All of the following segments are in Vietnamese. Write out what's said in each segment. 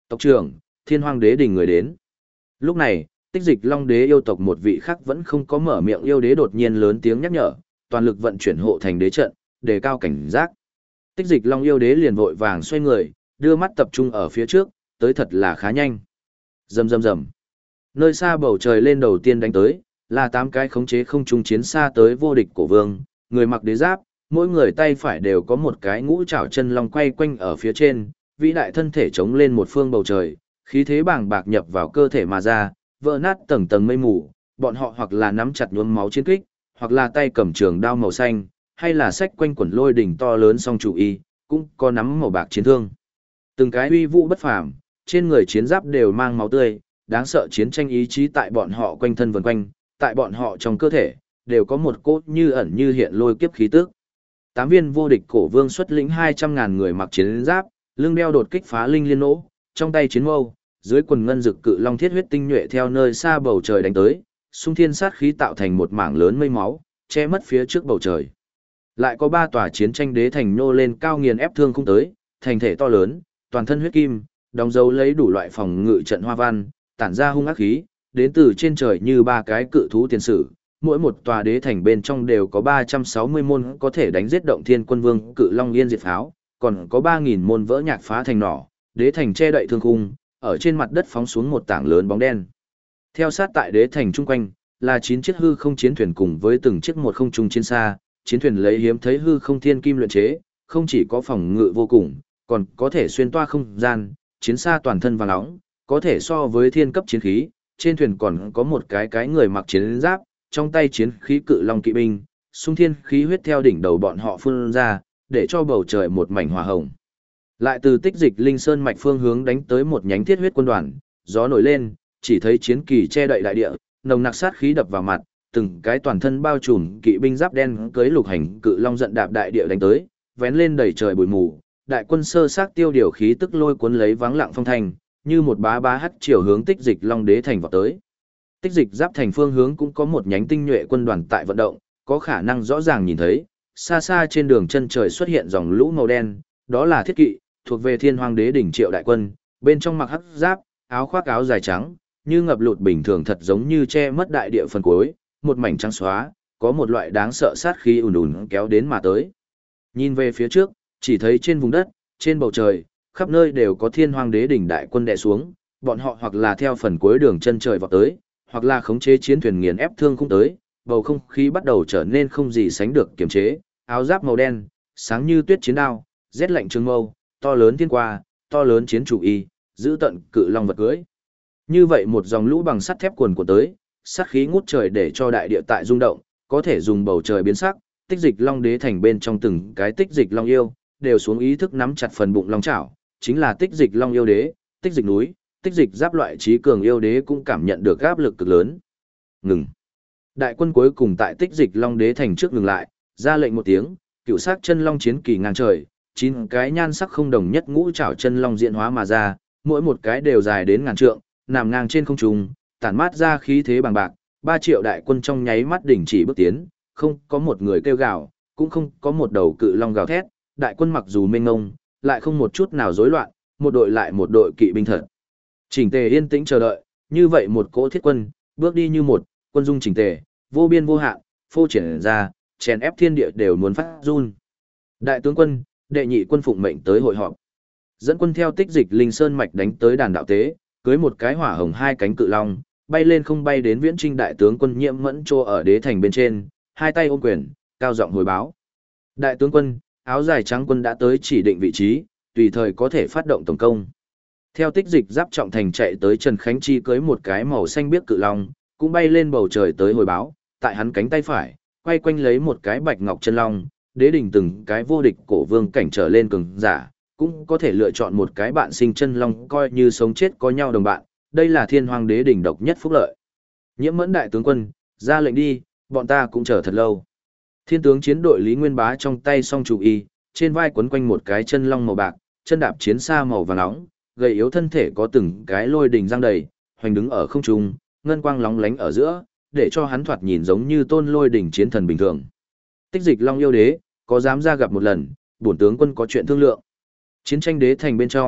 Tộc trưởng, Thiên Hoang Đế đình người đến. Lúc này, Tích Dịch Long Đế yêu tộc một vị khác vẫn không có mở miệng, yêu đế đột nhiên lớn tiếng nhắc nhở, toàn lực vận chuyển hộ thành đế trận, đề cao cảnh giác. Tích Dịch Long yêu đế liền vội vàng xoay người, đưa mắt tập trung ở phía trước, tới thật là khá nhanh. Rầm rầm rầm. Nơi xa bầu trời lên đầu tiên đánh tới, là 8 cái khống chế không trung chiến xa tới vô địch cổ vương, người mặc đế giáp, mỗi người tay phải đều có một cái ngũ trảo chân long quay quanh ở phía trên, vĩ đại thân thể chống lên một phương bầu trời, khí thế bàng bạc nhập vào cơ thể mà ra, vỡ nát tầng tầng mây mù, bọn họ hoặc là nắm chặt nhuốm máu chiến kích, hoặc là tay cầm trường đao màu xanh, hay là xách quanh quần lôi đỉnh to lớn song chủ y, cũng có nắm màu bạc chiến thương. Từng cái uy vũ bất phàm, trên người chiến giáp đều mang máu tươi, đáng sợ chiến tranh ý chí tại bọn họ quanh thân vần quanh, tại bọn họ trong cơ thể, đều có một cốt như ẩn như hiện lôi kiếp khí tức. 8 viên vô địch cổ vương xuất lĩnh 200.000 người mặc chiến giáp, lưng đeo đột kích phá linh liên nỗ, trong tay chiến mâu, dưới quần ngân dực cự long thiết huyết tinh nhuệ theo nơi xa bầu trời đánh tới, xung thiên sát khí tạo thành một mảng lớn mây máu, che mất phía trước bầu trời. Lại có 3 tòa chiến tranh đế thành nô lên cao nghiền ép thương không tới, thành thể to lớn, toàn thân huyết kim, đóng dấu lấy đủ loại phòng ngự trận hoa văn, tản ra hung ác khí, đến từ trên trời như 3 cái cự thú tiền sử. Mỗi một tòa đế thành bên trong đều có 360 môn có thể đánh giết động thiên quân vương cự long yên diệt pháo, còn có 3.000 môn vỡ nhạc phá thành nỏ, đế thành che đậy thương khung, ở trên mặt đất phóng xuống một tảng lớn bóng đen. Theo sát tại đế thành chung quanh, là 9 chiếc hư không chiến thuyền cùng với từng chiếc một không trung chiến xa, chiến thuyền lấy hiếm thấy hư không thiên kim luyện chế, không chỉ có phòng ngự vô cùng, còn có thể xuyên toa không gian, chiến xa toàn thân vàng óng, có thể so với thiên cấp chiến khí, trên thuyền còn có một cái người mặc chiến giáp, trong tay chiến khí cự long kỵ binh, xung thiên khí huyết theo đỉnh đầu bọn họ phun ra, để cho bầu trời một mảnh hỏa hồng. Lại từ Tích Dịch Linh Sơn mạch phương hướng đánh tới một nhánh thiết huyết quân đoàn, gió nổi lên, chỉ thấy chiến kỳ che đậy đại địa, nồng nặc sát khí đập vào mặt, từng cái toàn thân bao trùm kỵ binh giáp đen cưới lục hành cự long giận đạp đại địa đánh tới, vén lên đầy trời bụi mù, đại quân sơ xác tiêu điều khí tức lôi cuốn lấy vắng lặng phong thành, như một bá bá hắt chiều hướng Tích Dịch Long Đế thành vọt tới. Tích Dịch giáp thành phương hướng cũng có một nhánh tinh nhuệ quân đoàn tại vận động, có khả năng rõ ràng nhìn thấy, xa xa trên đường chân trời xuất hiện dòng lũ màu đen, đó là thiết kỵ, thuộc về Thiên Hoang Đế đỉnh Triệu đại quân, bên trong mặc hắc giáp, áo khoác áo dài trắng, như ngập lụt bình thường, thật giống như che mất đại địa phần cuối, một mảnh trắng xóa, có một loại đáng sợ sát khí ùn ùn kéo đến mà tới. Nhìn về phía trước, chỉ thấy trên vùng đất, trên bầu trời, khắp nơi đều có Thiên Hoang Đế đỉnh đại quân đè xuống, bọn họ hoặc là theo phần cuối đường chân trời vọt tới, hoặc là khống chế chiến thuyền nghiền ép thương khung tới, bầu không khí bắt đầu trở nên không gì sánh được kiềm chế, áo giáp màu đen, sáng như tuyết chiến đao, rét lạnh trường mâu, to lớn thiên qua, to lớn chiến chủ y, giữ tận cự long vật cưới. Như vậy một dòng lũ bằng sắt thép cuồn cuộn tới, sát khí ngút trời để cho đại địa tại rung động, có thể dùng bầu trời biến sắc, Tích Dịch Long Đế thành bên trong từng cái Tích Dịch Long yêu, đều xuống ý thức nắm chặt phần bụng long chảo, chính là Tích Dịch Long yêu đế, Tích Dịch núi, Tích Dịch giáp loại trí cường yêu đế cũng cảm nhận được áp lực cực lớn. Ngừng. Đại quân cuối cùng tại Tích Dịch Long Đế thành trước ngừng lại, ra lệnh một tiếng, cựu sắc chân long chiến kỳ ngang trời, 9 cái nhan sắc không đồng nhất ngũ trảo chân long diễn hóa mà ra, mỗi một cái đều dài đến ngàn trượng, nằm ngang trên không trung, tản mát ra khí thế bằng bạc, 3 triệu đại quân trong nháy mắt đình chỉ bước tiến, không có một người kêu gào, cũng không có một đầu cự long gào thét, đại quân mặc dù mênh mông, lại không một chút nào rối loạn, một đội lại một đội kỵ binh thật. Chỉnh tề yên tĩnh chờ đợi, như vậy một cỗ thiết quân, bước đi như một, quân dung chỉnh tề, vô biên vô hạn, phô triển ra, chèn ép thiên địa đều muốn phát run. Đại tướng quân, đệ nhị quân phụng mệnh tới hội họp. Dẫn quân theo Tích Dịch Linh Sơn mạch đánh tới đàn đạo tế, cưới một cái hỏa hồng 2 cánh cự long, bay lên không bay đến Viễn Trinh đại tướng quân Nhiễm Mẫn Trô ở đế thành bên trên, hai tay ôm quyền, cao giọng hồi báo. Đại tướng quân, áo dài trắng quân đã tới chỉ định vị trí, tùy thời có thể phát động tổng công. Theo Tích Dịch giáp trọng thành chạy tới Trần Khánh Chi cưới một cái màu xanh biếc cự long, cũng bay lên bầu trời tới hồi báo, tại hắn cánh tay phải, quay quanh lấy một cái bạch ngọc chân long, đế đỉnh từng cái vô địch cổ vương cảnh trở lên cường giả, cũng có thể lựa chọn một cái bạn sinh chân long coi như sống chết có nhau đồng bạn, đây là Thiên Hoang Đế đỉnh độc nhất phúc lợi. Nhiễm Mẫn đại tướng quân, ra lệnh đi, bọn ta cũng chờ thật lâu. Thiên tướng chiến đội Lý Nguyên Bá trong tay song chủ y, trên vai quấn quanh một cái chân long màu bạc, chân đạp chiến xa màu vàng nóng, gầy yếu thân thể có từng cái lôi đỉnh răng đầy, hoành đứng ở không trung, ngân quang lóng lánh ở giữa, để cho hắn thoạt nhìn giống như tôn lôi đỉnh chiến thần bình thường. Tích Dịch Long yêu đế, có dám ra gặp một lần, bổn tướng quân có chuyện thương lượng. Chiến tranh đế thành bên trong,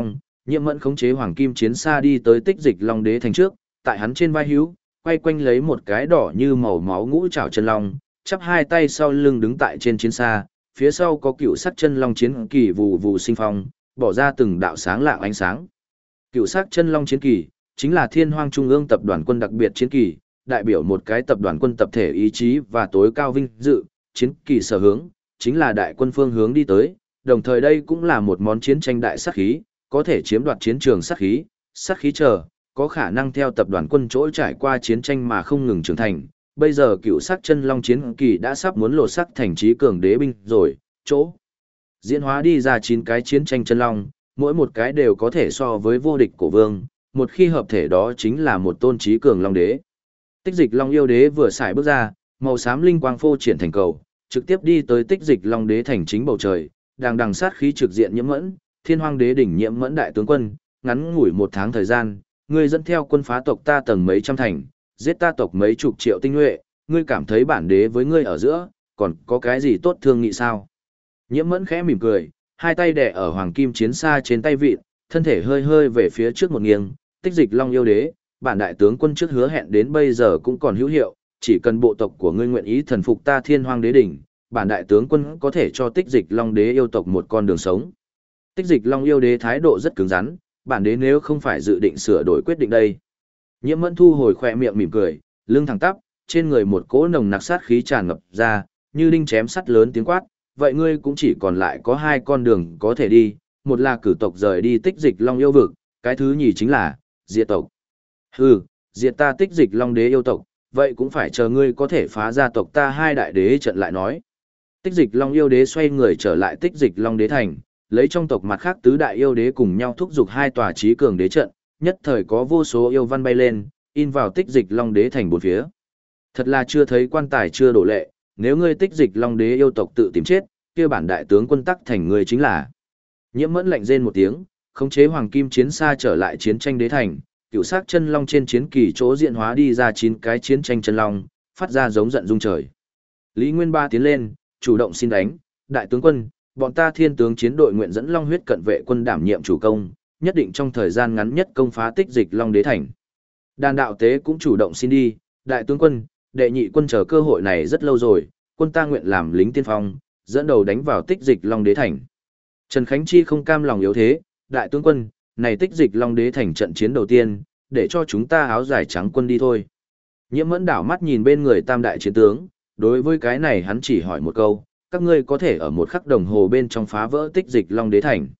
Nhiễm Mẫn khống chế hoàng kim chiến xa đi tới Tích Dịch Long Đế thành trước, tại hắn trên vai hữu, quay quanh lấy một cái đỏ như màu máu ngũ trảo chân long, chắp hai tay sau lưng đứng tại trên chiến xa, phía sau có cựu sắc chân long chiến kỳ vù vù sinh phong, bỏ ra từng đạo sáng lạng ánh sáng. Cựu sắc chân long chiến kỳ chính là Thiên Hoang Trung ương tập đoàn quân đặc biệt chiến kỳ, đại biểu một cái tập đoàn quân tập thể ý chí và tối cao vinh dự, chiến kỳ sở hướng chính là đại quân phương hướng đi tới, đồng thời đây cũng là một món chiến tranh đại sát khí, có thể chiếm đoạt chiến trường sát khí chờ, có khả năng theo tập đoàn quân chỗ trải qua chiến tranh mà không ngừng trưởng thành. Bây giờ cựu sắc chân long chiến kỳ đã sắp muốn lột sắc thành trí cường đế binh rồi, chỗ diễn hóa đi ra 9 cái chiến tranh chân long, mỗi một cái đều có thể so với vô địch cổ vương, một khi hợp thể đó chính là một tôn trí cường long đế. Tích Dịch Long yêu đế vừa xài bước ra, màu xám linh quang phô triển thành cầu, trực tiếp đi tới Tích Dịch Long đế thành chính bầu trời, đằng sát khí trực diện Nhiễm Mẫn, Thiên Hoang đế đỉnh Nhiễm Mẫn đại tướng quân, ngắn ngủi 1 tháng thời gian, ngươi dẫn theo quân phá tộc ta tầng mấy trăm thành, giết ta tộc mấy chục triệu tinh nhuệ, ngươi cảm thấy bản đế với ngươi ở giữa, còn có cái gì tốt thương nghị sao? Nhiễm Mẫn khẽ mỉm cười, hai tay đè ở hoàng kim chiến xa trên tay vịn, thân thể hơi hơi về phía trước một nghiêng, Tích Dịch Long yêu đế, bản đại tướng quân trước hứa hẹn đến bây giờ cũng còn hữu hiệu, chỉ cần bộ tộc của ngươi nguyện ý thần phục ta Thiên Hoang đế đỉnh, bản đại tướng quân có thể cho Tích Dịch Long đế yêu tộc một con đường sống. Tích Dịch Long yêu đế thái độ rất cứng rắn, bản đế nếu không phải dự định sửa đổi quyết định đây. Nhiễm Mẫn thu hồi khỏe miệng mỉm cười, lưng thẳng tắp, trên người một cỗ nồng nặc sát khí tràn ngập ra, như đinh chém sắt lớn tiếng quát, vậy ngươi cũng chỉ còn lại có 2 con đường có thể đi, một là cử tộc rời đi Tích Dịch Long yêu vực, cái thứ nhì chính là diệt tộc. Hừ, diệt ta Tích Dịch Long đế yêu tộc, vậy cũng phải chờ ngươi có thể phá ra tộc ta 2 đại đế trận lại nói. Tích Dịch Long yêu đế xoay người trở lại Tích Dịch Long đế thành, lấy trong tộc mặt khác tứ đại yêu đế cùng nhau thúc giục 2 tòa trí cường đế trận, nhất thời có vô số yêu văn bay lên, in vào Tích Dịch Long đế thành bốn phía. Thật là chưa thấy quan tài chưa đổ lệ, nếu ngươi Tích Dịch Long đế yêu tộc tự tìm chết, kia bản đại tướng quân tắc thành ngươi chính là. Nhiễm Mẫn lạnh rên một tiếng, khống chế hoàng kim chiến xa trở lại chiến tranh đế thành, cựu sắc chân long trên chiến kỳ chỗ diện hóa đi ra 9 cái chiến tranh chân long, phát ra giống giận rung trời. Lý Nguyên Ba tiến lên, chủ động xin đánh, đại tướng quân, bọn ta Thiên tướng chiến đội nguyện dẫn Long huyết cận vệ quân đảm nhiệm chủ công, nhất định trong thời gian ngắn nhất công phá Tích Dịch Long đế thành. Đàn đạo tế cũng chủ động xin đi, đại tướng quân, đệ nhị quân chờ cơ hội này rất lâu rồi, quân ta nguyện làm lính tiên phong, dẫn đầu đánh vào Tích Dịch Long đế thành. Trần Khánh Chi không cam lòng yếu thế, đại tướng quân, này Tích Dịch Long đế thành trận chiến đầu tiên, để cho chúng ta áo dài trắng quân đi thôi. Nhiễm Mẫn đảo mắt nhìn bên người tam đại chiến tướng, đối với cái này hắn chỉ hỏi một câu, các ngươi có thể ở một khắc đồng hồ bên trong phá vỡ Tích Dịch Long đế thành.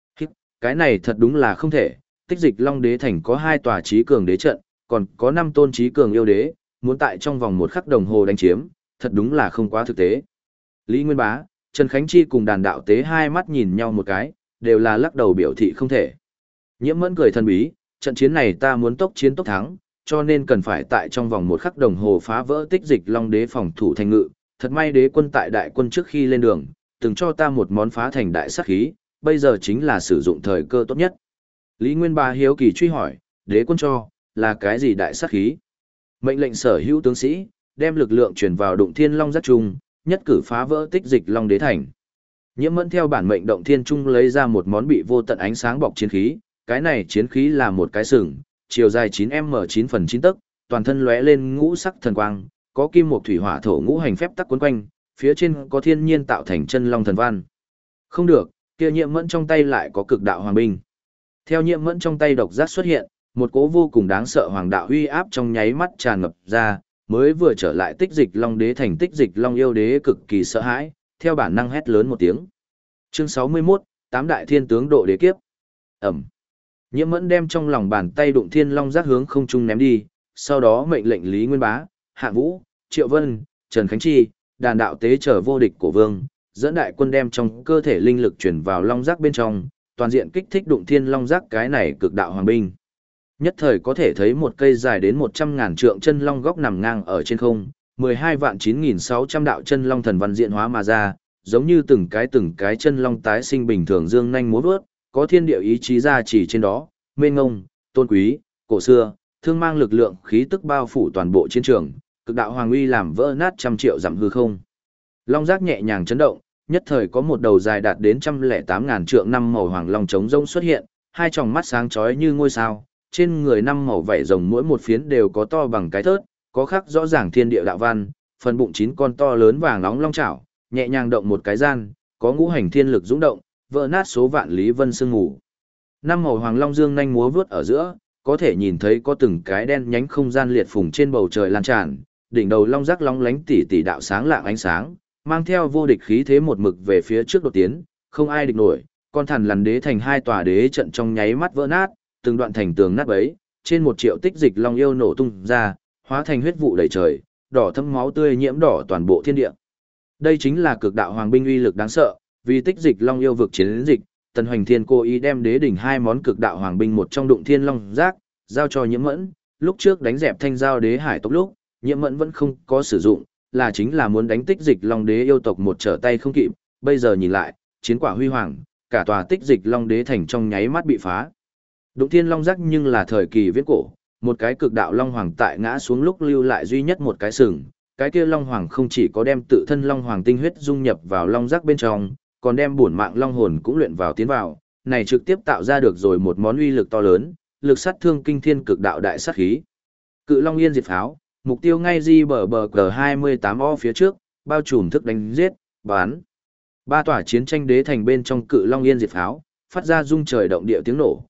Cái này thật đúng là không thể, Tích Dịch Long đế thành có 2 tòa trí cường đế trận, còn có 5 tôn trí cường yêu đế, muốn tại trong vòng 1 khắc đồng hồ đánh chiếm, thật đúng là không quá thực tế. Lý Nguyên Bá, Trần Khánh Chi cùng đàn đạo tế hai mắt nhìn nhau một cái, đều là lắc đầu biểu thị không thể. Nhiễm Mẫn cười thần bí, trận chiến này ta muốn tốc chiến tốc thắng, cho nên cần phải tại trong vòng 1 khắc đồng hồ phá vỡ Tích Dịch Long đế phòng thủ thành ngự. Thật may đế quân tại đại quân trước khi lên đường, từng cho ta một món phá thành đại sát khí, bây giờ chính là sử dụng thời cơ tốt nhất. Lý Nguyên Bá hiếu kỳ truy hỏi, đế quân cho, là cái gì đại sát khí? Mệnh lệnh sở hữu tướng sĩ, đem lực lượng chuyển vào Động Thiên Long Giác Trung, nhất cử phá vỡ Tích Dịch Long đế thành. Nhiễm Mẫn theo bản mệnh Động Thiên Trung lấy ra một món bị vô tận ánh sáng bọc chiến khí, cái này chiến khí là một cái sừng, chiều dài 9m 9 phần 9 tấc, toàn thân lóe lên ngũ sắc thần quang, có kim mộc thủy hỏa thổ ngũ hành phép tắc quấn quanh, phía trên có thiên nhiên tạo thành chân long thần văn. Không được, kia Nhiễm Mẫn trong tay lại có cực đạo hoàng binh. Theo Nhiễm Mẫn trong tay độc giác xuất hiện, một cỗ vô cùng đáng sợ hoàng đạo uy áp trong nháy mắt tràn ngập ra, mới vừa trở lại Tích Dịch Long đế thành Tích Dịch Long yêu đế cực kỳ sợ hãi, theo bản năng hét lớn một tiếng. Chương 61, 8 đại thiên tướng độ đế kiếp. Ẩm. Nhiễm Mẫn đem trong lòng bàn tay đụng thiên long giác hướng không trung ném đi, sau đó mệnh lệnh Lý Nguyên Bá, Hạ Vũ, Triệu Vân, Trần Khánh Chi, đàn đạo tế trở vô địch cổ vương, dẫn đại quân đem trong cơ thể linh lực chuyển vào long giác bên trong, toàn diện kích thích đụng thiên long giác cái này cực đạo hoàng binh. Nhất thời có thể thấy một cây dài đến 100.000 trượng chân long góc nằm ngang ở trên không, 12.9600 đạo chân long thần văn diện hóa mà ra, giống như từng cái chân long tái sinh bình thường dương nhanh múa vớt, có thiên địa ý chí ra chỉ trên đó, mênh ngông, tôn quý, cổ xưa, thương mang lực lượng khí tức bao phủ toàn bộ chiến trường, cực đạo hoàng uy làm vỡ nát 100 triệu dặm hư không. Long giác nhẹ nhàng chấn động, nhất thời có một đầu dài đạt đến 108.000 trượng năm màu hoàng long trống rông xuất hiện, hai tròng mắt sáng chói như ngôi sao, trên người năm màu vảy rồng mỗi một phiến đều có to bằng cái thớt, có khắc rõ ràng thiên địa đạo văn, phần bụng 9 con to lớn vàng nóng long chảo, nhẹ nhàng động một cái gian, có ngũ hành thiên lực dũng động, vỡ nát số vạn lý vân sương ngủ. Năm màu hoàng long dương nhanh múa vút ở giữa, có thể nhìn thấy có từng cái đen nhánh không gian liệt phùng trên bầu trời lan tràn, đỉnh đầu long rắc long lánh tỉ tỉ đạo sáng lạng ánh sáng, mang theo vô địch khí thế một mực về phía trước đột tiến, không ai địch nổi, con thằn lằn đế thành hai tòa đế trận trong nháy mắt vỡ nát, từng đoạn thành tường nát bấy, trên 1 triệu tích dịch long yêu nổ tung ra, hóa thành huyết vụ đầy trời, đỏ thẫm máu tươi nhiễm đỏ toàn bộ thiên địa. Đây chính là cực đạo hoàng binh uy lực đáng sợ, vì tích dịch long yêu vực chiến dịch, Tần Hoành Thiên cố ý đem đế đỉnh hai món cực đạo hoàng binh một trong đụng thiên long giác, giao cho Nhiễm Mẫn, lúc trước đánh dẹp thanh giao đế hải tộc lúc, Nhiễm Mẫn vẫn không có sử dụng, là chính là muốn đánh tích dịch long đế yêu tộc một trở tay không kịp, bây giờ nhìn lại, chiến quả huy hoàng, cả tòa tích dịch long đế thành trong nháy mắt bị phá. Đụng thiên long giác nhưng là thời kỳ viễn cổ, một cái cực đạo long hoàng tại ngã xuống lúc lưu lại duy nhất một cái sừng, cái kia long hoàng không chỉ có đem tự thân long hoàng tinh huyết dung nhập vào long giác bên trong, còn đem bổn mạng long hồn cũng luyện vào tiến vào, này trực tiếp tạo ra được rồi một món uy lực to lớn, lực sát thương kinh thiên cực đạo đại sát khí. Cự long yên diệt pháo, mục tiêu ngay di bờ G28O phía trước, bao trùm thức đánh giết, bán. Ba tòa chiến tranh đế thành bên trong cự long yên diệt pháo, phát ra rung trời động địa tiếng nổ,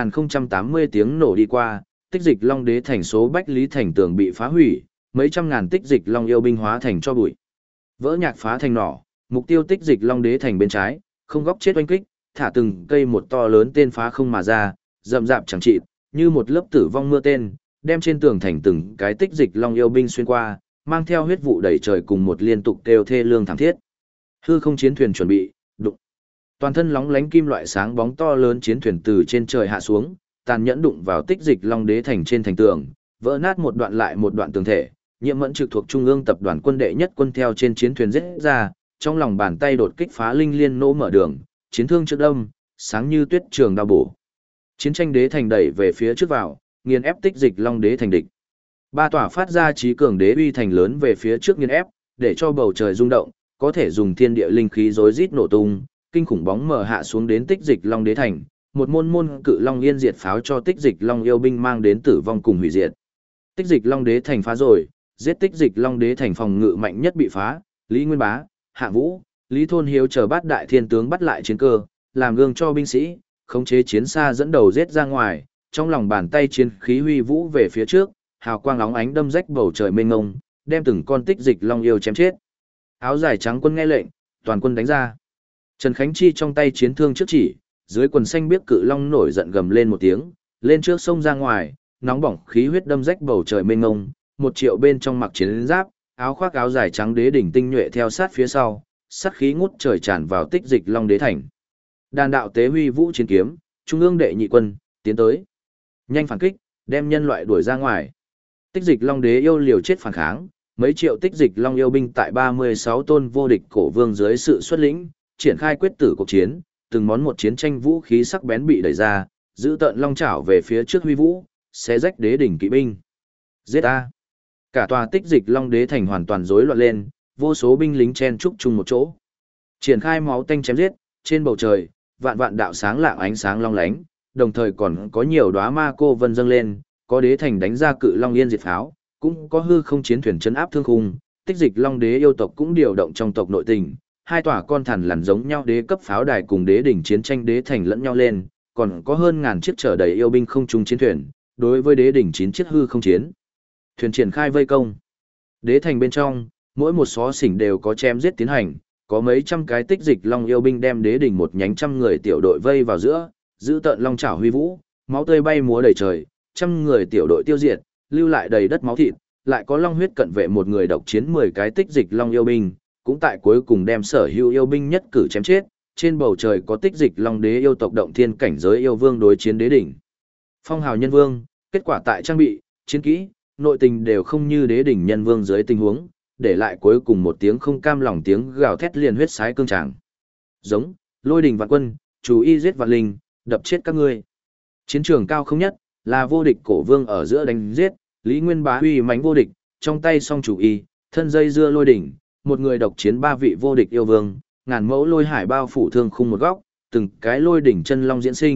1080 tiếng nổ đi qua, tích dịch long đế thành số bách lý thành tường bị phá hủy, mấy trăm ngàn tích dịch long yêu binh hóa thành cho bụi. Vỡ nhạc phá thành nỏ, mục tiêu tích dịch long đế thành bên trái, không góc chết oanh kích, thả từng cây một to lớn tên phá không mà ra, rậm rạp chẳng trị, như một lớp tử vong mưa tên, đem trên tường thành từng cái tích dịch long yêu binh xuyên qua, mang theo huyết vụ đầy trời cùng một liên tục kêu thê lương thảm thiết. Hư không chiến thuyền chuẩn bị, đụng. Toàn thân lóng lánh kim loại sáng bóng to lớn chiến thuyền từ trên trời hạ xuống, tàn nhẫn đụng vào tích dịch long đế thành trên thành tường, vỡ nát một đoạn lại một đoạn tường thể. Nhiệm Mẫn trực thuộc trung ương tập đoàn quân đệ nhất quân theo trên chiến thuyền giết ra, trong lòng bàn tay đột kích phá linh liên nỗ mở đường, chiến thương trước đông, sáng như tuyết trường đao bổ. Chiến tranh đế thành đẩy về phía trước vào, nghiền ép tích dịch long đế thành địch. Ba tỏa phát ra trí cường đế uy thành lớn về phía trước nghiền ép, để cho bầu trời rung động, có thể dùng thiên địa linh khí rối rít nổ tung, kinh khủng bóng mờ hạ xuống đến tích dịch long đế thành, một môn môn cự long yên diệt pháo cho tích dịch long yêu binh mang đến tử vong cùng hủy diệt. Tích dịch long đế thành phá rồi, giết tích dịch long đế thành phòng ngự mạnh nhất bị phá, Lý Nguyên Bá, Hạ Vũ, Lý Thôn Hiếu chờ bát đại thiên tướng bắt lại chiến cơ, làm gương cho binh sĩ, khống chế chiến xa dẫn đầu giết ra ngoài, trong lòng bàn tay chiến khí huy vũ về phía trước, hào quang óng ánh đâm rách bầu trời mênh mông, đem từng con tích dịch long yêu chém chết. Áo dài trắng quân nghe lệnh, toàn quân đánh ra. Trần Khánh Chi trong tay chiến thương trước chỉ, dưới quần xanh biếc cự long nổi giận gầm lên một tiếng, lên trước sông ra ngoài, nóng bỏng khí huyết đâm rách bầu trời mênh mông, 1 triệu bên trong mặc chiến giáp, áo khoác áo dài trắng đế đỉnh tinh nhuệ theo sát phía sau, sát khí ngút trời tràn vào tích dịch long đế thành. Đàn đạo tế huy vũ chiến kiếm, trung ương đệ nhị quân, tiến tới. Nhanh phản kích, đem nhân loại đuổi ra ngoài. Tích dịch long đế yêu liều chết phản kháng, mấy triệu tích dịch long yêu binh tại 36 tôn vô địch cổ vương dưới sự xuất lĩnh, triển khai quyết tử cuộc chiến, từng món một chiến tranh vũ khí sắc bén bị đẩy ra, giữ tợn long chảo về phía trước huy vũ, xé rách đế đỉnh kỵ binh. Giết a! Cả tòa tích dịch long đế thành hoàn toàn rối loạn lên, vô số binh lính chen trúc chung một chỗ. Triển khai máu tanh chém giết, trên bầu trời, vạn vạn đạo sáng lạng ánh sáng long lánh, đồng thời còn có nhiều đóa ma cô vân dâng lên, có đế thành đánh ra cự long yên diệt pháo, cũng có hư không chiến thuyền trấn áp thương khung, tích dịch long đế yêu tộc cũng điều động trong tộc nội tình, hai tòa con thằn lằn giống nhau đế cấp pháo đài cùng đế đỉnh chiến tranh đế thành lẫn nhau lên, còn có hơn ngàn chiếc chở đầy yêu binh không trung chiến thuyền, đối với đế đỉnh 9 chiếc hư không chiến thuyền triển khai vây công. Đế thành bên trong, mỗi một xó xỉnh đều có chém giết tiến hành, có mấy trăm cái tích dịch long yêu binh đem đế đỉnh một nhánh trăm người tiểu đội vây vào giữa, giữ tợn long chảo huy vũ, máu tươi bay múa đầy trời, trăm người tiểu đội tiêu diệt, lưu lại đầy đất máu thịt, lại có long huyết cận vệ một người độc chiến 10 cái tích dịch long yêu binh, cũng tại cuối cùng đem sở hữu yêu binh nhất cử chém chết, trên bầu trời có tích dịch long đế yêu tộc động thiên cảnh giới yêu vương đối chiến đế đỉnh. Phong hào nhân vương, kết quả tại trang bị, chiến kỹ, nội tình đều không như đế đỉnh nhân vương dưới tình huống, để lại cuối cùng một tiếng không cam lòng tiếng gào thét liền huyết sái cương tràng. Giống, lôi đỉnh vạn quân, chú y giết vạn linh, đập chết các ngươi. Chiến trường cao không nhất, là vô địch cổ vương ở giữa đánh giết, Lý Nguyên Bá uy mãnh vô địch, trong tay song chủ y, thân dây dưa lôi đỉnh, một người độc chiến 3 vị vô địch yêu vương, ngàn mẫu lôi hải bao phủ thương khung một góc, từng cái lôi đỉnh chân long diễn sinh,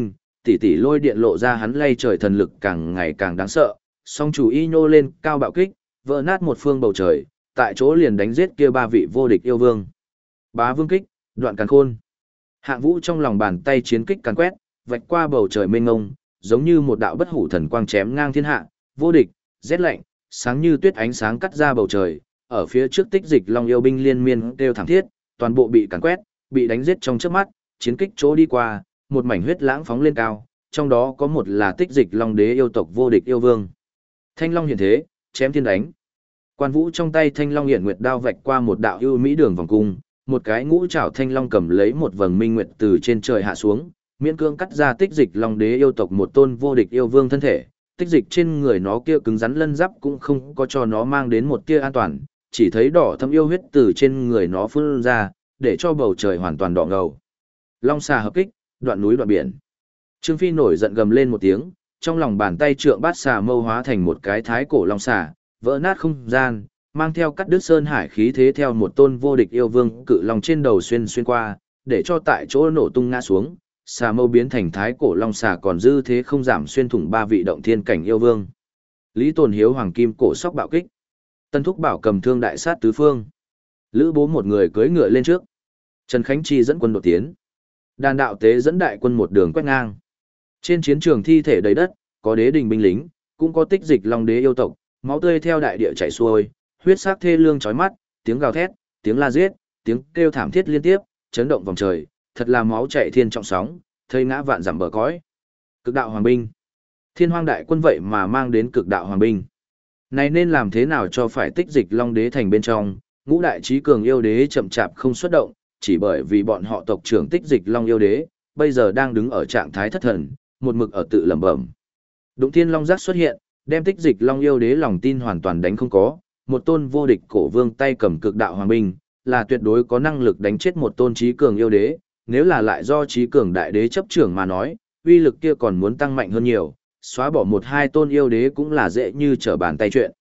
tỷ tỷ lôi điện lộ ra hắn lay trời thần lực càng ngày càng đáng sợ, song chủ y nhô lên cao bạo kích, vỡ nát một phương bầu trời, tại chỗ liền đánh giết kia ba vị vô địch yêu vương. Bá vương kích, đoạn càn khôn. Hạng Vũ trong lòng bàn tay chiến kích càn quét, vạch qua bầu trời mênh mông, giống như một đạo bất hủ thần quang chém ngang thiên hạ, vô địch, rét lạnh, sáng như tuyết ánh sáng cắt ra bầu trời, ở phía trước Tích Dịch Long yêu binh liên miên kêu thảm thiết, toàn bộ bị càn quét, bị đánh giết trong chớp mắt, chiến kích chỗ đi qua, một mảnh huyết lãng phóng lên cao, trong đó có một là Tích Dịch Long đế yêu tộc vô địch yêu vương. Thanh Long hiện thế, chém thiên đánh. Quan Vũ trong tay Thanh Long hiện nguyệt đao vạch qua một đạo ưu mỹ đường vòng cung, một cái ngũ trảo thanh long cầm lấy một vầng minh nguyệt từ trên trời hạ xuống, miễn cương cắt ra Tích Dịch Long đế yêu tộc một tôn vô địch yêu vương thân thể. Tích dịch trên người nó kia cứng rắn lân giáp cũng không có cho nó mang đến một tia an toàn, chỉ thấy đỏ thâm yêu huyết từ trên người nó phun ra, để cho bầu trời hoàn toàn đỏ ngầu. Long xà hợp kích, đoạn núi đoạn biển. Trương Phi nổi giận gầm lên một tiếng, trong lòng bàn tay trượng bát xà mâu hóa thành một cái thái cổ long xà, vỡ nát không gian, mang theo cắt đứt sơn hải khí thế theo một tôn vô địch yêu vương cự long trên đầu xuyên qua, để cho tại chỗ nổ tung ngã xuống. Xà mâu biến thành thái cổ long xà còn dư thế không giảm xuyên thủng ba vị động thiên cảnh yêu vương. Lý Tồn Hiếu hoàng kim cổ sóc bạo kích. Tân Thúc Bảo cầm thương đại sát tứ phương. Lữ Bố một người cưỡi ngựa lên trước. Trần Khánh Chi dẫn quân đột tiến. Đàn đạo tế dẫn đại quân một đường quét ngang. Trên chiến trường thi thể đầy đất, có đế đình binh lính, cũng có Tích Dịch Long đế yêu tộc, máu tươi theo đại địa chảy xuôi, huyết sắc thê lương chói mắt, tiếng gào thét, tiếng la giết, tiếng kêu thảm thiết liên tiếp, chấn động vòng trời, thật là máu chảy thiên trọng sóng, thây ngã vạn dặm bờ cõi. Cực đạo hoàng binh. Thiên Hoang đại quân vậy mà mang đến cực đạo hoàng binh. Này nên làm thế nào cho phải Tích Dịch Long đế thành bên trong, ngũ đại trí cường yêu đế chậm chạp không xuất động, chỉ bởi vì bọn họ tộc trưởng Tích Dịch Long yêu đế, bây giờ đang đứng ở trạng thái thất thần, một mực ở tự lẩm bẩm. Đụng Thiên Long giác xuất hiện, đem Tích Dịch Long yêu đế lòng tin hoàn toàn đánh không có, một tôn vô địch cổ vương tay cầm cực đạo hoàng binh, là tuyệt đối có năng lực đánh chết một tôn trí cường yêu đế, nếu là lại do trí cường đại đế chấp trưởng mà nói, uy lực kia còn muốn tăng mạnh hơn nhiều, xóa bỏ một hai tôn yêu đế cũng là dễ như trở bàn tay chuyện.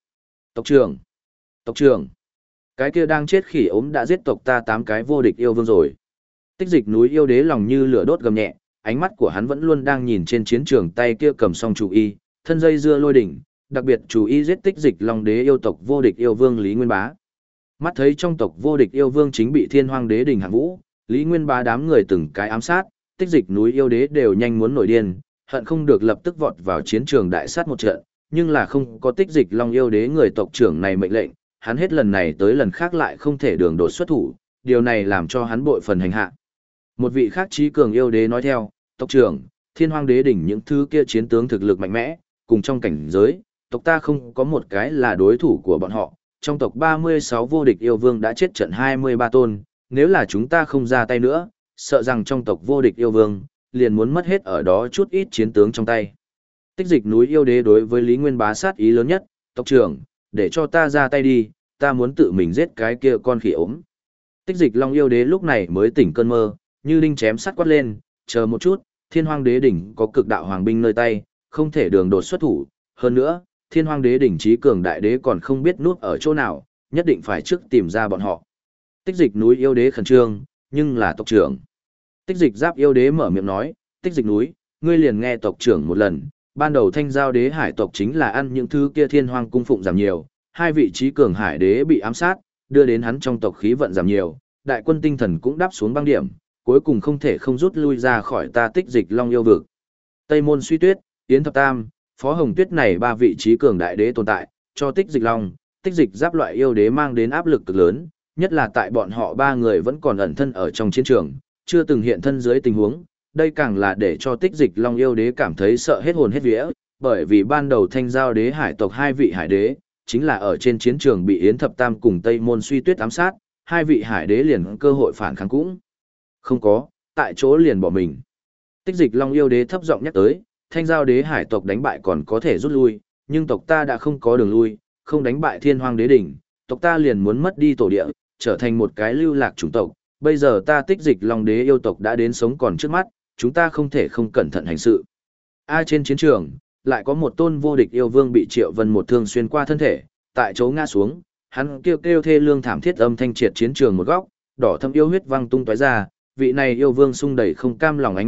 Tộc trưởng, cái kia đang chết khỉ ốm đã giết tộc ta 8 cái vô địch yêu vương rồi. Tích Dịch núi yêu đế lòng như lửa đốt gầm nhẹ, ánh mắt của hắn vẫn luôn đang nhìn trên chiến trường tay kia cầm song chủ y, thân dây dưa lôi đỉnh, đặc biệt chủ y giết Tích Dịch Long đế yêu tộc vô địch yêu vương Lý Nguyên Bá. Mắt thấy trong tộc vô địch yêu vương chính bị Thiên Hoang đế đình Hạng Vũ, Lý Nguyên Bá đám người từng cái ám sát, Tích Dịch núi yêu đế đều nhanh muốn nổi điên, hận không được lập tức vọt vào chiến trường đại sát một trận, nhưng là không có Tích Dịch Long yêu đế người tộc trưởng này mệnh lệnh, hắn hết lần này tới lần khác lại không thể đường đột xuất thủ, điều này làm cho hắn bội phần hành hạ. Một vị khác trí cường yêu đế nói theo, tộc trưởng, Thiên Hoang đế đỉnh những thứ kia chiến tướng thực lực mạnh mẽ, cùng trong cảnh giới, tộc ta không có một cái là đối thủ của bọn họ, trong tộc 36 vô địch yêu vương đã chết trận 23 tôn, nếu là chúng ta không ra tay nữa, sợ rằng trong tộc vô địch yêu vương, liền muốn mất hết ở đó chút ít chiến tướng trong tay. Tích Dịch núi yêu đế đối với Lý Nguyên Bá sát ý lớn nhất, tộc trưởng, để cho ta ra tay đi, ta muốn tự mình giết cái kia con khỉ ốm. Tích Dịch Long yêu đế lúc này mới tỉnh cơn mơ, như đinh chém sắt quát lên, chờ một chút, Thiên Hoang đế đỉnh có cực đạo hoàng binh nơi tay, không thể đường đột xuất thủ, hơn nữa, Thiên Hoang đế đỉnh trí cường đại đế còn không biết núp ở chỗ nào, nhất định phải trước tìm ra bọn họ. Tích Dịch núi yêu đế khẩn trương, nhưng là tộc trưởng. Tích Dịch Giáp yêu đế mở miệng nói, Tích Dịch núi, ngươi liền nghe tộc trưởng một lần, ban đầu Thanh Giao đế hải tộc chính là ăn những thứ kia Thiên Hoang cung phụng giảm nhiều, hai vị trí cường hải đế bị ám sát, đưa đến hắn trong tộc khí vận giảm nhiều, đại quân tinh thần cũng đáp xuống băng điểm, cuối cùng không thể không rút lui ra khỏi ta Tích Dịch Long yêu vực. Tây Môn Suy Tuyết, Yến Thập Tam, Phó Hồng Tuyết này ba vị trí cường đại đế tồn tại, cho Tích Dịch Long, Tích Dịch Giáp loại yêu đế mang đến áp lực cực lớn, nhất là tại bọn họ ba người vẫn còn ẩn thân ở trong chiến trường, chưa từng hiện thân dưới tình huống, đây càng là để cho Tích Dịch Long yêu đế cảm thấy sợ hết hồn hết vía, bởi vì ban đầu Thanh Giao đế hải tộc hai vị hải đế, chính là ở trên chiến trường bị Yến Thập Tam cùng Tây Môn Suy Tuyết ám sát, hai vị hải đế liền cơ hội phản kháng cũng không có, tại chỗ liền bỏ mình. Tích Dịch Long yêu đế thấp giọng nhắc tới, Thanh Giao đế hải tộc đánh bại còn có thể rút lui, nhưng tộc ta đã không có đường lui, không đánh bại Thiên Hoang đế đỉnh, tộc ta liền muốn mất đi tổ địa, trở thành một cái lưu lạc chủng tộc. Bây giờ ta Tích Dịch Long đế yêu tộc đã đến sống còn trước mắt, chúng ta không thể không cẩn thận hành sự. Trên chiến trường, lại có một tôn vô địch yêu vương bị Triệu Vân một thương xuyên qua thân thể, tại chỗ ngã xuống, hắn kêu kêu thê lương thảm thiết âm thanh triệt chiến trường một góc, đỏ thâm yêu huyết văng tung tóe ra, vị này yêu vương sung đầy không cam lòng ánh mắt,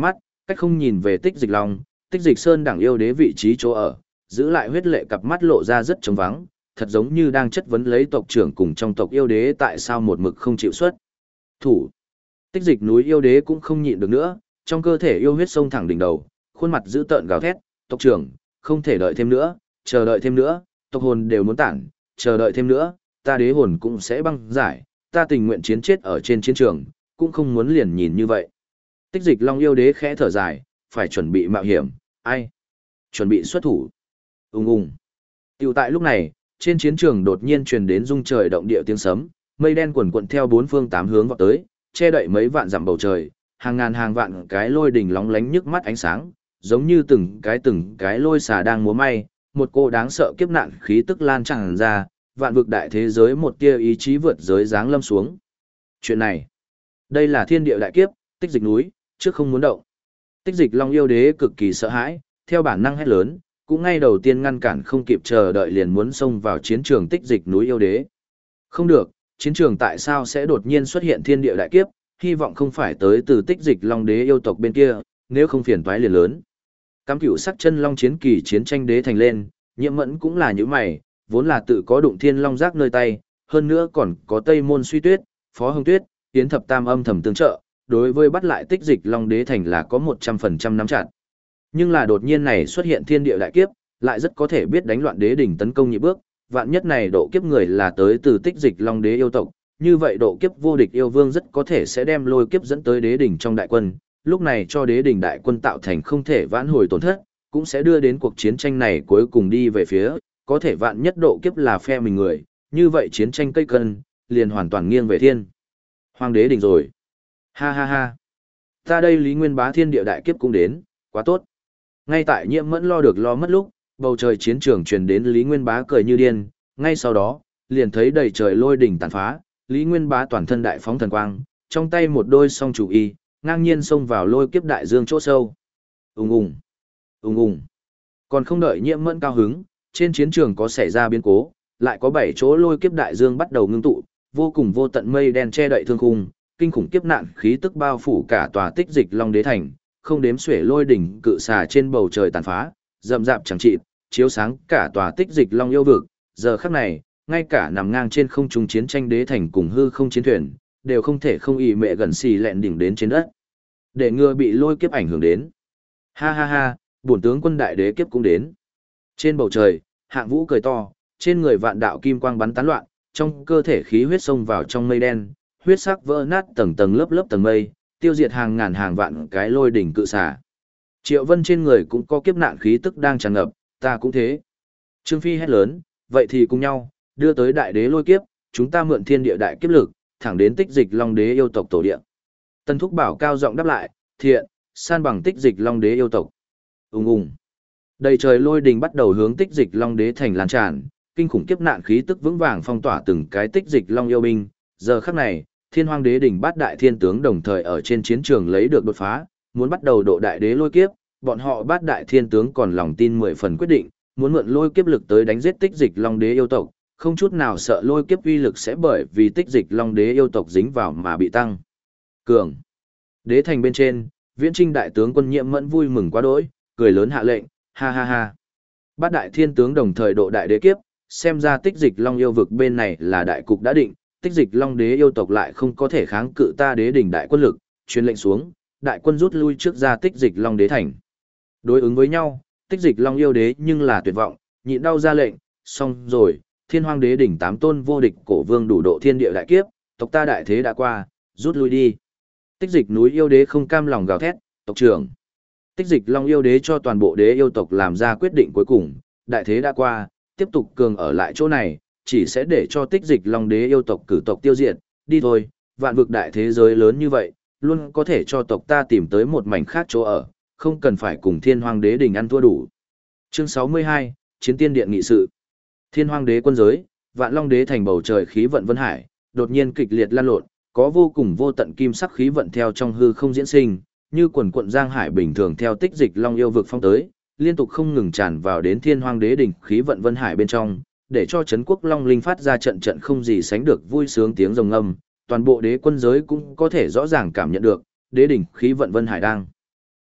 Cách không nhìn về Tích Dịch Long, Tích Dịch Sơn đẳng yêu đế vị trí chỗ ở, giữ lại huyết lệ cặp mắt lộ ra rất trống vắng, thật giống như đang chất vấn lấy tộc trưởng cùng trong tộc yêu đế tại sao một mực không chịu xuất thủ. Tích Dịch núi yêu đế cũng không nhịn được nữa, trong cơ thể yêu huyết sông thẳng đỉnh đầu, khuôn mặt dữ tợn gào thét, "Tộc trưởng, không thể đợi thêm nữa, chờ đợi thêm nữa, tộc hồn đều muốn tản, chờ đợi thêm nữa, ta đế hồn cũng sẽ băng giải, ta tình nguyện chiến chết ở trên chiến trường, cũng không muốn liền nhìn như vậy." Tích Dịch Long yêu đế khẽ thở dài, phải chuẩn bị mạo hiểm, ai? Chuẩn bị xuất thủ. Ùng ùng. Tiểu tại lúc này, trên chiến trường đột nhiên truyền đến rung trời động địa tiếng sấm, mây đen quần quần theo bốn phương tám hướng vọt tới, che đậy mấy vạn dặm bầu trời, hàng ngàn hàng vạn cái lôi đỉnh lóng lánh nhức mắt ánh sáng, giống như từng cái lôi xà đang múa may, một cô đáng sợ kiếp nạn khí tức lan tràn ra, vạn vực đại thế giới một tia ý chí vượt giới giáng lâm xuống. Chuyện này, đây là thiên địa đại kiếp, Tích Dịch núi, trước không muốn động. Tích Dịch Long yêu đế cực kỳ sợ hãi, theo bản năng hét lớn, cũng ngay đầu tiên ngăn cản không kịp chờ đợi liền muốn xông vào chiến trường Tích Dịch núi yêu đế. Không được, chiến trường tại sao sẽ đột nhiên xuất hiện thiên địa đại kiếp, hy vọng không phải tới từ Tích Dịch Long đế yêu tộc bên kia, nếu không phiền toái liền lớn. Cắm cửu sắc chân long chiến kỳ chiến tranh đế thành lên, Nhiệm Mẫn cũng là những mày, vốn là tự có đụng thiên long giác nơi tay, hơn nữa còn có Tây Môn Suy Tuyết, Phó Hồng Tuyết, Yến Thập Tam âm thầm tương trợ, đối với bắt lại Tích Dịch Long đế thành là có 100% nắm chặt. Nhưng là đột nhiên này xuất hiện thiên địa đại kiếp, lại rất có thể biết đánh loạn đế đỉnh tấn công nhị bước, vạn nhất này độ kiếp người là tới từ Tích Dịch Long đế yêu tộc, như vậy độ kiếp vô địch yêu vương rất có thể sẽ đem lôi kiếp dẫn tới đế đỉnh trong đại quân, lúc này cho đế đỉnh đại quân tạo thành không thể vãn hồi tổn thất, cũng sẽ đưa đến cuộc chiến tranh này cuối cùng đi về phía, có thể vạn nhất độ kiếp là phe mình người, như vậy chiến tranh cây cân, liền hoàn toàn nghiêng về thiên hoàng đế đỉnh rồi. Ha ha ha. Ta đây Lý Nguyên Bá thiên địa đại kiếp cũng đến, quá tốt. Ngay tại Nhiệm Mẫn lo được lo mất lúc, bầu trời chiến trường truyền đến Lý Nguyên Bá cười như điên, ngay sau đó, liền thấy đầy trời lôi đỉnh tàn phá, Lý Nguyên Bá toàn thân đại phóng thần quang, trong tay một đôi song chủ y, ngang nhiên xông vào lôi kiếp đại dương chỗ sâu. Ùng ùng, ùng ùng. Còn không đợi Nhiệm Mẫn cao hứng, trên chiến trường có xảy ra biến cố, lại có 7 chỗ lôi kiếp đại dương bắt đầu ngưng tụ, vô cùng vô tận mây đen che đậy thương khung, kinh khủng kiếp nạn khí tức bao phủ cả tòa Tích Dịch Long đế thành, không đếm xuể lôi đỉnh cự xà trên bầu trời tàn phá, rậm rạp chẳng chịt, chiếu sáng cả tòa Tích Dịch Long yêu vực. Giờ khắc này, ngay cả nằm ngang trên không trung chiến tranh đế thành cùng hư không chiến thuyền, đều không thể không ỉ mẹ gần xì lẹn đỉnh đến trên đất, để ngừa bị lôi kiếp ảnh hưởng đến. Ha ha ha, bổn tướng quân đại đế kiếp cũng đến. Trên bầu trời, Hạng Vũ cười to, trên người vạn đạo kim quang bắn tán loạn, trong cơ thể khí huyết xông vào trong mây đen, huyết sắc vỡ nát tầng tầng lớp lớp tầng mây, tiêu diệt hàng ngàn hàng vạn cái lôi đỉnh cự xà. Triệu Vân trên người cũng có kiếp nạn khí tức đang tràn ngập, ta cũng thế. Trương Phi hét lớn, vậy thì cùng nhau, đưa tới đại đế lôi kiếp, chúng ta mượn thiên địa đại kiếp lực, thẳng đến Tích Dịch Long đế yêu tộc tổ địa. Tân Thúc Bảo cao giọng đáp lại, thiện, san bằng Tích Dịch Long đế yêu tộc. Ùng ùng. Đầy trời lôi đình bắt đầu hướng Tích Dịch Long đế thành lan tràn, kinh khủng kiếp nạn khí tức vững vàng phong tỏa từng cái Tích Dịch Long yêu binh. Giờ khắc này, Thiên Hoang đế đỉnh bát đại thiên tướng đồng thời ở trên chiến trường lấy được đột phá, muốn bắt đầu độ đại đế lôi kiếp, bọn họ bát đại thiên tướng còn lòng tin 10 phần quyết định, muốn mượn lôi kiếp lực tới đánh giết Tích Dịch Long đế yêu tộc, không chút nào sợ lôi kiếp uy lực sẽ bởi vì Tích Dịch Long đế yêu tộc dính vào mà bị tăng cường. Đế thành bên trên, Viễn Trinh đại tướng quân Nhiệm Mẫn vui mừng quá đỗi, cười lớn hạ lệnh, ha ha ha. Bát đại thiên tướng đồng thời độ đại đế kiếp, xem ra Tích Dịch Long yêu vực bên này là đại cục đã định, Tích Dịch Long đế yêu tộc lại không có thể kháng cự ta đế đỉnh đại quân lực, truyền lệnh xuống, đại quân rút lui trước ra Tích Dịch Long đế thành. Đối ứng với nhau, Tích Dịch Long yêu đế nhưng là tuyệt vọng, nhịn đau ra lệnh, xong rồi, Thiên Hoang đế đỉnh 8 tôn vô địch cổ vương đủ độ thiên địa đại kiếp, tộc ta đại thế đã qua, rút lui đi. Tích Dịch núi yêu đế không cam lòng gào thét, tộc trưởng. Tích Dịch Long yêu đế cho toàn bộ đế yêu tộc làm ra quyết định cuối cùng, đại thế đã qua, tiếp tục cường ở lại chỗ này, chỉ sẽ để cho Tích Dịch Long đế yêu tộc cử tộc tiêu diệt, đi thôi, vạn vực đại thế giới lớn như vậy, luôn có thể cho tộc ta tìm tới một mảnh khác chỗ ở, không cần phải cùng Thiên Hoang đế đỉnh ăn thua đủ. Chương 62, Chiến Tiên Điện nghị sự. Thiên Hoang đế quân giới, Vạn Long đế thành bầu trời khí vận vân hải, đột nhiên kịch liệt lan lộn, có vô cùng vô tận kim sắc khí vận theo trong hư không diễn sinh, như quần quận giang hải bình thường theo Tích Dịch Long yêu vực phong tới, liên tục không ngừng tràn vào đến Thiên Hoang đế đỉnh khí vận vân hải bên trong, để cho Trấn Quốc Long Linh phát ra trận trận không gì sánh được vui sướng tiếng rồng ngâm, toàn bộ đế quân giới cũng có thể rõ ràng cảm nhận được, đế đỉnh khí vận vân hải đang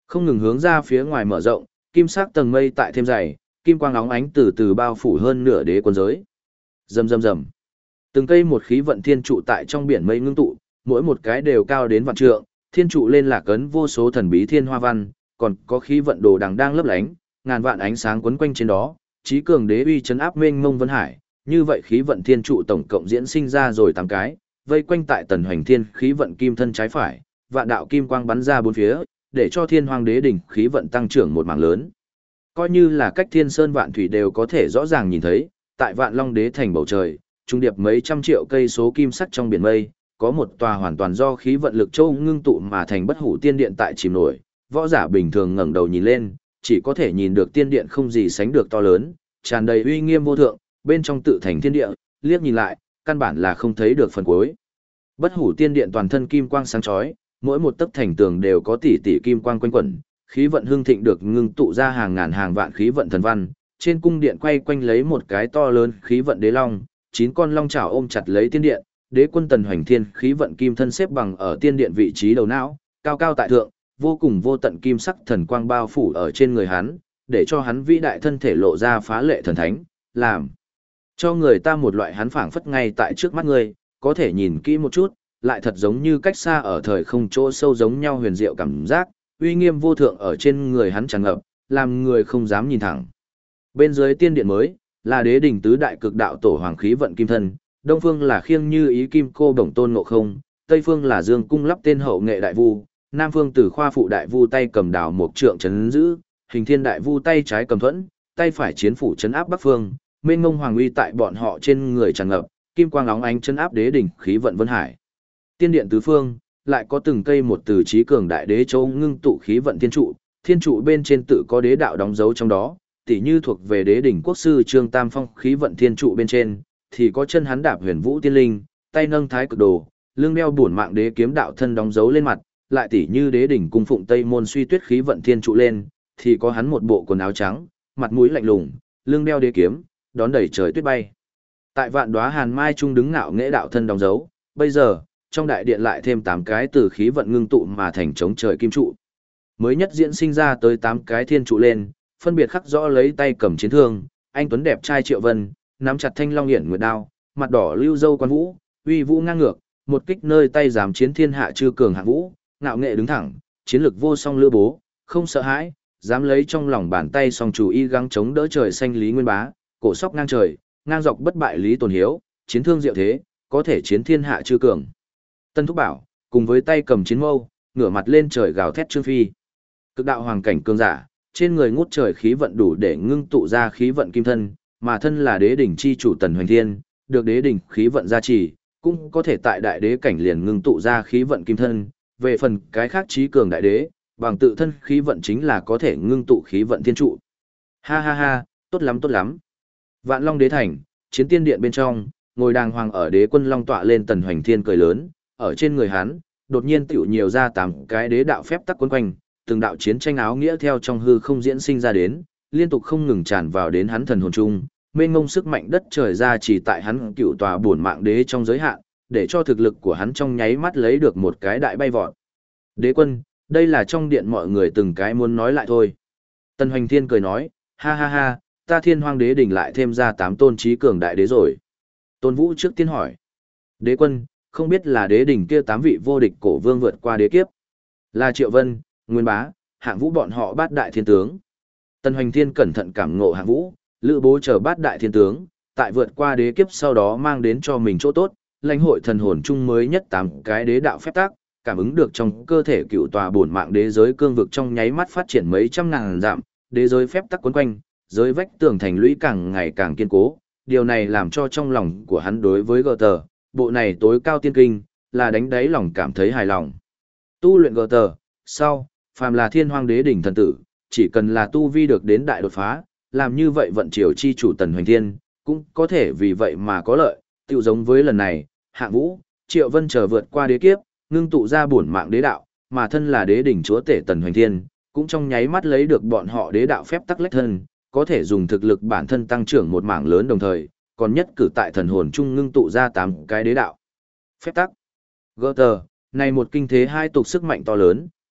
Không ngừng hướng ra phía ngoài mở rộng, kim sắc tầng mây tại thêm dày, kim quang óng ánh từ từ bao phủ hơn nửa đế quân giới. Rầm rầm rầm. Từng cây một khí vận thiên trụ tại trong biển mây ngưng tụ, mỗi một cái đều cao đến vạn trượng, thiên trụ lên lạc ấn vô số thần bí thiên hoa văn, còn có khí vận đồ đằng đang lấp lánh, ngàn vạn ánh sáng quấn quanh trên đó, chí cường đế uy chấn áp mênh mông vân hải, như vậy khí vận thiên trụ tổng cộng diễn sinh ra rồi 8 cái, vây quanh tại tần hoành thiên khí vận kim thân trái phải, vạn đạo kim quang bắn ra bốn phía, để cho thiên hoàng đế đỉnh khí vận tăng trưởng một mảng lớn. Coi như là cách thiên sơn vạn thủy đều có thể rõ ràng nhìn thấy, tại vạn long đế thành bầu trời, trung điệp mấy trăm triệu cây số kim sắc trong biển mây, có một tòa hoàn toàn do khí vận lực châu ngưng tụ mà thành bất hủ tiên điện tại chìm nổi, võ giả bình thường ngẩng đầu nhìn lên, chỉ có thể nhìn được tiên điện không gì sánh được to lớn, tràn đầy uy nghiêm vô thượng, bên trong tự thành thiên địa, liếc nhìn lại, căn bản là không thấy được phần cuối. Bất hủ tiên điện toàn thân kim quang sáng chói, mỗi một tấc thành tường đều có tỷ tỷ kim quang quanh quẩn, khí vận hưng thịnh được ngưng tụ ra hàng ngàn hàng vạn khí vận thần văn, trên cung điện quay quanh lấy một cái to lớn khí vận đế long, 9 con long chảo ôm chặt lấy tiên điện, đế quân tần hoành thiên khí vận kim thân xếp bằng ở tiên điện vị trí đầu não, cao cao tại thượng, vô cùng vô tận kim sắc thần quang bao phủ ở trên người hắn, để cho hắn vĩ đại thân thể lộ ra phá lệ thần thánh, làm cho người ta một loại hắn phảng phất ngay tại trước mắt người, có thể nhìn kỹ một chút, lại thật giống như cách xa ở thời không chỗ sâu giống nhau huyền diệu cảm giác, uy nghiêm vô thượng ở trên người hắn tràn ngập, làm người không dám nhìn thẳng. Bên dưới tiên điện mới, là đế đỉnh tứ đại cực đạo tổ hoàng khí vận kim thân, đông phương là khiêng như ý kim cô đồng tôn ngộ không, tây phương là dương cung lắp tên hậu nghệ đại vu, nam phương từ khoa phụ đại vu tay cầm đào một trượng chấn giữ, hình thiên đại vu tay trái cầm thuẫn, tay phải chiến phủ chấn áp bắc phương, mênh ngông hoàng uy tại bọn họ trên người tràn ngập, kim quang óng ánh chấn áp đế đỉnh khí vận vân hải. Tiên điện tứ phương, lại có từng cây một từ trí cường đại đế châu ngưng tụ khí vận thiên trụ bên trên tự có đế đạo đóng dấu trong đó, tỉ như thuộc về đế đỉnh quốc sư Trương Tam Phong khí vận thiên trụ bên trên, thì có chân hắn đạp huyền vũ tiên linh, tay nâng thái cực đồ, lưng đeo bổn mạng đế kiếm đạo thân đóng dấu lên mặt, lại tỉ như đế đỉnh cung phụng tây môn suy tuyết khí vận thiên trụ lên, thì có hắn một bộ quần áo trắng, mặt mũi lạnh lùng, lưng đeo đế kiếm, đón đẩy trời tuyết bay. Tại vạn đóa hàn mai trung đứng ngạo nghễ đạo thân đóng dấu, bây giờ, trong đại điện lại thêm 8 cái từ khí vận ngưng tụ mà thành chống trời kim trụ. Mới nhất diễn sinh ra tới 8 cái thiên trụ lên, phân biệt khắc rõ lấy tay cầm chiến thương, anh tuấn đẹp trai Triệu Vân, nắm chặt thanh long hiển nguyệt đao, mặt đỏ lưu dâu quan vũ, uy vũ ngang ngược, một kích nơi tay dám chiến thiên hạ chư cường hạng vũ, ngạo nghệ đứng thẳng, chiến lực vô song lữ bố, không sợ hãi, dám lấy trong lòng bàn tay song chủ y gắng chống đỡ trời xanh lý nguyên bá, cổ sóc ngang trời, ngang dọc bất bại lý tồn hiếu, chiến thương diệu thế, có thể chiến thiên hạ chư cường. Tân Thúc Bảo, cùng với tay cầm chiến mâu, ngửa mặt lên trời gào thét Trương Phi. Cực đạo hoàng cảnh cường giả, trên người ngút trời khí vận đủ để ngưng tụ ra khí vận kim thân, mà thân là đế đỉnh chi chủ Tần Hoành Thiên, được đế đỉnh khí vận gia trì, cũng có thể tại đại đế cảnh liền ngưng tụ ra khí vận kim thân. Về phần cái khác trí cường đại đế, bằng tự thân khí vận chính là có thể ngưng tụ khí vận thiên trụ. Ha ha ha, tốt lắm tốt lắm. Vạn Long đế thành, chiến tiên điện bên trong, ngồi đàng hoàng ở đế quân long tọa lên Tần Hoành Thiên cười lớn, ở trên người hắn, đột nhiên tiểu nhiều ra 8 cái đế đạo phép tắc quấn quanh, từng đạo chiến tranh áo nghĩa theo trong hư không diễn sinh ra đến, liên tục không ngừng tràn vào đến hắn thần hồn trung, mênh mông sức mạnh đất trời ra chỉ tại hắn cựu tòa bổn mạng đế trong giới hạn, để cho thực lực của hắn trong nháy mắt lấy được một cái đại bay vọt. Đế quân, đây là trong điện mọi người từng cái muốn nói lại thôi. Tần Hoành Thiên cười nói, ha ha ha, ta Thiên Hoang đế đỉnh lại thêm ra 8 tôn trí cường đại đế rồi. Tôn Vũ trước tiên hỏi, đế quân, không biết là đế đỉnh kia 8 vị vô địch cổ vương vượt qua đế kiếp, là Triệu Vân, Nguyên Bá, Hạng Vũ bọn họ bát đại thiên tướng. Tần Hoành Thiên cẩn thận cảm ngộ Hạng Vũ, Lữ Bố chờ bát đại thiên tướng, tại vượt qua đế kiếp sau đó mang đến cho mình chỗ tốt, lãnh hội thần hồn chung mới nhất 8 cái đế đạo phép tắc, cảm ứng được trong cơ thể cựu tòa bổn mạng đế giới cương vực trong nháy mắt phát triển mấy trăm ngàn dặm, đế giới phép tắc quấn quanh, giới vách tường thành lũy càng ngày càng kiên cố. Điều này làm cho trong lòng của hắn đối với gờ tờ, bộ này tối cao tiên kinh, là đánh đáy lòng cảm thấy hài lòng. Tu luyện gờ tờ, sau, phàm là Thiên Hoang đế đỉnh thần tử, chỉ cần là tu vi được đến đại đột phá, làm như vậy vận triều chi chủ Tần Hoành Thiên, cũng có thể vì vậy mà có lợi, tựu giống với lần này, Hạng Vũ, Triệu Vân chờ vượt qua đế kiếp, ngưng tụ ra bổn mạng đế đạo, mà thân là đế đỉnh chúa tể Tần Hoành Thiên, cũng trong nháy mắt lấy được bọn họ đế đạo phép tắc lách thân, có thể dùng thực lực bản thân tăng trưởng một mảng lớn đồng thời, còn nhất cử tại thần hồn chung ngưng tụ ra 8 cái đế đạo phép tắc. Gơ tờ, này một kinh thế hai tục sức mạnh to lớn,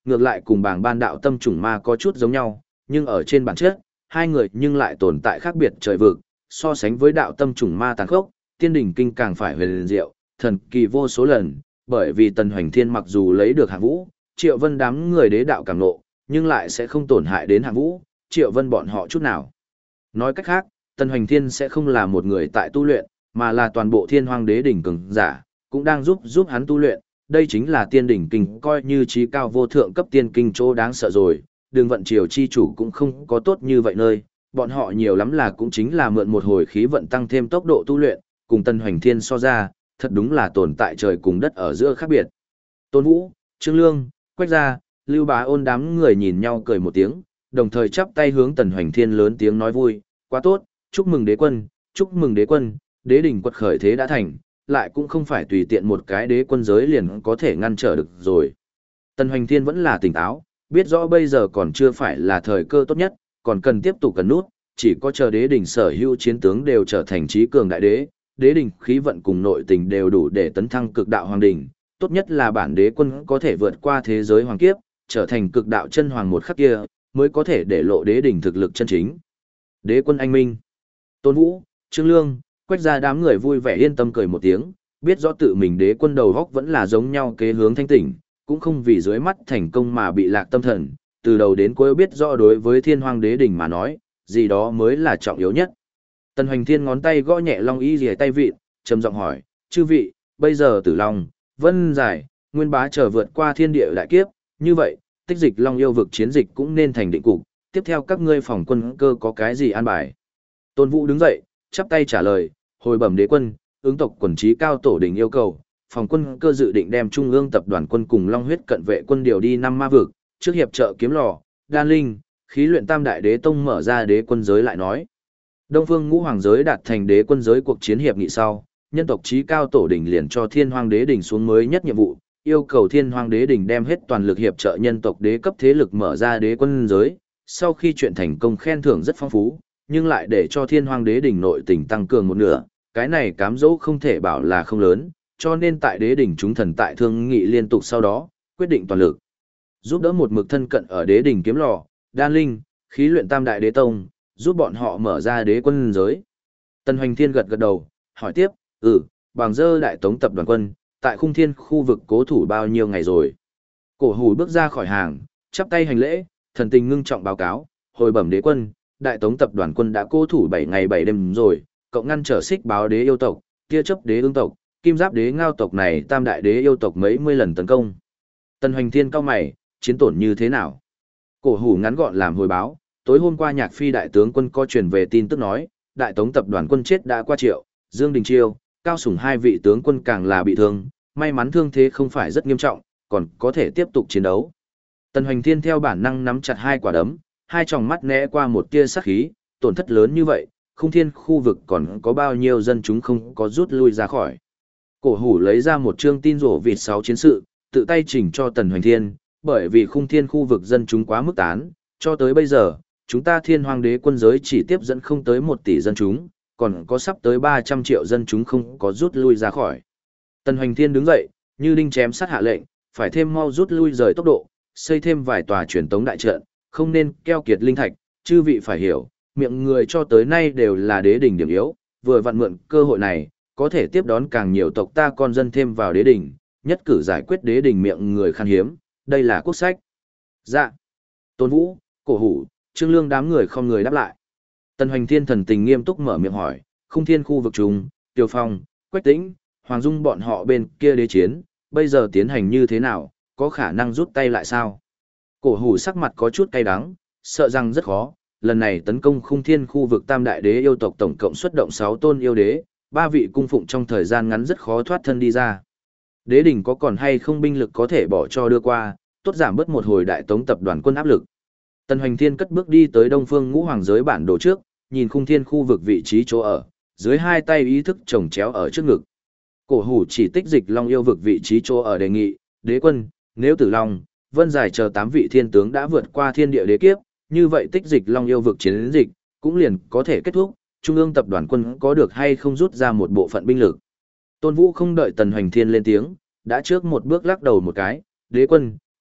ngược lại cùng bảng ban đạo tâm trùng ma có chút giống nhau, nhưng ở trên bản chất, hai người nhưng lại tồn tại khác biệt trời vực, so sánh với đạo tâm trùng ma tàn khốc, tiên đỉnh kinh càng phải huyền diệu, thần kỳ vô số lần, bởi vì Tần Hoành Thiên mặc dù lấy được hạng vũ, Triệu Vân đám người đế đạo càng nộ, nhưng lại sẽ không tổn hại đến hạng vũ, Triệu Vân bọn họ chút nào. Nói cách khác, Tần Hoành Thiên sẽ không là một người tại tu luyện, mà là toàn bộ thiên hoang đế đỉnh cường giả, cũng đang giúp hắn tu luyện, đây chính là tiên đỉnh kinh coi như trí cao vô thượng cấp tiên kinh chỗ đáng sợ rồi, đường vận triều chi chủ cũng không có tốt như vậy nơi, bọn họ nhiều lắm là cũng chính là mượn một hồi khí vận tăng thêm tốc độ tu luyện, cùng Tần Hoành Thiên so ra, thật đúng là tồn tại trời cùng đất ở giữa khác biệt. Tôn Vũ, Trương Lương, Quách Gia, Lưu Bá Ôn đám người nhìn nhau cười một tiếng, đồng thời chắp tay hướng Tần Hoành Thiên lớn tiếng nói vui, quá tốt, chúc mừng đế quân, chúc mừng đế quân, đế đỉnh quật khởi thế đã thành, lại cũng không phải tùy tiện một cái đế quân giới liền có thể ngăn trở được rồi. Tần Hoành Thiên vẫn là tỉnh táo, biết rõ bây giờ còn chưa phải là thời cơ tốt nhất, còn cần tiếp tục cần nút, chỉ có chờ đế đỉnh sở hữu chiến tướng đều trở thành trí cường đại đế, đế đỉnh khí vận cùng nội tình đều đủ để tấn thăng cực đạo hoàng đỉnh, tốt nhất là bản đế quân có thể vượt qua thế giới hoàng kiếp, trở thành cực đạo chân hoàng một khắc kia, mới có thể để lộ đế đỉnh thực lực chân chính. Đế quân anh minh. Tôn Vũ, Trương Lương, Quách Gia đám người vui vẻ yên tâm cười một tiếng, biết rõ tự mình đế quân đầu góc vẫn là giống nhau kế hướng thanh tỉnh, cũng không vì dưới mắt thành công mà bị lạc tâm thần, từ đầu đến cuối biết rõ đối với thiên hoang đế đỉnh mà nói, gì đó mới là trọng yếu nhất. Tần Hoành Thiên ngón tay gõ nhẹ Long Y Rìa tay vịn, trầm giọng hỏi, chư vị, bây giờ Tử Long, Vân Giải, Nguyên Bá chờ vượt qua thiên địa đại kiếp, như vậy, tích dịch Long yêu vực chiến dịch cũng nên thành định cục, tiếp theo các ngươi phòng quân cơ có cái gì an bài? Tôn Vũ đứng dậy, chắp tay trả lời, hồi bẩm đế quân, ứng tộc quần trí cao tổ đình yêu cầu, phòng quân cơ dự định đem trung ương tập đoàn quân cùng Long huyết cận vệ quân điều đi 5 ma vực, trước hiệp trợ kiếm lò, đan linh, khí luyện tam đại đế tông mở ra đế quân giới lại nói. Đông phương ngũ hoàng giới đạt thành đế quân giới cuộc chiến hiệp nghị sau, nhân tộc trí cao tổ đỉnh liền cho thiên hoang đế đỉnh xuống mới nhất nhiệm vụ, yêu cầu thiên hoang đế đỉnh đem hết toàn lực hiệp trợ nhân tộc đế cấp thế lực mở ra đế quân giới. Sau khi chuyện thành công khen thưởng rất phong phú, nhưng lại để cho thiên hoang đế đỉnh nội tình tăng cường một nửa, cái này cám dỗ không thể bảo là không lớn, cho nên tại đế đỉnh chúng thần tại thương nghị liên tục sau đó, quyết định toàn lực giúp đỡ một mực thân cận ở đế đỉnh kiếm lò, đan linh, khí luyện tam đại đế tông, giúp bọn họ mở ra đế quân giới. Tần Hoành Thiên gật gật đầu, hỏi tiếp, bằng dơ đại tống tập đoàn quân, tại khung thiên khu vực cố thủ bao nhiêu ngày rồi? Cổ hủ bước ra khỏi hàng, chắp tay hành lễ, thần tình ngưng trọng báo cáo, hồi bẩm đế quân, đại tống tập đoàn quân đã cố thủ 7 ngày 7 đêm rồi, cộng ngăn trở xích báo đế yêu tộc, kia chấp đế ương tộc, kim giáp đế ngao tộc này tam đại đế yêu tộc mấy mươi lần tấn công. Tần Hoành Thiên cao mày, chiến tổn như thế nào? Cổ hủ ngắn gọn làm hồi báo, tối hôm qua Nhạc Phi đại tướng quân có truyền về tin tức nói, đại tống tập đoàn quân chết đã qua triệu, Dương Đình Chiêu, Cao Sủng hai vị tướng quân càng là bị thương, may mắn thương thế không phải rất nghiêm trọng, còn có thể tiếp tục chiến đấu. Tần Hoành Thiên theo bản năng nắm chặt hai quả đấm, hai tròng mắt né qua một tia sát khí, tổn thất lớn như vậy, khung thiên khu vực còn có bao nhiêu dân chúng không có rút lui ra khỏi. Cổ hủ lấy ra một chương tin rổ vịt 6 chiến sự, tự tay chỉnh cho Tần Hoành Thiên, bởi vì khung thiên khu vực dân chúng quá mức tán, cho tới bây giờ, chúng ta thiên hoàng đế quân giới chỉ tiếp dẫn không tới 1 tỷ dân chúng, còn có sắp tới 300 triệu dân chúng không có rút lui ra khỏi. Tần Hoành Thiên đứng dậy, như đinh chém sắt hạ lệnh, phải thêm mau rút lui rời tốc độ, xây thêm vài tòa truyền tống đại trận, không nên keo kiệt linh thạch, chư vị phải hiểu, miệng người cho tới nay đều là đế đỉnh điểm yếu, vừa vặn mượn cơ hội này, có thể tiếp đón càng nhiều tộc ta con dân thêm vào đế đỉnh, nhất cử giải quyết đế đỉnh miệng người khan hiếm, đây là quốc sách. Dạ. Tôn Vũ, Cổ Hủ, Trương Lương đám người không người đáp lại. Tần Hoành Thiên thần tình nghiêm túc mở miệng hỏi, khung thiên khu vực trùng, Tiêu Phong, Quách Tĩnh, Hoàng Dung bọn họ bên kia đế chiến, bây giờ tiến hành như thế nào, có khả năng rút tay lại sao? Cổ Hủ sắc mặt có chút cay đắng, sợ rằng rất khó, lần này tấn công khung thiên khu vực tam đại đế yêu tộc tổng cộng xuất động 6 tôn yêu đế, 3 vị cung phụng trong thời gian ngắn rất khó thoát thân đi ra. Đế đỉnh có còn hay không binh lực có thể bỏ cho đưa qua, tốt giảm bớt một hồi đại tống tập đoàn quân áp lực. Tần Hoành Thiên cất bước đi tới Đông Phương Ngũ Hoàng giới bản đồ trước, nhìn khung thiên khu vực vị trí chỗ ở, dưới hai tay ý thức chồng chéo ở trước ngực. Cổ Hủ chỉ tích dịch Long yêu vực vị trí chỗ ở đề nghị, đế quân, nếu Tử Long, Vân Giải chờ 8 vị thiên tướng đã vượt qua thiên địa đế kiếp, như vậy tích dịch Long yêu vực chiến dịch cũng liền có thể kết thúc, trung ương tập đoàn quân có được hay không rút ra một bộ phận binh lực. Tôn Vũ không đợi Tần Hoành Thiên lên tiếng, đã trước một bước lắc đầu một cái, đế quân,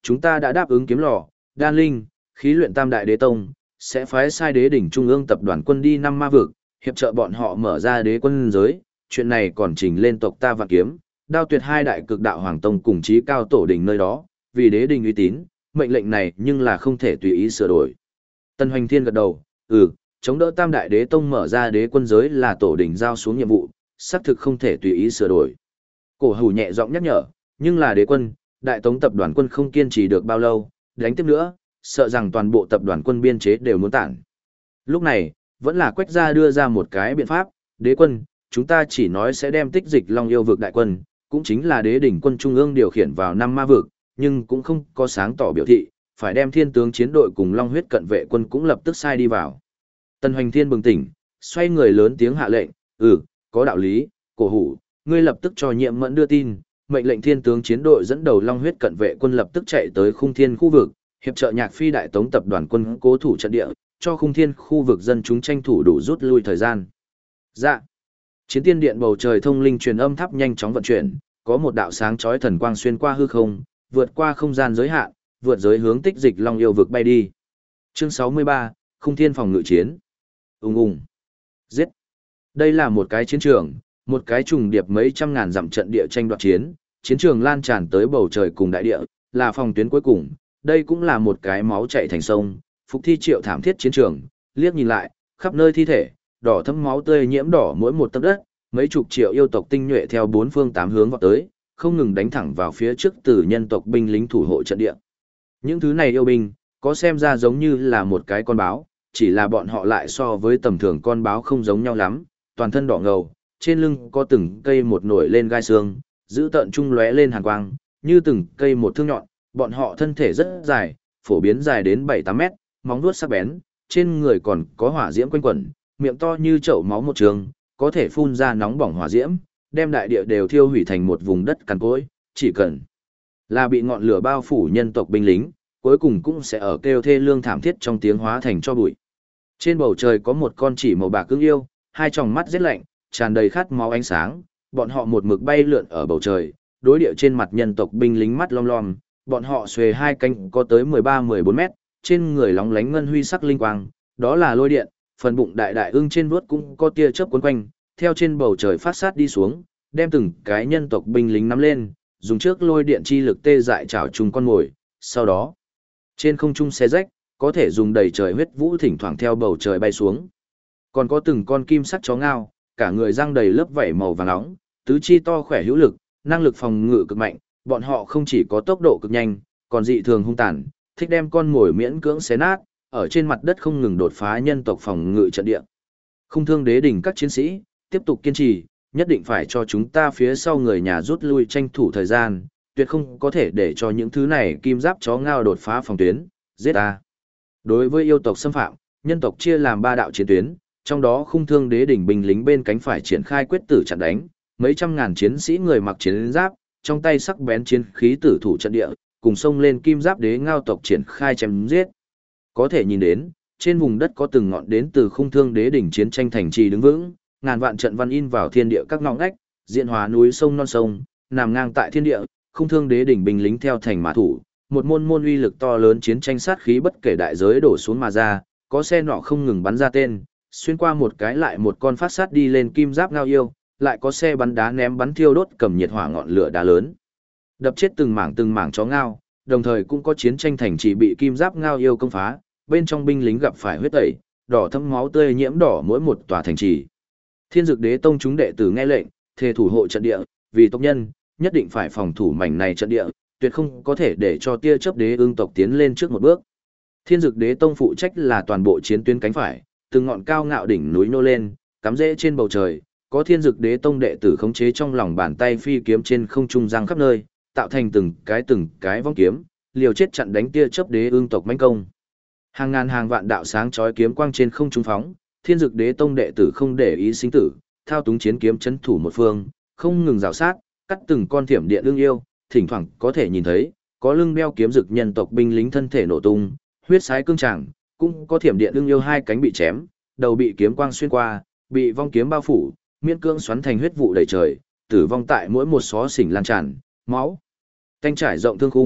chúng ta đã đáp ứng kiếm lò, đan linh, khí luyện tam đại đế tông, sẽ phái sai đế đỉnh trung ương tập đoàn quân đi 5 ma vực, hiệp trợ bọn họ mở ra đế quân giới, chuyện này còn trình lên tộc ta Vạn Kiếm, Đao Tuyệt hai đại cực đạo hoàng tông cùng chí cao tổ đỉnh nơi đó, vì đế đỉnh uy tín, mệnh lệnh này nhưng là không thể tùy ý sửa đổi. Tân Hoành Thiên gật đầu, chống đỡ tam đại đế tông mở ra đế quân giới là tổ đỉnh giao xuống nhiệm vụ, xác thực không thể tùy ý sửa đổi. Cổ Hủ nhẹ giọng nhắc nhở, nhưng là đế quân, đại tống tập đoàn quân không kiên trì được bao lâu, đánh tiếp nữa, sợ rằng toàn bộ tập đoàn quân biên chế đều muốn tản. Lúc này, vẫn là Quách gia đưa ra một cái biện pháp, đế quân, chúng ta chỉ nói sẽ đem Tích Dịch Long yêu vực đại quân, cũng chính là đế đỉnh quân trung ương điều khiển vào 5 ma vực, nhưng cũng không có sáng tỏ biểu thị, phải đem thiên tướng chiến đội cùng Long huyết cận vệ quân cũng lập tức sai đi vào. Tần Hoành Thiên bừng tỉnh, xoay người lớn tiếng hạ lệnh, có đạo lý, Cổ Hủ, ngươi lập tức cho Nhiệm Mẫn đưa tin, mệnh lệnh thiên tướng chiến đội dẫn đầu Long huyết cận vệ quân lập tức chạy tới Khung Thiên khu vực, hiệp trợ Nhạc Phi đại tống tập đoàn quân cố thủ trận địa, cho Khung Thiên khu vực dân chúng tranh thủ đủ rút lui thời gian. Dạ. Chiến tiên điện bầu trời thông linh truyền âm tháp nhanh chóng vận chuyển, có một đạo sáng chói thần quang xuyên qua hư không, vượt qua không gian giới hạn, vượt giới hướng Tích Dịch Long yêu vực bay đi. Chương 63, Khung Thiên phòng ngự chiến. Ùng ùng. Giết. Đây là một cái chiến trường, một cái trùng điệp mấy trăm ngàn dặm trận địa tranh đoạt chiến, chiến trường lan tràn tới bầu trời cùng đại địa, là phòng tuyến cuối cùng, đây cũng là một cái máu chảy thành sông, phục thi triệu thảm thiết chiến trường, liếc nhìn lại, khắp nơi thi thể, đỏ thẫm máu tươi nhiễm đỏ mỗi một tấc đất, mấy chục triệu yêu tộc tinh nhuệ theo bốn phương tám hướng vọt tới, không ngừng đánh thẳng vào phía trước từ nhân tộc binh lính thủ hộ trận địa. Những thứ này yêu binh, có xem ra giống như là một cái con báo, chỉ là bọn họ lại so với tầm thường con báo không giống nhau lắm, toàn thân đỏ ngầu, trên lưng có từng cây một nổi lên gai xương, giữ tợn trung lóe lên hàn quang, như từng cây một thương nhọn, bọn họ thân thể rất dài, phổ biến dài đến 7-8 mét, móng vuốt sắc bén, trên người còn có hỏa diễm quanh quẩn, miệng to như chậu máu một trường, có thể phun ra nóng bỏng hỏa diễm, đem đại địa đều thiêu hủy thành một vùng đất cằn cỗi, chỉ cần là bị ngọn lửa bao phủ nhân tộc binh lính, cuối cùng cũng sẽ ở kêu thê lương thảm thiết trong tiếng hóa thành cho bụi. Trên bầu trời có một con chỉ màu bạc cứng yêu, hai tròng mắt rét lạnh, tràn đầy khát máu ánh sáng, bọn họ một mực bay lượn ở bầu trời, đối địa trên mặt nhân tộc binh lính mắt lom lom, bọn họ xuề hai cánh có tới 13-14 mét, trên người lóng lánh ngân huy sắc linh quang, đó là lôi điện, phần bụng đại đại ưng trên vuốt cũng có tia chớp cuốn quanh, theo trên bầu trời phát sát đi xuống, đem từng cái nhân tộc binh lính nắm lên, dùng trước lôi điện chi lực tê dại chảo trùng con mồi, sau đó trên không trung xé rách, có thể dùng đầy trời huyết vũ thỉnh thoảng theo bầu trời bay xuống. Còn có từng con kim sắc chó ngao, cả người răng đầy lớp vảy màu vàng nóng, tứ chi to khỏe hữu lực, năng lực phòng ngự cực mạnh, bọn họ không chỉ có tốc độ cực nhanh, còn dị thường hung tàn, thích đem con mồi miễn cưỡng xé nát, ở trên mặt đất không ngừng đột phá nhân tộc phòng ngự trận địa. Khung Thương đế đỉnh các chiến sĩ, tiếp tục kiên trì, nhất định phải cho chúng ta phía sau người nhà rút lui tranh thủ thời gian, tuyệt không có thể để cho những thứ này kim giáp chó ngao đột phá phòng tuyến, giết ta. Đối với yêu tộc xâm phạm, nhân tộc chia làm 3 đạo chiến tuyến, trong đó Khung Thương đế đỉnh binh lính bên cánh phải triển khai quyết tử chặn đánh, mấy trăm ngàn chiến sĩ người mặc chiến giáp, trong tay sắc bén chiến khí tử thủ trận địa, cùng xông lên kim giáp đế ngao tộc triển khai chém giết. Có thể nhìn đến, trên vùng đất có từng ngọn đến từ Khung Thương đế đỉnh chiến tranh thành trì đứng vững, ngàn vạn trận văn in vào thiên địa các ngõ ngách, diện hóa núi sông non sông, nằm ngang tại thiên địa, Khung Thương đế đỉnh binh lính theo thành mã thủ, một môn môn uy lực to lớn chiến tranh sát khí bất kể đại giới đổ xuống mà ra, có xe nọ không ngừng bắn ra tên, xuyên qua một cái lại một con phát sát đi lên kim giáp ngao yêu, lại có xe bắn đá ném bắn thiêu đốt cầm nhiệt hỏa ngọn lửa đá lớn, đập chết từng mảng chó ngao, đồng thời cũng có chiến tranh thành trì bị kim giáp ngao yêu công phá, bên trong binh lính gặp phải huyết tẩy, đỏ thẫm máu tươi nhiễm đỏ mỗi một tòa thành trì. Thiên Dực Đế tông chúng đệ tử nghe lệnh, thề thủ hộ trận địa, vì tộc nhân, nhất định phải phòng thủ mảnh này trận địa, tuyệt không có thể để cho tia chớp đế ương tộc tiến lên trước một bước. Thiên Dực Đế tông phụ trách là toàn bộ chiến tuyến cánh phải, từng ngọn cao ngạo đỉnh núi nô lên, cắm rễ trên bầu trời, có Thiên Dực Đế tông đệ tử khống chế trong lòng bàn tay phi kiếm trên không trung giăng khắp nơi, tạo thành từng cái vong kiếm, liều chết chặn đánh tia chớp đế ương tộc mãnh công. Hàng ngàn hàng vạn đạo sáng chói kiếm quang trên không trung phóng, Thiên Dực Đế tông đệ tử không để ý sinh tử, thao túng chiến kiếm chấn thủ một phương, không ngừng rào sát, cắt từng con thiểm điện ương yêu, thỉnh thoảng có thể nhìn thấy, có lưng đeo kiếm dực nhân tộc binh lính thân thể nổ tung, huyết sái cương tràng, cũng có thiểm điện ương yêu hai cánh bị chém, đầu bị kiếm quang xuyên qua, bị vong kiếm bao phủ, miễn cưỡng xoắn thành huyết vụ đầy trời, tử vong tại mỗi một xó xỉnh lan tràn, máu tanh trải rộng thương khung,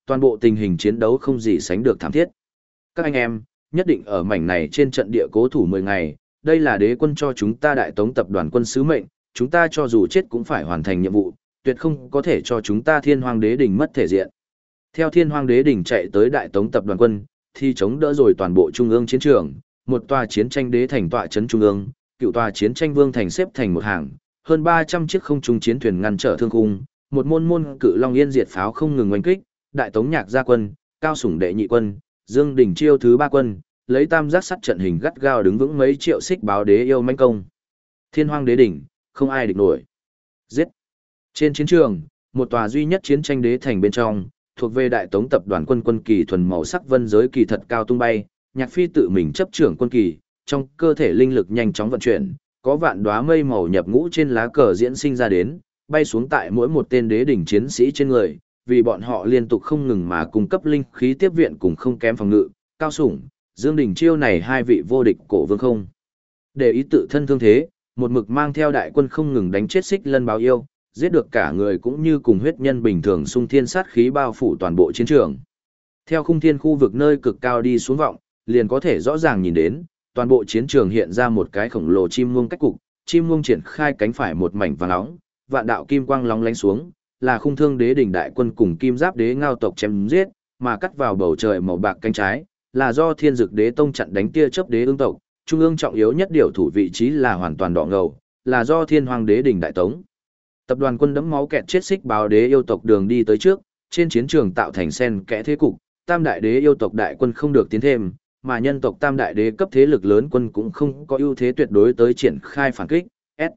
Toàn bộ tình hình chiến đấu không gì sánh được thảm thiết. Các anh em, nhất định ở mảnh này trên trận địa cố thủ 10 ngày, đây là đế quân cho chúng ta Đại Tống tập đoàn quân sứ mệnh, chúng ta cho dù chết cũng phải hoàn thành nhiệm vụ, tuyệt không có thể cho chúng ta Thiên Hoang Đế Đình mất thể diện. Theo Thiên Hoang Đế Đình chạy tới Đại Tống tập đoàn quân, thì chống đỡ rồi toàn bộ trung ương chiến trường, một tòa chiến tranh đế thành tọa trấn trung ương, cựu tòa chiến tranh vương thành xếp thành một hàng, hơn 300 chiếc không trung chiến thuyền ngăn trở thương khung, một môn môn cự long yên diệt pháo không ngừng oanh kích, Đại Tống Nhạc gia quân, Cao Sủng đệ nhị quân, Dương Đình Chiêu thứ ba quân, lấy tam giác sắt trận hình gắt gao đứng vững mấy triệu xích báo đế yêu mãnh công. Thiên Hoang Đế Đỉnh, không ai địch nổi. Giết. Trên chiến trường, một tòa duy nhất chiến tranh đế thành bên trong, thuộc về Đại Tống tập đoàn quân quân kỳ thuần màu sắc vân giới kỳ thật cao tung bay, Nhạc Phi tự mình chấp trưởng quân kỳ, trong cơ thể linh lực nhanh chóng vận chuyển, có vạn đóa mây màu nhập ngũ trên lá cờ diễn sinh ra đến, bay xuống tại mỗi một tên đế đỉnh chiến sĩ trên người, vì bọn họ liên tục không ngừng mà cung cấp linh khí tiếp viện cùng không kém phòng ngự, Cao Sủng, Dương Đình Chiêu này hai vị vô địch cổ vương không. Để ý tự thân thương thế, một mực mang theo đại quân không ngừng đánh chết Xích Lân báo yêu, giết được cả người cũng như cùng huyết nhân bình thường xung thiên sát khí bao phủ toàn bộ chiến trường. Theo khung thiên khu vực nơi cực cao đi xuống vọng, liền có thể rõ ràng nhìn đến, toàn bộ chiến trường hiện ra một cái khổng lồ chim muông cách cục, chim muông triển khai cánh phải một mảnh vàng nóng, vạn đạo kim quang lóng lánh xuống, là khung thương đế đỉnh đại quân cùng kim giáp đế ngao tộc chém giết, mà cắt vào bầu trời màu bạc cánh trái, là do thiên dực đế tông chặn đánh tia chớp đế ương tộc, trung ương trọng yếu nhất điều thủ vị trí là hoàn toàn đỏ ngầu, là do thiên hoàng đế đỉnh đại tống. Tập đoàn quân đẫm máu kẹt chết xích báo đế yêu tộc đường đi tới trước, trên chiến trường tạo thành sen kẽ thế cục, tam đại đế yêu tộc đại quân không được tiến thêm, mà nhân tộc tam đại đế cấp thế lực lớn quân cũng không có ưu thế tuyệt đối tới triển khai phản kích.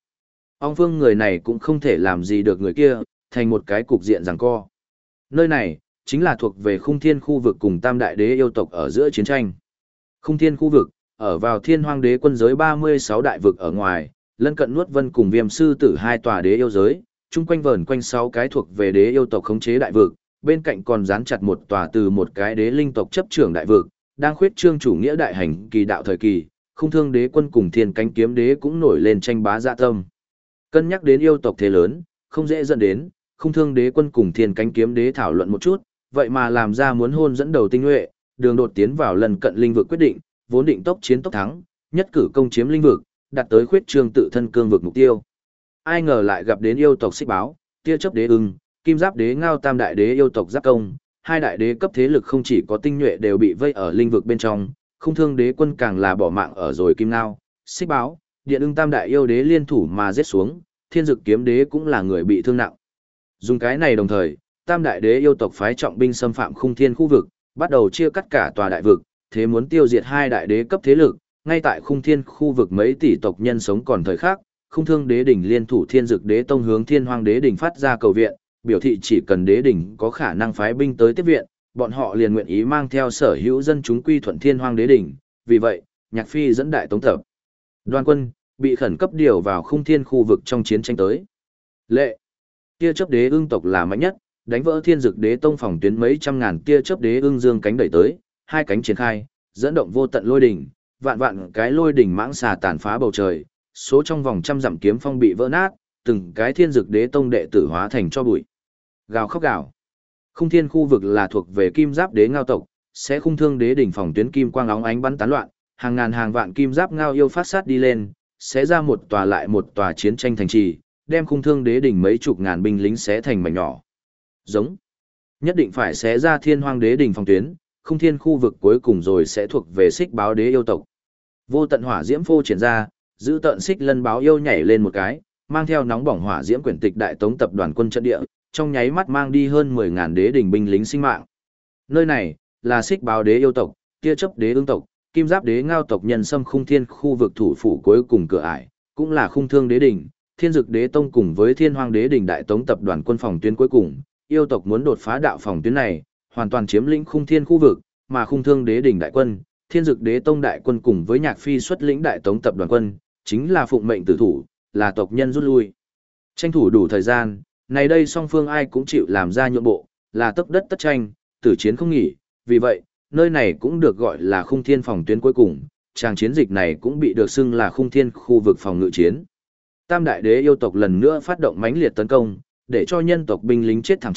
Ông phương người này cũng không thể làm gì được người kia, thành một cái cục diện giằng co. Nơi này, chính là thuộc về khung thiên khu vực cùng tam đại đế yêu tộc ở giữa chiến tranh. Khung thiên khu vực, ở vào thiên hoang đế quân giới 36 đại vực ở ngoài, lân cận nuốt vân cùng viêm sư tử hai tòa đế yêu giới, chung quanh vờn quanh 6 cái thuộc về đế yêu tộc khống chế đại vực, bên cạnh còn dán chặt một tòa từ một cái đế linh tộc chấp trưởng đại vực, đang khuyết trương chủ nghĩa đại hành kỳ đạo thời kỳ, khung thương đế quân cùng thiên cánh kiếm đế cũng nổi lên tranh bá dạ tâm. Cân nhắc đến yêu tộc thế lớn, không dễ dẫn đến, khung thương đế quân cùng thiên cánh kiếm đế thảo luận một chút, vậy mà làm ra muốn hôn dẫn đầu tinh nhuệ, đường đột tiến vào lần cận linh vực quyết định, vốn định tốc chiến tốc thắng, nhất cử công chiếm linh vực, đạt tới khuyết trương tự thân cương vực mục tiêu. Ai ngờ lại gặp đến yêu tộc xích báo, tia chớp đế ưng, kim giáp đế ngao tam đại đế yêu tộc giáp công, hai đại đế cấp thế lực không chỉ có tinh nhuệ đều bị vây ở linh vực bên trong, khung thương đế quân càng là bỏ mạng ở rồi kim ngao, xích báo, điện ưng tam đại yêu đế liên thủ mà giết xuống, thiên dực kiếm đế cũng là người bị thương nặng. Dùng cái này đồng thời, tam đại đế yêu tộc phái trọng binh xâm phạm khung thiên khu vực, bắt đầu chia cắt cả tòa đại vực, thế muốn tiêu diệt hai đại đế cấp thế lực, ngay tại khung thiên khu vực mấy tỷ tộc nhân sống còn thời khắc, khung thương đế đỉnh liên thủ thiên dực đế tông hướng thiên hoang đế đỉnh phát ra cầu viện, biểu thị chỉ cần đế đỉnh có khả năng phái binh tới tiếp viện, bọn họ liền nguyện ý mang theo sở hữu dân chúng quy thuận thiên hoang đế đỉnh. Vì vậy, Nhạc Phi dẫn đại tống tập đoàn quân bị khẩn cấp điều vào khung thiên khu vực trong chiến tranh tới. Lệ tia chớp đế ương tộc là mạnh nhất, đánh vỡ thiên dực đế tông phòng tuyến mấy trăm ngàn tia chớp đế ương dương cánh đẩy tới, hai cánh triển khai, dẫn động vô tận lôi đỉnh, vạn vạn cái lôi đỉnh mãng xà tàn phá bầu trời, số trong vòng trăm dặm kiếm phong bị vỡ nát, từng cái thiên dực đế tông đệ tử hóa thành cho bụi. Gào khóc gào. Khung thiên khu vực là thuộc về kim giáp đế ngao tộc, sẽ khung thương đế đỉnh phòng tuyến kim quang óng ánh bắn tán loạn, hàng ngàn hàng vạn kim giáp ngao yêu phát sát đi lên, sẽ ra một tòa lại một tòa chiến tranh thành trì, đem khung thương đế đỉnh mấy chục ngàn binh lính xé thành mảnh nhỏ. Giống. Nhất định phải xé ra thiên hoang đế đỉnh phòng tuyến, khung thiên khu vực cuối cùng rồi sẽ thuộc về xích báo đế yêu tộc. Vô tận hỏa diễm phô triển ra, giữ tận xích lân báo yêu nhảy lên một cái, mang theo nóng bỏng hỏa diễm quyển tịch đại tống tập đoàn quân trận địa, trong nháy mắt mang đi hơn 10.000 đế đỉnh binh lính sinh mạng. Nơi này là xích báo đế yêu tộc, tia chớp đế ương tộc, kim giáp đế ngao tộc nhân xâm khung thiên khu vực thủ phủ cuối cùng cửa ải, cũng là khung thương đế đỉnh, thiên dực đế tông cùng với thiên hoang đế đỉnh đại tống tập đoàn quân phòng tuyến cuối cùng, yêu tộc muốn đột phá đạo phòng tuyến này, hoàn toàn chiếm lĩnh khung thiên khu vực, mà khung thương đế đỉnh đại quân, thiên dực đế tông đại quân cùng với Nhạc Phi xuất lĩnh đại tống tập đoàn quân, chính là phụng mệnh tử thủ, là tộc nhân rút lui. Tranh thủ đủ thời gian, này đây song phương ai cũng chịu làm ra nhượng bộ, là tấp đất tất tranh, tử chiến không nghỉ, vì vậy, nơi này cũng được gọi là khung thiên phòng tuyến cuối cùng, tràng chiến dịch này cũng bị được xưng là khung thiên khu vực phòng ngự chiến. Tam đại đế yêu tộc lần nữa phát động mãnh liệt tấn công, để cho nhân tộc binh lính chết thảm trọng,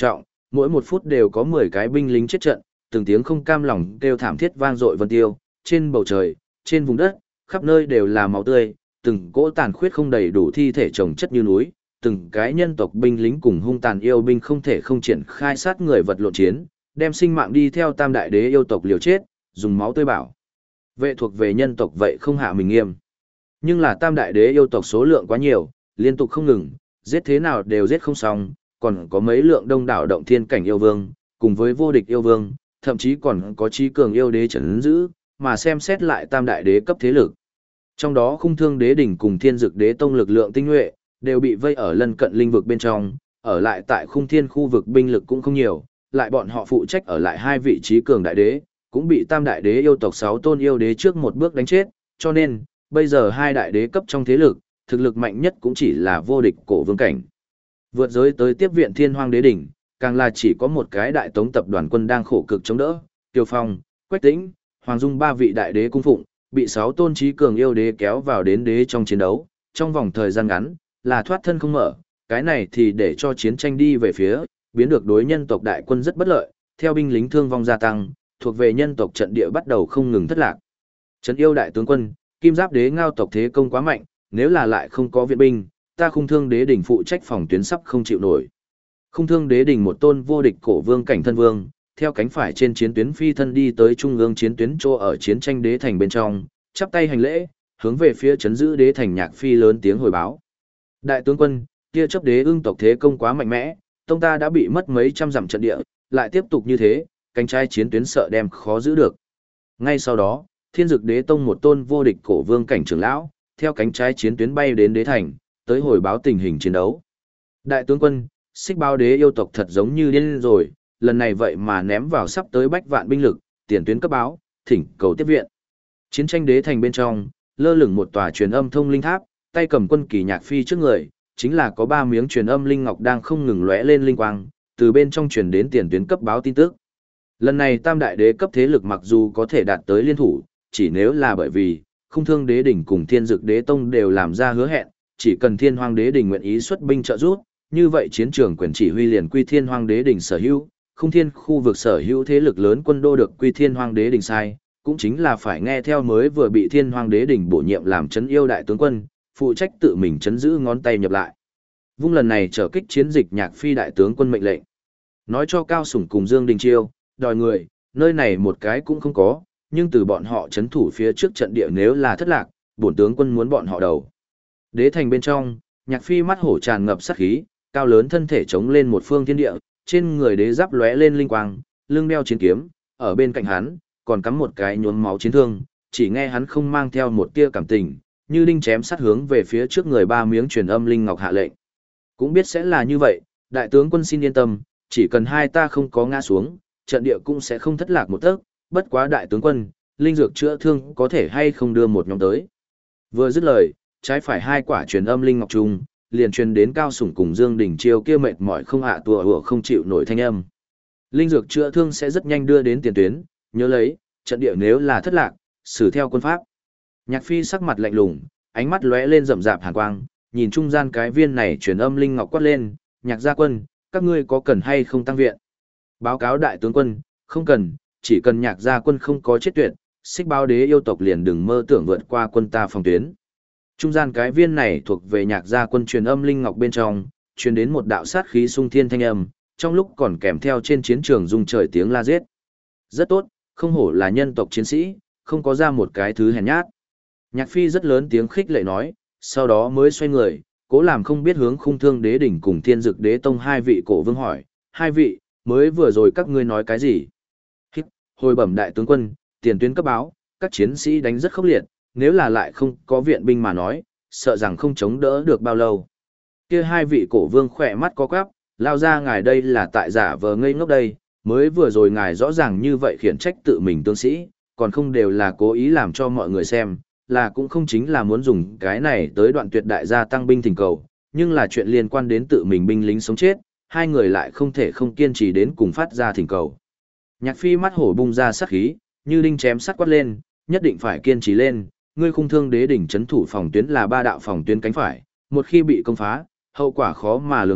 mỗi một phút đều có 10 cái binh lính chết trận, từng tiếng không cam lòng kêu thảm thiết vang dội vân tiêu, trên bầu trời, trên vùng đất, khắp nơi đều là máu tươi, từng cỗ tàn khuyết không đầy đủ thi thể chồng chất như núi, từng cái nhân tộc binh lính cùng hung tàn yêu binh không thể không triển khai sát người vật lộn chiến, đem sinh mạng đi theo tam đại đế yêu tộc liều chết, dùng máu tươi bảo. Vệ thuộc về nhân tộc vậy không hạ mình nghiêm. Nhưng là tam đại đế yêu tộc số lượng quá nhiều, liên tục không ngừng, giết thế nào đều giết không xong, còn có mấy lượng đông đảo động thiên cảnh yêu vương, cùng với vô địch yêu vương, thậm chí còn có trí cường yêu đế trấn giữ, mà xem xét lại tam đại đế cấp thế lực. Trong đó khung thương đế đỉnh cùng thiên dực đế tông lực lượng tinh nhuệ, đều bị vây ở lân cận linh vực bên trong, ở lại tại khung thiên khu vực binh lực cũng không nhiều, lại bọn họ phụ trách ở lại hai vị trí cường đại đế, cũng bị tam đại đế yêu tộc 6 tôn yêu đế trước một bước đánh chết, cho nên, bây giờ hai đại đế cấp trong thế lực, thực lực mạnh nhất cũng chỉ là vô địch cổ vương cảnh. Vượt giới tới tiếp viện thiên hoang đế đỉnh, càng là chỉ có một cái đại tống tập đoàn quân đang khổ cực chống đỡ, Tiêu Phong, Quách Tĩnh, Hoàng Dung ba vị đại đế cung phụng, bị 6 tôn trí cường yêu đế kéo vào đến đế trong chiến đấu, trong vòng thời gian ngắn, là thoát thân không mở, cái này thì để cho chiến tranh đi về phía, biến được đối nhân tộc đại quân rất bất lợi, theo binh lính thương vong gia tăng, thuộc về nhân tộc trận địa bắt đầu không ngừng thất lạc. Trấn yêu đại tướng quân, Kim Giáp đế ngao tộc thế công quá mạnh, nếu là lại không có viện binh, ta khung thương đế đỉnh phụ trách phòng tuyến sắp không chịu nổi. Khung thương đế đỉnh một tôn vô địch cổ vương cảnh thân vương, theo cánh phải trên chiến tuyến phi thân đi tới trung ương chiến tuyến chỗ ở chiến tranh đế thành bên trong, chắp tay hành lễ, hướng về phía trấn giữ đế thành Nhạc Phi lớn tiếng hồi báo. Đại tướng quân, kia chấp đế ưng tộc thế công quá mạnh mẽ, tông ta đã bị mất mấy trăm dặm trận địa, lại tiếp tục như thế, cánh trái chiến tuyến sợ đem khó giữ được. Ngay sau đó, Thiên Dực Đế tông một tôn vô địch cổ vương cảnh trưởng lão, theo cánh trái chiến tuyến bay đến đế thành, tới hồi báo tình hình chiến đấu. Đại tướng quân, Xích Báo đế yêu tộc thật giống như điên rồi, lần này vậy mà ném vào sắp tới bách vạn binh lực, tiền tuyến cấp báo, thỉnh cầu tiếp viện. Chiến tranh đế thành bên trong, lơ lửng một tòa truyền âm thông linh tháp, tay cầm quân kỳ Nhạc Phi trước người, chính là có 3 miếng truyền âm linh ngọc đang không ngừng lóe lên linh quang, từ bên trong truyền đến tiền tuyến cấp báo tin tức. Lần này tam đại đế cấp thế lực mặc dù có thể đạt tới liên thủ, chỉ nếu là bởi vì Khung Thương đế đỉnh cùng Thiên Dực đế tông đều làm ra hứa hẹn, chỉ cần Thiên Hoang đế đỉnh nguyện ý xuất binh trợ giúp, như vậy chiến trường quyền chỉ huy liền quy Thiên Hoang đế đỉnh sở hữu, Khung Thiên khu vực sở hữu thế lực lớn quân đô được quy Thiên Hoang đế đỉnh sai, cũng chính là phải nghe theo mới vừa bị Thiên Hoang đế đỉnh bổ nhiệm làm trấn yêu đại tướng quân, phụ trách tự mình trấn giữ ngón tay nhập lại. Vung lần này trở kích chiến dịch Nhạc Phi đại tướng quân mệnh lệnh. Nói cho Cao Sủng cùng Dương Đình Chiêu, đòi người, nơi này một cái cũng không có, nhưng từ bọn họ chấn thủ phía trước trận địa nếu là thất lạc, bổn tướng quân muốn bọn họ đầu. Đế thành bên trong, Nhạc Phi mắt hổ tràn ngập sát khí, cao lớn thân thể chống lên một phương thiên địa, trên người đế giáp lóe lên linh quang, lưng đeo chiến kiếm, ở bên cạnh hắn còn cắm một cái nhuốm máu chiến thương, chỉ nghe hắn không mang theo một tia cảm tình, như đinh chém sát hướng về phía trước người 3 miếng truyền âm linh ngọc hạ lệnh. Cũng biết sẽ là như vậy, đại tướng quân xin yên tâm, chỉ cần hai ta không có ngã xuống, trận địa cũng sẽ không thất lạc một tấc, bất quá đại tướng quân, linh dược chữa thương có thể hay không đưa một nhóm tới. Vừa dứt lời, trái phải 2 quả truyền âm linh ngọc trùng, liền truyền đến Cao Sủng cùng Dương Đình Chiêu kia mệt mỏi không hạ tùa hủa không chịu nổi thanh âm. Linh dược chữa thương sẽ rất nhanh đưa đến tiền tuyến, nhớ lấy, trận địa nếu là thất lạc, xử theo quân pháp. Nhạc Phi sắc mặt lạnh lùng, ánh mắt lóe lên rậm rạp hàn quang, nhìn trung gian cái viên này truyền âm linh ngọc quát lên, Nhạc gia quân, các ngươi có cần hay không tăng viện? Báo cáo đại tướng quân, không cần, chỉ cần Nhạc gia quân không có chết tuyệt, Xích Báo đế yêu tộc liền đừng mơ tưởng vượt qua quân ta phòng tuyến. Trung gian cái viên này thuộc về Nhạc gia quân truyền âm linh ngọc bên trong, truyền đến một đạo sát khí sung thiên thanh âm, trong lúc còn kèm theo trên chiến trường rung trời tiếng la giết. Rất tốt, không hổ là nhân tộc chiến sĩ, không có ra một cái thứ hèn nhát. Nhạc Phi rất lớn tiếng khích lệ nói, sau đó mới xoay người, cố làm không biết hướng Khung Thương đế đỉnh cùng Thiên Dực đế tông 2 vị cổ vương hỏi, 2 vị, mới vừa rồi các ngươi nói cái gì? Hít, hồi bẩm đại tướng quân, tiền tuyến cấp báo, các chiến sĩ đánh rất khốc liệt, nếu là lại không có viện binh mà nói, sợ rằng không chống đỡ được bao lâu. Kia 2 vị cổ vương khỏe mắt có quắp, lao ra ngài đây là tại giả vờ ngây ngốc đây, mới vừa rồi ngài rõ ràng như vậy khiển trách tự mình tướng sĩ, còn không đều là cố ý làm cho mọi người xem, là cũng không chính là muốn dùng cái này tới đoạn tuyệt đại gia tăng binh thỉnh cầu, nhưng là chuyện liên quan đến tự mình binh lính sống chết, 2 người lại không thể không kiên trì đến cùng phát ra thỉnh cầu. Nhạc Phi mắt hổ bung ra sát khí, như đinh chém sắt quát lên, nhất định phải kiên trì lên, ngươi Khung Thương đế đỉnh trấn thủ phòng tuyến là 3 đạo phòng tuyến cánh phải, một khi bị công phá, hậu quả khó mà lường được,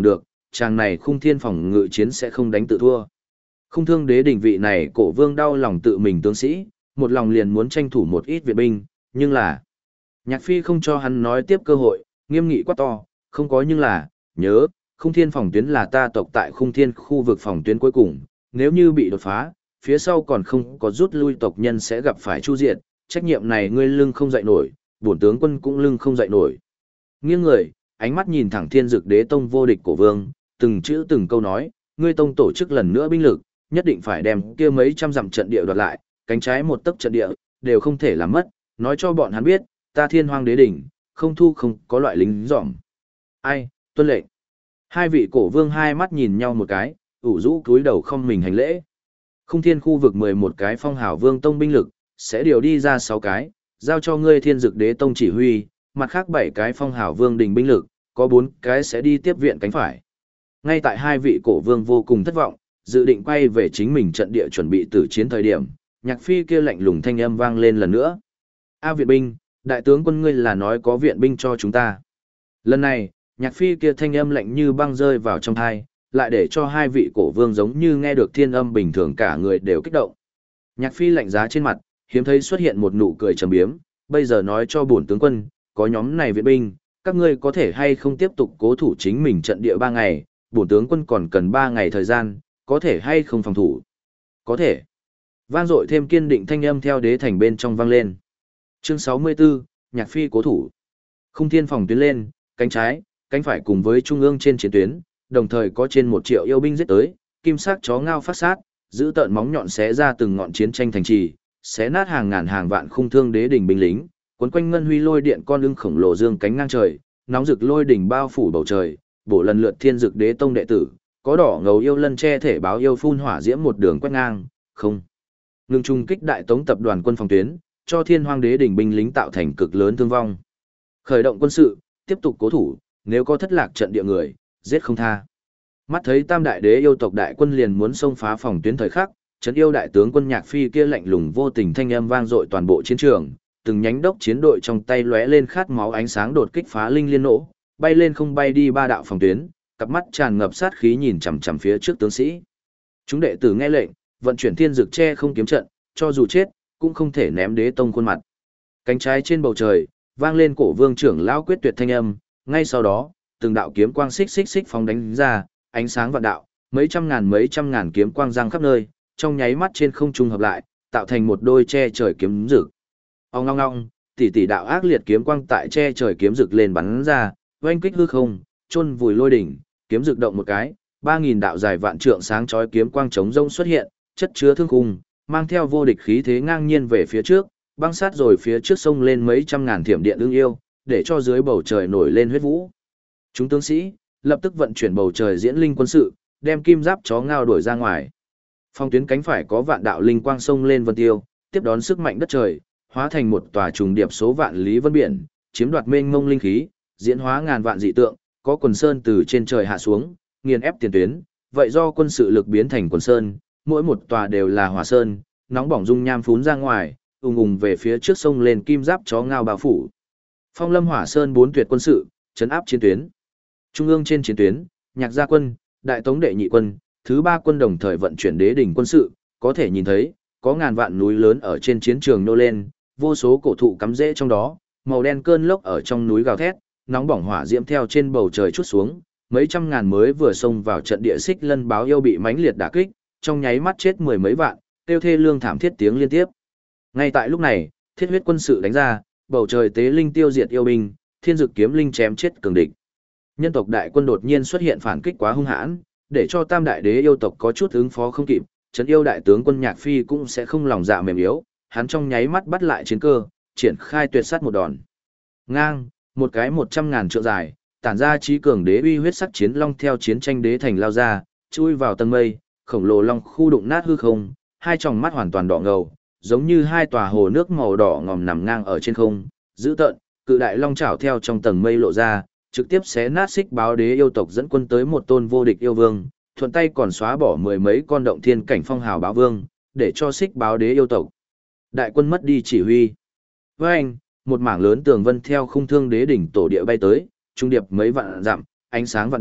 chàng này Khung Thiên phòng ngự chiến sẽ không đánh tự thua. Khung Thương Đế đỉnh vị này cổ vương đau lòng tự mình tướng sĩ, một lòng liền muốn tranh thủ một ít viện binh, nhưng là Nhạc Phi không cho hắn nói tiếp cơ hội, nghiêm nghị quát to, không có nhưng là, nhớ, Khung Thiên phòng tuyến là ta tộc tại Khung Thiên khu vực phòng tuyến cuối cùng, nếu như bị đột phá, phía sau còn không có rút lui tộc nhân sẽ gặp phải chu diệt, trách nhiệm này ngươi lưng không dậy nổi, bổn tướng quân cũng lưng không dậy nổi. Nghiêng người, ánh mắt nhìn thẳng Thiên Dực Đế tông vô địch cổ vương, từng chữ từng câu nói, ngươi tông tổ chức lần nữa binh lực, nhất định phải đem kia mấy trăm dặm trận địa đoạt lại, cánh trái một tấc trận địa đều không thể làm mất, nói cho bọn hắn biết, ta Thiên Hoang Đế đỉnh, không thu không có loại lính dỏm. Ai, tuân lệnh. Hai vị cổ vương hai mắt nhìn nhau một cái, ủ rũ cúi đầu không mình hành lễ. Khung Thiên khu vực 11 cái phong hào vương tông binh lực, sẽ điều đi ra 6 cái, giao cho ngươi Thiên Dực Đế tông chỉ huy, mặt khác 7 cái phong hào vương đình binh lực, có 4 cái sẽ đi tiếp viện cánh phải. Ngay tại hai vị cổ vương vô cùng thất vọng, dự định quay về chính mình trận địa chuẩn bị tử chiến thời điểm, Nhạc Phi kia lạnh lùng thanh âm vang lên lần nữa. A viện binh, đại tướng quân ngươi là nói có viện binh cho chúng ta. Lần này, Nhạc Phi kia thanh âm lạnh như băng rơi vào trong tai, lại để cho hai vị cổ vương giống như nghe được thiên âm bình thường cả người đều kích động. Nhạc Phi lạnh giá trên mặt, hiếm thấy xuất hiện một nụ cười trầm biếm, bây giờ nói cho bổn tướng quân, có nhóm này viện binh, các ngươi có thể hay không tiếp tục cố thủ chính mình trận địa 3 ngày, bổn tướng quân còn cần 3 ngày thời gian, có thể hay không phòng thủ? Có thể. Vang dội thêm kiên định thanh âm theo đế thành bên trong vang lên. Chương 64, Nhạc Phi cố thủ. Khung Thiên phòng tuyến lên, cánh trái, cánh phải cùng với trung ương trên chiến tuyến, đồng thời có trên 1 triệu yêu binh giết tới, kim sắc chó ngao phát sát, giữ tợn móng nhọn xé ra từng ngọn chiến tranh thành trì, xé nát hàng ngàn hàng vạn Khung Thương Đế đỉnh binh lính, cuốn quanh ngân huy lôi điện con lưng khổng lồ dương cánh ngang trời, nóng rực lôi đỉnh bao phủ bầu trời, bổ lần lượt Thiên Dực Đế tông đệ tử, có đỏ ngầu yêu lân che thể báo yêu phun hỏa diễm một đường quét ngang, không ngừng trung kích đại tống tập đoàn quân phòng tuyến, cho Thiên Hoang Đế đỉnh binh lính tạo thành cực lớn thương vong. Khởi động quân sự, tiếp tục cố thủ, nếu có thất lạc trận địa người, giết không tha. Mắt thấy Tam đại đế yêu tộc đại quân liền muốn xông phá phòng tuyến thời khắc, trấn yêu đại tướng quân Nhạc Phi kia lạnh lùng vô tình thanh âm vang dội toàn bộ chiến trường, từng nhánh đốc chiến đội trong tay lóe lên khát máu ánh sáng đột kích phá linh liên nổ, bay lên không bay đi 3 đạo phòng tuyến, cặp mắt tràn ngập sát khí nhìn chằm chằm phía trước tướng sĩ. Chúng đệ tử nghe lệnh, vận chuyển Thiên Dực che không kiếm trận, cho dù chết, cũng không thể ném đế tông khuôn mặt. Cánh trái trên bầu trời, vang lên cổ vương trưởng lão quyết tuyệt thanh âm, ngay sau đó, từng đạo kiếm quang xích xích xích phóng đánh ra, ánh sáng vạn đạo, mấy trăm ngàn kiếm quang giăng khắp nơi, trong nháy mắt trên không trung hợp lại, tạo thành một đôi che trời kiếm rực. Ong ong ong, tỷ đạo ác liệt kiếm quang tại che trời kiếm rực lên bắn ra, oanh kích hư không, chôn vùi lôi đỉnh, kiếm rực động một cái, 3000 đạo dài vạn trượng sáng chói kiếm quang chống rông xuất hiện, chất chứa thương khung, mang theo vô địch khí thế ngang nhiên về phía trước, băng sát rồi phía trước sông lên mấy trăm ngàn thiểm điện ương yêu, để cho dưới bầu trời nổi lên huyết vũ. Chúng tướng sĩ lập tức vận chuyển bầu trời diễn linh quân sự, đem kim giáp chó ngao đuổi ra ngoài. Phong tuyến cánh phải có vạn đạo linh quang sông lên vân tiêu, tiếp đón sức mạnh đất trời, hóa thành một tòa trùng điệp số vạn lý vân biển, chiếm đoạt mênh mông linh khí, diễn hóa ngàn vạn dị tượng, có quần sơn từ trên trời hạ xuống, nghiền ép tiền tuyến, vậy do quân sự lực biến thành quần sơn, mỗi một tòa đều là hỏa sơn, nóng bỏng dung nham phún ra ngoài, ùng ùng về phía trước sông lên kim giáp chó ngao bao phủ. Phong Lâm Hỏa Sơn 4 tuyệt quân sự, trấn áp chiến tuyến. Trung ương trên chiến tuyến, Nhạc Gia quân, Đại Tống đệ nhị quân, thứ 3 quân đồng thời vận chuyển đế đỉnh quân sự, có thể nhìn thấy, có ngàn vạn núi lớn ở trên chiến trường nô lên, vô số cổ thụ cắm rễ trong đó, màu đen cơn lốc ở trong núi gào thét, nóng bỏng hỏa diễm theo trên bầu trời chút xuống, mấy trăm ngàn mới vừa xông vào trận địa xích lân báo yêu bị mãnh liệt đả kích, trong nháy mắt chết mười mấy vạn, tiêu thê lương thảm thiết tiếng liên tiếp. Ngay tại lúc này, thiết huyết quân sự đánh ra, bầu trời tế linh tiêu diệt yêu binh, thiên dực kiếm linh chém chết cường địch. Nhân tộc đại quân đột nhiên xuất hiện phản kích quá hung hãn, để cho Tam đại đế yêu tộc có chút ứng phó không kịp, trấn yêu đại tướng quân Nhạc Phi cũng sẽ không lòng dạ mềm yếu, hắn trong nháy mắt bắt lại chiến cơ, triển khai tuyệt sát một đòn. Ngang, một cái 100.000 trượng dài, tản ra trí cường đế uy huyết sắc chiến long theo chiến tranh đế thành lao ra, chui vào tầng mây, khổng lồ long khu đụng nát hư không, hai tròng mắt hoàn toàn đỏ ngầu, giống như hai tòa hồ nước màu đỏ ngòm nằm ngang ở trên không, dữ tợn, cự đại long chảo theo trong tầng mây lộ ra, trực tiếp xé nát xích báo đế yêu tộc dẫn quân tới một tôn vô địch yêu vương, thuận tay còn xóa bỏ mười mấy con động thiên cảnh phong hào báo vương, để cho xích báo đế yêu tộc. Đại quân mất đi chỉ huy. Với anh, một mảng lớn tường vân theo khung thương đế đỉnh tổ địa bay tới, trung điệp mấy vạn dặm, ánh sáng vạn đạo,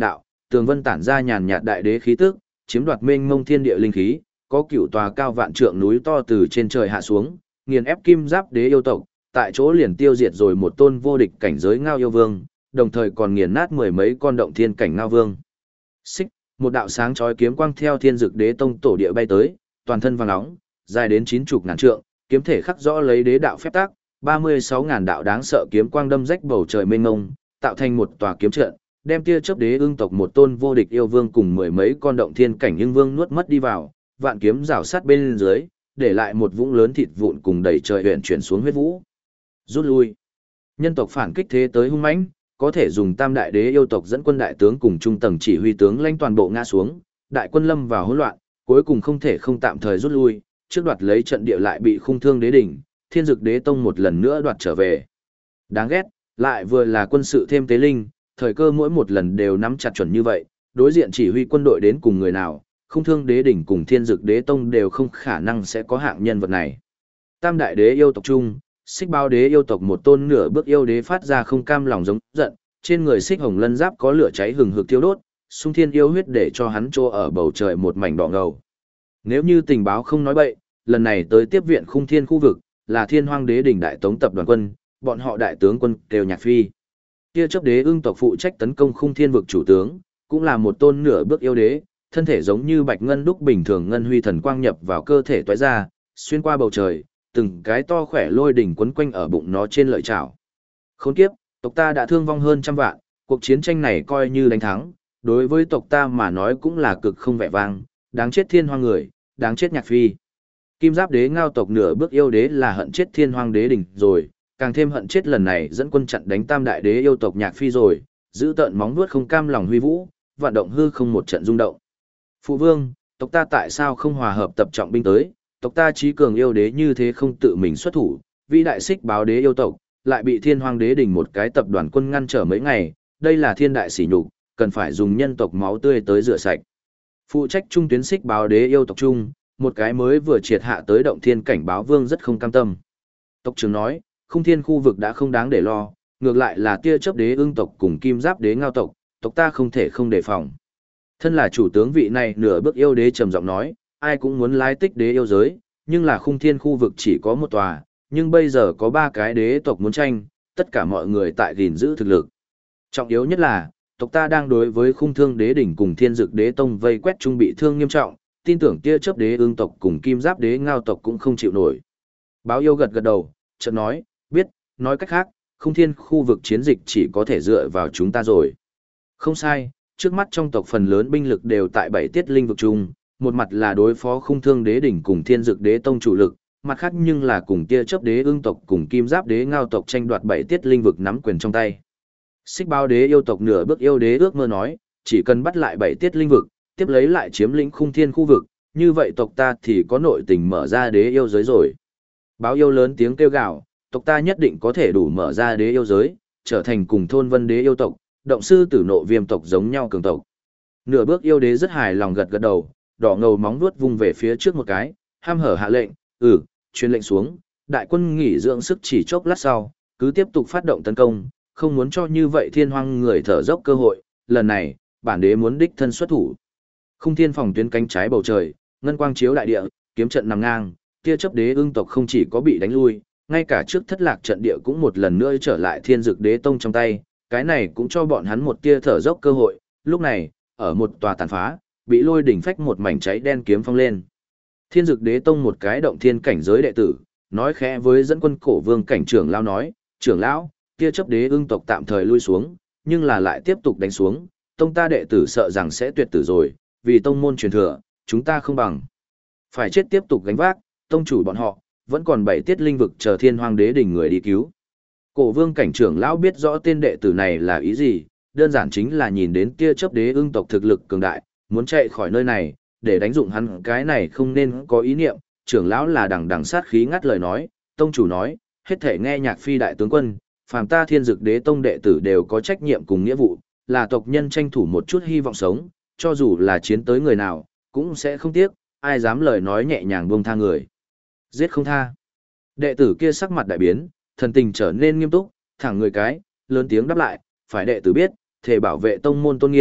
tường vân tản ra nhàn nhạt đại đế khí tức, chiếm đoạt mênh mông thiên địa linh khí, có cửu tòa cao vạn trượng núi to từ trên trời hạ xuống, nghiền ép kim giáp đế yêu tộc, tại chỗ liền tiêu diệt rồi một tôn vô địch cảnh giới ngao yêu vương, đồng thời còn nghiền nát mười mấy con động thiên cảnh ngao vương. Xích, một đạo sáng chói kiếm quang theo Thiên Dực Đế Tông tổ địa bay tới, toàn thân vàng nóng, dài đến 90 ngàn trượng, kiếm thể khắc rõ lấy đế đạo phép tắc, 36.000 đạo đáng sợ kiếm quang đâm rách bầu trời mênh mông, tạo thành một tòa kiếm trận, đem tia chớp đế ưng tộc một tôn vô địch yêu vương cùng mười mấy con động thiên cảnh nhưng vương nuốt mất đi vào, vạn kiếm rào sát bên dưới, để lại một vũng lớn thịt vụn cùng đầy trời huyền chuyển xuống huyết vũ. Rút lui. Nhân tộc phản kích thế tới hung mãnh, có thể dùng tam đại đế yêu tộc dẫn quân đại tướng cùng trung tầng chỉ huy tướng lãnh toàn bộ ngã xuống, đại quân lâm vào hỗn loạn, cuối cùng không thể không tạm thời rút lui, trước đoạt lấy trận địa lại bị khung thương đế đỉnh, Thiên Dực Đế Tông một lần nữa đoạt trở về. Đáng ghét, lại vừa là quân sự thêm tế linh, thời cơ mỗi một lần đều nắm chặt chuẩn như vậy, đối diện chỉ huy quân đội đến cùng người nào, khung thương đế đỉnh cùng Thiên Dực Đế Tông đều không khả năng sẽ có hạng nhân vật này. Tam đại đế yêu tộc chung, Xích Bao đế yêu tộc một tôn nửa bước yêu đế phát ra không cam lòng giống giận, trên người Xích Hồng Lân giáp có lửa cháy hừng hực thiêu đốt, xung thiên yêu huyết để cho hắn trô ở bầu trời một mảnh đỏ ngầu. Nếu như tình báo không nói bậy, lần này tới tiếp viện khung thiên khu vực, là Thiên Hoang đế đỉnh đại tống tập đoàn quân, bọn họ đại tướng quân kêu Nhạc Phi. Kia chấp đế ưng tộc phụ trách tấn công khung thiên vực chủ tướng, cũng là một tôn nửa bước yêu đế, thân thể giống như bạch ngân đúc bình thường ngân huy thần quang nhập vào cơ thể toái ra, xuyên qua bầu trời, từng cái to khỏe lôi đỉnh quấn quanh ở bụng nó trên lợi chảo. Khốn kiếp, tộc ta đã thương vong hơn trăm vạn, cuộc chiến tranh này coi như đánh thắng, đối với tộc ta mà nói cũng là cực không vẻ vang, đáng chết Thiên Hoang người, đáng chết Nhạc Phi. Kim Giáp đế ngao tộc nửa bước yêu đế là hận chết Thiên Hoang đế đỉnh rồi, càng thêm hận chết lần này dẫn quân chặn đánh tam đại đế yêu tộc Nhạc Phi rồi, giữ tợn móng vuốt không cam lòng huy vũ, vận động hư không một trận rung động. Phụ vương, tộc ta tại sao không hòa hợp tập trọng binh tới, tộc ta trí cường yêu đế như thế không tự mình xuất thủ, vĩ đại Xích Báo đế yêu tộc, lại bị Thiên Hoang đế đỉnh một cái tập đoàn quân ngăn trở mấy ngày, đây là thiên đại sỉ nhục, cần phải dùng nhân tộc máu tươi tới rửa sạch. Phụ trách trung tuyến Xích Báo đế yêu tộc chung, một cái mới vừa triệt hạ tới động thiên cảnh báo vương rất không cam tâm. Tộc trưởng nói, khung thiên khu vực đã không đáng để lo, ngược lại là tia chớp đế ưng tộc cùng kim giáp đế ngao tộc, tộc ta không thể không đề phòng. Thân là chủ tướng vị này nửa bước yêu đế trầm giọng nói, ai cũng muốn lái tích đế yêu giới, nhưng là khung thiên khu vực chỉ có một tòa, nhưng bây giờ có ba cái đế tộc muốn tranh, tất cả mọi người tại gìn giữ thực lực. Trọng yếu nhất là, tộc ta đang đối với khung thương đế đỉnh cùng Thiên Dực Đế Tông vây quét trung bị thương nghiêm trọng, tin tưởng tia chớp đế ương tộc cùng kim giáp đế ngao tộc cũng không chịu nổi. Báo yêu gật gật đầu, chợt nói, biết, nói cách khác, khung thiên khu vực chiến dịch chỉ có thể dựa vào chúng ta rồi. Không sai, trước mắt trong tộc phần lớn binh lực đều tại bảy tiết linh vực chung, một mặt là đối phó khung thương đế đỉnh cùng Thiên Dực Đế Tông chủ lực, mặt khác nhưng là cùng tia chớp đế ương tộc cùng kim giáp đế ngao tộc tranh đoạt bảy tiết linh vực nắm quyền trong tay. Xích Bao đế yêu tộc nửa bước yêu đế ước mơ nói, chỉ cần bắt lại bảy tiết linh vực, tiếp lấy lại chiếm lĩnh khung thiên khu vực, như vậy tộc ta thì có nội tình mở ra đế yêu giới rồi. Báo yêu lớn tiếng kêu gào, tộc ta nhất định có thể đủ mở ra đế yêu giới, trở thành cùng thôn vân đế yêu tộc, động sư tử nộ viêm tộc giống nhau cường tộc. Nửa bước yêu đế rất hài lòng gật gật đầu, đỏ ngầu móng vuốt vung về phía trước một cái, ham hở hạ lệnh, truyền lệnh xuống, đại quân nghỉ dưỡng sức chỉ chốc lát sau, cứ tiếp tục phát động tấn công, không muốn cho như vậy Thiên Hoang người thở dốc cơ hội, lần này, bản đế muốn đích thân xuất thủ. Khung thiên phòng tuyến cánh trái bầu trời, ngân quang chiếu đại địa, kiếm trận nằm ngang, tia chớp đế ưng tộc không chỉ có bị đánh lui, ngay cả trước thất lạc trận địa cũng một lần nữa trở lại Thiên Dực Đế Tông trong tay, cái này cũng cho bọn hắn một tia thở dốc cơ hội, lúc này, ở một tòa tàn phá, bị lôi đỉnh phách một mảnh cháy đen kiếm phong lên. Thiên Dực Đế Tông một cái động thiên cảnh giới đệ tử, nói khẽ với dẫn quân cổ vương cảnh trưởng lão nói, trưởng lão, tia chớp đế ưng tộc tạm thời lui xuống, nhưng là lại tiếp tục đánh xuống, tông ta đệ tử sợ rằng sẽ tuyệt tử rồi, vì tông môn truyền thừa, chúng ta không bằng. Phải chết tiếp tục gánh vác, tông chủ bọn họ, vẫn còn bảy tiết linh vực chờ Thiên Hoang đế đỉnh người đi cứu. Cổ vương cảnh trưởng lão biết rõ tên đệ tử này là ý gì, đơn giản chính là nhìn đến tia chớp đế ưng tộc thực lực cường đại, muốn chạy khỏi nơi này, để đánh dụng hắn cái này không nên có ý niệm, trưởng lão là đằng đằng sát khí ngắt lời nói, tông chủ nói, hết thể nghe Nhạc Phi đại tướng quân, phàm ta Thiên Dực Đế Tông đệ tử đều có trách nhiệm cùng nghĩa vụ, là tộc nhân tranh thủ một chút hy vọng sống, cho dù là chiến tới người nào, cũng sẽ không tiếc, ai dám lời nói nhẹ nhàng buông tha người. Giết không tha. Đệ tử kia sắc mặt đại biến, thần tình trở nên nghiêm túc, thẳng người cái, lớn tiếng đáp lại, phải đệ tử biết, thể bảo vệ tông môn tôn nghiêm,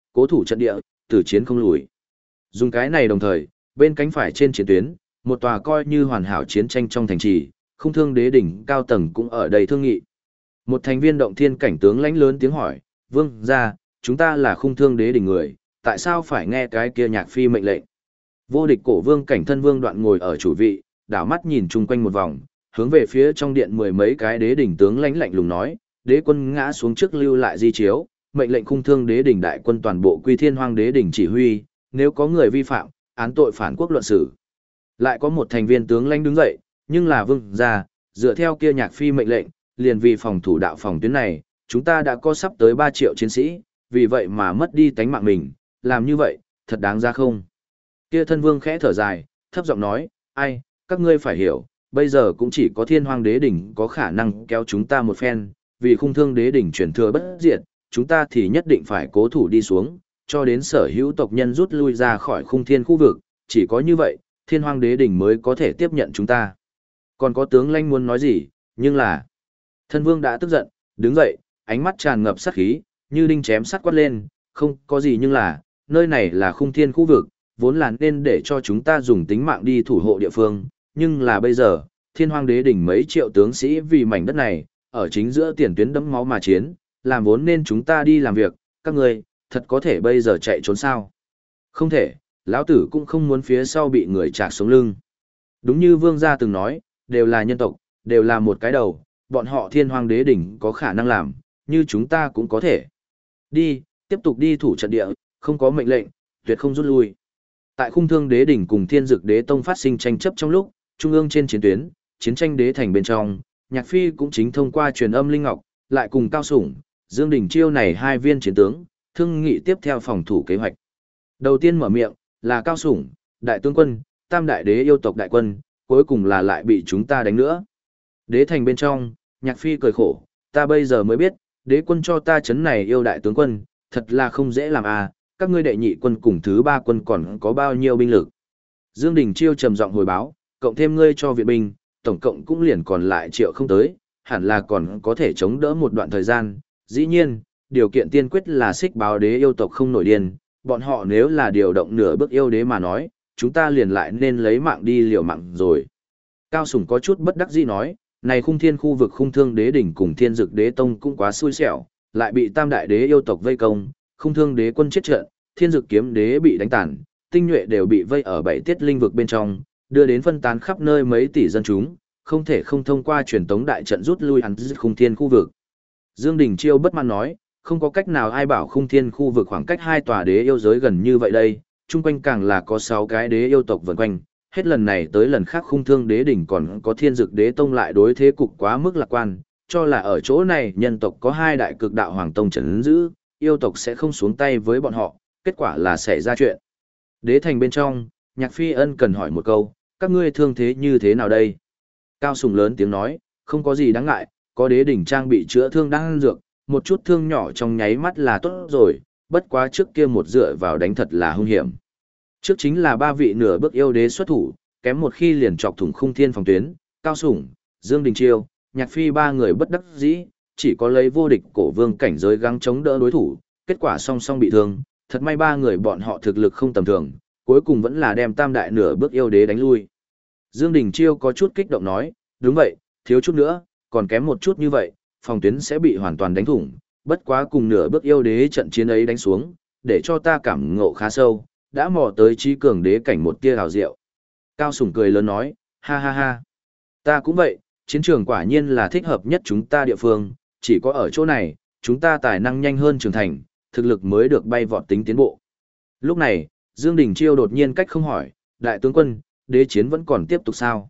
cố thủ trận địa, tử chiến không lùi. Dùng cái này đồng thời, bên cánh phải trên chiến tuyến, một tòa coi như hoàn hảo chiến tranh trong thành trì, Khung Thương Đế đỉnh cao tầng cũng ở đây thương nghị. Một thành viên động thiên cảnh tướng lãnh lớn tiếng hỏi, "Vương gia, chúng ta là Khung Thương Đế đỉnh người, tại sao phải nghe cái kia Nhạc Phi mệnh lệnh?" Vô địch cổ vương cảnh thân vương Đoạn ngồi ở chủ vị, đảo mắt nhìn chung quanh một vòng, hướng về phía trong điện mười mấy cái đế đỉnh tướng lãnh lạnh lùng nói, "Đế quân ngã xuống trước lưu lại di chiếu, mệnh lệnh Khung Thương Đế đỉnh đại quân toàn bộ quy Thiên Hoang Đế đỉnh chỉ huy, nếu có người vi phạm, án tội phản quốc luận xử." Lại có một thành viên tướng lãnh đứng dậy, nhưng là vương gia, dựa theo kia Nhạc Phi mệnh lệnh, liền vì phòng thủ đạo phòng tuyến này, chúng ta đã có sắp tới 3 triệu chiến sĩ, vì vậy mà mất đi tánh mạng mình, làm như vậy, thật đáng ra không? Kia thân vương khẽ thở dài, thấp giọng nói, ai, các ngươi phải hiểu, bây giờ cũng chỉ có Thiên Hoang Đế đỉnh có khả năng kéo chúng ta một phen, vì Khung Thương Đế đỉnh chuyển thừa bất diệt, chúng ta thì nhất định phải cố thủ đi xuống, cho đến sở hữu tộc nhân rút lui ra khỏi Khung Thiên khu vực, chỉ có như vậy, Thiên Hoang Đế đỉnh mới có thể tiếp nhận chúng ta. Còn có tướng lãnh muốn nói gì, nhưng là... Thân vương đã tức giận, đứng dậy, ánh mắt tràn ngập sát khí, như đinh chém sắt quát lên, không có gì nhưng là, nơi này là Khung Thiên khu vực, vốn là nên để cho chúng ta dùng tính mạng đi thủ hộ địa phương, nhưng là bây giờ, Thiên Hoang Đế đỉnh mấy triệu tướng sĩ vì mảnh đất này, ở chính giữa tiền tuyến đẫm máu mà chiến, làm vốn nên chúng ta đi làm việc, các người, thật có thể bây giờ chạy trốn sao? Không thể, lão tử cũng không muốn phía sau bị người chạc sống lưng. Đúng như vương gia từng nói, đều là nhân tộc, đều là một cái đầu, bọn họ Thiên Hoang Đế đỉnh có khả năng làm, như chúng ta cũng có thể. Đi, tiếp tục đi thủ trận địa, không có mệnh lệnh, tuyệt không rút lui. Tại Khung Thương Đế đỉnh cùng Thiên Dực Đế tông phát sinh tranh chấp trong lúc, trung ương trên chiến tuyến, chiến tranh đế thành bên trong, Nhạc Phi cũng chính thông qua truyền âm linh ngọc, lại cùng Cao Sủng, Dương Đình Chiêu này hai viên chiến tướng, thương nghị tiếp theo phòng thủ kế hoạch. Đầu tiên mở miệng là Cao Sủng, đại tướng quân, Tam đại đế yêu tộc đại quân, cuối cùng là lại bị chúng ta đánh nữa. Đế thành bên trong, Nhạc Phi cười khổ, ta bây giờ mới biết, đế quân cho ta chấn này yêu đại tướng quân, thật là không dễ làm à, các ngươi đệ nhị quân cùng thứ ba quân còn có bao nhiêu binh lực. Dương Đình Chiêu trầm giọng hồi báo, cộng thêm ngươi cho viện binh, tổng cộng cũng liền còn lại triệu không tới, hẳn là còn có thể chống đỡ một đoạn thời gian. Dĩ nhiên, điều kiện tiên quyết là Xích Báo đế yêu tộc không nổi điên, bọn họ nếu là điều động nửa bước yêu đế mà nói, chúng ta liền lại nên lấy mạng đi liều mạng rồi. Cao Sủng có chút bất đắc dĩ nói, này Khung Thiên khu vực Khung Thương Đế đỉnh cùng Thiên Dực Đế tông cũng quá xui xẻo, lại bị Tam đại đế yêu tộc vây công, Khung Thương Đế quân chết trận, Thiên Dực kiếm đế bị đánh tàn, tinh nhuệ đều bị vây ở 7 tiết linh vực bên trong, đưa đến phân tán khắp nơi mấy tỷ dân chúng, không thể không thông qua truyền tống đại trận rút lui hắn Khung Thiên khu vực. Dương Đình Chiêu bất mãn nói, không có cách nào ai bảo Khung Thiên khu vực khoảng cách hai tòa đế yêu giới gần như vậy đây, chung quanh càng là có 6 cái đế yêu tộc vần quanh, hết lần này tới lần khác Khung Thương Đế đỉnh còn có Thiên Dực Đế tông lại đối thế cục quá mức lạc quan, cho là ở chỗ này nhân tộc có hai đại cực đạo hoàng tông trấn giữ, yêu tộc sẽ không xuống tay với bọn họ, kết quả là xảy ra chuyện. Đế thành bên trong, Nhạc Phi ân cần hỏi một câu, các ngươi thương thế như thế nào đây? Cao Sủng lớn tiếng nói, không có gì đáng ngại, có đế đỉnh trang bị chữa thương đang ăn dược, một chút thương nhỏ trong nháy mắt là tốt rồi, bất quá trước kia một dựa vào đánh thật là hung hiểm. Trước chính là 3 vị nửa bước yêu đế xuất thủ, kém một khi liền chọc thủng Khung Thiên phòng tuyến, Cao Sủng, Dương Đình Chiêu, Nhạc Phi 3 người bất đắc dĩ, chỉ có lấy vô địch cổ vương cảnh giới gắng chống đỡ đối thủ, kết quả song song bị thương, thật may 3 người bọn họ thực lực không tầm thường, cuối cùng vẫn là đem Tam đại nửa bước yêu đế đánh lui. Dương Đình Chiêu có chút kích động nói, đúng vậy, thiếu chút nữa, còn kém một chút như vậy, phòng tuyến sẽ bị hoàn toàn đánh thủng, bất quá cùng nửa bước yêu đế trận chiến ấy đánh xuống, để cho ta cảm ngộ khá sâu, đã mò tới trí cường đế cảnh một tia hào diệu. Cao Sủng cười lớn nói, ha ha ha, ta cũng vậy, chiến trường quả nhiên là thích hợp nhất chúng ta địa phương, chỉ có ở chỗ này, chúng ta tài năng nhanh hơn trưởng thành, thực lực mới được bay vọt tính tiến bộ. Lúc này, Dương Đình Chiêu đột nhiên cách không hỏi, đại tướng quân, đế chiến vẫn còn tiếp tục sao?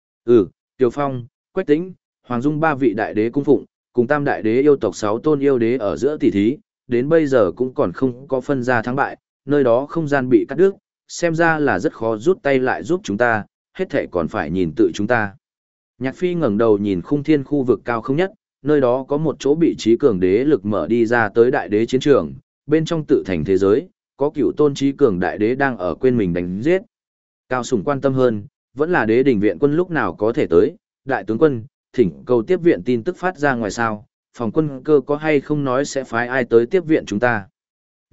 Tiều Phong, Quách Tĩnh, Hoàng Dung 3 vị đại đế cung phụng, cùng Tam đại đế yêu tộc 6 tôn yêu đế ở giữa tỷ thí, đến bây giờ cũng còn không có phân ra thắng bại, nơi đó không gian bị cắt đứt, xem ra là rất khó rút tay lại giúp chúng ta, hết thảy còn phải nhìn tự chúng ta. Nhạc Phi ngẩng đầu nhìn Khung Thiên khu vực cao không nhất, nơi đó có một chỗ bị trí cường đế lực mở đi ra tới đại đế chiến trường, bên trong tự thành thế giới, có cựu tôn trí cường đại đế đang ở quên mình đánh giết. Cao Sủng quan tâm hơn, vẫn là đế đỉnh viện quân lúc nào có thể tới, đại tướng quân, thỉnh cầu tiếp viện tin tức phát ra ngoài sao, phòng quân cơ có hay không nói sẽ phái ai tới tiếp viện chúng ta.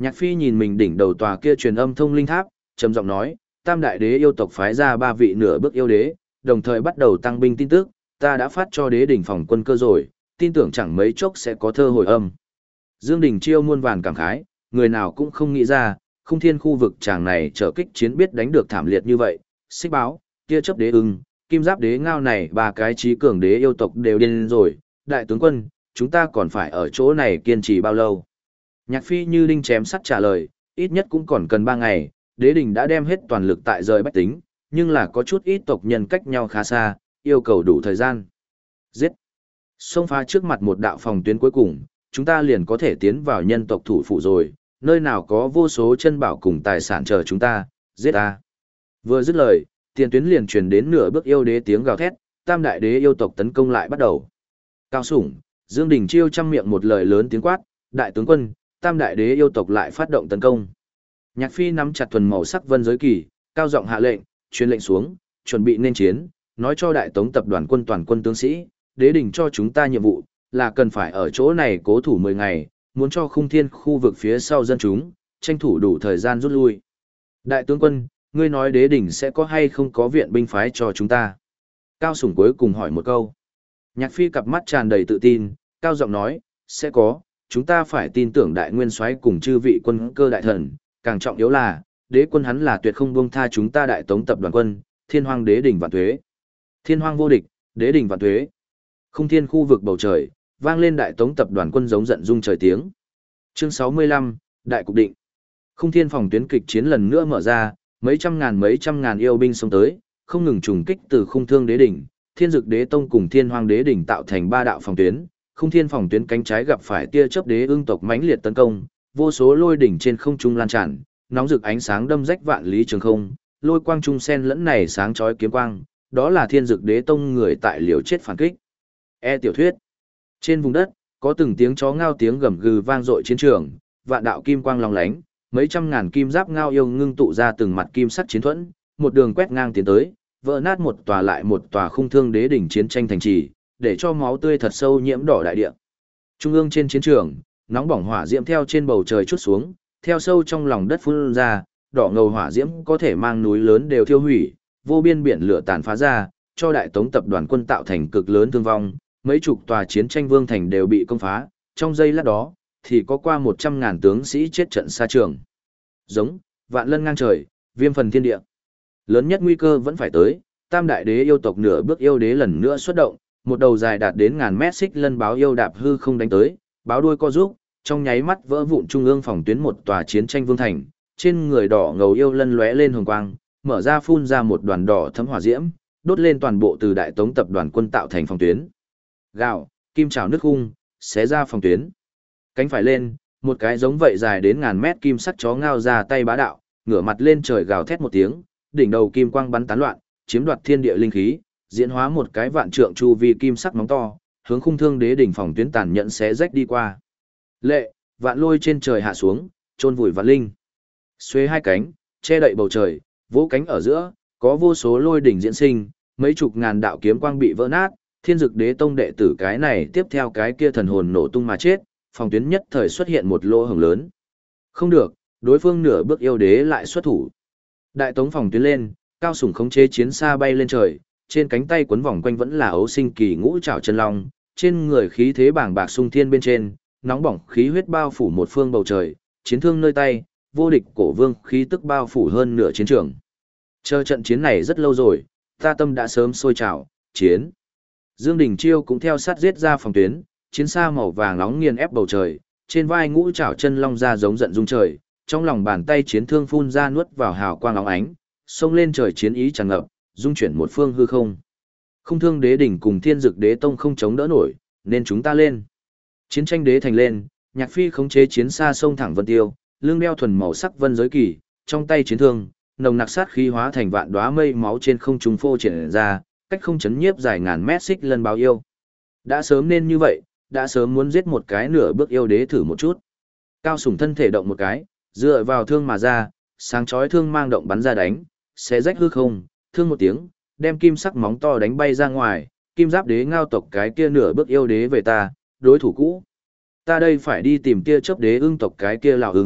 Nhạc Phi nhìn mình đỉnh đầu tòa kia truyền âm thông linh tháp, trầm giọng nói, Tam đại đế yêu tộc phái ra 3 vị nửa bước yêu đế, đồng thời bắt đầu tăng binh tin tức, ta đã phát cho đế đỉnh phòng quân cơ rồi, tin tưởng chẳng mấy chốc sẽ có thơ hồi âm. Dương Đình Chiêu muôn vàn cảm khái, người nào cũng không nghĩ ra, Khung Thiên khu vực chàng này trở kích chiến biết đánh được thảm liệt như vậy, Xích Báo, Tia Chớp Đế Ưng, Kim Giáp Đế Ngao này 3 cái trí cường đế yêu tộc đều điên rồi, đại tướng quân, chúng ta còn phải ở chỗ này kiên trì bao lâu? Nhạc Phi như đinh chém sắt trả lời, ít nhất cũng còn cần 3 ngày, đế đình đã đem hết toàn lực tại rời bách tính, nhưng là có chút ít tộc nhân cách nhau khá xa, yêu cầu đủ thời gian. Giết! Xông phá trước mặt một đạo phòng tuyến cuối cùng, chúng ta liền có thể tiến vào nhân tộc thủ phủ rồi, nơi nào có vô số chân bảo cùng tài sản chờ chúng ta, giết ta. Vừa dứt lời, tiền tuyến liền truyền đến nửa bước yêu đế tiếng gào thét, tam đại đế yêu tộc tấn công lại bắt đầu. Cao Sủng, Dương Đình Chiêu trăm miệng một lời lớn tiếng quát, đại tướng quân, tam đại đế yêu tộc lại phát động tấn công. Nhạc Phi nắm chặt thuần màu sắc vân giới kỳ, cao giọng hạ lệnh, truyền lệnh xuống, chuẩn bị nên chiến, nói cho đại tống tập đoàn quân toàn quân tướng sĩ, đế đình cho chúng ta nhiệm vụ, là cần phải ở chỗ này cố thủ 10 ngày, muốn cho Khung Thiên khu vực phía sau dân chúng, tranh thủ đủ thời gian rút lui. Đại tướng quân, ngươi nói đế đình sẽ có hay không có viện binh phái cho chúng ta? Cao Sủng cuối cùng hỏi một câu. Nhạc Phi cặp mắt tràn đầy tự tin, cao giọng nói, sẽ có, chúng ta phải tin tưởng đại nguyên soái cùng chư vị quân cơ đại thần, càng trọng yếu là, đế quân hắn là tuyệt không buông tha chúng ta đại tống tập đoàn quân, thiên hoang đế đỉnh vạn tuế. Thiên hoang vô địch, đế đỉnh vạn tuế. Khung Thiên khu vực bầu trời, vang lên đại tống tập đoàn quân giống giận rung trời tiếng. Chương 65, Đại cục định. Khung Thiên phòng tuyến kịch chiến lần nữa mở ra, mấy trăm ngàn yêu binh xông tới, không ngừng trùng kích từ Khung Thương đế đỉnh, Thiên Dực đế tông cùng Thiên Hoang đế đỉnh tạo thành 3 đạo phòng tuyến. Khung Thiên phòng tuyến cánh trái gặp phải Tia Chớp đế ưng tộc mãnh liệt tấn công, vô số lôi đỉnh trên không trung lan tràn, nóng rực ánh sáng đâm rách vạn lý trường không, lôi quang trung sen lẫn này sáng chói kiếm quang, đó là Thiên Dực đế tông người tại liều chết phản kích. Tiểu thuyết. Trên vùng đất, có từng tiếng chó ngao tiếng gầm gừ vang dội chiến trường, vạn đạo kim quang long lánh, mấy trăm ngàn kim giáp ngao yêu ngưng tụ ra từng mặt kim sắc chiến thuẫn, một đường quét ngang tiến tới, vỡ nát một tòa lại một tòa Khung Thương đế đỉnh chiến tranh thành trì, để cho máu tươi thật sâu nhiễm đỏ đại địa. Trung ương trên chiến trường, nóng bỏng hỏa diễm theo trên bầu trời chút xuống, theo sâu trong lòng đất phun ra, đỏ ngầu hỏa diễm có thể mang núi lớn đều thiêu hủy, vô biên biển lửa tàn phá ra, cho đại tống tập đoàn quân tạo thành cực lớn thương vong, mấy chục tòa chiến tranh vương thành đều bị công phá, trong giây lát đó, thì có qua 100.000 tướng sĩ chết trận xa trường. Giống, vạn lân ngang trời, viêm phần thiên địa. Lớn nhất nguy cơ vẫn phải tới, tam đại đế yêu tộc nửa bước yêu đế lần nữa xuất động, một đầu dài đạt đến ngàn mét xích lân báo yêu đạp hư không đánh tới, báo đuôi co rút, trong nháy mắt vỡ vụn trung ương phòng tuyến một tòa chiến tranh vương thành, trên người đỏ ngầu yêu lân lóe lên hồng quang, mở ra phun ra một đoàn đỏ thấm hỏa diễm, đốt lên toàn bộ từ đại tống tập đoàn quân tạo thành phòng tuyến. Gạo, kim trảo nước khung, xé ra phòng tuyến. Cánh phải lên, một cái giống vậy dài đến ngàn mét kim sắt chó ngao ra tay bá đạo, ngửa mặt lên trời gào thét một tiếng, đỉnh đầu kim quang bắn tán loạn, chiếm đoạt thiên địa linh khí, diễn hóa một cái vạn trượng chu vi kim sắc móng to, hướng Khung Thương đế đỉnh phòng tuyến tàn nhẫn xé rách đi qua. Lệ, vạn lôi trên trời hạ xuống, chôn vùi vạn linh. Xuê hai cánh, che đậy bầu trời, vỗ cánh ở giữa, có vô số lôi đỉnh diễn sinh, mấy chục ngàn đạo kiếm quang bị vỡ nát, Thiên Dực đế tông đệ tử cái này tiếp theo cái kia thần hồn nổ tung mà chết, phòng tuyến nhất thời xuất hiện một lỗ hổng lớn. Không được, đối phương nửa bước yêu đế lại xuất thủ. Đại tống phòng tuyến lên, Cao Sủng khống chế chiến xa bay lên trời, trên cánh tay quấn vòng quanh vẫn là ấu sinh kỳ ngũ trảo chân long, trên người khí thế bàng bạc sung thiên bên trên, nóng bỏng khí huyết bao phủ một phương bầu trời, chiến thương nơi tay, vô địch cổ vương khí tức bao phủ hơn nửa chiến trường. Chờ trận chiến này rất lâu rồi, ta tâm đã sớm sôi trào, chiến. Dương Đình Chiêu cũng theo sát giết ra phòng tuyến, chiến xa màu vàng nóng nghiền ép bầu trời, trên vai ngũ trảo chân long ra giống giận rung trời, trong lòng bàn tay chiến thương phun ra nuốt vào hào quang óng ánh, xông lên trời chiến ý tràn ngập, dung chuyển một phương hư không. Khung Thương đế đỉnh cùng Thiên Dực đế tông không chống đỡ nổi, nên chúng ta lên. Chiến tranh đế thành lên, Nhạc Phi khống chế chiến xa sông thẳng vân tiêu, lưng đeo thuần màu sắc vân giới kỳ, trong tay chiến thương, nồng nặc sát khí hóa thành vạn đóa mây máu trên không trung phô triển ra, cách không chấn nhiếp dài ngàn mét xích lân báo yêu. Đã sớm nên như vậy, đã sớm muốn giết một cái nửa bước yêu đế thử một chút. Cao Sủng thân thể động một cái, dựa vào thương mà ra, sáng chói thương mang động bắn ra đánh, xé rách hư không, thương một tiếng, đem kim sắc móng to đánh bay ra ngoài, kim giáp đế ngao tộc cái kia nửa bước yêu đế về ta, đối thủ cũ. Ta đây phải đi tìm Tia Chớp đế ưng tộc cái kia lão ưng,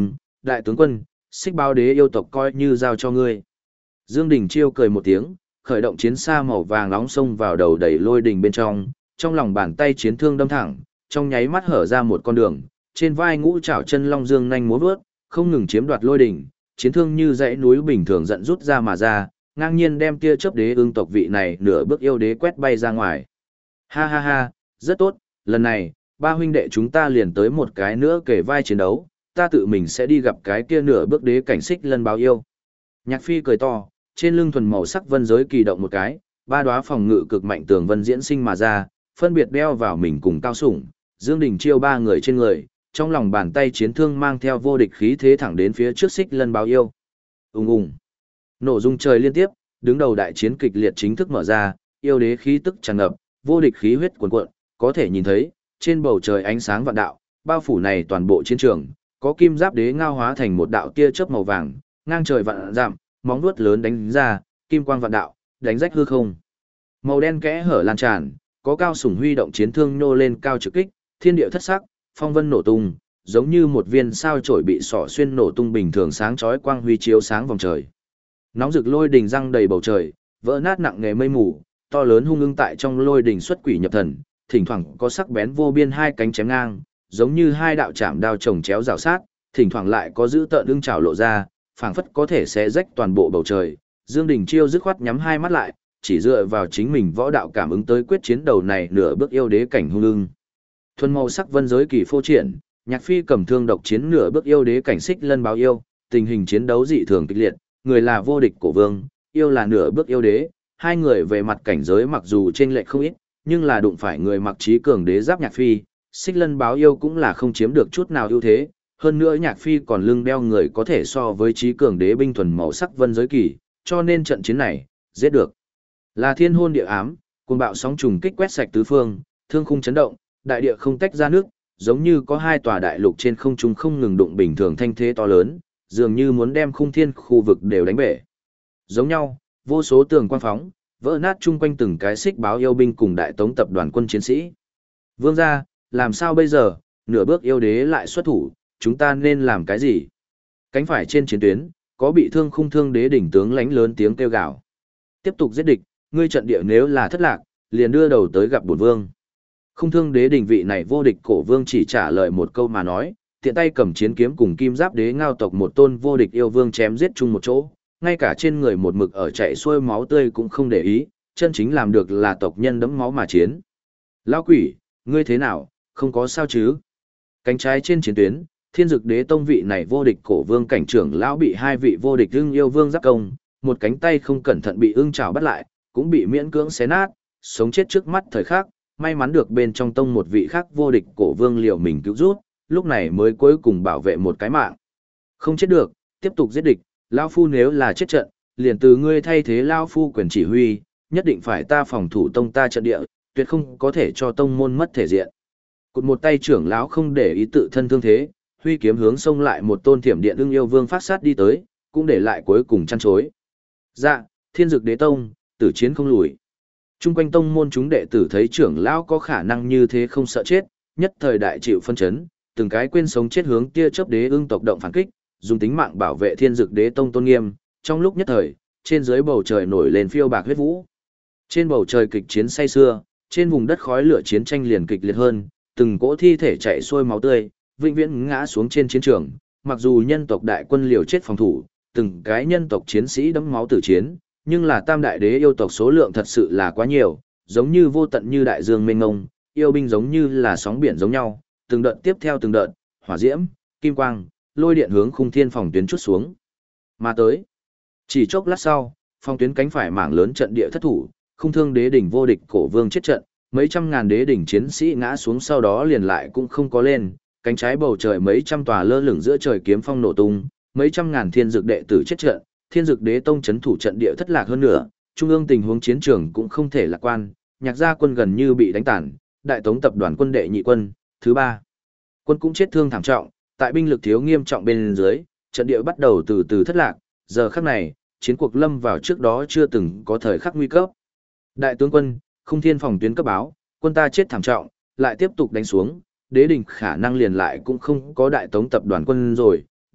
đại tướng quân, xích báo đế yêu tộc coi như giao cho ngươi. Dương Đình Chiêu cười một tiếng, khởi động chiến xa màu vàng nóng xông vào đầu đẩy lôi đình bên trong lòng bàn tay chiến thương đâm thẳng, trong nháy mắt hở ra một con đường, trên vai ngũ trảo chân long dương nhanh múa vớt, không ngừng chiếm đoạt lôi đình, chiến thương như dãy núi bình thường giận rút ra mà ra, ngang nhiên đem tia chớp đế ương tộc vị này nửa bước yêu đế quét bay ra ngoài. Ha ha ha, rất tốt, lần này, ba huynh đệ chúng ta liền tới một cái nữa kể vai chiến đấu, ta tự mình sẽ đi gặp cái kia nửa bước đế cảnh xích lân báo yêu. Nhạc Phi cười to, trên lưng thuần màu sắc vân giới kỳ động một cái, ba đóa phòng ngự cực mạnh tường vân diễn sinh mà ra, phân biệt đeo vào mình cùng Cao Sủng, Dương Đình Chiêu ba người trên người, trong lòng bàn tay chiến thương mang theo vô địch khí thế thẳng đến phía trước xích lân báo yêu. Ùng ùng. Nổ rung trời liên tiếp, đứng đầu đại chiến kịch liệt chính thức mở ra, yêu đế khí tức tràn ngập, vô địch khí huyết cuồn cuộn, có thể nhìn thấy, trên bầu trời ánh sáng vạn đạo, bao phủ này toàn bộ chiến trường, có kim giáp đế ngao hóa thành một đạo tia chớp màu vàng, ngang trời vạn dặm, móng vuốt lớn đánh ra, kim quang vạn đạo, đánh rách hư không. Màu đen kẽ hở lan tràn, có Cao Sủng huy động chiến thương nhô lên cao trực kích, thiên địa thất sắc, phong vân nổ tung, giống như một viên sao chổi bị xỏ xuyên nổ tung bình thường sáng chói quang huy chiếu sáng vòng trời. Nóng rực lôi đình răng đầy bầu trời, vỡ nát nặng nề mây mù, to lớn hung ưng tại trong lôi đình xuất quỷ nhập thần, thỉnh thoảng có sắc bén vô biên hai cánh chém ngang, giống như hai đạo chạm đao chồng chéo rào sát, thỉnh thoảng lại có dữ tợn ưng trảo lộ ra, phảng phất có thể xé rách toàn bộ bầu trời. Dương Đình Chiêu dứt khoát nhắm hai mắt lại, chỉ dựa vào chính mình võ đạo cảm ứng tới quyết chiến đầu này nửa bước yêu đế cảnh hung ưng. Thuần màu sắc vân giới kỳ phô triển, Nhạc Phi cầm thương độc chiến nửa bước yêu đế cảnh xích lân báo yêu, tình hình chiến đấu dị thường kịch liệt, người là vô địch cổ vương, yêu là nửa bước yêu đế, hai người về mặt cảnh giới mặc dù chênh lệch không ít, nhưng là đụng phải người mặc trí cường đế giáp Nhạc Phi, xích lân báo yêu cũng là không chiếm được chút nào ưu thế, hơn nữa Nhạc Phi còn lưng đeo người có thể so với trí cường đế binh thuần màu sắc vân giới kỳ, cho nên trận chiến này, giết được. Là thiên hôn địa ám, cuồng bạo sóng trùng kích quét sạch tứ phương, thương khung chấn động, đại địa không tách ra nước, giống như có hai tòa đại lục trên không trung không ngừng đụng bình thường thanh thế to lớn, dường như muốn đem khung thiên khu vực đều đánh bể. Giống nhau, vô số tường quang phóng, vỡ nát chung quanh từng cái xích báo yêu binh cùng đại tống tập đoàn quân chiến sĩ. Vương gia, làm sao bây giờ, nửa bước yêu đế lại xuất thủ, chúng ta nên làm cái gì? Cánh phải trên chiến tuyến, có bị thương khung thương đế đỉnh tướng lãnh lớn tiếng kêu gào. Tiếp tục giết địch, ngươi trận địa nếu là thất lạc, liền đưa đầu tới gặp bổn vương. Khung thương đế đỉnh vị này vô địch cổ vương chỉ trả lời một câu mà nói, tiện tay cầm chiến kiếm cùng kim giáp đế ngao tộc một tôn vô địch yêu vương chém giết chung một chỗ, ngay cả trên người một mực ở chạy xuôi máu tươi cũng không để ý, chân chính làm được là tộc nhân đẫm máu mà chiến. Lão quỷ, ngươi thế nào, không có sao chứ? Cánh trái trên chiến tuyến, Thiên Dực Đế Tông vị này vô địch cổ vương cảnh trưởng lão bị hai vị vô địch ưng yêu vương giáp công, một cánh tay không cẩn thận bị ưng chảo bắt lại, cũng bị miễn cưỡng xé nát, sống chết trước mắt thời khắc, may mắn được bên trong tông một vị khác vô địch cổ vương liều mình cứu rút, lúc này mới cuối cùng bảo vệ một cái mạng. Không chết được, tiếp tục giết địch, lão phu nếu là chết trận, liền từ ngươi thay thế lão phu quyền chỉ huy, nhất định phải ta phòng thủ tông ta trận địa, tuyệt không có thể cho tông môn mất thể diện. Cụt một tay trưởng lão không để ý tự thân thương thế, huy kiếm hướng xông lại một tôn thiểm điện ưng yêu vương phát sát đi tới, cũng để lại cuối cùng chăn chối. Dạ, Thiên Dực Đế Tông, tử chiến không lùi. Trung quanh tông môn chúng đệ tử thấy trưởng lão có khả năng như thế không sợ chết, nhất thời đại chịu phân chấn, từng cái quên sống chết hướng tia chớp đế ưng tộc động phản kích, dùng tính mạng bảo vệ Thiên Dực Đế Tông tôn nghiêm. Trong lúc nhất thời, trên dưới bầu trời nổi lên phiêu bạc huyết vũ. Trên bầu trời kịch chiến say xưa, trên vùng đất khói lửa chiến tranh liền kịch liệt hơn, từng cỗ thi thể chạy xuôi máu tươi, vĩnh viễn ngã xuống trên chiến trường. Mặc dù nhân tộc đại quân liều chết phòng thủ, từng cái nhân tộc chiến sĩ đẫm máu tử chiến, nhưng là tam đại đế yêu tộc số lượng thật sự là quá nhiều, giống như vô tận như đại dương mênh mông, yêu binh giống như là sóng biển giống nhau, từng đợt tiếp theo từng đợt, hỏa diễm, kim quang, lôi điện hướng khung thiên phòng tuyến chút xuống. Mà tới, chỉ chốc lát sau, phòng tuyến cánh phải mảng lớn trận địa thất thủ, khung thương đế đỉnh vô địch cổ vương chết trận, mấy trăm ngàn đế đỉnh chiến sĩ ngã xuống sau đó liền lại cũng không có lên, cánh trái bầu trời mấy trăm tòa lơ lửng giữa trời kiếm phong nổ tung, mấy trăm ngàn thiên dược đệ tử chết trận, Thiên Dực Đế Tông chấn thủ trận địa thất lạc hơn nữa, trung ương tình huống chiến trường cũng không thể lạc quan, Nhạc gia quân gần như bị đánh tàn, đại tống tập đoàn quân đệ nhị quân, thứ ba quân cũng chết thương thảm trọng, tại binh lực thiếu nghiêm trọng bên dưới, trận địa bắt đầu từ từ thất lạc, giờ khắc này, chiến cuộc lâm vào trước đó chưa từng có thời khắc nguy cấp. Đại tướng quân, Khung Thiên phòng tuyến cấp báo, quân ta chết thảm trọng, lại tiếp tục đánh xuống, đế đình khả năng liền lại cũng không có đại tống tập đoàn quân rồi,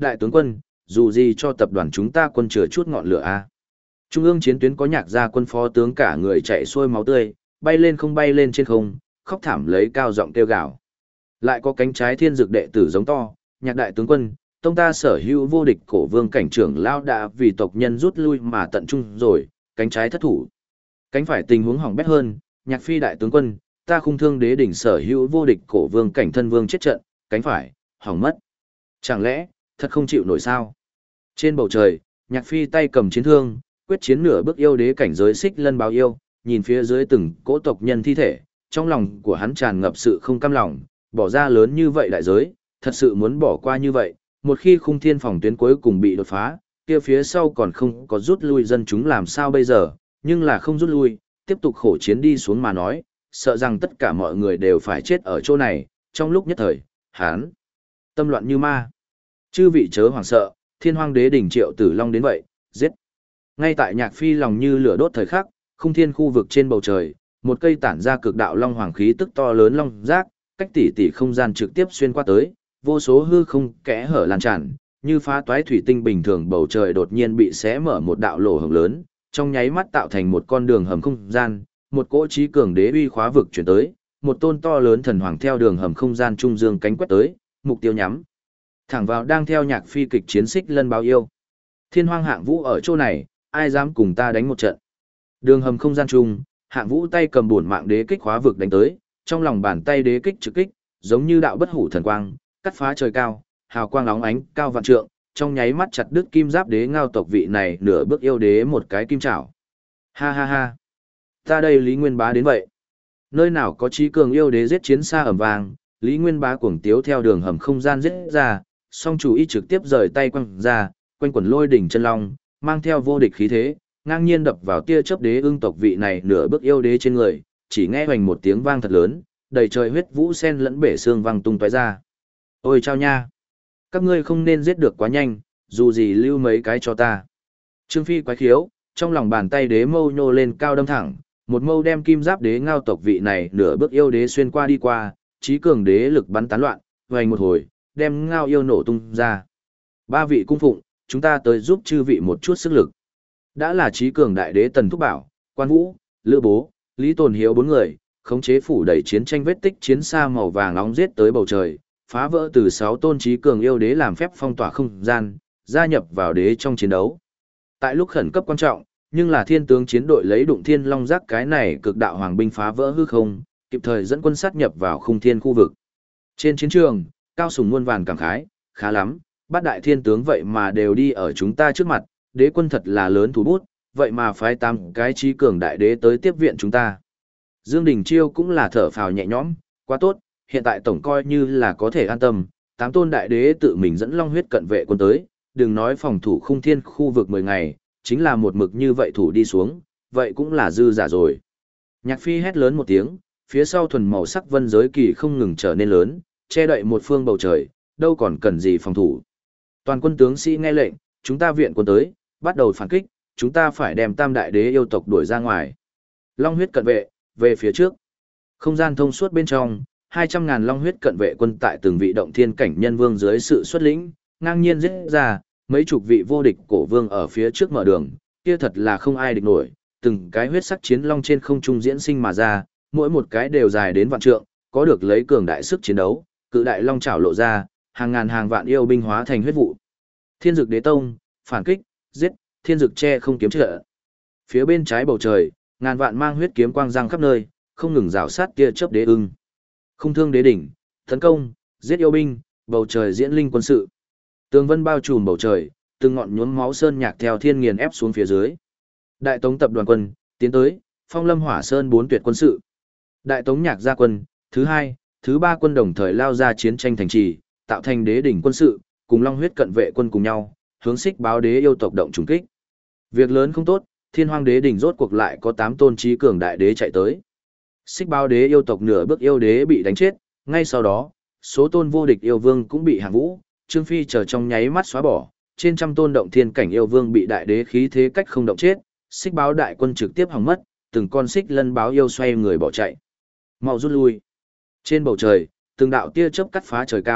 đại tướng quân, dù gì cho tập đoàn chúng ta quân chừa chút ngọn lửa a. Trung ương chiến tuyến có Nhạc gia quân phó tướng cả người chạy xuôi máu tươi, bay lên trên không, khóc thảm lấy cao giọng kêu gào. Lại có cánh trái thiên dực đệ tử giống to, Nhạc đại tướng quân, tông ta sở hữu vô địch cổ vương cảnh trưởng lao đã vì tộc nhân rút lui mà tận trung rồi, cánh trái thất thủ. Cánh phải tình huống hỏng bét hơn, Nhạc phi đại tướng quân, ta khung thương đế đỉnh sở hữu vô địch cổ vương cảnh thân vương chết trận, cánh phải, hỏng mất. Chẳng lẽ, thật không chịu nổi sao? Trên bầu trời, Nhạc phi tay cầm chiến thương, quyết chiến nửa bước yêu đế cảnh giới Xích Lân báo yêu, nhìn phía dưới từng cỗ tộc nhân thi thể, trong lòng của hắn tràn ngập sự không cam lòng, bỏ ra lớn như vậy đại giới, thật sự muốn bỏ qua như vậy, một khi khung thiên phòng tuyến cuối cùng bị đột phá, kia phía sau còn không có rút lui dân chúng làm sao bây giờ, nhưng là không rút lui, tiếp tục khổ chiến đi xuống mà nói, sợ rằng tất cả mọi người đều phải chết ở chỗ này, trong lúc nhất thời, hắn tâm loạn như ma. Chư vị chớ hoảng sợ, Thiên Hoang Đế đỉnh Triệu Tử Long đến vậy, giết. Ngay tại Nhạc phi lòng như lửa đốt thời khắc, khung thiên khu vực trên bầu trời, một cây tản ra cực đạo long hoàng khí tức to lớn long giác, cách tỷ không gian trực tiếp xuyên qua tới, vô số hư không kẽ hở lan tràn, như phá toái thủy tinh bình thường, bầu trời đột nhiên bị xé mở một đạo lỗ hổng lớn, trong nháy mắt tạo thành một con đường hầm không gian, một cỗ trí cường đế uy khóa vực chuyển tới, một tôn to lớn thần hoàng theo đường hầm không gian trung dương cánh quét tới, mục tiêu nhắm thẳng vào đang theo Nhạc phi kịch chiến Xích Lân báo yêu. Thiên Hoang Hạng Vũ ở chỗ này, ai dám cùng ta đánh một trận? Đường hầm không gian trung, Hạng Vũ tay cầm bổn mạng đế kích khóa vực đánh tới, trong lòng bàn tay đế kích trực kích, giống như đạo bất hủ thần quang, cắt phá trời cao, hào quang óng ánh cao vạn trượng, trong nháy mắt chặt đứt kim giáp đế ngao tộc vị này nửa bước yêu đế một cái kim chảo. Ha ha ha. Ta đây Lý Nguyên Bá đến vậy. Nơi nào có trí cường yêu đế giết chiến xa ầm vang, Lý Nguyên Bá cuồng tiếu theo đường hầm không gian giết ra, song chủ y trực tiếp rời tay quăng ra, quanh quần lôi đỉnh chân long, mang theo vô địch khí thế, ngang nhiên đập vào tia chớp đế ưng tộc vị này nửa bước yêu đế trên người, chỉ nghe hoành một tiếng vang thật lớn, đầy trời huyết vũ sen lẫn bể xương văng tung tóe ra. Ôi chao nha! Các ngươi không nên giết được quá nhanh, dù gì lưu mấy cái cho ta. Trương Phi quái khiếu, trong lòng bàn tay đế mâu nhô lên cao đâm thẳng, một mâu đem kim giáp đế ngao tộc vị này nửa bước yêu đế xuyên qua đi qua, trí cường đế lực bắn tán loạn, hoành một hồi, đem ngao yêu nổ tung ra. Ba vị cung phụng, chúng ta tới giúp chư vị một chút sức lực. Đã là trí cường đại đế Tần Thúc Bảo, Quan Vũ, Lữ Bố, Lý Tồn Hiếu bốn người, khống chế phủ đẩy chiến tranh vết tích chiến xa màu vàng nóng giết tới bầu trời, phá vỡ từ 6 tôn trí cường yêu đế làm phép phong tỏa không gian, gia nhập vào đế trong chiến đấu. Tại lúc khẩn cấp quan trọng, nhưng là thiên tướng chiến đội lấy đụng thiên long giác cái này cực đạo hoàng binh phá vỡ hư không, kịp thời dẫn quân sát nhập vào khung thiên khu vực. Trên chiến trường, Cao Sùng muôn vàn cảm khái, khá lắm, bát đại thiên tướng vậy mà đều đi ở chúng ta trước mặt, đế quân thật là lớn thủ bút, vậy mà phái 8 cái trí cường đại đế tới tiếp viện chúng ta. Dương Đình Chiêu cũng là thở phào nhẹ nhõm, quá tốt, hiện tại tổng coi như là có thể an tâm, 8 tôn đại đế tự mình dẫn long huyết cận vệ quân tới, đừng nói phòng thủ khung thiên khu vực 10 ngày, chính là một mực như vậy thủ đi xuống, vậy cũng là dư giả rồi. Nhạc Phi hét lớn một tiếng, phía sau thuần màu sắc vân giới kỳ không ngừng trở nên lớn, che đậy một phương bầu trời, đâu còn cần gì phòng thủ. Toàn quân tướng sĩ nghe lệnh, chúng ta viện quân tới, bắt đầu phản kích, chúng ta phải đem tam đại đế yêu tộc đuổi ra ngoài. Long huyết cận vệ, về phía trước. Không gian thông suốt bên trong, 200.000 long huyết cận vệ quân tại từng vị động thiên cảnh nhân vương dưới sự xuất lĩnh, ngang nhiên giết ra, mấy chục vị vô địch cổ vương ở phía trước mở đường, kia thật là không ai địch nổi, từng cái huyết sắc chiến long trên không trung diễn sinh mà ra, mỗi một cái đều dài đến vạn trượng, có được lấy cường đại sức chiến đấu, cự đại long chảo lộ ra, hàng ngàn hàng vạn yêu binh hóa thành huyết vụ. Thiên Dực Đế Tông, phản kích, giết, Thiên Dực che không kiếm trợ. Phía bên trái bầu trời, ngàn vạn mang huyết kiếm quang giăng khắp nơi, không ngừng rào sát tia chớp đế ưng. Khung thương đế đỉnh, tấn công, giết yêu binh, bầu trời diễn linh quân sự. Tường vân bao trùm bầu trời, từng ngọn nhuốm máu sơn nhạc theo thiên nghiền ép xuống phía dưới. Đại Tống tập đoàn quân, tiến tới, Phong Lâm Hỏa Sơn 4 tuyệt quân sự. Đại Tống Nhạc gia quân, thứ 2, thứ 3 quân đồng thời lao ra chiến tranh thành trì, tạo thành đế đỉnh quân sự, cùng Long huyết cận vệ quân cùng nhau, hướng Xích Báo đế yêu tộc động trùng kích. Việc lớn không tốt, Thiên Hoang đế đỉnh rốt cuộc lại có 8 tôn trí cường đại đế chạy tới. Xích Báo đế yêu tộc nửa bước yêu đế bị đánh chết, ngay sau đó, số tôn vô địch yêu vương cũng bị Hạng Vũ, Trương Phi chờ trong nháy mắt xóa bỏ, trên trăm tôn động thiên cảnh yêu vương bị đại đế khí thế cách không động chết, Xích Báo đại quân trực tiếp hỏng mất, từng con xích lân báo yêu xoay người bỏ chạy. Mau rút lui. Trên bầu trời, từng đạo tia chớp cắt phá trời cao,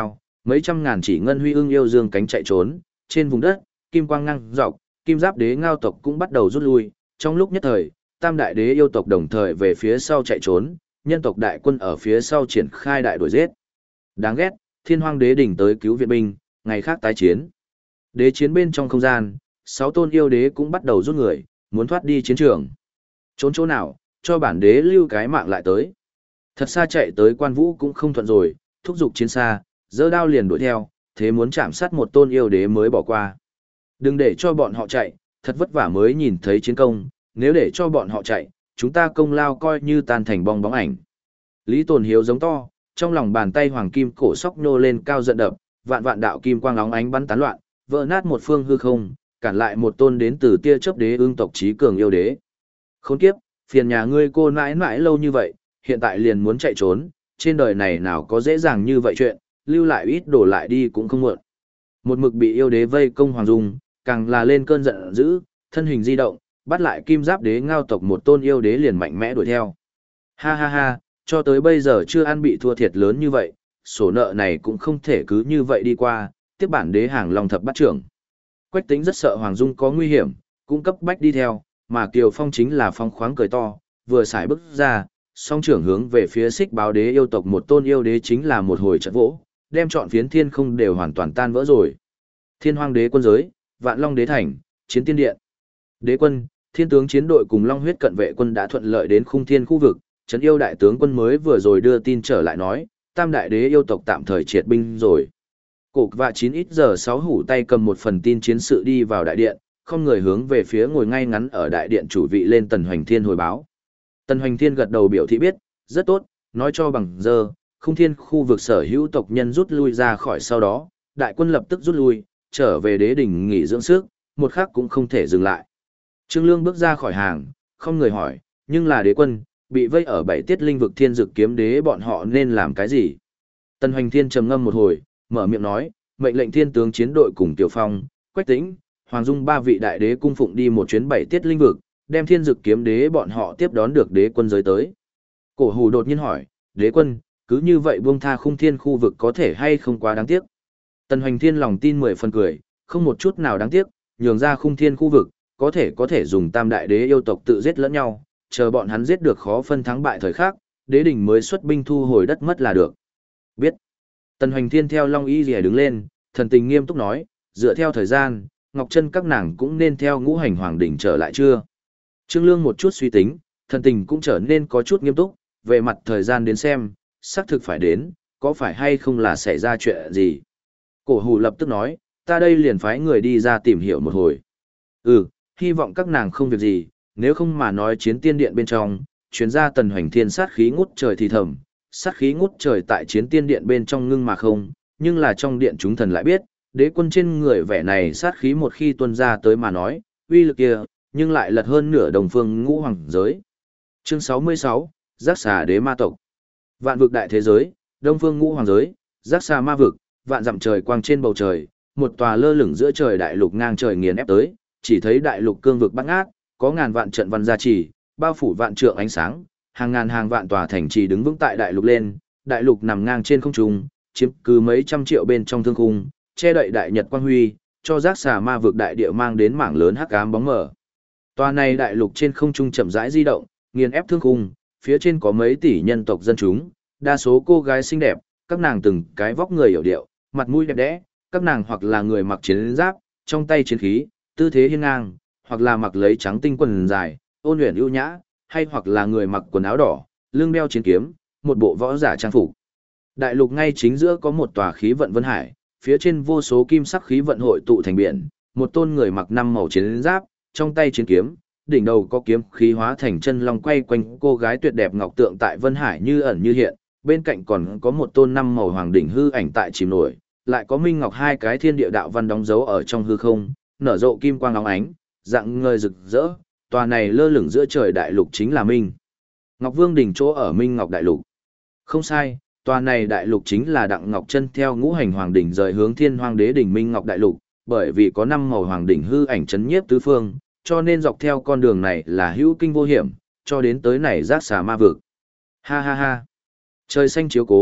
Mấy trăm ngàn chỉ ngân huy ưng yêu dương cánh chạy trốn, trên vùng đất, kim quang ngang dọc, kim giáp đế ngao tộc cũng bắt đầu rút lui, trong lúc nhất thời, tam đại đế yêu tộc đồng thời về phía sau chạy trốn, nhân tộc đại quân ở phía sau triển khai đại đuổi giết. Đáng ghét, Thiên Hoang Đế đỉnh tới cứu viện binh, ngày khác tái chiến. Đế chiến bên trong không gian, 6 tôn yêu đế cũng bắt đầu rút người, muốn thoát đi chiến trường. Trốn chỗ nào, cho bản đế lưu cái mạng lại tới. Thật xa chạy tới Quan Vũ cũng không thuận rồi, thúc giục chiến xa, giơ đao liền đuổi theo, thế muốn chạm sát một tôn yêu đế mới bỏ qua. Đừng để cho bọn họ chạy, thật vất vả mới nhìn thấy chiến công, nếu để cho bọn họ chạy, chúng ta công lao coi như tan thành bong bóng ảnh. Lý Tồn Hiếu giống to, trong lòng bàn tay hoàng kim cổ sóc nhô lên cao giận đập, vạn vạn đạo kim quang óng ánh bắn tán loạn, vỡ nát một phương hư không, cản lại một tôn đến từ tia chớp đế ương tộc trí cường yêu đế. Khốn kiếp, phiền nhà ngươi cô nãi nãi lâu như vậy, hiện tại liền muốn chạy trốn, trên đời này nào có dễ dàng như vậy chuyện, lưu lại ít đổ lại đi cũng không muộn. Một mực bị yêu đế vây công Hoàng Dung, càng là lên cơn giận dữ, thân hình di động, bắt lại kim giáp đế ngao tộc một tôn yêu đế liền mạnh mẽ đuổi theo. Ha ha ha, cho tới bây giờ chưa ăn bị thua thiệt lớn như vậy, sổ nợ này cũng không thể cứ như vậy đi qua, tiếp bản đế hàng long thập bát trưởng. Quách Tĩnh rất sợ Hoàng Dung có nguy hiểm, cũng cấp bách đi theo, mà Kiều Phong chính là phong khoáng cười to, vừa xài bước ra, song trưởng hướng về phía xích báo đế yêu tộc một tôn yêu đế chính là một hồi trận vỗ, đem trọn phiến thiên không đều hoàn toàn tan vỡ rồi. Thiên Hoang đế quân giới, Vạn Long đế thành, Chiến Tiên điện. Đế quân, Thiên tướng chiến đội cùng Long huyết cận vệ quân đã thuận lợi đến Khung Thiên khu vực, trấn yêu đại tướng quân mới vừa rồi đưa tin trở lại nói, tam đại đế yêu tộc tạm thời triệt binh rồi. Cổ và 9:06 hủ tay cầm một phần tin chiến sự đi vào đại điện, không người hướng về phía ngồi ngay ngắn ở đại điện chủ vị lên Tần Hoành Thiên hồi báo. Tần Hoành Thiên gật đầu biểu thị biết, rất tốt, nói cho bằng giờ, Khung Thiên khu vực sở hữu tộc nhân rút lui ra khỏi sau đó, đại quân lập tức rút lui, trở về đế đỉnh nghỉ dưỡng sức, một khắc cũng không thể dừng lại. Trương Lương bước ra khỏi hàng, không người hỏi, nhưng là đế quân, bị vây ở 7 tiết linh vực thiên dực kiếm đế bọn họ nên làm cái gì? Tần Hoành Thiên trầm ngâm một hồi, mở miệng nói, mệnh lệnh thiên tướng chiến đội cùng Tiểu Phong, Quách Tĩnh, Hoàng Dung 3 vị đại đế cung phụng đi một chuyến 7 tiết linh vực, đem thiên dực kiếm đế bọn họ tiếp đón được đế quân giới tới. Cổ Hủ đột nhiên hỏi, đế quân, cứ như vậy buông tha Khung Thiên khu vực có thể hay không quá đáng tiếc? Tần Hoành Thiên lòng tin 10 phần cười, không một chút nào đáng tiếc, nhường ra Khung Thiên khu vực, có thể dùng tam đại đế yêu tộc tự giết lẫn nhau, chờ bọn hắn giết được khó phân thắng bại thời khắc, đế đỉnh mới xuất binh thu hồi đất mất là được. Biết. Tần Hoành Thiên theo Long Y Lìa đứng lên, thần tình nghiêm túc nói, dựa theo thời gian, Ngọc Chân các nàng cũng nên theo Ngũ Hành Hoàng đỉnh trở lại chưa? Trương Lương một chút suy tính, thần tình cũng trở nên có chút nghiêm túc, về mặt thời gian đến xem, xác thực phải đến, có phải hay không là xảy ra chuyện gì? Cổ Hủ lập tức nói, ta đây liền phái người đi ra tìm hiểu một hồi. Hy vọng các nàng không việc gì, nếu không mà nói Chiến Tiên điện bên trong, chuyến ra Tần Hoành Thiên sát khí ngút trời thì thầm, sát khí ngút trời tại Chiến Tiên điện bên trong ngưng mà không, nhưng là trong điện chúng thần lại biết, đế quân trên người vẻ này sát khí một khi tuôn ra tới mà nói, uy lực kia, nhưng lại lật hơn nửa đồng phương ngũ hoàng giới. Chương 66, Giác Xà Đế Ma tộc. Vạn vực đại thế giới, Đông Phương Ngũ Hoàng giới, Giác Xà Ma vực, vạn dặm trời quang trên bầu trời, một tòa lơ lửng giữa trời đại lục ngang trời nghiền ép tới, chỉ thấy đại lục cương vực bát ngát, có ngàn vạn trận văn gia trì, bao phủ vạn trượng ánh sáng, hàng ngàn hàng vạn tòa thành trì đứng vững tại đại lục lên, đại lục nằm ngang trên không trung, chiếm cứ mấy trăm triệu bên trong thương khung, che đậy đại nhật quang huy, cho Giác Xà Ma vực đại địa mang đến mảng lớn hắc ám bóng mờ. Tòa này đại lục trên không trung chậm rãi di động, nghiền ép thương khung, phía trên có mấy tỷ nhân tộc dân chúng, đa số cô gái xinh đẹp, các nàng từng cái vóc người hiểu điệu, mặt mũi đẹp đẽ, các nàng hoặc là người mặc chiến giáp, trong tay chiến khí, tư thế hiên ngang, hoặc là mặc lấy trắng tinh quần dài, ôn luyện ưu nhã, hay hoặc là người mặc quần áo đỏ, lưng đeo chiến kiếm, một bộ võ giả trang phục. Đại lục ngay chính giữa có một tòa khí vận vân hải, phía trên vô số kim sắc khí vận hội tụ thành biển, một tôn người mặc 5 màu chiến giáp, trong tay chiến kiếm, đỉnh đầu có kiếm khí hóa thành chân long quay quanh cô gái tuyệt đẹp ngọc tượng tại vân hải như ẩn như hiện, bên cạnh còn có một tôn 5 màu hoàng đỉnh hư ảnh tại chìm nổi, lại có minh ngọc hai cái thiên địa đạo văn đóng dấu ở trong hư không, nở rộ kim quang óng ánh, dạng ngời rực rỡ, tòa này lơ lửng giữa trời đại lục chính là Minh Ngọc Vương đỉnh chỗ ở Minh Ngọc đại lục. Không sai, tòa này đại lục chính là Đặng Ngọc Chân theo Ngũ Hành Hoàng đỉnh rời hướng Thiên Hoang Đế đỉnh Minh Ngọc đại lục, bởi vì có 5 màu hoàng đỉnh hư ảnh chấn nhiếp tứ phương, cho nên dọc theo con đường này là hữu kinh vô hiểm, cho đến tới này Giác Xà Ma vực. Ha ha ha. Trời xanh chiếu cố,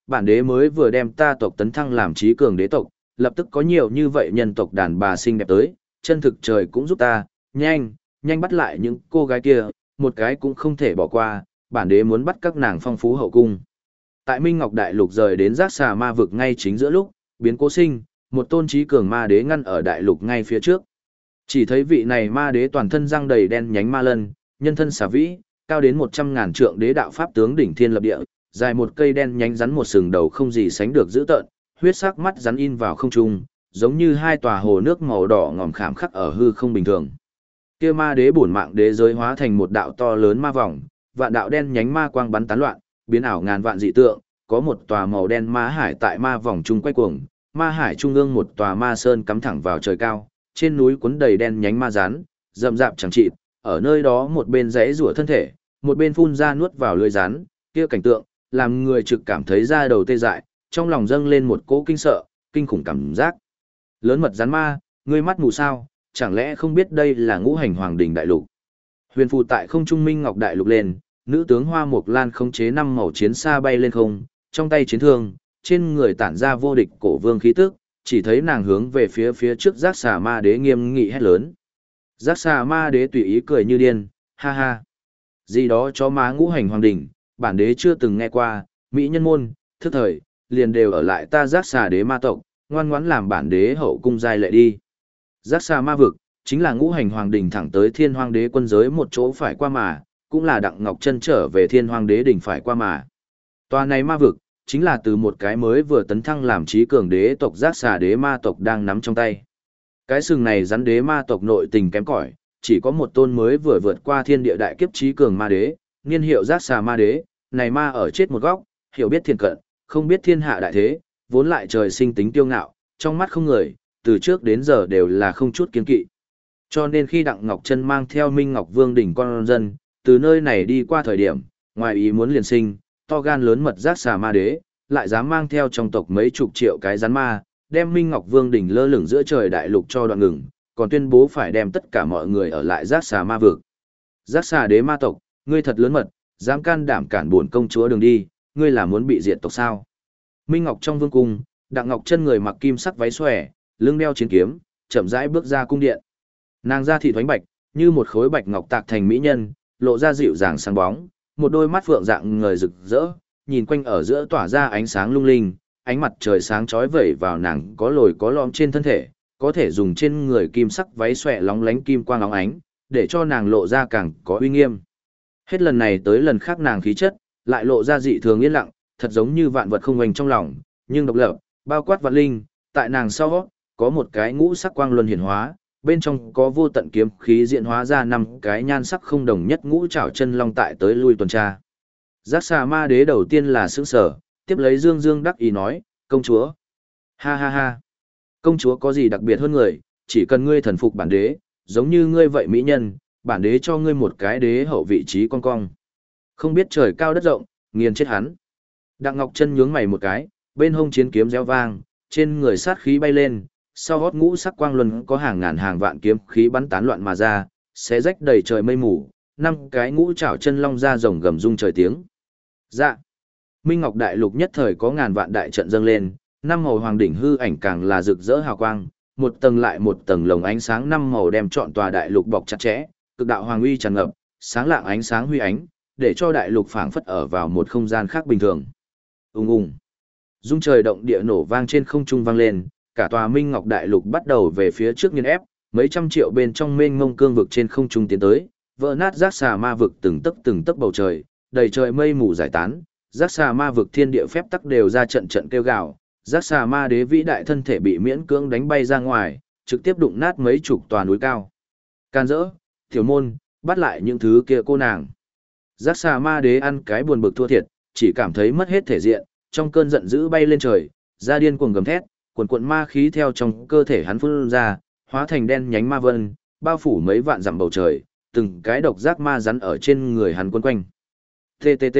bản đế mới vừa đem ta tộc tấn thăng làm trí cường đế tộc, lập tức có nhiều như vậy nhân tộc đàn bà xinh đẹp tới, chân thực trời cũng giúp ta, nhanh, nhanh bắt lại những cô gái kia, một cái cũng không thể bỏ qua, bản đế muốn bắt các nàng phong phú hậu cung. Tại Minh Ngọc Đại Lục rời đến Giác Xà Ma vực ngay chính giữa lúc, biến cố sinh, một tôn trí cường ma đế ngăn ở đại lục ngay phía trước. Chỉ thấy vị này ma đế toàn thân răng đầy đen nhánh ma lân, nhân thân xà vĩ, cao đến 100.000 trượng đế đạo pháp tướng đỉnh thiên lập địa, dài một cây đen nhánh rắn một sừng đầu không gì sánh được dữ tợn, huyết sắc mắt rắn in vào không trung, giống như hai tòa hồ nước màu đỏ ngòm khảm khắc ở hư không bình thường. Kia ma đế bổn mạng đế giới hóa thành một đạo to lớn ma vòng, vạn đạo đen nhánh ma quang bắn tán loạn, biến ảo ngàn vạn dị tượng, có một tòa màu đen ma hải tại ma vòng trung quay cuồng, ma hải trung ương một tòa ma sơn cắm thẳng vào trời cao, trên núi cuốn đầy đen nhánh ma rắn, rậm rạp chẳng chịt, ở nơi đó một bên rẽ rủa thân thể, một bên phun ra nuốt vào lưỡi rắn, kia cảnh tượng, làm người trực cảm thấy da đầu tê dại, trong lòng dâng lên một cỗ kinh sợ, kinh khủng cảm giác. Lớn mật rắn ma, ngươi mắt mù sao, chẳng lẽ không biết đây là ngũ hành hoàng đỉnh đại lục? Huyền phù tại không trung Minh Ngọc Đại Lục lên, nữ tướng Hoa Mộc Lan khống chế 5 màu chiến xa bay lên không, trong tay chiến thương, trên người tản ra vô địch cổ vương khí tức, chỉ thấy nàng hướng về phía trước Giác Xà Ma Đế nghiêm nghị hét lớn. Giác Xà Ma Đế tùy ý cười như điên, ha ha. Gì đó cho má ngũ hành hoàng đỉnh, bản đế chưa từng nghe qua, mỹ nhân môn, thức thời, liền đều ở lại ta Giác Xà Đế ma tộc, ngoan ngoãn làm bản đế hậu cung giai lệ đi. Giác Xà Ma vực, chính là ngũ hành hoàng đỉnh thẳng tới Thiên Hoang Đế quân giới một chỗ phải qua mà, cũng là Đặng Ngọc Chân trở về Thiên Hoang Đế đỉnh phải qua mà. Tòa này ma vực, chính là từ một cái mới vừa tấn thăng làm trí cường đế tộc Giác Xà Đế ma tộc đang nắm trong tay. Cái sừng này rắn đế ma tộc nội tình kém cỏi, chỉ có một tôn mới vừa vượt qua thiên địa đại kiếp trí cường ma đế, niên hiệu Giác Xà Ma Đế, này ma ở chết một góc, hiểu biết thiên cận, không biết thiên hạ đại thế, vốn lại trời sinh tính tiêu ngạo, trong mắt không người, từ trước đến giờ đều là không chút kiên kỵ. Cho nên khi Đặng Ngọc Chân mang theo Minh Ngọc Vương đỉnh con dân, từ nơi này đi qua thời điểm, ngoài ý muốn liền sinh, to gan lớn mật Giác Xà Ma Đế, lại dám mang theo trong tộc mấy chục triệu cái rắn ma, đem Minh Ngọc Vương đỉnh lơ lửng giữa trời đại lục cho đoạn ngừng, còn tuyên bố phải đem tất cả mọi người ở lại Giác Xà Ma vực. Giác Xà Đế ma tộc, ngươi thật lớn mật, dám can đảm cản bổn công chúa đường đi, ngươi là muốn bị diệt tộc sao? Minh Ngọc trong vương cung, Đặng Ngọc Chân người mặc kim sắc váy xòe, lưng đeo chiến kiếm, chậm rãi bước ra cung điện. Nàng da thịt thoánh bạch, như một khối bạch ngọc tạc thành mỹ nhân, lộ ra dịu dàng sáng bóng, một đôi mắt phượng dạng ngời rực rỡ, nhìn quanh ở giữa tỏa ra ánh sáng lung linh, ánh mặt trời sáng chói vẩy vào nàng có lồi có lõm trên thân thể, có thể dùng trên người kim sắc váy xòe lóng lánh kim quang óng ánh, để cho nàng lộ ra càng có uy nghiêm. Hết lần này tới lần khác nàng khí chất, lại lộ ra dị thường yên lặng, thật giống như vạn vật không oanh trong lòng, nhưng độc lập, bao quát vạn linh, tại nàng sau có một cái ngũ sắc quang luân hiển hóa, bên trong có vô tận kiếm khí diễn hóa ra 5 cái nhan sắc không đồng nhất ngũ trảo chân long tại tới lui tuần tra. Giác Xà Ma Đế đầu tiên là sững sờ, tiếp lấy dương dương đắc ý nói, công chúa. Ha ha ha. Công chúa có gì đặc biệt hơn người, chỉ cần ngươi thần phục bản đế, giống như ngươi vậy mỹ nhân, bản đế cho ngươi một cái đế hậu vị trí con cong. Không biết trời cao đất rộng, nghiền chết hắn. Đặng Ngọc Chân nhướng mày một cái, bên hông chiến kiếm réo vang, trên người sát khí bay lên, sau gót ngũ sắc quang luân có hàng ngàn hàng vạn kiếm khí bắn tán loạn mà ra, xé rách đầy trời mây mù, 5 cái ngũ trảo chân long ra rồng gầm rung trời tiếng. Dạ. Minh Ngọc Đại Lục nhất thời có ngàn vạn đại trận dâng lên, 5 màu hoàng đỉnh hư ảnh càng là rực rỡ hào quang, một tầng lại một tầng lồng ánh sáng 5 màu đem trọn tòa đại lục bọc chặt chẽ, cực đạo hoàng uy tràn ngập, sáng lạng ánh sáng huy ánh, để cho đại lục phảng phất ở vào một không gian khác bình thường. Ùng ùng. Rung trời động địa nổ vang trên không trung vang lên, cả tòa Minh Ngọc Đại Lục bắt đầu về phía trước nghiền ép, mấy trăm triệu bên trong mênh mông cương vực trên không trung tiến tới, vỡ nát Giác Xà Ma vực từng tấc bầu trời, đầy trời mây mù giải tán, Giác Xà Ma vực thiên địa phép tắc đều ra trận trận kêu gào, Giác Xà Ma Đế vĩ đại thân thể bị miễn cưỡng đánh bay ra ngoài, trực tiếp đụng nát mấy chục tòa núi cao. Can dỡ, tiểu môn, bắt lại những thứ kia cô nàng. Giác Xà Ma Đế ăn cái buồn bực thua thiệt, chỉ cảm thấy mất hết thể diện, trong cơn giận dữ bay lên trời, ra điên cuồng gầm thét, cuồn cuộn ma khí theo trong cơ thể hắn phun ra, hóa thành đen nhánh ma vân, bao phủ mấy vạn dặm bầu trời, từng cái độc giác ma rắn ở trên người hắn quấn quanh. TTT.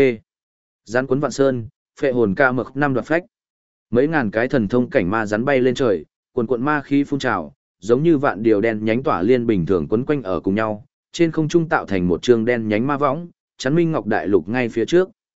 Rắn cuốn vạn sơn, phệ hồn ca mực 5 đoạt phách. Mấy ngàn cái thần thông cảnh ma rắn bay lên trời, cuồn cuộn ma khí phun trào, giống như vạn điều đen nhánh tỏa liên bình thường quấn quanh ở cùng nhau, trên không trung tạo thành một trường đen nhánh ma võng, chắn Minh Ngọc Đại Lục ngay phía trước.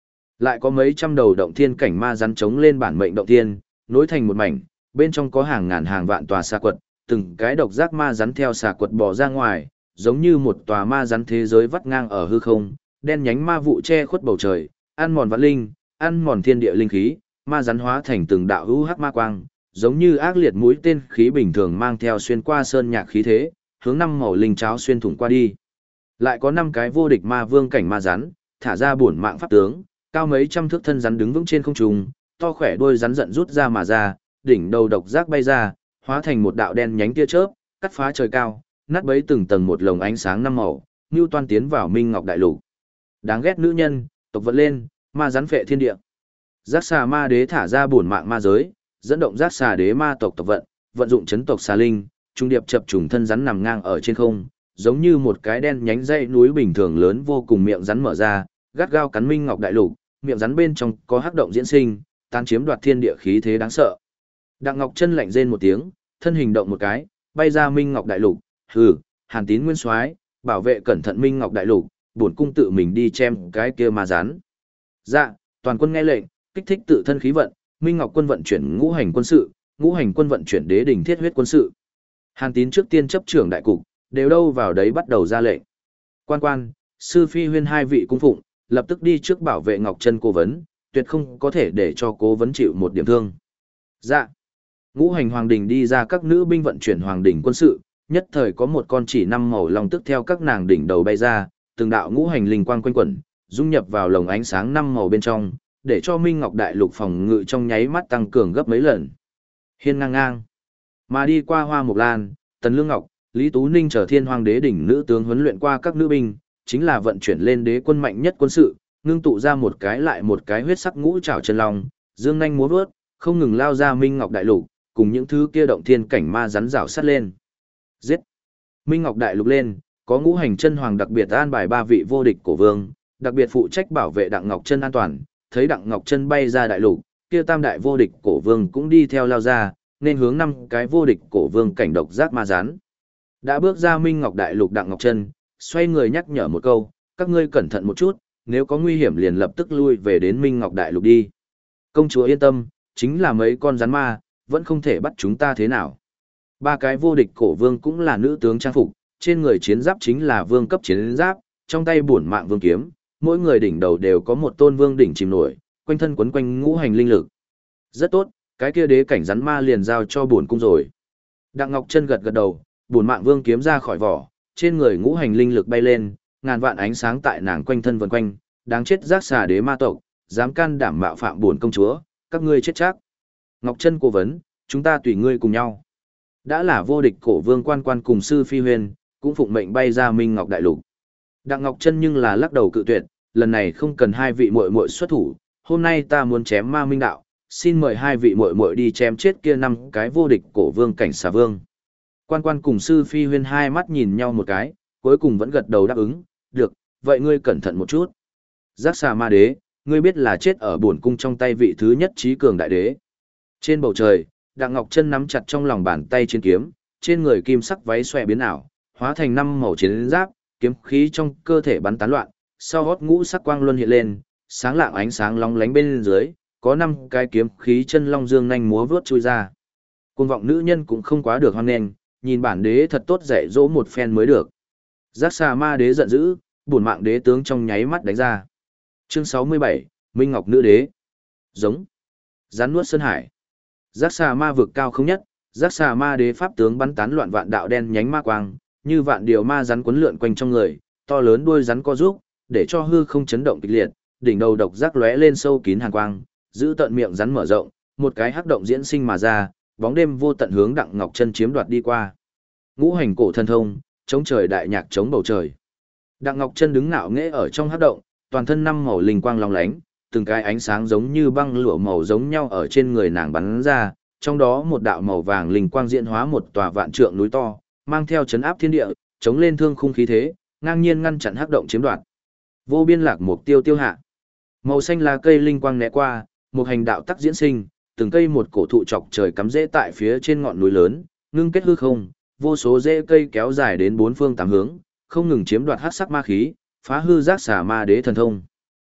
Lại có mấy trăm đầu động thiên cảnh ma rắn chống lên bản mệnh động thiên, nối thành một mảnh, bên trong có hàng ngàn hàng vạn tòa xà quật, từng cái độc giác ma rắn theo xà quật bò ra ngoài, giống như một tòa ma rắn thế giới vắt ngang ở hư không, đen nhánh ma vụ che khuất bầu trời, ăn mòn vạn linh, ăn mòn thiên địa linh khí, ma rắn hóa thành từng đạo hữu hắc ma quang, giống như ác liệt mũi tên khí bình thường mang theo xuyên qua sơn nhạc khí thế, hướng năm màu linh cháo xuyên thủng qua đi. Lại có 5 cái vô địch ma vương cảnh ma rắn, thả ra bổn mạng pháp tướng, cao mấy trăm thước thân rắn đứng vững trên không trung, to khỏe đuôi rắn giận rút ra mà ra, đỉnh đầu độc giác bay ra, hóa thành một đạo đen nhánh tia chớp, cắt phá trời cao, nát bấy từng tầng một lồng ánh sáng năm màu, Nưu Toan tiến vào Minh Ngọc Đại Lục. Đáng ghét nữ nhân, tộc vận lên, ma rắn phệ thiên địa. Giác xà ma đế thả ra bổn mạng ma giới, dẫn động giác xà đế ma tộc tộc vận dụng chấn tộc xà linh, trung điệp chập trùng thân rắn nằm ngang ở trên không, giống như một cái đen nhánh dãy núi bình thường lớn vô cùng, miệng rắn mở ra, gắt gao cắn Minh Ngọc Đại Lục, miệng rắn bên trong có hắc động diễn sinh, tan chiếm đoạt thiên địa khí thế đáng sợ. Đặng Ngọc Chân lạnh rên một tiếng, thân hình động một cái, bay ra Minh Ngọc Đại Lục, hừ, Hàn Tín Nguyên Soái, bảo vệ cẩn thận Minh Ngọc Đại Lục, bổn cung tự mình đi chém cái kia ma rắn. Dạ, toàn quân nghe lệnh, kích thích tự thân khí vận, Minh Ngọc quân vận chuyển ngũ hành quân sự, ngũ hành quân vận chuyển đế đỉnh thiết huyết quân sự. Hàn Tín trước tiên chấp trưởng đại cục, đều đâu vào đấy bắt đầu ra lệnh. Quan, sư phi huyên hai vị cung phụng, lập tức đi trước bảo vệ Ngọc Chân cố vấn, tuyệt không có thể để cho cố vấn chịu một điểm thương. Dạ. Ngũ hành hoàng đình đi ra, các nữ binh vận chuyển hoàng đình quân sự, nhất thời có một con chỉ 5 màu long tức theo các nàng đỉnh đầu bay ra, từng đạo ngũ hành linh quang quanh quẩn, dung nhập vào lồng ánh sáng 5 màu bên trong, để cho Minh Ngọc Đại Lục phòng ngự trong nháy mắt tăng cường gấp mấy lần. Hiên ngang ngang. Mà đi qua Hoa Mộc Lan, Tần Lương Ngọc, Lý Tú Ninh trở Thiên Hoàng Đế đỉnh nữ tướng huấn luyện qua các nữ binh, chính là vận chuyển lên đế quân mạnh nhất quân sự, ngưng tụ ra một cái lại một cái huyết sắc ngũ trảo chân long, dương nhanh múa vớt, không ngừng lao ra Minh Ngọc Đại Lục, cùng những thứ kia động thiên cảnh ma rắn rảo sát lên. Giết! Minh Ngọc Đại Lục lên, có ngũ hành chân hoàng đặc biệt an bài 3 vị vô địch cổ vương, đặc biệt phụ trách bảo vệ Đặng Ngọc Chân an toàn, thấy Đặng Ngọc Chân bay ra đại lục, kia tam đại vô địch cổ vương cũng đi theo lao ra, nên hướng 5 cái vô địch cổ vương cảnh độc giác ma rắn. Đã bước ra Minh Ngọc Đại Lục, Đặng Ngọc Chân xoay người nhắc nhở một câu, các ngươi cẩn thận một chút, nếu có nguy hiểm liền lập tức lui về đến Minh Ngọc Đại Lục đi. Công chúa yên tâm, chính là mấy con rắn ma, vẫn không thể bắt chúng ta thế nào. 3 cái vô địch cổ vương cũng là nữ tướng trang phục, trên người chiến giáp chính là vương cấp chiến giáp, trong tay bổn mạng vương kiếm, mỗi người đỉnh đầu đều có một tôn vương đỉnh chìm nổi, quanh thân quấn quanh ngũ hành linh lực. Rất tốt, cái kia đế cảnh rắn ma liền giao cho bổn cung rồi. Đặng Ngọc Chân gật gật đầu, bổn mạng vương kiếm ra khỏi vỏ, trên người ngũ hành linh lực bay lên, ngàn vạn ánh sáng tại nàng quanh thân vần quanh, đáng chết giác xà đế ma tộc, dám can đảm mạo phạm bổn công chúa, các ngươi chết chắc. Ngọc Chân cố vấn, chúng ta tùy ngươi cùng nhau. Đã là vô địch cổ vương quan cùng sư phi huyền, cũng phụng mệnh bay ra Minh Ngọc Đại Lục. Đặng Ngọc Chân nhưng là lắc đầu cự tuyệt, lần này không cần hai vị muội muội xuất thủ, hôm nay ta muốn chém ma minh đạo, xin mời hai vị muội muội đi chém chết kia 5 cái vô địch cổ vương cảnh xà vương. Quan cùng sư phi huyên hai mắt nhìn nhau một cái, cuối cùng vẫn gật đầu đáp ứng, được, vậy ngươi cẩn thận một chút. Giác xà ma đế, ngươi biết là chết ở bổn cung trong tay vị thứ nhất trí cường đại đế. Trên bầu trời, Đặng Ngọc Chân nắm chặt trong lòng bàn tay chiến kiếm, trên người kim sắc váy xòe biến ảo, hóa thành 5 màu chiến giáp, kiếm khí trong cơ thể bắn tán loạn, sau hót ngũ sắc quang luân hiện lên, sáng lạng ánh sáng long lánh bên dưới, có 5 cái kiếm khí chân long dương nhanh múa vớt chui ra. Cuồng vọng nữ nhân cũng không quá được hoan nghênh, nhìn bản đế thật tốt dạy dỗ một phen mới được. Giác xà ma đế giận dữ, bổn mạng đế tướng trong nháy mắt đánh ra. Chương 67, Minh Ngọc nữ đế. Giống. Rắn nuốt sơn hải. Giác xà ma vực cao không nhất, giác xà ma đế pháp tướng bắn tán loạn vạn đạo đen nhánh ma quang, như vạn điều ma rắn quấn lượn quanh trong người, to lớn đuôi rắn co rúm, để cho hư không chấn động kịch liệt, đỉnh đầu độc giác lóe lên sâu kín hàn quang, giữ tận miệng rắn mở rộng, một cái hắc động diễn sinh mà ra, bóng đêm vô tận hướng Đặng Ngọc Chân chiếm đoạt đi qua. Ngũ hành cổ thần thông, chống trời đại nhạc chống bầu trời. Đặng Ngọc Chân đứng ngạo nghễ ở trong hắc động, toàn thân 5 màu linh quang long lánh, từng cái ánh sáng giống như băng lụa màu giống nhau ở trên người nàng bắn ra, trong đó một đạo màu vàng linh quang diễn hóa một tòa vạn trượng núi to, mang theo chấn áp thiên địa, chống lên thương khung khí thế, ngang nhiên ngăn chặn hắc động chiếm đoạt. Vô biên lạc mục tiêu tiêu hạ. Màu xanh lá cây linh quang né qua, một hành đạo tắc diễn sinh, từng cây một cổ thụ chọc trời cắm rễ tại phía trên ngọn núi lớn, ngưng kết hư không, vô số rễ cây kéo dài đến 4 phương 8 hướng, không ngừng chiếm đoạt hắc sắc ma khí, phá hư giác xà ma đế thần thông.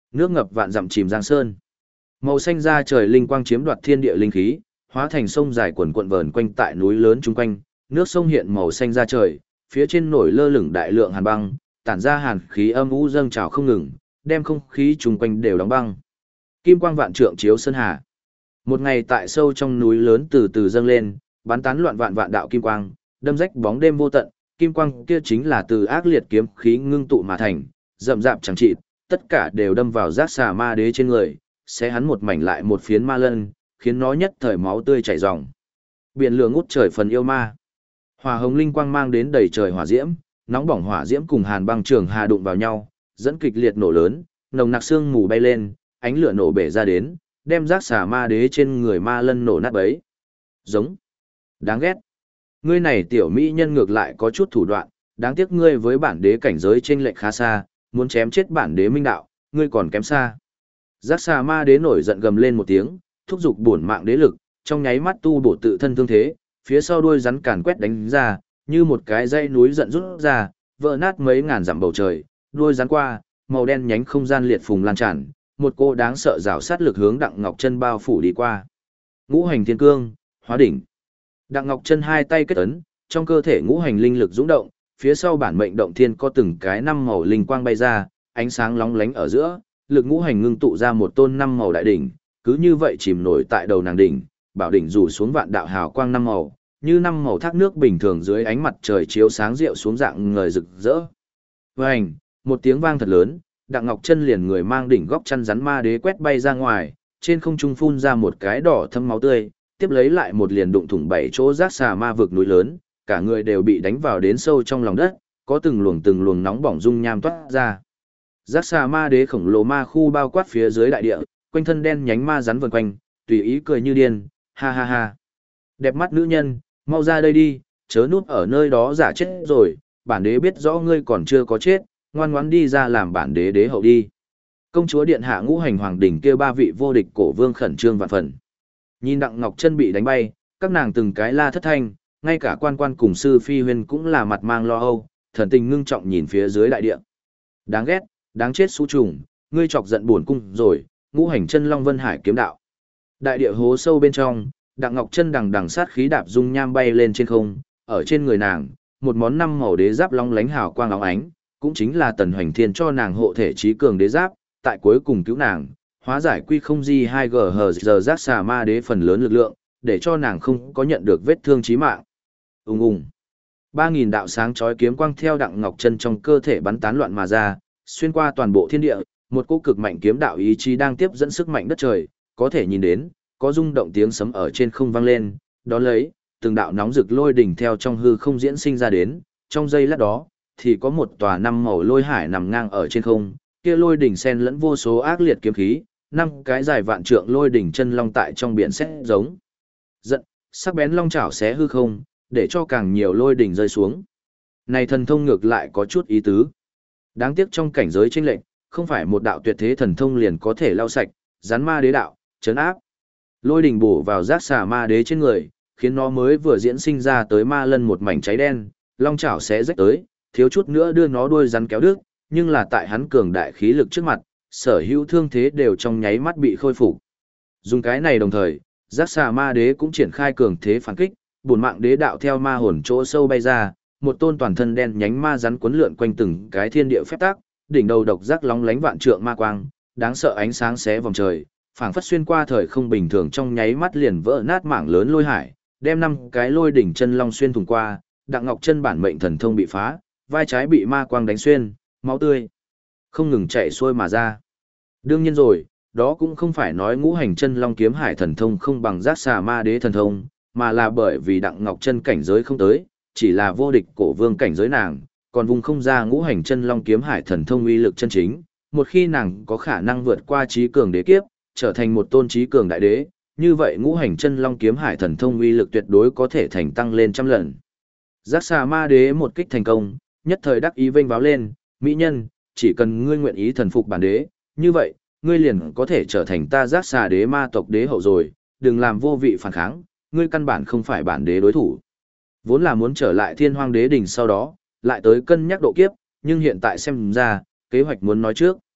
Nước ngập vạn dặm chìm giang sơn. Màu xanh da trời linh quang chiếm đoạt thiên địa linh khí, hóa thành sông dài quần quận vờn quanh tại núi lớn chung quanh, nước sông hiện màu xanh da trời, phía trên nổi lơ lửng đại lượng hàn băng, tản ra hàn khí âm u dâng trào không ngừng, đem không khí chung quanh đều đóng băng. Kim quang vạn trượng chiếu sơn hà. Một ngày tại sâu trong núi lớn từ từ dâng lên, bắn tán loạn vạn vạn đạo kim quang, đâm rách bóng đêm vô tận, kim quang kia chính là từ ác liệt kiếm khí ngưng tụ mà thành, rậm rạp chẳng trị, tất cả đều đâm vào giác xà ma đế trên người, sẽ hắn một mảnh lại một phiến ma lân, khiến nó nhất thời máu tươi chảy ròng. Biển lửa ngút trời phần yêu ma. Hỏa hồng linh quang mang đến đầy trời hỏa diễm, nóng bỏng hỏa diễm cùng hàn băng trường hà đụng vào nhau, dẫn kịch liệt nổ lớn, nồng nặc sương mù bay lên, ánh lửa nổ bể ra đến, đem giác xà ma đế trên người ma lân nổ nát bấy. Giống. Đáng ghét. Ngươi này tiểu mỹ nhân ngược lại có chút thủ đoạn, đáng tiếc ngươi với bản đế cảnh giới chênh lệch khá xa, muốn chém chết bản đế minh đạo, ngươi còn kém xa. Giác xà ma đế nổi giận gầm lên một tiếng, thúc giục bổn mạng đế lực, trong nháy mắt tu bổ tự thân thương thế, phía sau đuôi rắn càn quét đánh ra, như một cái dây núi giận rút ra, vỡ nát mấy ngàn dặm bầu trời, đuôi rắn qua, màu đen nhánh không gian liệt phùng lan tràn, một cô đáng sợ rào sát lực hướng Đặng Ngọc Chân bao phủ đi qua. Ngũ hành thiên cương, hóa đỉnh. Đặng Ngọc Chân hai tay kết ấn, trong cơ thể ngũ hành linh lực dũng động, phía sau bản mệnh động thiên có từng cái năm màu linh quang bay ra, ánh sáng lóng lánh ở giữa, lực ngũ hành ngưng tụ ra một tôn năm màu đại đỉnh, cứ như vậy chìm nổi tại đầu nàng đỉnh, bảo đỉnh rủ xuống vạn đạo hào quang năm màu, như năm màu thác nước bình thường dưới ánh mặt trời chiếu sáng rượu xuống dạng ngời rực rỡ. Vành, một tiếng vang thật lớn, Đặng Ngọc Chân liền người mang đỉnh góc chăn rắn ma đế quét bay ra ngoài, trên không trung phun ra một cái đỏ thâm máu tươi, tiếp lấy lại một liền đụng thủng bảy chỗ rác xà ma vực núi lớn, cả người đều bị đánh vào đến sâu trong lòng đất, có từng luồng nóng bỏng dung nham toát ra. Rác xà ma đế khổng lồ ma khu bao quát phía dưới đại địa, quanh thân đen nhánh ma rắn vần quanh, tùy ý cười như điên, ha ha ha. Đẹp mắt nữ nhân, mau ra đây đi, chớ núp ở nơi đó giả chết rồi, bản đế biết rõ ngươi còn chưa có chết, ngoan ngoãn đi ra làm bản đế đế hậu đi. Công chúa điện hạ ngũ hành hoàng đỉnh kêu ba vị vô địch cổ vương khẩn trương vạn phần. Nhìn Đặng Ngọc Chân bị đánh bay, các nàng từng cái la thất thanh, ngay cả quan quan cùng sư phi huyên cũng là mặt mang lo âu, thần tình ngưng trọng nhìn phía dưới đại địa. Đáng ghét, đáng chết xú trùng, ngươi chọc giận buồn cung rồi, ngũ hành chân long vân hải kiếm đạo. Đại địa hố sâu bên trong, Đặng Ngọc Chân đằng đằng sát khí đạp dung nham bay lên trên không, ở trên người nàng, một món năm màu đế giáp long lánh hào quang óng ánh, cũng chính là Tần Hoành Thiên cho nàng hộ thể trí cường đế giáp, tại cuối cùng cứu nàng, hóa giải quy không di 2G hờ giờ giác xà ma đế phần lớn lực lượng, để cho nàng không có nhận được vết thương chí mạng. Ùng ùng. 3000 đạo sáng chói kiếm quang theo Đặng Ngọc Chân trong cơ thể bắn tán loạn mà ra, xuyên qua toàn bộ thiên địa, một cỗ cực mạnh kiếm đạo ý chí đang tiếp dẫn sức mạnh đất trời, có thể nhìn đến, có rung động tiếng sấm ở trên không vang lên, đó lấy, từng đạo nóng rực lôi đỉnh theo trong hư không diễn sinh ra đến, trong giây lát đó, thì có một tòa năm màu lôi hải nằm ngang ở trên không, kia lôi đỉnh xen lẫn vô số ác liệt kiếm khí, năm cái dài vạn trượng lôi đỉnh chân long tại trong biển sét giống giận, sắc bén long chảo xé hư không, để cho càng nhiều lôi đỉnh rơi xuống. Này thần thông ngược lại có chút ý tứ. Đáng tiếc trong cảnh giới chênh lệch, không phải một đạo tuyệt thế thần thông liền có thể lau sạch, rắn ma đế đạo, chấn áp. Lôi đỉnh bổ vào giác xà ma đế trên người, khiến nó mới vừa diễn sinh ra tới ma lân một mảnh cháy đen, long chảo xé rách tới, thiếu chút nữa đưa nó đuôi rắn kéo đứt, nhưng là tại hắn cường đại khí lực trước mặt, sở hữu thương thế đều trong nháy mắt bị khôi phục. Dùng cái này đồng thời, giác xà ma đế cũng triển khai cường thế phản kích, bổn mạng đế đạo theo ma hồn chỗ sâu bay ra, một tôn toàn thân đen nhánh ma rắn quấn lượn quanh từng cái thiên địa phép tắc, đỉnh đầu độc giác lóng lánh vạn trượng ma quang, đáng sợ ánh sáng xé vòng trời, phảng phất xuyên qua thời không bình thường trong nháy mắt liền vỡ nát mảng lớn lôi hải, đem năm cái lôi đỉnh chân long xuyên thủng qua, Đặng Ngọc Chân bản mệnh thần thông bị phá, vai trái bị ma quang đánh xuyên, máu tươi không ngừng chảy xuôi mà ra. Đương nhiên rồi, đó cũng không phải nói ngũ hành chân long kiếm hải thần thông không bằng giác xà ma đế thần thông, mà là bởi vì Đặng Ngọc Chân cảnh giới không tới, chỉ là vô địch cổ vương cảnh giới nàng, còn vùng không ra ngũ hành chân long kiếm hải thần thông uy lực chân chính. Một khi nàng có khả năng vượt qua trí cường đế kiếp, trở thành một tôn trí cường đại đế, như vậy ngũ hành chân long kiếm hải thần thông uy lực tuyệt đối có thể thành tăng lên trăm lần. Giác xà ma đế một kích thành công, nhất thời đắc ý vênh váo lên, mỹ nhân, chỉ cần ngươi nguyện ý thần phục bản đế, như vậy, ngươi liền có thể trở thành ta giác xà đế ma tộc đế hậu rồi, đừng làm vô vị phản kháng, ngươi căn bản không phải bản đế đối thủ. Vốn là muốn trở lại thiên hoang đế đỉnh sau đó, lại tới cân nhắc độ kiếp, nhưng hiện tại xem ra, kế hoạch muốn nói trước.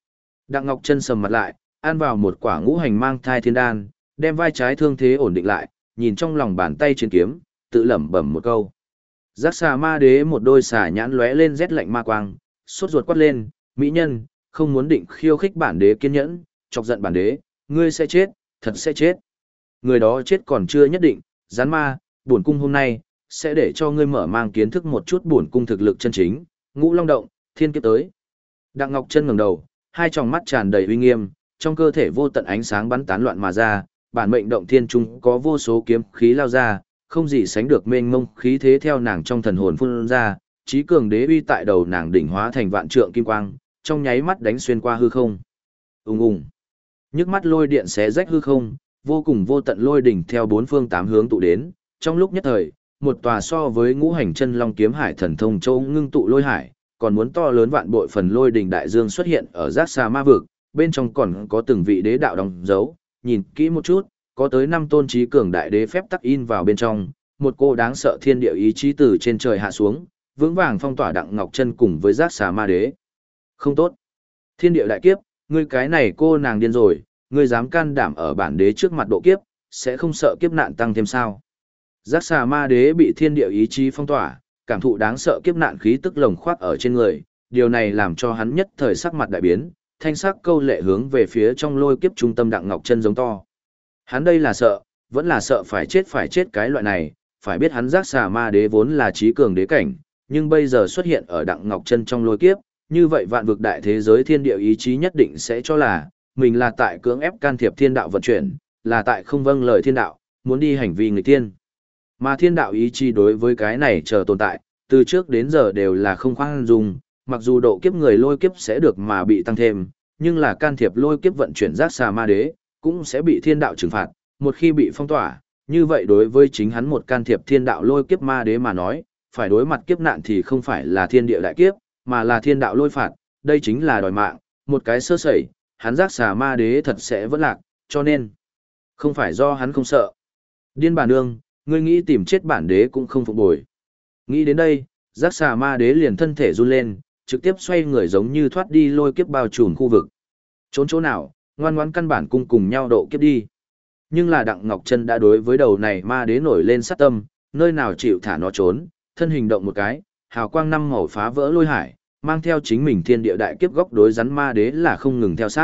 Đặng Ngọc Chân sầm mặt lại, ăn vào một quả ngũ hành mang thai thiên đan, đem vai trái thương thế ổn định lại, nhìn trong lòng bàn tay chiến kiếm, tự lẩm bẩm một câu. Giác xà ma đế một đôi xà nhãn lóe lên rét lạnh ma quang, sốt ruột quát lên, mỹ nhân, không muốn định khiêu khích bản đế kiên nhẫn, chọc giận bản đế, ngươi sẽ chết, thật sẽ chết. Người đó chết còn chưa nhất định, gián ma, bổn cung hôm nay, sẽ để cho ngươi mở mang kiến thức một chút bổn cung thực lực chân chính, ngũ long động, thiên kiếp tới. Đặng Ngọc Chân ngẩng đầu, hai tròng mắt tràn đầy uy nghiêm, trong cơ thể vô tận ánh sáng bắn tán loạn mà ra, bản mệnh động thiên trung có vô số kiếm khí lao ra, không gì sánh được mênh mông khí thế theo nàng trong thần hồn phun ra, chí cường đế uy tại đầu nàng đỉnh hóa thành vạn trượng kim quang, trong nháy mắt đánh xuyên qua hư không. Ùng ùng. Nhức mắt lôi điện xé rách hư không, vô cùng vô tận lôi đỉnh theo bốn phương tám hướng tụ đến, trong lúc nhất thời, một tòa so với ngũ hành chân long kiếm hải thần thông châu ngưng tụ lôi hải, còn muốn to lớn vạn bội phần lôi đỉnh đại dương xuất hiện ở giác xa ma vực, bên trong còn có từng vị đế đạo đóng dấu, nhìn kỹ một chút, có tới 5 tôn trí cường đại đế phép tắc in vào bên trong, một cô đáng sợ thiên địa ý chí từ trên trời hạ xuống, vững vàng phong tỏa Đặng Ngọc Chân cùng với giác xà ma đế. Không tốt. Thiên địa đại kiếp, ngươi cái này cô nàng điên rồi, ngươi dám can đảm ở bản đế trước mặt độ kiếp, sẽ không sợ kiếp nạn tăng thêm sao? Giác xà ma đế bị thiên địa ý chí phong tỏa, cảm thụ đáng sợ kiếp nạn khí tức lồng khoác ở trên người, điều này làm cho hắn nhất thời sắc mặt đại biến, thanh sắc câu lệ hướng về phía trong lôi kiếp trung tâm Đặng Ngọc Chân giống to. Hắn đây là sợ, vẫn là sợ phải chết cái loại này, phải biết hắn giác xà ma đế vốn là trí cường đế cảnh, nhưng bây giờ xuất hiện ở Đặng Ngọc Chân trong lôi kiếp, như vậy vạn vực đại thế giới thiên địa ý chí nhất định sẽ cho là, mình là tại cưỡng ép can thiệp thiên đạo vận chuyển, là tại không vâng lời thiên đạo, muốn đi hành vi nghịch thiên. Mà thiên đạo ý chí đối với cái này chờ tồn tại, từ trước đến giờ đều là không khoan dung, mặc dù độ kiếp người lôi kiếp sẽ được mà bị tăng thêm, nhưng là can thiệp lôi kiếp vận chuyển giác xà ma đế, cũng sẽ bị thiên đạo trừng phạt, một khi bị phong tỏa, như vậy đối với chính hắn một can thiệp thiên đạo lôi kiếp ma đế mà nói, phải đối mặt kiếp nạn thì không phải là thiên địa đại kiếp, mà là thiên đạo lôi phạt, đây chính là đòi mạng, một cái sơ sẩy, hắn giác xà ma đế thật sẽ vẫn lạc, cho nên, không phải do hắn không sợ. Điên bà nương, ngươi nghĩ tìm chết bản đế cũng không phục bồi. Nghĩ đến đây, giác xà ma đế liền thân thể run lên, trực tiếp xoay người giống như thoát đi lôi kiếp bao trùm khu vực. Trốn chỗ nào, ngoan ngoãn căn bản cung cùng nhau độ kiếp đi. Nhưng là Đặng Ngọc Chân đã đối với đầu này ma đế nổi lên sát tâm, nơi nào chịu thả nó trốn, thân hình động một cái, hào quang năm màu phá vỡ lôi hải, mang theo chính mình thiên địa đại kiếp góc đối rắn ma đế là không ngừng theo sát.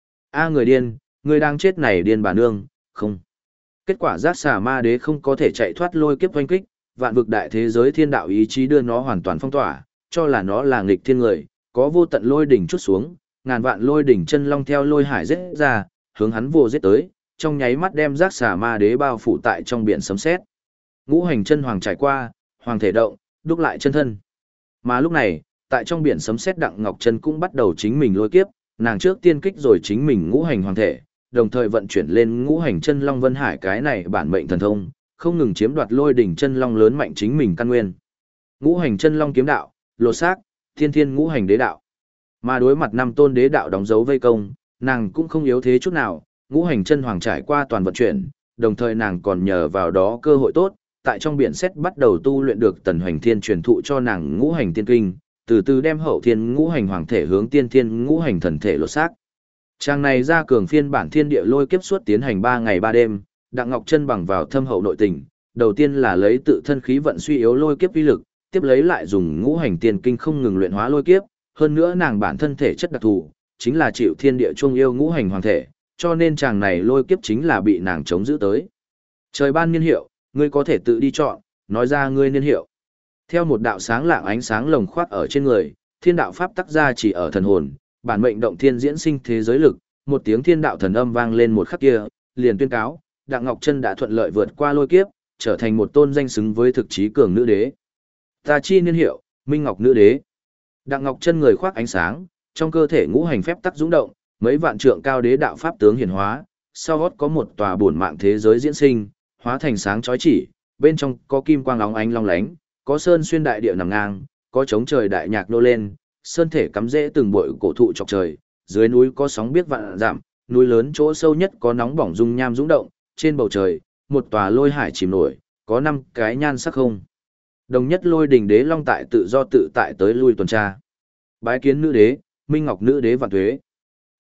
A người điên, người đang chết này điên bà nương, không. Kết quả giác xà ma đế không có thể chạy thoát lôi kiếp oanh kích, vạn vực đại thế giới thiên đạo ý chí đưa nó hoàn toàn phong tỏa, cho là nó là nghịch thiên người, có vô tận lôi đỉnh chút xuống, ngàn vạn lôi đỉnh chân long theo lôi hải giết ra, hướng hắn vô giết tới, trong nháy mắt đem giác xà ma đế bao phủ tại trong biển sấm sét. Ngũ hành chân hoàng trải qua, hoàng thể động, đúc lại chân thân. Mà lúc này, tại trong biển sấm sét Đặng Ngọc Chân cũng bắt đầu chính mình lôi kiếp, nàng trước tiên kích rồi chính mình ngũ hành hoàng thể, đồng thời vận chuyển lên ngũ hành chân long vân hải cái này bản mệnh thần thông, không ngừng chiếm đoạt lôi đỉnh chân long lớn mạnh chính mình căn nguyên. Ngũ hành chân long kiếm đạo, lột xác, thiên thiên ngũ hành đế đạo. Mà đối mặt 5 tôn đế đạo đóng dấu vây công, nàng cũng không yếu thế chút nào, ngũ hành chân hoàng trải qua toàn vận chuyển, đồng thời nàng còn nhờ vào đó cơ hội tốt, tại trong biển xét bắt đầu tu luyện được tần hoành thiên truyền thụ cho nàng ngũ hành tiên kinh, từ từ đem hậu thiên ngũ hành hoàng thể hướng tiên thiên ngũ hành thần thể lột xác. Trang này ra cường phiên bản thiên địa lôi kiếp suốt tiến hành 3 ngày 3 đêm, Đặng Ngọc Chân bằng vào thâm hậu nội tình, đầu tiên là lấy tự thân khí vận suy yếu lôi kiếp uy lực, tiếp lấy lại dùng ngũ hành tiên kinh không ngừng luyện hóa lôi kiếp, hơn nữa nàng bản thân thể chất đặc thù, chính là chịu thiên địa trung yêu ngũ hành hoàng thể, cho nên chàng này lôi kiếp chính là bị nàng chống giữ tới. Trời ban niên hiệu, ngươi có thể tự đi chọn, nói ra ngươi niên hiệu. Theo một đạo sáng lạng ánh sáng lồng khoác ở trên người, thiên đạo pháp tác ra chỉ ở thần hồn, bản mệnh động thiên diễn sinh thế giới lực, một tiếng thiên đạo thần âm vang lên một khắc kia, liền tuyên cáo, Đặng Ngọc Chân đã thuận lợi vượt qua lôi kiếp, trở thành một tôn danh xứng với thực chí cường nữ đế. Ta chi niên hiệu, Minh Ngọc nữ đế. Đặng Ngọc Chân người khoác ánh sáng, trong cơ thể ngũ hành phép tắc dũng động, mấy vạn trượng cao đế đạo pháp tướng hiển hóa, sau gót có một tòa bổn mạng thế giới diễn sinh, hóa thành sáng chói chỉ, bên trong có kim quang óng ánh long lánh, có sơn xuyên đại địa nằm ngang, có trống trời đại nhạc nô lên, sơn thể cắm rễ từng bụi cổ thụ chọc trời, dưới núi có sóng biết vạn dặm, núi lớn chỗ sâu nhất có nóng bỏng dung nham dũng động, trên bầu trời, một tòa lôi hải chìm nổi, có 5 cái nhan sắc không. Đồng nhất lôi đỉnh đế long tại tự do tự tại tới lui tuần tra. Bái kiến nữ đế, Minh Ngọc nữ đế vạn tuế.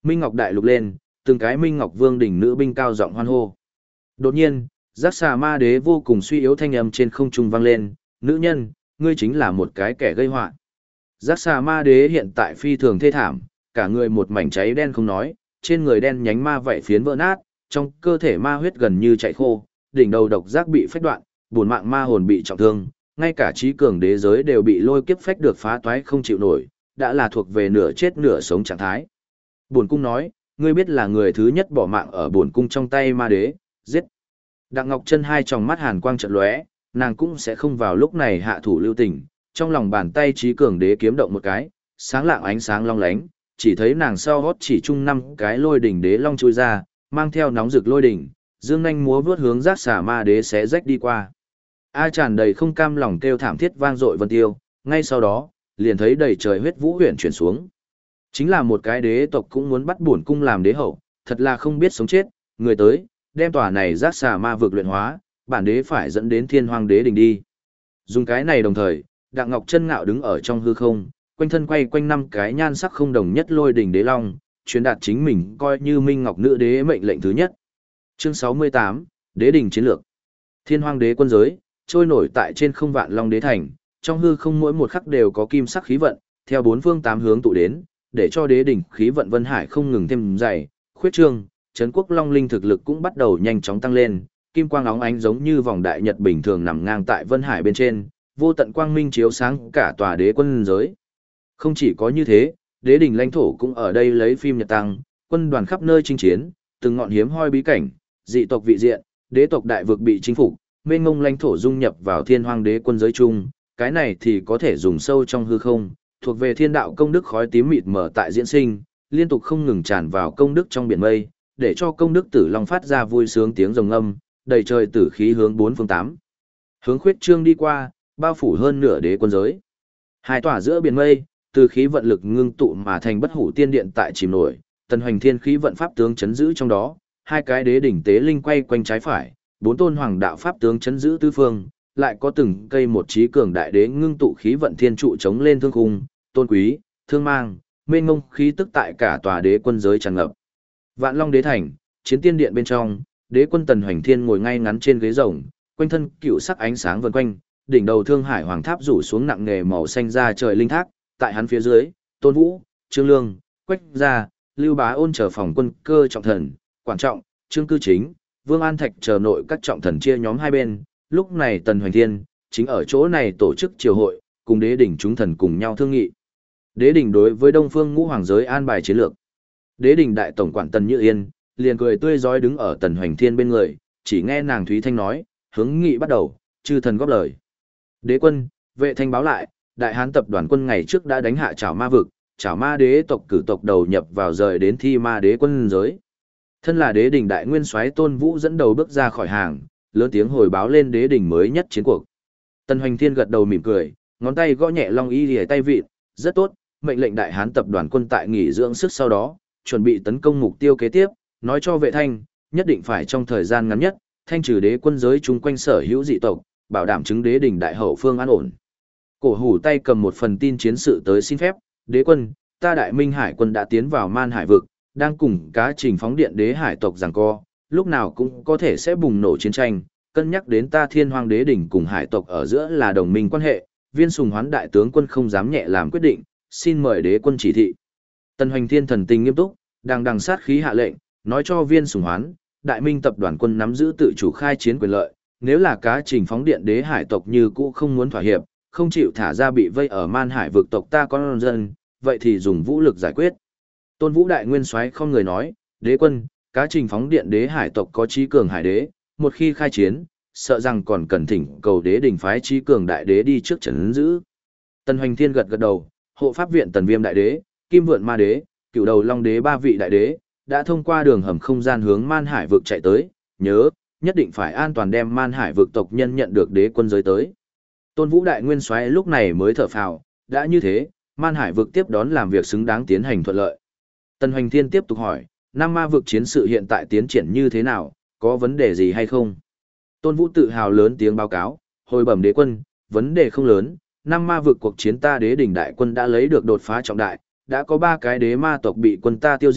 Minh Ngọc Đại Lục lên, từng cái Minh Ngọc Vương đỉnh nữ binh cao giọng hoan hô. Đột nhiên, giác xà ma đế vô cùng suy yếu thanh âm trên không trung vang lên, nữ nhân, ngươi chính là một cái kẻ gây họa. Giác xà ma đế hiện tại phi thường thê thảm, cả người một mảnh cháy đen không nói, trên người đen nhánh ma vảy phiến vỡ nát, trong cơ thể ma huyết gần như chạy khô, đỉnh đầu độc giác bị phách đoạn, buồn mạng ma hồn bị trọng thương, ngay cả trí cường đế giới đều bị lôi kiếp phách được phá toái không chịu nổi, đã là thuộc về nửa chết nửa sống trạng thái. Bổn cung nói, ngươi biết là người thứ nhất bỏ mạng ở bổn cung trong tay ma đế, giết. Đặng Ngọc Chân hai tròng mắt hàn quang chợt lóe, nàng cũng sẽ không vào lúc này hạ thủ lưu tình, trong lòng bàn tay trí cường đế kiếm động một cái, sáng lạng ánh sáng long lánh, chỉ thấy nàng sau hót chỉ chung 5 cái lôi đỉnh đế long chui ra, mang theo nóng rực lôi đỉnh, dương nhanh múa vướt hướng giác xà ma đế xé rách đi qua. A tràn đầy không cam lòng kêu thảm thiết vang dội vân tiêu, ngay sau đó, liền thấy đầy trời huyết vũ huyền chuyển xuống. Chính là một cái đế tộc cũng muốn bắt bổn cung làm đế hậu, thật là không biết sống chết, người tới, đem tòa này giác xà ma vực luyện hóa, bản đế phải dẫn đến Thiên Hoang Đế đỉnh đi. Dùng cái này đồng thời, Đặng Ngọc Chân ngạo đứng ở trong hư không, quanh thân quay quanh 5 cái nhan sắc không đồng nhất lôi đỉnh đế long, truyền đạt chính mình coi như Minh Ngọc nữ đế mệnh lệnh thứ nhất. Chương 68, Đế đỉnh chiến lược. Thiên Hoang Đế quân giới, trôi nổi tại trên không vạn long đế thành, trong hư không mỗi một khắc đều có kim sắc khí vận, theo bốn phương tám hướng tụ đến, để cho đế đỉnh khí vận vân hải không ngừng thêm dày, khuyết trương, Trấn Quốc Long Linh thực lực cũng bắt đầu nhanh chóng tăng lên, kim quang óng ánh giống như vòng đại nhật bình thường nằm ngang tại vân hải bên trên, vô tận quang minh chiếu sáng cả tòa đế quân giới. Không chỉ có như thế, đế đỉnh lãnh thổ cũng ở đây lấy phim nhật tăng, quân đoàn khắp nơi chinh chiến, từng ngọn hiếm hoi bí cảnh, dị tộc vị diện, đế tộc đại vực bị chinh phục, mênh mông lãnh thổ dung nhập vào Thiên Hoang Đế quân giới chung, cái này thì có thể dùng sâu trong hư không, thuộc về thiên đạo công đức khói tím mịt mờ tại diễn sinh, liên tục không ngừng tràn vào công đức trong biển mây, để cho công đức tử long phát ra vui sướng tiếng rồng âm, đầy trời tử khí hướng 4 phương 8. Hướng khuyết trương đi qua, bao phủ hơn nửa đế quân giới. Hai tỏa giữa biển mây, từ khí vận lực ngưng tụ mà thành bất hủ tiên điện tại chìm nổi, tần hoành thiên khí vận pháp tướng chấn giữ trong đó, hai cái đế đỉnh tế linh quay quanh trái phải, 4 tôn hoàng đạo pháp tướng chấn giữ tứ phương, lại có từng cây một trí cường đại đế ngưng tụ khí vận thiên trụ chống lên thương khung, tôn quý, thương mang, mênh ngông khí tức tại cả tòa đế quân giới tràn ngập. Vạn Long đế thành, chiến tiên điện bên trong, đế quân Tần Hoành Thiên ngồi ngay ngắn trên ghế rồng, quanh thân cựu sắc ánh sáng vần quanh, đỉnh đầu Thương Hải Hoàng Tháp rủ xuống nặng nề màu xanh ra trời linh thác, tại hắn phía dưới, Tôn Vũ, Trương Lương, Quách Gia, Lưu Bá Ôn chờ phòng quân cơ trọng thần, Quản Trọng, Trương Cư Chính, Vương An Thạch chờ nội các trọng thần chia nhóm hai bên, lúc này Tần Hoành Thiên chính ở chỗ này tổ chức triều hội, cùng đế đỉnh chúng thần cùng nhau thương nghị. Đế đỉnh đối với Đông Phương Ngũ Hoàng giới an bài chiến lược. Đế đỉnh đại tổng quản Tần Như Yên liền cười tươi rói đứng ở Tần Hoành Thiên bên người, chỉ nghe nàng Thúy Thanh nói, hướng nghị bắt đầu, chư thần góp lời. Đế quân, Vệ Thanh báo lại, Đại Hán tập đoàn quân ngày trước đã đánh hạ Trảo Ma vực, Trảo Ma đế tộc cử tộc đầu nhập vào rời đến Thi Ma đế quân giới. Thân là đế đỉnh đại nguyên soái Tôn Vũ dẫn đầu bước ra khỏi hàng, lớn tiếng hồi báo lên đế đỉnh mới nhất chiến cuộc. Tần Hoành Thiên gật đầu mỉm cười, ngón tay gõ nhẹ long y liễu tay vịn, rất tốt, mệnh lệnh Đại Hán tập đoàn quân tại nghỉ dưỡng sức sau đó, chuẩn bị tấn công mục tiêu kế tiếp, nói cho Vệ Thanh, nhất định phải trong thời gian ngắn nhất, thanh trừ đế quân giới chung quanh sở hữu dị tộc, bảo đảm chứng đế đỉnh đại hậu phương an ổn. Cổ Hủ tay cầm một phần tin chiến sự tới xin phép, đế quân, ta Đại Minh Hải quân đã tiến vào Man Hải vực, đang cùng cá trình phóng điện đế hải tộc giằng co, lúc nào cũng có thể sẽ bùng nổ chiến tranh, cân nhắc đến ta Thiên Hoang đế đỉnh cùng hải tộc ở giữa là đồng minh quan hệ, Viên Sùng Hoán đại tướng quân không dám nhẹ làm quyết định, xin mời đế quân chỉ thị. Tần Hoành Thiên thần tình nghiêm túc, đằng sát khí hạ lệnh, nói cho Viên Sùng Hoán, Đại Minh tập đoàn quân nắm giữ tự chủ khai chiến quyền lợi, nếu là cá trình phóng điện đế hải tộc như cũ không muốn thỏa hiệp, không chịu thả ra bị vây ở Man Hải vực tộc ta con dân, vậy thì dùng vũ lực giải quyết. Tôn Vũ đại nguyên soái không người nói, đế quân, cá trình phóng điện đế hải tộc có trí cường hải đế, một khi khai chiến, sợ rằng còn cần thỉnh cầu đế đình phái trí cường đại đế đi trước trấn giữ. Tần Hoành Thiên gật gật đầu, hộ pháp viện Tần Viêm đại đế, Kim Vượn ma đế, Cửu Đầu Long đế ba vị đại đế, đã thông qua đường hầm không gian hướng Man Hải vực chạy tới, nhớ, nhất định phải an toàn đem Man Hải vực tộc nhân nhận được đế quân giới tới. Tôn Vũ đại nguyên soái lúc này mới thở phào, đã như thế, Man Hải vực tiếp đón làm việc xứng đáng tiến hành thuận lợi. Tần Hoành Thiên tiếp tục hỏi, Nam Ma vực chiến sự hiện tại tiến triển như thế nào, có vấn đề gì hay không? Tôn Vũ tự hào lớn tiếng báo cáo, hồi bẩm đế quân, vấn đề không lớn, Nam Ma vực cuộc chiến ta đế đỉnh đại quân đã lấy được đột phá trọng đại, đã có 3 cái đế ma tộc bị quân ta tiêu diệt,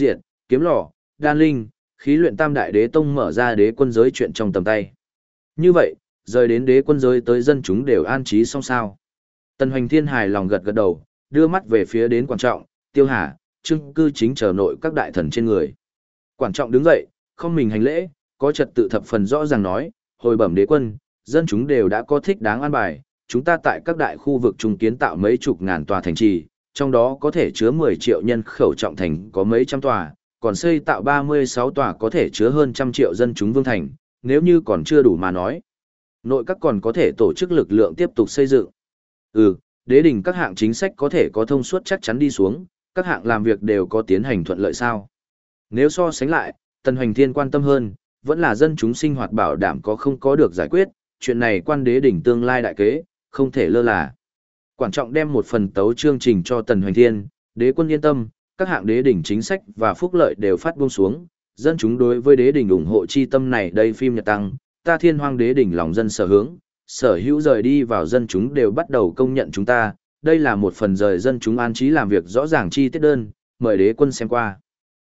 kiếm lò, đan linh, khí luyện tam đại đế tông mở ra đế quân giới chuyện trong tầm tay. Như vậy, rời đến đế quân giới tới dân chúng đều an trí xong sao. Tần Hoành Thiên hài lòng gật gật đầu, đưa mắt về phía đến Quản Trọng, Tiêu Hà, Trương Cư Chính chờ nội các đại thần trên người. Quản Trọng đứng dậy, không mình hành lễ, có trật tự thập phần rõ ràng nói, hồi bẩm đế quân, dân chúng đều đã có thích đáng an bài, chúng ta tại các đại khu vực trung kiến tạo mấy chục ngàn tòa thành trì, trong đó có thể chứa 10 triệu nhân khẩu trọng thành có mấy trăm tòa, còn xây tạo 36 tòa có thể chứa hơn trăm triệu dân chúng vương thành, nếu như còn chưa đủ mà nói. Nội các còn có thể tổ chức lực lượng tiếp tục xây dựng. Đế đình các hạng chính sách có thể có thông suốt chắc chắn đi xuống, các hạng làm việc đều có tiến hành thuận lợi sao. Nếu so sánh lại, Tần Hoành Thiên quan tâm hơn, vẫn là dân chúng sinh hoạt bảo đảm có không có được giải quyết, chuyện này quan đế đỉnh tương lai đại kế, không thể lơ là. Quản Trọng đem một phần tấu chương trình cho Tần Hoành Thiên, đế quân yên tâm, các hạng đế đỉnh chính sách và phúc lợi đều phát buông xuống, dân chúng đối với đế đỉnh ủng hộ chi tâm này đây phim nhật tăng, ta Thiên Hoang đế đỉnh lòng dân sở hướng, sở hữu rời đi vào dân chúng đều bắt đầu công nhận chúng ta, đây là một phần rời dân chúng an trí làm việc rõ ràng chi tiết đơn, mời đế quân xem qua.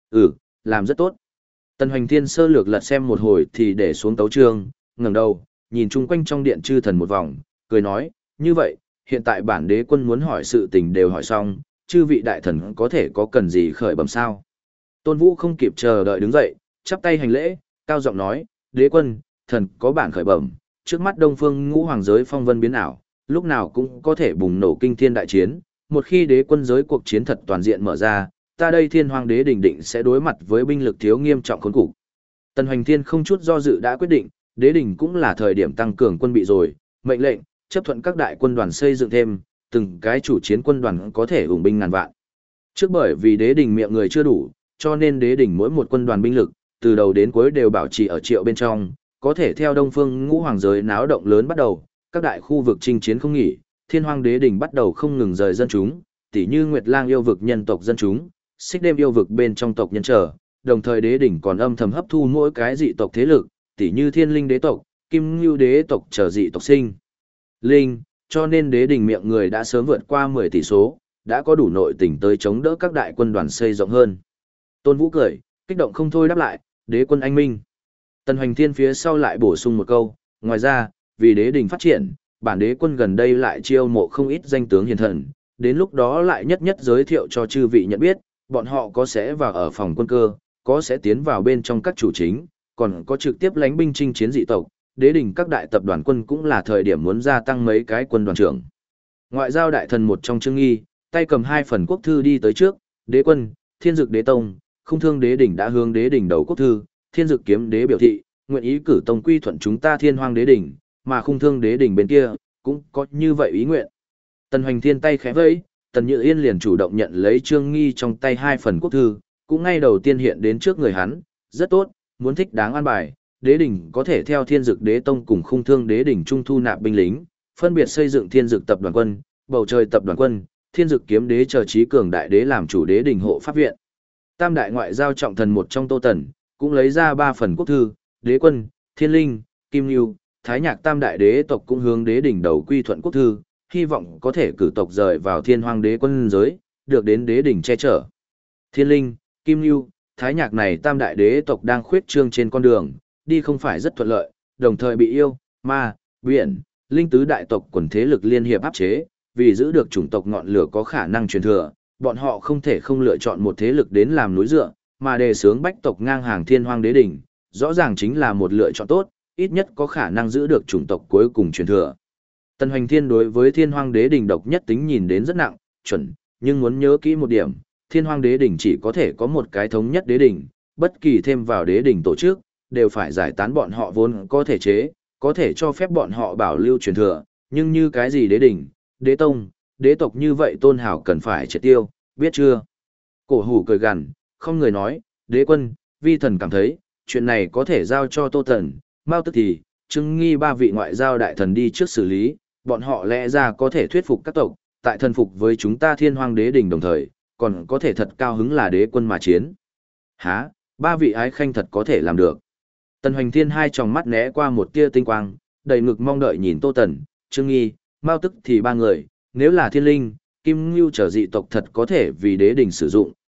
Làm rất tốt. Tần Hoành Thiên sơ lược lật xem một hồi thì để xuống tấu chương, ngẩng đầu, nhìn chung quanh trong điện chư thần một vòng, cười nói, như vậy, hiện tại bản đế quân muốn hỏi sự tình đều hỏi xong, chư vị đại thần có thể có cần gì khởi bẩm sao. Tôn Vũ không kịp chờ đợi đứng dậy, chắp tay hành lễ, cao giọng nói, đế quân, thần có bản khởi bẩm, trước mắt Đông Phương Ngũ Hoàng giới phong vân biến ảo, lúc nào cũng có thể bùng nổ kinh thiên đại chiến, một khi đế quân giới cuộc chiến thật toàn diện mở ra, ta đây Thiên Hoang đế đỉnh định sẽ đối mặt với binh lực thiếu nghiêm trọng khốn cục. Tần Hoành Thiên không chút do dự đã quyết định, đế đỉnh cũng là thời điểm tăng cường quân bị rồi, mệnh lệnh, chấp thuận các đại quân đoàn xây dựng thêm, từng cái chủ chiến quân đoàn có thể ủng binh ngàn vạn. Trước bởi vì đế đỉnh miệng người chưa đủ, cho nên đế đỉnh mỗi một quân đoàn binh lực, từ đầu đến cuối đều bảo trì ở triệu bên trong, có thể theo Đông Phương Ngũ Hoàng giới náo động lớn bắt đầu, các đại khu vực chinh chiến không nghỉ, Thiên Hoang đế đỉnh bắt đầu không ngừng rời dân chúng, tỉ như Nguyệt Lang yêu vực nhân tộc dân chúng, Xích Đêm yêu vực bên trong tộc nhân trở, đồng thời đế đỉnh còn âm thầm hấp thu mỗi cái dị tộc thế lực, tỉ như Thiên Linh đế tộc, Kim Ngưu đế tộc trở dị tộc sinh. Linh, cho nên đế đỉnh miệng người đã sớm vượt qua 10 tỷ số, đã có đủ nội tình tới chống đỡ các đại quân đoàn xây rộng hơn. Tôn Vũ cười, kích động không thôi đáp lại, đế quân anh minh. Tần Hoành Thiên phía sau lại bổ sung một câu, ngoài ra, vì đế đỉnh phát triển, bản đế quân gần đây lại chiêu mộ không ít danh tướng hiền thần, đến lúc đó lại nhất nhất giới thiệu cho chư vị nhận biết, bọn họ có sẽ vào ở phòng quân cơ, có sẽ tiến vào bên trong các chủ chính, còn có trực tiếp lãnh binh chinh chiến dị tộc, đế đỉnh các đại tập đoàn quân cũng là thời điểm muốn gia tăng mấy cái quân đoàn trưởng. Ngoại giao đại thần một trong Trương Nghi, tay cầm 2 phần quốc thư đi tới trước, đế quân, Thiên Dực đế tông, Khung Thương đế đỉnh đã hướng đế đỉnh đầu quốc thư, Thiên Dực kiếm đế biểu thị, nguyện ý cử tông quy thuận chúng ta Thiên Hoang đế đỉnh, mà Khung Thương đế đỉnh bên kia cũng có như vậy ý nguyện. Tần Hoành Thiên tay khẽ vẫy, Tần Như Yên liền chủ động nhận lấy Trương Nghi trong tay 2 phần quốc thư, cũng ngay đầu tiên hiện đến trước người hắn, rất tốt, muốn thích đáng an bài, đế đỉnh có thể theo Thiên Dực đế tông cùng Khung Thương đế đỉnh trung thu nạp binh lính, phân biệt xây dựng Thiên Dực tập đoàn quân, Bầu Trời tập đoàn quân, Thiên Dực kiếm đế chờ trí cường đại đế làm chủ đế đỉnh hộ pháp viện. Tam đại ngoại giao trọng thần một trong Tô Tần, cũng lấy ra 3 phần quốc thư, đế quân, Thiên Linh, Kim Nưu, Thái Nhạc tam đại đế tộc cũng hướng đế đỉnh đầu quy thuận quốc thư, hy vọng có thể cử tộc rời vào Thiên Hoang đế quân giới, được đến đế đỉnh che chở. Thiên Linh, Kim Nưu, Thái Nhạc này tam đại đế tộc đang khuyết trương trên con đường, đi không phải rất thuận lợi, đồng thời bị yêu, ma, biển, linh tứ đại tộc quần thế lực liên hiệp áp chế, vì giữ được chủng tộc ngọn lửa có khả năng truyền thừa, bọn họ không thể không lựa chọn một thế lực đến làm núi dựa, mà đề xướng bách tộc ngang hàng Thiên Hoang đế đỉnh, rõ ràng chính là một lựa chọn tốt, ít nhất có khả năng giữ được chủng tộc cuối cùng truyền thừa. Tần Hoành Thiên đối với Thiên Hoang đế đỉnh độc nhất tính nhìn đến rất nặng, chuẩn, nhưng muốn nhớ kỹ một điểm, Thiên Hoang đế đỉnh chỉ có thể có một cái thống nhất đế đỉnh, bất kỳ thêm vào đế đỉnh tổ chức, đều phải giải tán bọn họ vốn có thể chế, có thể cho phép bọn họ bảo lưu truyền thừa, nhưng như cái gì đế đỉnh, đế tông, đế tộc như vậy tôn hảo cần phải triệt tiêu, biết chưa? Cổ hủ cười gằn, không người nói, đế quân, vi thần cảm thấy, chuyện này có thể giao cho Tô Tần, Mao Tức thì, Trương Nghi 3 vị ngoại giao đại thần đi trước xử lý, bọn họ lẽ ra có thể thuyết phục các tộc, tại thần phục với chúng ta Thiên Hoang đế đỉnh đồng thời, còn có thể thật cao hứng là đế quân mà chiến. Hả, 3 vị ái khanh thật có thể làm được. Tần Hoành Thiên hai tròng mắt né qua một tia tinh quang, đầy ngực mong đợi nhìn Tô Tần, Trương Nghi, Mao Tức thì 3 người, nếu là Thiên Linh, Kim Ngưu trở dị tộc thật có thể vì đế đỉnh sử dụng,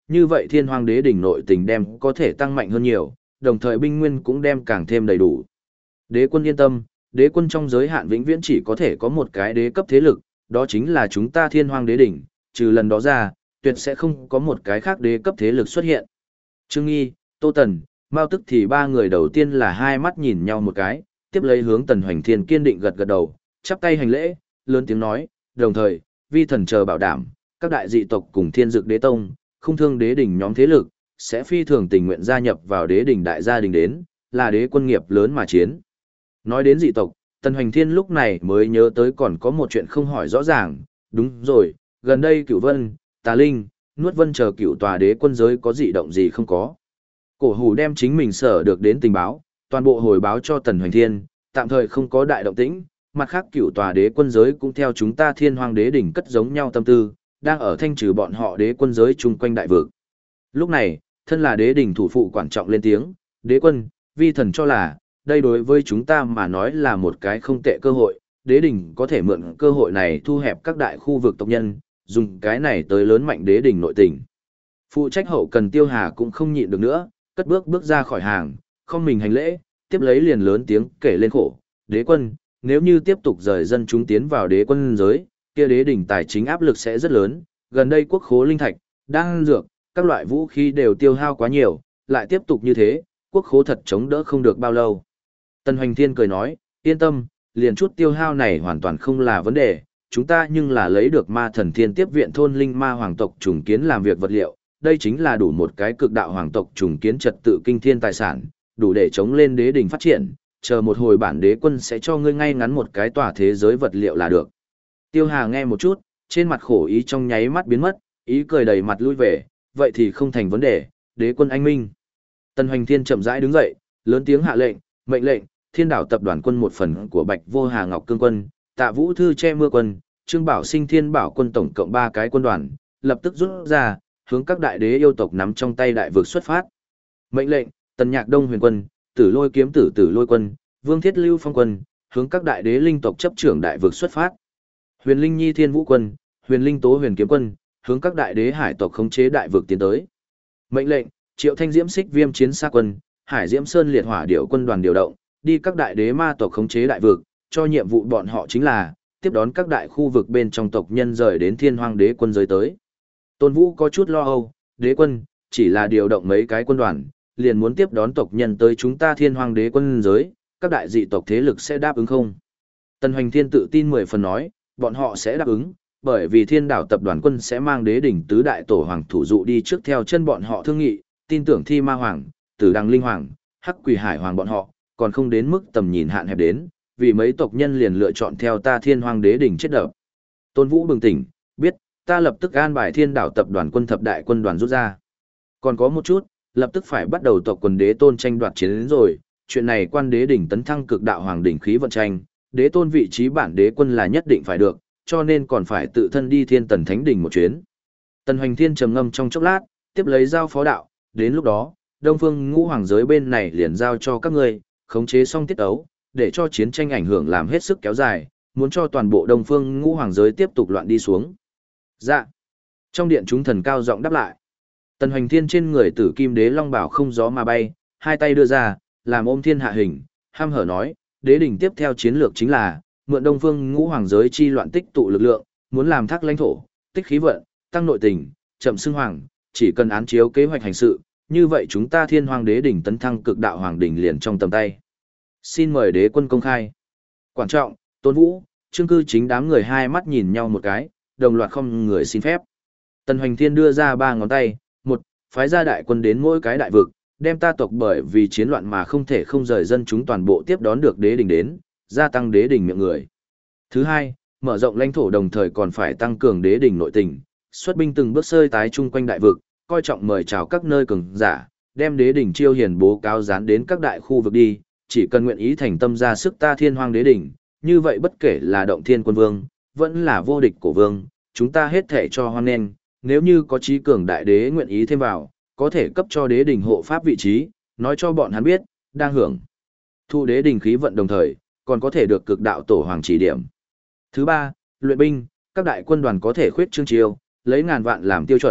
như vậy Thiên Hoang Đế đỉnh nội tình đem có thể tăng mạnh hơn nhiều, đồng thời binh nguyên cũng đem càng thêm đầy đủ. Đế quân yên tâm, đế quân trong giới hạn vĩnh viễn chỉ có thể có một cái đế cấp thế lực, đó chính là chúng ta Thiên Hoang Đế đỉnh, trừ lần đó ra, tuyệt sẽ không có một cái khác đế cấp thế lực xuất hiện. Trương Nghi, Tô Tần, Mao Tức thì ba người đầu tiên là hai mắt nhìn nhau một cái, tiếp lấy hướng Tần Hoành Thiên kiên định gật gật đầu, chắp tay hành lễ, lớn tiếng nói, đồng thời, vi thần chờ bảo đảm, các đại dị tộc cùng Thiên Dực Đế Tông, Khung Thương Đế đỉnh nhóm thế lực, sẽ phi thường tình nguyện gia nhập vào đế đỉnh đại gia đình đến, là đế quân nghiệp lớn mà chiến. Nói đến dị tộc, Tần Hoành Thiên lúc này mới nhớ tới còn có một chuyện không hỏi rõ ràng, đúng rồi, gần đây Cửu Vân, Tà Linh, Nuốt Vân chờ cửu tòa đế quân giới có dị động gì không có. Cổ Hủ đem chính mình sở được đến tình báo, toàn bộ hồi báo cho Tần Hoành Thiên, tạm thời không có đại động tĩnh, mặt khác cửu tòa đế quân giới cũng theo chúng ta Thiên Hoang Đế đỉnh cất giống nhau tâm tư, đang ở thanh trừ bọn họ đế quân giới chung quanh đại vực. Lúc này, thân là đế đỉnh thủ phụ quan trọng lên tiếng, đế quân, vi thần cho là, đây đối với chúng ta mà nói là một cái không tệ cơ hội, đế đỉnh có thể mượn cơ hội này thu hẹp các đại khu vực tộc nhân, dùng cái này tới lớn mạnh đế đỉnh nội tình. Phụ trách hậu cần Tiêu Hà cũng không nhịn được nữa, cất bước ra khỏi hàng, không mình hành lễ, tiếp lấy liền lớn tiếng kể lên khổ, đế quân, nếu như tiếp tục rời dân chúng tiến vào đế quân giới, kia đế đỉnh tài chính áp lực sẽ rất lớn, gần đây quốc khố linh thạch, đan dược, các loại vũ khí đều tiêu hao quá nhiều, lại tiếp tục như thế, quốc khố thật chống đỡ không được bao lâu. Tần Hoành Thiên cười nói, yên tâm, liền chút tiêu hao này hoàn toàn không là vấn đề, chúng ta nhưng là lấy được ma thần thiên tiếp viện thôn linh ma hoàng tộc trùng kiến làm việc vật liệu, đây chính là đủ một cái cực đạo hoàng tộc trùng kiến trật tự kinh thiên tài sản, đủ để chống lên đế đỉnh phát triển, chờ một hồi bản đế quân sẽ cho ngươi ngay ngắn một cái tòa thế giới vật liệu là được. Tiêu Hà nghe một chút, trên mặt khổ ý trong nháy mắt biến mất, ý cười đầy mặt lui về, vậy thì không thành vấn đề, đế quân anh minh. Tần Hoành Thiên chậm rãi đứng dậy, lớn tiếng hạ lệnh, mệnh lệnh, Thiên Đảo tập đoàn quân một phần của Bạch Vô Hà Ngọc Cương quân, Tạ Vũ Thư Che Mưa quân, Trương Bảo Sinh Thiên Bảo quân tổng cộng 3 cái quân đoàn, lập tức rút ra, hướng các đại đế yêu tộc nắm trong tay đại vực xuất phát. Mệnh lệnh, Tần Nhạc Đông Huyền quân, Tử Lôi Kiếm Tử Tử Lôi quân, Vương Thiết Lưu Phong quân, hướng các đại đế linh tộc chấp trưởng đại vực xuất phát. Huyền Linh Nhi Thiên Vũ quân, Huyền Linh Tố Huyền Kiếm quân, hướng các đại đế hải tộc khống chế đại vực tiến tới. Mệnh lệnh, Triệu Thanh Diễm Xích Viêm Chiến Xa quân, Hải Diễm Sơn Liệt Hỏa Điểu quân đoàn điều động, đi các đại đế ma tộc khống chế đại vực, cho nhiệm vụ bọn họ chính là tiếp đón các đại khu vực bên trong tộc nhân rời đến Thiên Hoang Đế quân giới tới. Tôn Vũ có chút lo âu, đế quân, chỉ là điều động mấy cái quân đoàn, liền muốn tiếp đón tộc nhân tới chúng ta Thiên Hoang Đế quân giới, các đại dị tộc thế lực sẽ đáp ứng không? Tần Hoành Thiên tự tin 10 phần nói, bọn họ sẽ đáp ứng, bởi vì Thiên Đảo tập đoàn quân sẽ mang đế đỉnh tứ đại tổ hoàng thủ dụ đi trước theo chân bọn họ thương nghị, tin tưởng Thi Ma Hoàng, Tử Đằng Linh Hoàng, Hắc Quỷ Hải Hoàng bọn họ, còn không đến mức tầm nhìn hạn hẹp đến, vì mấy tộc nhân liền lựa chọn theo ta Thiên Hoang Đế đỉnh chết đập. Tôn Vũ bừng tỉnh, biết, ta lập tức an bài Thiên Đảo tập đoàn quân thập đại quân đoàn rút ra. Còn có một chút, lập tức phải bắt đầu tộc quần đế tôn tranh đoạt chiến đến rồi, chuyện này quan đế đỉnh tấn thăng cực đạo hoàng đỉnh khí vận tranh, đế tôn vị trí bản đế quân là nhất định phải được, cho nên còn phải tự thân đi Thiên Tần Thánh đỉnh một chuyến. Tần Hoành Thiên trầm ngâm trong chốc lát, tiếp lấy giao phó đạo, đến lúc đó, Đông Phương Ngũ Hoàng giới bên này liền giao cho các ngươi, khống chế xong tiết ấu, để cho chiến tranh ảnh hưởng làm hết sức kéo dài, muốn cho toàn bộ Đông Phương Ngũ Hoàng giới tiếp tục loạn đi xuống. Dạ. Trong điện chúng thần cao giọng đáp lại. Tần Hoành Thiên trên người Tử Kim Đế Long bảo không gió mà bay, hai tay đưa ra, làm ôm thiên hạ hình, ham hở nói, đế đỉnh tiếp theo chiến lược chính là mượn Đông Phương Ngũ Hoàng giới chi loạn tích tụ lực lượng, muốn làm thác lãnh thổ, tích khí vận, tăng nội tình, chậm xưng hoàng, chỉ cần án chiếu kế hoạch hành sự, như vậy chúng ta Thiên Hoàng Đế đỉnh tấn thăng cực đạo hoàng đỉnh liền trong tầm tay. Xin mời đế quân công khai. Quan trọng, Tôn Vũ, Trương Cư Chính đám người hai mắt nhìn nhau một cái, đồng loạt không người xin phép. Tần Hoành Thiên đưa ra 3 ngón tay, một, phái ra đại quân đến mỗi cái đại vực, đem ta tộc bởi vì chiến loạn mà không thể không rời dân chúng toàn bộ tiếp đón được đế đỉnh đến, gia tăng đế đỉnh miệng người. Thứ hai, mở rộng lãnh thổ đồng thời còn phải tăng cường đế đỉnh nội tình, xuất binh từng bước xơi tái chung quanh đại vực, coi trọng mời chào các nơi cường giả, đem đế đỉnh chiêu hiền bố cáo dán đến các đại khu vực đi, chỉ cần nguyện ý thành tâm ra sức ta Thiên Hoang Đế đỉnh, như vậy bất kể là động thiên quân vương, vẫn là vô địch cổ vương, chúng ta hết thể cho hoan nghênh, nếu như có chí cường đại đế nguyện ý thêm vào, có thể cấp cho đế đỉnh hộ pháp vị trí, nói cho bọn hắn biết, đang hưởng thu đế đỉnh khí vận đồng thời, còn có thể được cực đạo tổ hoàng chỉ điểm. Thứ ba, luyện binh, các đại quân đoàn có thể khuyết trương chiêu, lấy ngàn vạn làm tiêu chuẩn,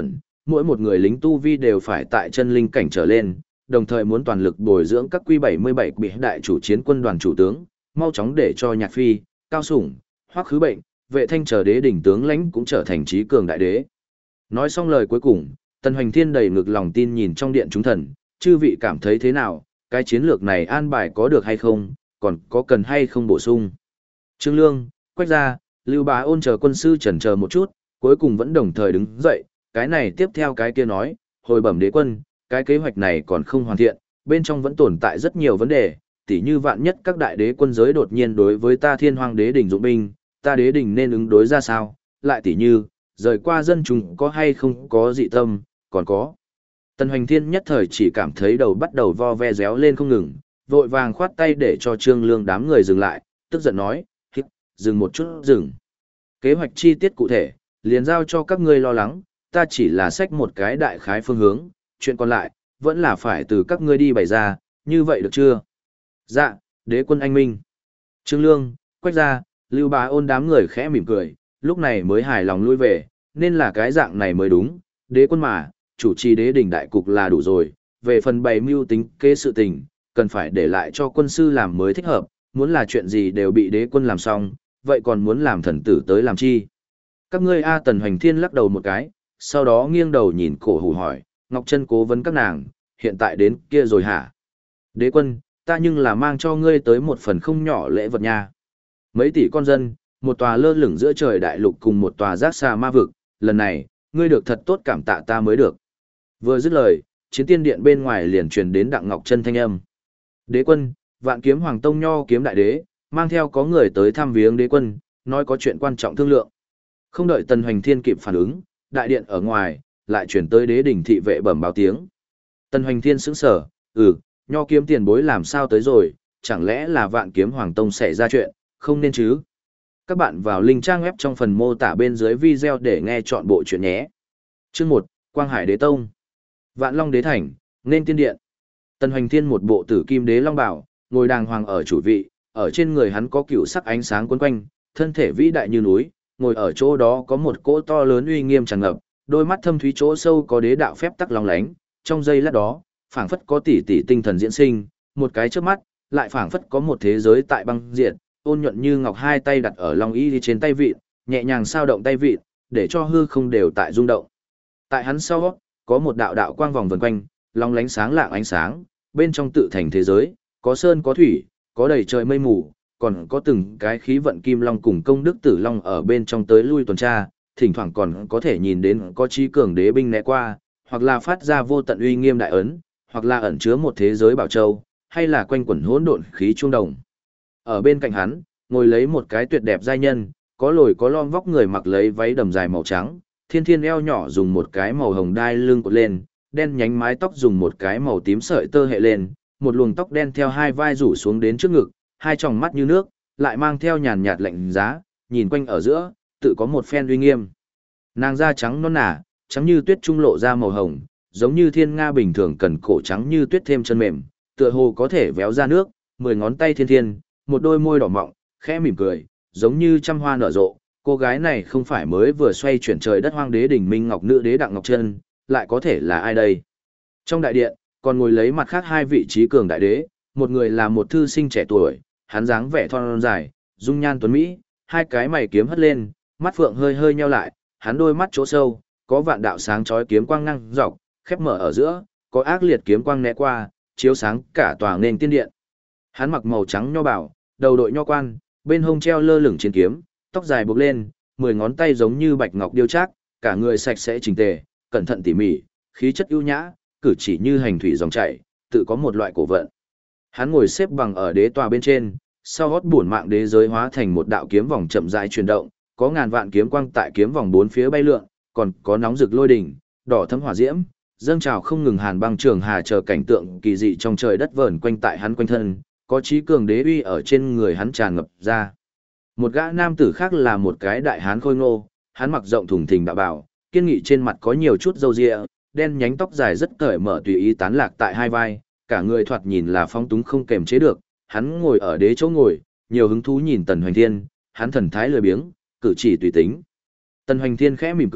mỗi một người lính tu vi đều phải tại chân linh cảnh trở lên, đồng thời muốn toàn lực bồi dưỡng các quy 77 bị đại chủ chiến quân đoàn chủ tướng, mau chóng để cho Nhạc Phi, Cao Sủng, Hoắc Khứ Bệnh, Vệ Thanh chờ đế đỉnh tướng lãnh cũng trở thành trí cường đại đế. Nói xong lời cuối cùng, Tần Hoành Thiên đầy ngực lòng tin nhìn trong điện chúng thần, chư vị cảm thấy thế nào, cái chiến lược này an bài có được hay không, còn có cần hay không bổ sung. Trương Lương, Quách Gia, Lưu Bá Ôn chờ quân sư chần chờ một chút, cuối cùng vẫn đồng thời đứng dậy, cái này tiếp theo cái kia nói, hồi bẩm đế quân, cái kế hoạch này còn không hoàn thiện, bên trong vẫn tồn tại rất nhiều vấn đề, tỉ như vạn nhất các đại đế quân giới đột nhiên đối với ta Thiên Hoang đế đỉnh dụng binh, ta đế đỉnh nên ứng đối ra sao, lại tỉ như, rời qua dân chúng có hay không có dị tâm, còn có. Tần Hoành Thiên nhất thời chỉ cảm thấy đầu bắt đầu vo ve réo lên không ngừng, vội vàng khoát tay để cho Trương Lương đám người dừng lại, tức giận nói, dừng một chút dừng. Kế hoạch chi tiết cụ thể, liền giao cho các ngươi lo lắng, ta chỉ là xách một cái đại khái phương hướng, chuyện còn lại, vẫn là phải từ các ngươi đi bày ra, như vậy được chưa? Dạ, đế quân anh minh. Trương Lương, Quách Gia, Lưu Bá Ôn đám người khẽ mỉm cười, lúc này mới hài lòng lui về, nên là cái dạng này mới đúng, đế quân mà, chủ trì đế đỉnh đại cục là đủ rồi, về phần bày mưu tính kế sự tình, cần phải để lại cho quân sư làm mới thích hợp, muốn là chuyện gì đều bị đế quân làm xong, vậy còn muốn làm thần tử tới làm chi? Các ngươi A. Tần Hoành Thiên lắc đầu một cái, sau đó nghiêng đầu nhìn Cổ Hủ hỏi, Ngọc Chân cố vấn các nàng, hiện tại đến kia rồi hả? Đế quân, ta nhưng là mang cho ngươi tới một phần không nhỏ lễ vật nha. Mấy tỷ con dân, một tòa lơ lửng giữa trời đại lục cùng một tòa giác xa ma vực, lần này, ngươi được thật tốt cảm tạ ta mới được. Vừa dứt lời, chiến tiên điện bên ngoài liền truyền đến Đặng Ngọc Chân thanh âm. Đế quân, Vạn Kiếm Hoàng Tông Nho kiếm đại đế, mang theo có người tới thăm viếng đế quân, nói có chuyện quan trọng thương lượng. Không đợi Tần Hoành Thiên kịp phản ứng, đại điện ở ngoài, lại chuyển tới đế đỉnh thị vệ bẩm báo tiếng. Tần Hoành Thiên sững sờ, Nho kiếm tiền bối làm sao tới rồi, chẳng lẽ là Vạn Kiếm Hoàng Tông xảy ra chuyện, không nên chứ. Các bạn vào link trang web trong phần mô tả bên dưới video để nghe chọn bộ chuyện nhé. Chương 1, Quang Hải Đế Tông. Vạn Long Đế Thành, nên tiên điện. Tần Hoành Thiên một bộ tử kim đế long bảo, ngồi đàng hoàng ở chủ vị, ở trên người hắn có cựu sắc ánh sáng quấn quanh, thân thể vĩ đại như núi, ngồi ở chỗ đó có một cỗ to lớn uy nghiêm tràn ngập, đôi mắt thâm thúy chỗ sâu có đế đạo phép tắc long lánh, trong giây lát đó, phảng phất có tỷ tỷ tinh thần diễn sinh, một cái chớp mắt, lại phảng phất có một thế giới tại băng diện, ôn nhuận như ngọc hai tay đặt ở long y trên tay vịn, nhẹ nhàng sao động tay vịn, để cho hư không đều tại rung động. Tại hắn sau, có một đạo đạo quang vòng vần quanh, long lánh sáng lạng ánh sáng, bên trong tự thành thế giới, có sơn có thủy, có đầy trời mây mù, còn có từng cái khí vận kim long cùng công đức tử long ở bên trong tới lui tuần tra, thỉnh thoảng còn có thể nhìn đến có chí cường đế binh né qua, hoặc là phát ra vô tận uy nghiêm đại ấn, hoặc là ẩn chứa một thế giới bảo châu, hay là quanh quẩn hỗn độn khí trung đồng. Ở bên cạnh hắn, ngồi lấy một cái tuyệt đẹp giai nhân, có lồi có lõm vóc người mặc lấy váy đầm dài màu trắng, thiên thiên eo nhỏ dùng một cái màu hồng đai lưng cột lên, đen nhánh mái tóc dùng một cái màu tím sợi tơ hệ lên, một luồng tóc đen theo hai vai rủ xuống đến trước ngực, hai tròng mắt như nước, lại mang theo nhàn nhạt lạnh giá, nhìn quanh ở giữa, tự có một phen uy nghiêm. Nàng da trắng non nả, trắng như tuyết trung lộ ra màu hồng, giống như thiên nga bình thường cần cổ trắng như tuyết thêm chân mềm, tựa hồ có thể véo ra nước, 10 ngón tay thiên thiên, một đôi môi đỏ mọng, khẽ mỉm cười, giống như trăm hoa nở rộ. Cô gái này không phải mới vừa xoay chuyển trời đất hoang đế đỉnh minh ngọc nữ đế Đặng Ngọc Chân, lại có thể là ai đây? Trong đại điện, còn ngồi lấy mặt khác hai vị trí cường đại đế, một người là một thư sinh trẻ tuổi, hắn dáng vẻ thon dài, dung nhan tuấn mỹ, hai cái mày kiếm hất lên, mắt phượng hơi hơi nheo lại, hắn đôi mắt chỗ sâu, có vạn đạo sáng chói kiếm quang ngang dọc, khép mở ở giữa, có ác liệt kiếm quang né qua, chiếu sáng cả tòa nền tiên điện. Hắn mặc màu trắng nho bảo, đầu đội nho quan, bên hông treo lơ lửng chiến kiếm, tóc dài buộc lên, 10 ngón tay giống như bạch ngọc điêu trác, cả người sạch sẽ chỉnh tề, cẩn thận tỉ mỉ, khí chất ưu nhã, cử chỉ như hành thủy dòng chảy, tự có một loại cổ vận. Hắn ngồi xếp bằng ở đế tòa bên trên, sau gót bổn mạng đế giới hóa thành một đạo kiếm vòng chậm rãi chuyển động, có ngàn vạn kiếm quang tại kiếm vòng bốn phía bay lượn, còn có nóng rực lôi đỉnh, đỏ thấm hỏa diễm, dâng trào không ngừng hàn băng trường hà chờ cảnh tượng kỳ dị trong trời đất vờn quanh tại hắn quanh thân, có chí cường đế uy ở trên người hắn tràn ngập ra. Một gã nam tử khác là một cái đại hán khôi ngô, hắn mặc rộng thùng thình đạo bào, kiên nghị trên mặt có nhiều chút râu ria, đen nhánh tóc dài rất cởi mở tùy ý tán lạc tại hai vai, cả người thoạt nhìn là phong túng không kềm chế được. Hắn ngồi ở đế chỗ ngồi, nhiều hứng thú nhìn Tần Hoành Thiên, hắn thần thái lười biếng, cử chỉ tùy tính. Tần Hoành Thiên khẽ mỉm cười,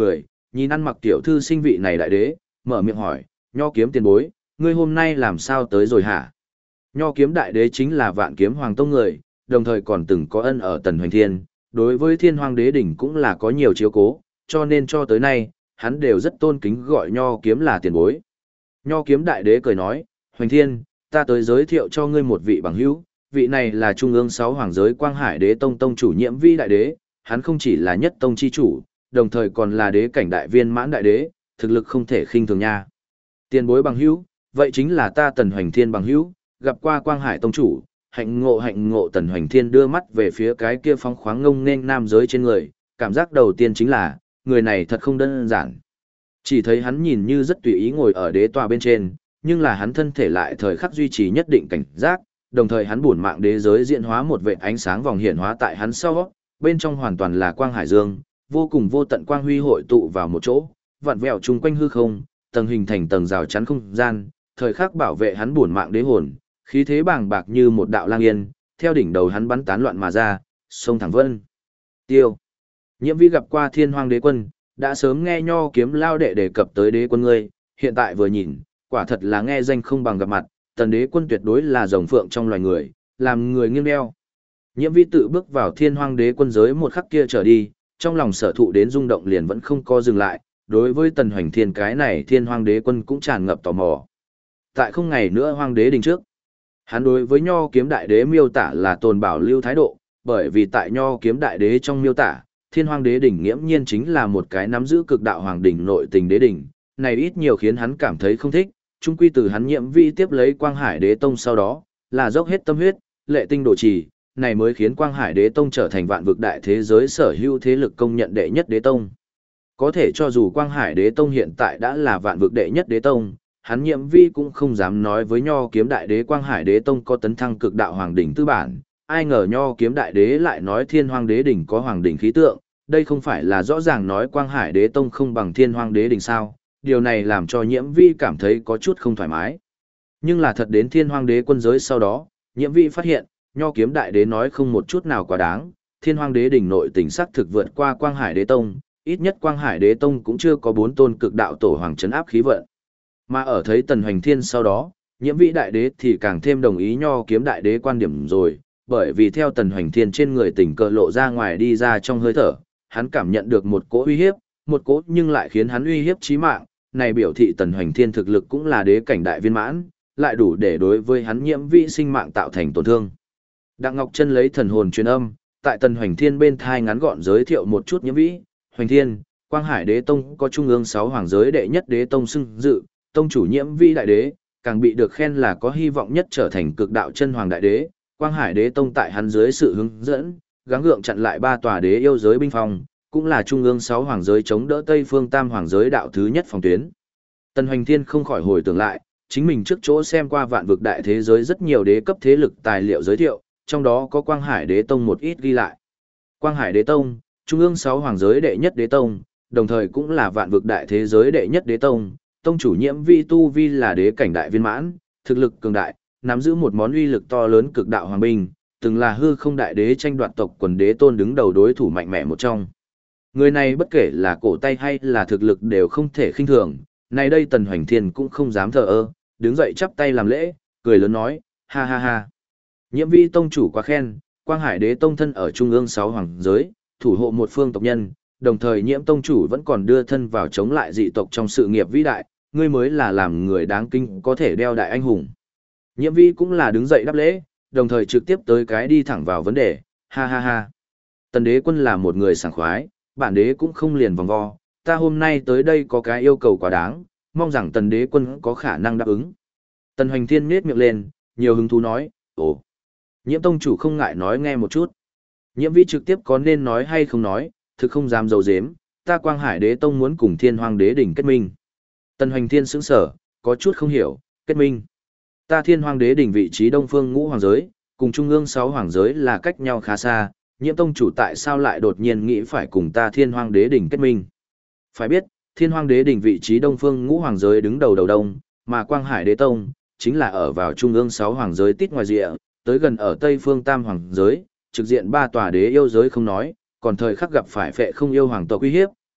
nhìn ăn mặc tiểu thư sinh vị này đại đế, mở miệng hỏi, Nho kiếm tiền bối, ngươi hôm nay làm sao tới rồi hả? Nho kiếm đại đế chính là Vạn Kiếm Hoàng Tông người, đồng thời còn từng có ân ở Tần Hoành Thiên, đối với Thiên Hoang Đế đỉnh cũng là có nhiều chiếu cố, cho nên cho tới nay, hắn đều rất tôn kính gọi Nho kiếm là tiền bối. Nho kiếm đại đế cười nói, Hoành Thiên, ta tới giới thiệu cho ngươi một vị bằng hữu, vị này là Trung ương 6 Hoàng giới Quang Hải Đế Tông Tông chủ Nhiễm Vi đại đế, hắn không chỉ là nhất tông chi chủ, đồng thời còn là đế cảnh đại viên mãn đại đế, thực lực không thể khinh thường nha. Tiền bối bằng hữu, vậy chính là ta Tần Hoành Thiên bằng hữu, gặp qua Quang Hải Tông chủ, hạnh ngộ. Tần Hoành Thiên đưa mắt về phía cái kia phóng khoáng ngông nên nam giới trên người, cảm giác đầu tiên chính là, người này thật không đơn giản. Chỉ thấy hắn nhìn như rất tùy ý ngồi ở đế tòa bên trên, nhưng là hắn thân thể lại thời khắc duy trì nhất định cảnh giác, đồng thời hắn bổn mạng đế giới diễn hóa một vệt ánh sáng vòng hiển hóa tại hắn sau, bên trong hoàn toàn là quang hải dương, vô cùng vô tận quang huy hội tụ vào một chỗ, vặn vẹo chung quanh hư không, tầng hình thành tầng rào chắn không gian, thời khắc bảo vệ hắn bổn mạng đế hồn, khí thế bàng bạc như một đạo lang yên, theo đỉnh đầu hắn bắn tán loạn mà ra, sông thẳng vân. Tiêu. Nhiễm Vi gặp qua Thiên Hoang Đế quân, đã sớm nghe Nho kiếm lao đệ đề cập tới đế quân ngươi, hiện tại vừa nhìn, quả thật là nghe danh không bằng gặp mặt, Tần đế quân tuyệt đối là rồng phượng trong loài người, làm người nghiêng đeo. Nhiễm Vi tự bước vào Thiên Hoang Đế quân giới một khắc kia trở đi, trong lòng sở thụ đến rung động liền vẫn không co dừng lại, đối với Tần Hoành Thiên cái này Thiên Hoang Đế quân cũng tràn ngập tò mò. Tại không ngày nữa Hoang Đế đình trước, hắn đối với Nho kiếm đại đế miêu tả là tồn bảo lưu thái độ, bởi vì tại Nho kiếm đại đế trong miêu tả, Thiên Hoang Đế đỉnh nghiễm nhiên chính là một cái nắm giữ cực đạo hoàng đỉnh nội tình đế đỉnh, này ít nhiều khiến hắn cảm thấy không thích, chung quy từ hắn Nhiễm Vi tiếp lấy Quang Hải Đế tông sau đó, là dốc hết tâm huyết, lệ tinh độ trì, này mới khiến Quang Hải Đế tông trở thành vạn vực đại thế giới sở hữu thế lực công nhận đệ nhất đế tông. Có thể cho dù Quang Hải Đế tông hiện tại đã là vạn vực đệ nhất đế tông, hắn Nhiễm Vi cũng không dám nói với Nho kiếm đại đế Quang Hải Đế tông có tấn thăng cực đạo hoàng đỉnh tư bản, ai ngờ Nho kiếm đại đế lại nói Thiên Hoang Đế đỉnh có hoàng đỉnh khí tượng, đây không phải là rõ ràng nói Quang Hải Đế tông không bằng Thiên Hoang Đế đỉnh sao? Điều này làm cho Nhiễm Vi cảm thấy có chút không thoải mái. Nhưng là thật đến Thiên Hoang Đế quân giới sau đó, Nhiễm Vi phát hiện, Nho kiếm đại đế nói không một chút nào quá đáng, Thiên Hoang Đế đỉnh nội tình sắc thực vượt qua Quang Hải Đế tông, ít nhất Quang Hải Đế tông cũng chưa có 4 tôn cực đạo tổ hoàng trấn áp khí vận. Mà ở thấy Tần Hoành Thiên sau đó, Nhiễm Vi đại đế thì càng thêm đồng ý Nho kiếm đại đế quan điểm rồi, bởi vì theo Tần Hoành Thiên trên người tình cờ lộ ra ngoài đi ra trong hơi thở, hắn cảm nhận được một cỗ uy hiếp, một cỗ nhưng lại khiến hắn uy hiếp chí mạng, này biểu thị Tần Hoành Thiên thực lực cũng là đế cảnh đại viên mãn, lại đủ để đối với hắn Nhiễm Vi sinh mạng tạo thành tổn thương. Đặng Ngọc Chân lấy thần hồn truyền âm, tại Tần Hoành Thiên bên thai ngắn gọn giới thiệu một chút Nhiễm Vi, Hoành Thiên, Quang Hải Đế tông có trung ương 6 hoàng giới đệ nhất đế tông xưng dự, tông chủ Nhiễm Vi đại đế, càng bị được khen là có hy vọng nhất trở thành cực đạo chân hoàng đại đế, Quang Hải Đế tông tại hắn dưới sự hướng dẫn, gắng gượng chặn lại 3 tòa đế yêu giới binh phòng, cũng là trung ương 6 hoàng giới chống đỡ Tây Phương Tam hoàng giới đạo thứ nhất phòng tuyến. Tần Hoành Thiên không khỏi hồi tưởng lại, chính mình trước chỗ xem qua vạn vực đại thế giới rất nhiều đế cấp thế lực tài liệu giới thiệu, trong đó có Quang Hải Đế tông một ít ghi lại. Quang Hải Đế tông, trung ương 6 hoàng giới đệ nhất đế tông, đồng thời cũng là vạn vực đại thế giới đệ nhất đế tông, tông chủ Nhiễm Vi tu vi là đế cảnh đại viên mãn, thực lực cường đại, nắm giữ một món uy lực to lớn cực đạo hoàng binh, từng là hư không đại đế tranh đoạt tộc quần đế tôn đứng đầu đối thủ mạnh mẽ một trong. Người này bất kể là cổ tay hay là thực lực đều không thể khinh thường, này đây Tần Hoành Thiên cũng không dám thờ ơ, đứng dậy chắp tay làm lễ, cười lớn nói, ha ha ha. Nhiễm Vi tông chủ quá khen, Quang Hải Đế tông thân ở trung ương 6 hoàng giới, thủ hộ một phương tộc nhân, đồng thời Nhiễm tông chủ vẫn còn đưa thân vào chống lại dị tộc trong sự nghiệp vĩ đại, ngươi mới là làm người đáng kinh có thể đeo đại anh hùng. Nhiễm Vi cũng là đứng dậy đáp lễ, đồng thời trực tiếp tới cái đi thẳng vào vấn đề, ha ha ha. Tần đế quân là một người sảng khoái, bản đế cũng không liền vòng vo, ta hôm nay tới đây có cái yêu cầu quá đáng, mong rằng tần đế quân có khả năng đáp ứng. Tần Hoành Thiên nhếch miệng lên, nhiều hứng thú nói, ồ. Nhiễm tông chủ không ngại nói nghe một chút. Nhiễm Vi trực tiếp có nên nói hay không nói, thực không dám giấu giếm, ta Quang Hải Đế tông muốn cùng Thiên Hoang Đế đỉnh kết minh. Tần Hoành Thiên sững sờ, có chút không hiểu, kết minh. Ta Thiên Hoang Đế đỉnh vị trí Đông Phương Ngũ hoàng giới, cùng trung ương 6 hoàng giới là cách nhau khá xa, Nhiễm tông chủ tại sao lại đột nhiên nghĩ phải cùng ta Thiên Hoang Đế đỉnh kết minh? Phải biết, Thiên Hoang Đế đỉnh vị trí Đông Phương Ngũ hoàng giới đứng đầu đầu đông, mà Quang Hải Đế tông chính là ở vào trung ương 6 hoàng giới tít ngoài rìa, tới gần ở Tây Phương Tam hoàng giới, trực diện 3 tòa đế yêu giới không nói, còn thời khắc gặp phải phệ không yêu hoàng tộc uy hiếp,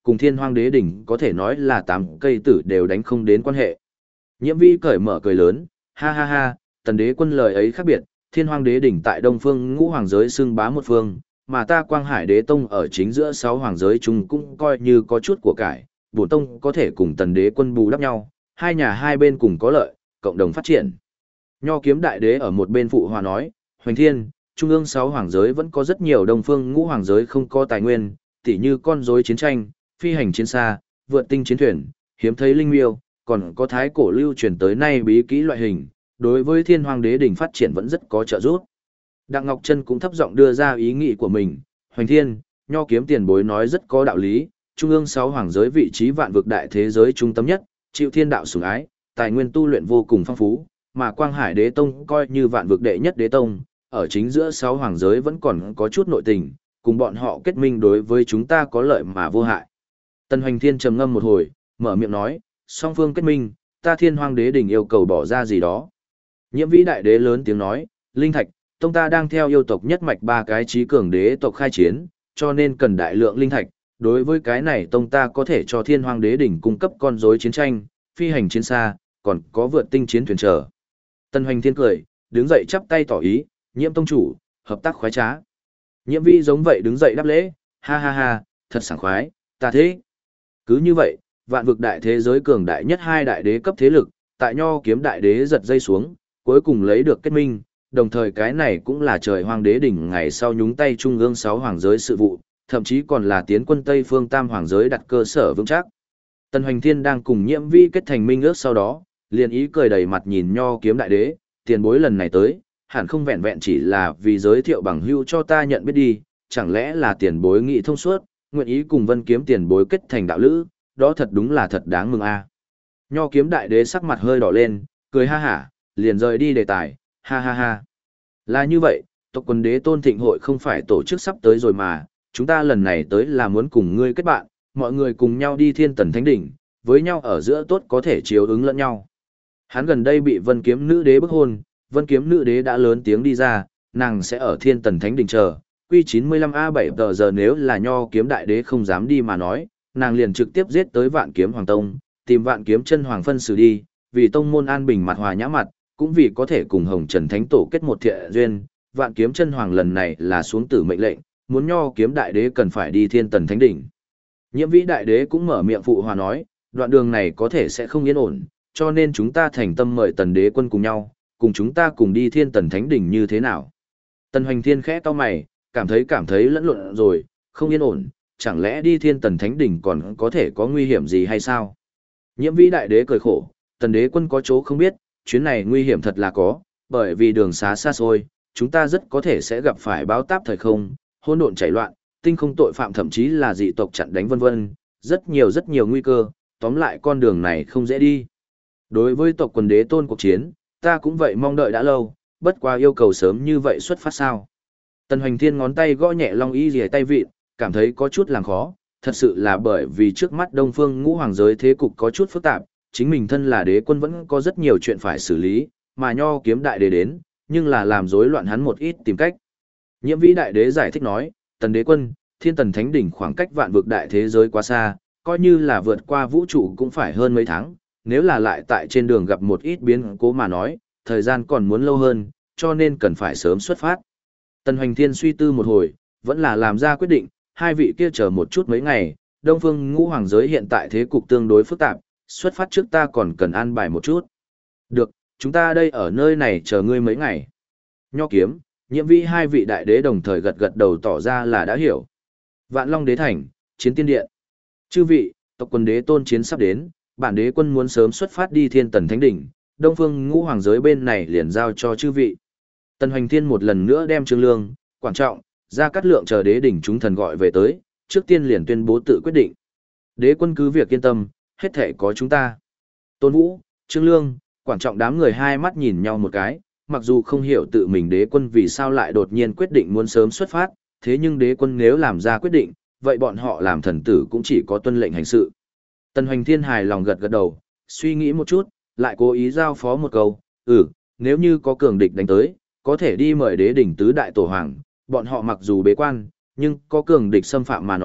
cùng Thiên Hoang Đế đỉnh có thể nói là 8 cây tử đều đánh không đến quan hệ. Nhiễm Vi cởi mở cười lớn, ha ha ha, Tần Đế quân lời ấy khác biệt, Thiên Hoang Đế đỉnh tại Đông Phương Ngũ Hoàng giới xưng bá một phương, mà ta Quang Hải Đế tông ở chính giữa 6 hoàng giới chung cũng coi như có chút của cải, bổn tông có thể cùng Tần Đế quân bù đắp nhau, hai nhà hai bên cùng có lợi, cộng đồng phát triển. Nho Kiếm Đại Đế ở một bên phụ hòa nói, Hoành Thiên, trung ương 6 hoàng giới vẫn có rất nhiều Đông Phương Ngũ Hoàng giới không có tài nguyên, tỉ như con rối chiến tranh, phi hành chiến xa, vượt tinh chiến thuyền, hiếm thấy linh miêu, còn có thái cổ lưu truyền tới nay bí kỹ loại hình, đối với Thiên Hoang Đế đỉnh phát triển vẫn rất có trợ giúp. Đặng Ngọc Trân cũng thấp giọng đưa ra ý nghĩ của mình, Hoành Thiên, Nho Kiếm tiền bối nói rất có đạo lý, trung ương 6 hoàng giới vị trí vạn vực đại thế giới trung tâm nhất, chịu thiên đạo sủng ái, tài nguyên tu luyện vô cùng phong phú, mà Quang Hải Đế tông coi như vạn vực đệ nhất đế tông, ở chính giữa 6 hoàng giới vẫn còn có chút nội tình, cùng bọn họ kết minh đối với chúng ta có lợi mà vô hại. Tần Hoành Thiên trầm ngâm một hồi, mở miệng nói, song phương kết minh, ta Thiên Hoang Đế đỉnh yêu cầu bỏ ra gì đó. Nhiễm Vĩ Đại Đế lớn tiếng nói, linh thạch, tông ta đang theo yêu tộc nhất mạch 3 cái trí cường đế tộc khai chiến, cho nên cần đại lượng linh thạch. Đối với cái này tông ta có thể cho Thiên Hoang Đế đỉnh cung cấp con rối chiến tranh, phi hành chiến xa, còn có vượt tinh chiến thuyền chờ. Tần Hoành Thiên cười, đứng dậy chắp tay tỏ ý, Nhiễm tông chủ, hợp tác khoái trá. Nhiễm Vi giống vậy đứng dậy đáp lễ, ha ha ha, thật sảng khoái, ta thế. Cứ như vậy, vạn vực đại thế giới cường đại nhất 2 đại đế cấp thế lực, tại Nho Kiếm Đại Đế giật dây xuống, cuối cùng lấy được kết minh, đồng thời cái này cũng là trời Hoang Đế đỉnh ngày sau nhúng tay trung ương 6 hoàng giới sự vụ, thậm chí còn là tiến quân Tây phương Tam hoàng giới đặt cơ sở vững chắc. Tần Hoành Thiên đang cùng Nhiễm Vi kết thành minh ước sau đó, liền ý cười đầy mặt nhìn Nho Kiếm Đại Đế, tiền bối lần này tới, hẳn không vẹn vẹn chỉ là vì giới thiệu bằng hữu cho ta nhận biết đi, chẳng lẽ là tiền bối nghị thông suốt, nguyện ý cùng Vân Kiếm tiền bối kết thành đạo lữ, đó thật đúng là thật đáng mừng a. Nho Kiếm Đại Đế sắc mặt hơi đỏ lên, cười ha hả, liền rời đi đề tài, ha ha ha. Là như vậy, tộc quần đế tôn thịnh hội không phải tổ chức sắp tới rồi mà, chúng ta lần này tới là muốn cùng ngươi kết bạn, mọi người cùng nhau đi Thiên Tần Thánh Đỉnh, với nhau ở giữa tốt có thể chiếu ứng lẫn nhau. Hắn gần đây bị Vân Kiếm Nữ Đế bức hôn, Vân Kiếm Nữ Đế đã lớn tiếng đi ra, nàng sẽ ở Thiên Tần Thánh Đỉnh chờ, quy 95A7 tờ giờ nếu là Nho Kiếm Đại Đế không dám đi mà nói, nàng liền trực tiếp giết tới Vạn Kiếm Hoàng Tông, tìm Vạn Kiếm Chân Hoàng phân xử đi, vì tông môn an bình mặt hòa nhã mặt, cũng vì có thể cùng Hồng Trần Thánh Tổ kết một thiện duyên, Vạn Kiếm Chân Hoàng lần này là xuống tử mệnh lệnh, muốn Nho Kiếm Đại Đế cần phải đi Thiên Tần Thánh Đỉnh. Nhiễm Vĩ Đại Đế cũng mở miệng phụ hòa nói, đoạn đường này có thể sẽ không yên ổn, cho nên chúng ta thành tâm mời Tần Đế quân cùng nhau, cùng chúng ta cùng đi Thiên Tần Thánh Đỉnh như thế nào. Tần Hoành Thiên khẽ cau mày, cảm thấy lẫn lộn rồi, không yên ổn, chẳng lẽ đi Thiên Tần Thánh Đỉnh còn có thể có nguy hiểm gì hay sao? Nhiễm Vĩ Đại Đế cười khổ, Tần Đế quân có chỗ không biết, chuyến này nguy hiểm thật là có, bởi vì đường xá xa xôi, chúng ta rất có thể sẽ gặp phải báo táp thời không, hỗn độn chảy loạn, tinh không tội phạm thậm chí là dị tộc chặn đánh vân vân, rất nhiều nguy cơ, tóm lại con đường này không dễ đi. Đối với tộc quần đế tôn cuộc chiến, ta cũng vậy mong đợi đã lâu, bất quá yêu cầu sớm như vậy xuất phát sao. Tần Hoành Thiên ngón tay gõ nhẹ Long Y rìa tay vịn, cảm thấy có chút làm khó, thật sự là bởi vì trước mắt Đông Phương Ngũ Hoàng giới thế cục có chút phức tạp, chính mình thân là đế quân vẫn có rất nhiều chuyện phải xử lý, mà Nho Kiếm Đại Đế đến, nhưng là làm rối loạn hắn một ít tìm cách. Nhiễm Vĩ Đại Đế giải thích nói, Tần Đế quân, Thiên Tần Thánh Đỉnh khoảng cách vạn vực đại thế giới quá xa, coi như là vượt qua vũ trụ cũng phải hơn mấy tháng, nếu là lại tại trên đường gặp một ít biến cố mà nói, thời gian còn muốn lâu hơn, cho nên cần phải sớm xuất phát. Tần Hoành Thiên suy tư một hồi, vẫn là làm ra quyết định, hai vị kia chờ một chút mấy ngày, Đông Phương Ngũ Hoàng giới hiện tại thế cục tương đối phức tạp, xuất phát trước ta còn cần an bài một chút. Được, chúng ta đây ở nơi này chờ ngươi mấy ngày. Nho Kiếm, Nhiễm Vĩ hai vị đại đế đồng thời gật gật đầu tỏ ra là đã hiểu. Vạn Long Đế Thành, Chiến Tiên Điện. Chư vị, tộc quân đế tôn chiến sắp đến, bản đế quân muốn sớm xuất phát đi Thiên Tần Thánh Đỉnh, Đông Phương Ngũ Hoàng giới bên này liền giao cho chư vị. Tần Hoành Thiên một lần nữa đem Trương Lương, Quản Trọng, Gia Cát Lượng chờ đế đỉnh chúng thần gọi về tới, trước tiên liền tuyên bố tự quyết định. Đế quân cứ việc yên tâm, hết thể có chúng ta. Tôn Vũ, Trương Lương, Quản Trọng đám người hai mắt nhìn nhau một cái, mặc dù không hiểu tự mình đế quân vì sao lại đột nhiên quyết định muốn sớm xuất phát, thế nhưng đế quân nếu làm ra quyết định, vậy bọn họ làm thần tử cũng chỉ có tuân lệnh hành sự. Tần Hoành Thiên hài lòng gật gật đầu, suy nghĩ một chút, lại cố ý giao phó một câu, nếu như có cường địch đánh tới, có thể đi mời đế đỉnh tứ đại tổ hoàng, bọn họ mặc dù bế quan, nhưng có cường địch xâm phạm mà nói,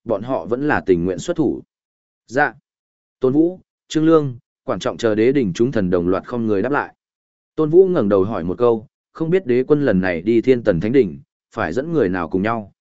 bọn họ vẫn là tình nguyện xuất thủ. Dạ. Tôn Vũ, Trương Lương, quan trọng chờ đế đỉnh chúng thần đồng loạt không người đáp lại. Tôn Vũ ngẩng đầu hỏi một câu, không biết đế quân lần này đi Thiên Tần Thánh Đỉnh, phải dẫn người nào cùng nhau?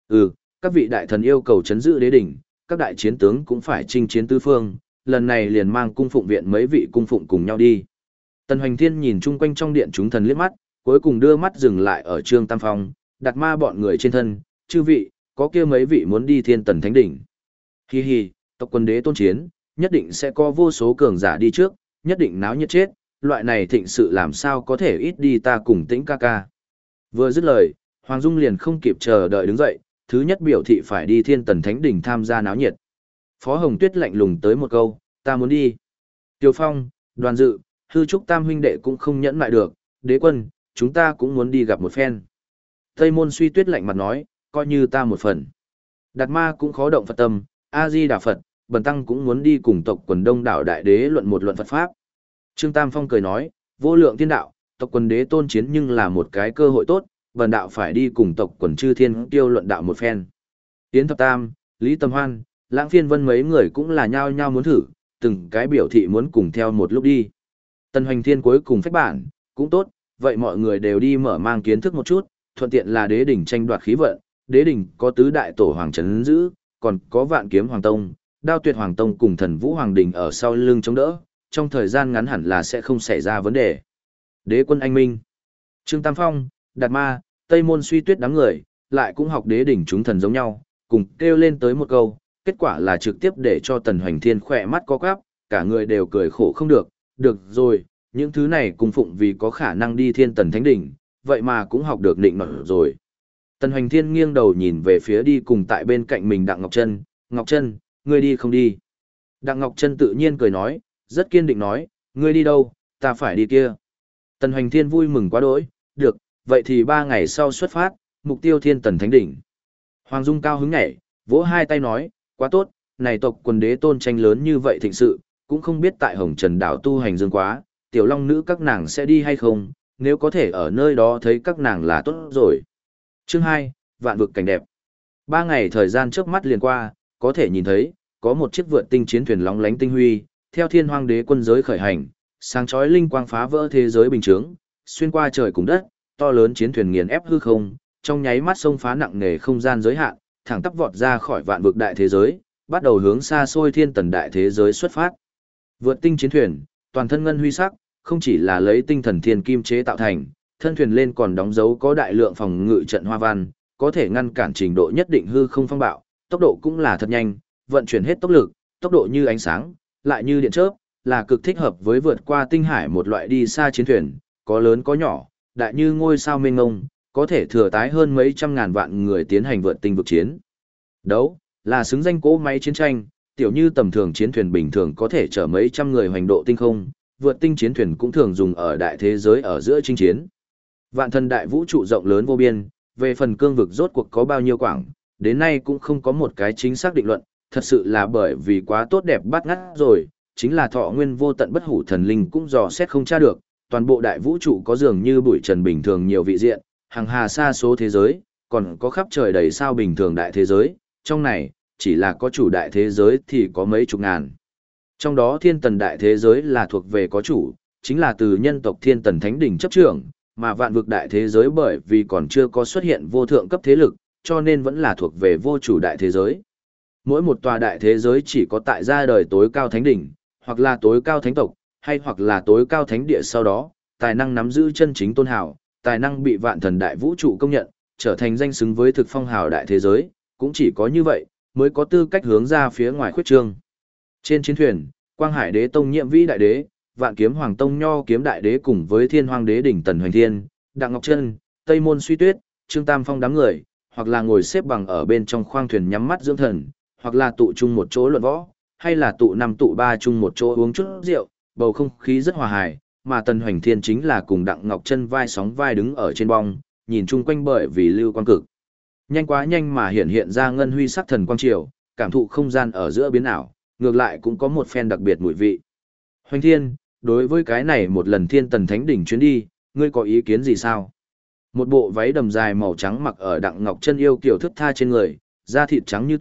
Các vị đại thần yêu cầu trấn giữ đế đỉnh, các đại chiến tướng cũng phải chinh chiến tứ phương, lần này liền mang cung phụng viện mấy vị cung phụng cùng nhau đi. Tần Hoành Thiên nhìn chung quanh trong điện chúng thần liếc mắt, cuối cùng đưa mắt dừng lại ở Trương Tam Phong, đặt ma bọn người trên thân, chư vị, có kia mấy vị muốn đi Thiên Tần Thánh Đỉnh. Hi hi, tộc quân đế tôn chiến, nhất định sẽ có vô số cường giả đi trước, nhất định náo nhiệt chết, loại này thịnh sự làm sao có thể ít đi ta cùng Tĩnh ca ca. Vừa dứt lời, Hoàng Dung liền không kịp chờ đợi đứng dậy, thứ nhất biểu thị phải đi Thiên Tần Thánh Đỉnh tham gia náo nhiệt. Phó Hồng Tuyết lạnh lùng tới một câu, ta muốn đi. Tiêu Phong, Đoàn Dự, Hư Trúc tam huynh đệ cũng không nhẫn lại được, đế quân, chúng ta cũng muốn đi gặp một phen. Tây Môn Suy Tuyết lạnh mặt nói, coi như ta một phần. Đạt Ma cũng khó động Phật tâm, A-di-đà Phật, Bần Tăng cũng muốn đi cùng tộc quần đông đảo đại đế luận một luận Phật Pháp. Trương Tam Phong cười nói, vô lượng thiên đạo, tộc quần đế tôn chiến nhưng là một cái cơ hội tốt, Bần đạo phải đi cùng tộc quần chư thiên tiêu luận đạo một phen. Yến Thập Tam, Lý Tầm Hoan, Lãng Phiên Vân mấy người cũng là nhao nhao muốn thử, từng cái biểu thị muốn cùng theo một lúc đi. Tần Hoành Thiên cuối cùng phách bản, cũng tốt, vậy mọi người đều đi mở mang kiến thức một chút, thuận tiện là đế đỉnh tranh đoạt khí vận, đế đỉnh có tứ đại tổ hoàng trấn giữ, còn có Vạn Kiếm Hoàng Tông, Đao Tuyệt Hoàng Tông cùng Thần Vũ Hoàng Đình ở sau lưng chống đỡ, trong thời gian ngắn hẳn là sẽ không xảy ra vấn đề. Đế quân anh minh, Trương Tam Phong, Đạt Ma, Tây Môn Suy Tuyết đám người, lại cũng học đế đỉnh chúng thần giống nhau, cùng kêu lên tới một câu, kết quả là trực tiếp để cho Tần Hoành Thiên khỏe mắt co quắp, cả người đều cười khổ không được, được rồi, những thứ này cùng phụng vì có khả năng đi Thiên Tần Thánh Đỉnh, vậy mà cũng học được định nọt rồi. Tần Hoành Thiên nghiêng đầu nhìn về phía đi cùng tại bên cạnh mình Đặng Ngọc Trân, Ngọc Trân, ngươi đi không đi? Đặng Ngọc Trân tự nhiên cười nói, rất kiên định nói, ngươi đi đâu, ta phải đi kia. Tần Hoành Thiên vui mừng quá đỗi, được, vậy thì 3 ngày sau xuất phát, mục tiêu Thiên Tần Thánh Đỉnh. Hoàng Dung cao hứng nhảy, vỗ hai tay nói, quá tốt, này tộc quần đế tôn tranh lớn như vậy thịnh sự, cũng không biết tại Hồng Trần đảo tu hành dương quá, tiểu long nữ các nàng sẽ đi hay không, nếu có thể ở nơi đó thấy các nàng là tốt rồi. Chương 2, Vạn vực cảnh đẹp. 3 ngày thời gian trước mắt liền qua, có thể nhìn thấy, có một chiếc vượt tinh chiến thuyền lóng lánh tinh huy, theo Thiên Hoang Đế quân giới khởi hành, sáng chói linh quang phá vỡ thế giới bình chướng, xuyên qua trời cùng đất, to lớn chiến thuyền nghiền ép hư không, trong nháy mắt xông phá nặng nề không gian giới hạn, thẳng tắp vọt ra khỏi vạn vực đại thế giới, bắt đầu hướng xa xôi Thiên Tần đại thế giới xuất phát. Vượt tinh chiến thuyền, toàn thân ngân huy sắc, không chỉ là lấy tinh thần thiên kim chế tạo thành, thân thuyền lên còn đóng dấu có đại lượng phòng ngự trận hoa văn, có thể ngăn cản trình độ nhất định hư không phong bạo, tốc độ cũng là thật nhanh, vận chuyển hết tốc lực, tốc độ như ánh sáng, lại như điện chớp, là cực thích hợp với vượt qua tinh hải một loại đi xa chiến thuyền, có lớn có nhỏ, đại như ngôi sao mênh mông, có thể thừa tái hơn mấy trăm ngàn vạn người tiến hành vượt tinh vực chiến. Đấu, là xứng danh cỗ máy chiến tranh, tiểu như tầm thường chiến thuyền bình thường có thể chở mấy trăm người hoành độ tinh không, vượt tinh chiến thuyền cũng thường dùng ở đại thế giới ở giữa chinh chiến. Vạn thần đại vũ trụ rộng lớn vô biên, về phần cương vực rốt cuộc có bao nhiêu quảng, đến nay cũng không có một cái chính xác định luận, thật sự là bởi vì quá tốt đẹp bắt ngắt rồi, chính là thọ nguyên vô tận bất hủ thần linh cũng dò xét không tra được, toàn bộ đại vũ trụ có dường như bụi trần bình thường nhiều vị diện, hàng hà xa số thế giới, còn có khắp trời đầy sao bình thường đại thế giới, trong này, chỉ là có chủ đại thế giới thì có mấy chục ngàn. Trong đó Thiên Tần đại thế giới là thuộc về có chủ, chính là từ nhân tộc Thiên Tần Thánh Đỉnh chấp trưởng, mà vạn vực đại thế giới bởi vì còn chưa có xuất hiện vô thượng cấp thế lực, cho nên vẫn là thuộc về vô chủ đại thế giới. Mỗi một tòa đại thế giới chỉ có tại ra đời tối cao thánh đỉnh, hoặc là tối cao thánh tộc, hay hoặc là tối cao thánh địa sau đó, tài năng nắm giữ chân chính tôn hào, tài năng bị vạn thần đại vũ trụ công nhận, trở thành danh xứng với thực phong hào đại thế giới, cũng chỉ có như vậy, mới có tư cách hướng ra phía ngoài khuyết trương. Trên chiến thuyền, Quang Hải Đế Tông Nhiệm Vĩ Đại Đế, Vạn Kiếm Hoàng Tông Nho Kiếm Đại Đế cùng với Thiên Hoang Đế đỉnh Tần Hoành Thiên, Đặng Ngọc Trân, Tây Môn Suy Tuyết, Trương Tam Phong đám người, hoặc là ngồi xếp bằng ở bên trong khoang thuyền nhắm mắt dưỡng thần, hoặc là tụ chung một chỗ luận võ, hay là tụ 5 tụ 3 chung một chỗ uống chút rượu, bầu không khí rất hòa hài, mà Tần Hoành Thiên chính là cùng Đặng Ngọc Trân vai sóng vai đứng ở trên bong, nhìn chung quanh bởi vì lưu quang cực. Nhanh quá nhanh mà hiện ra ngân huy sắc thần quang triều, cảm thụ không gian ở giữa biến ảo, ngược lại cũng có một phen đặc biệt mùi vị. Hoành Thiên, đối với cái này một lần Thiên Tần Thánh Đỉnh chuyến đi, ngươi có ý kiến gì sao? Một bộ váy đầm dài màu trắng mặc ở Đặng Ngọc Trân yêu kiều thức tha trên người, da thịt trắng như tuyết,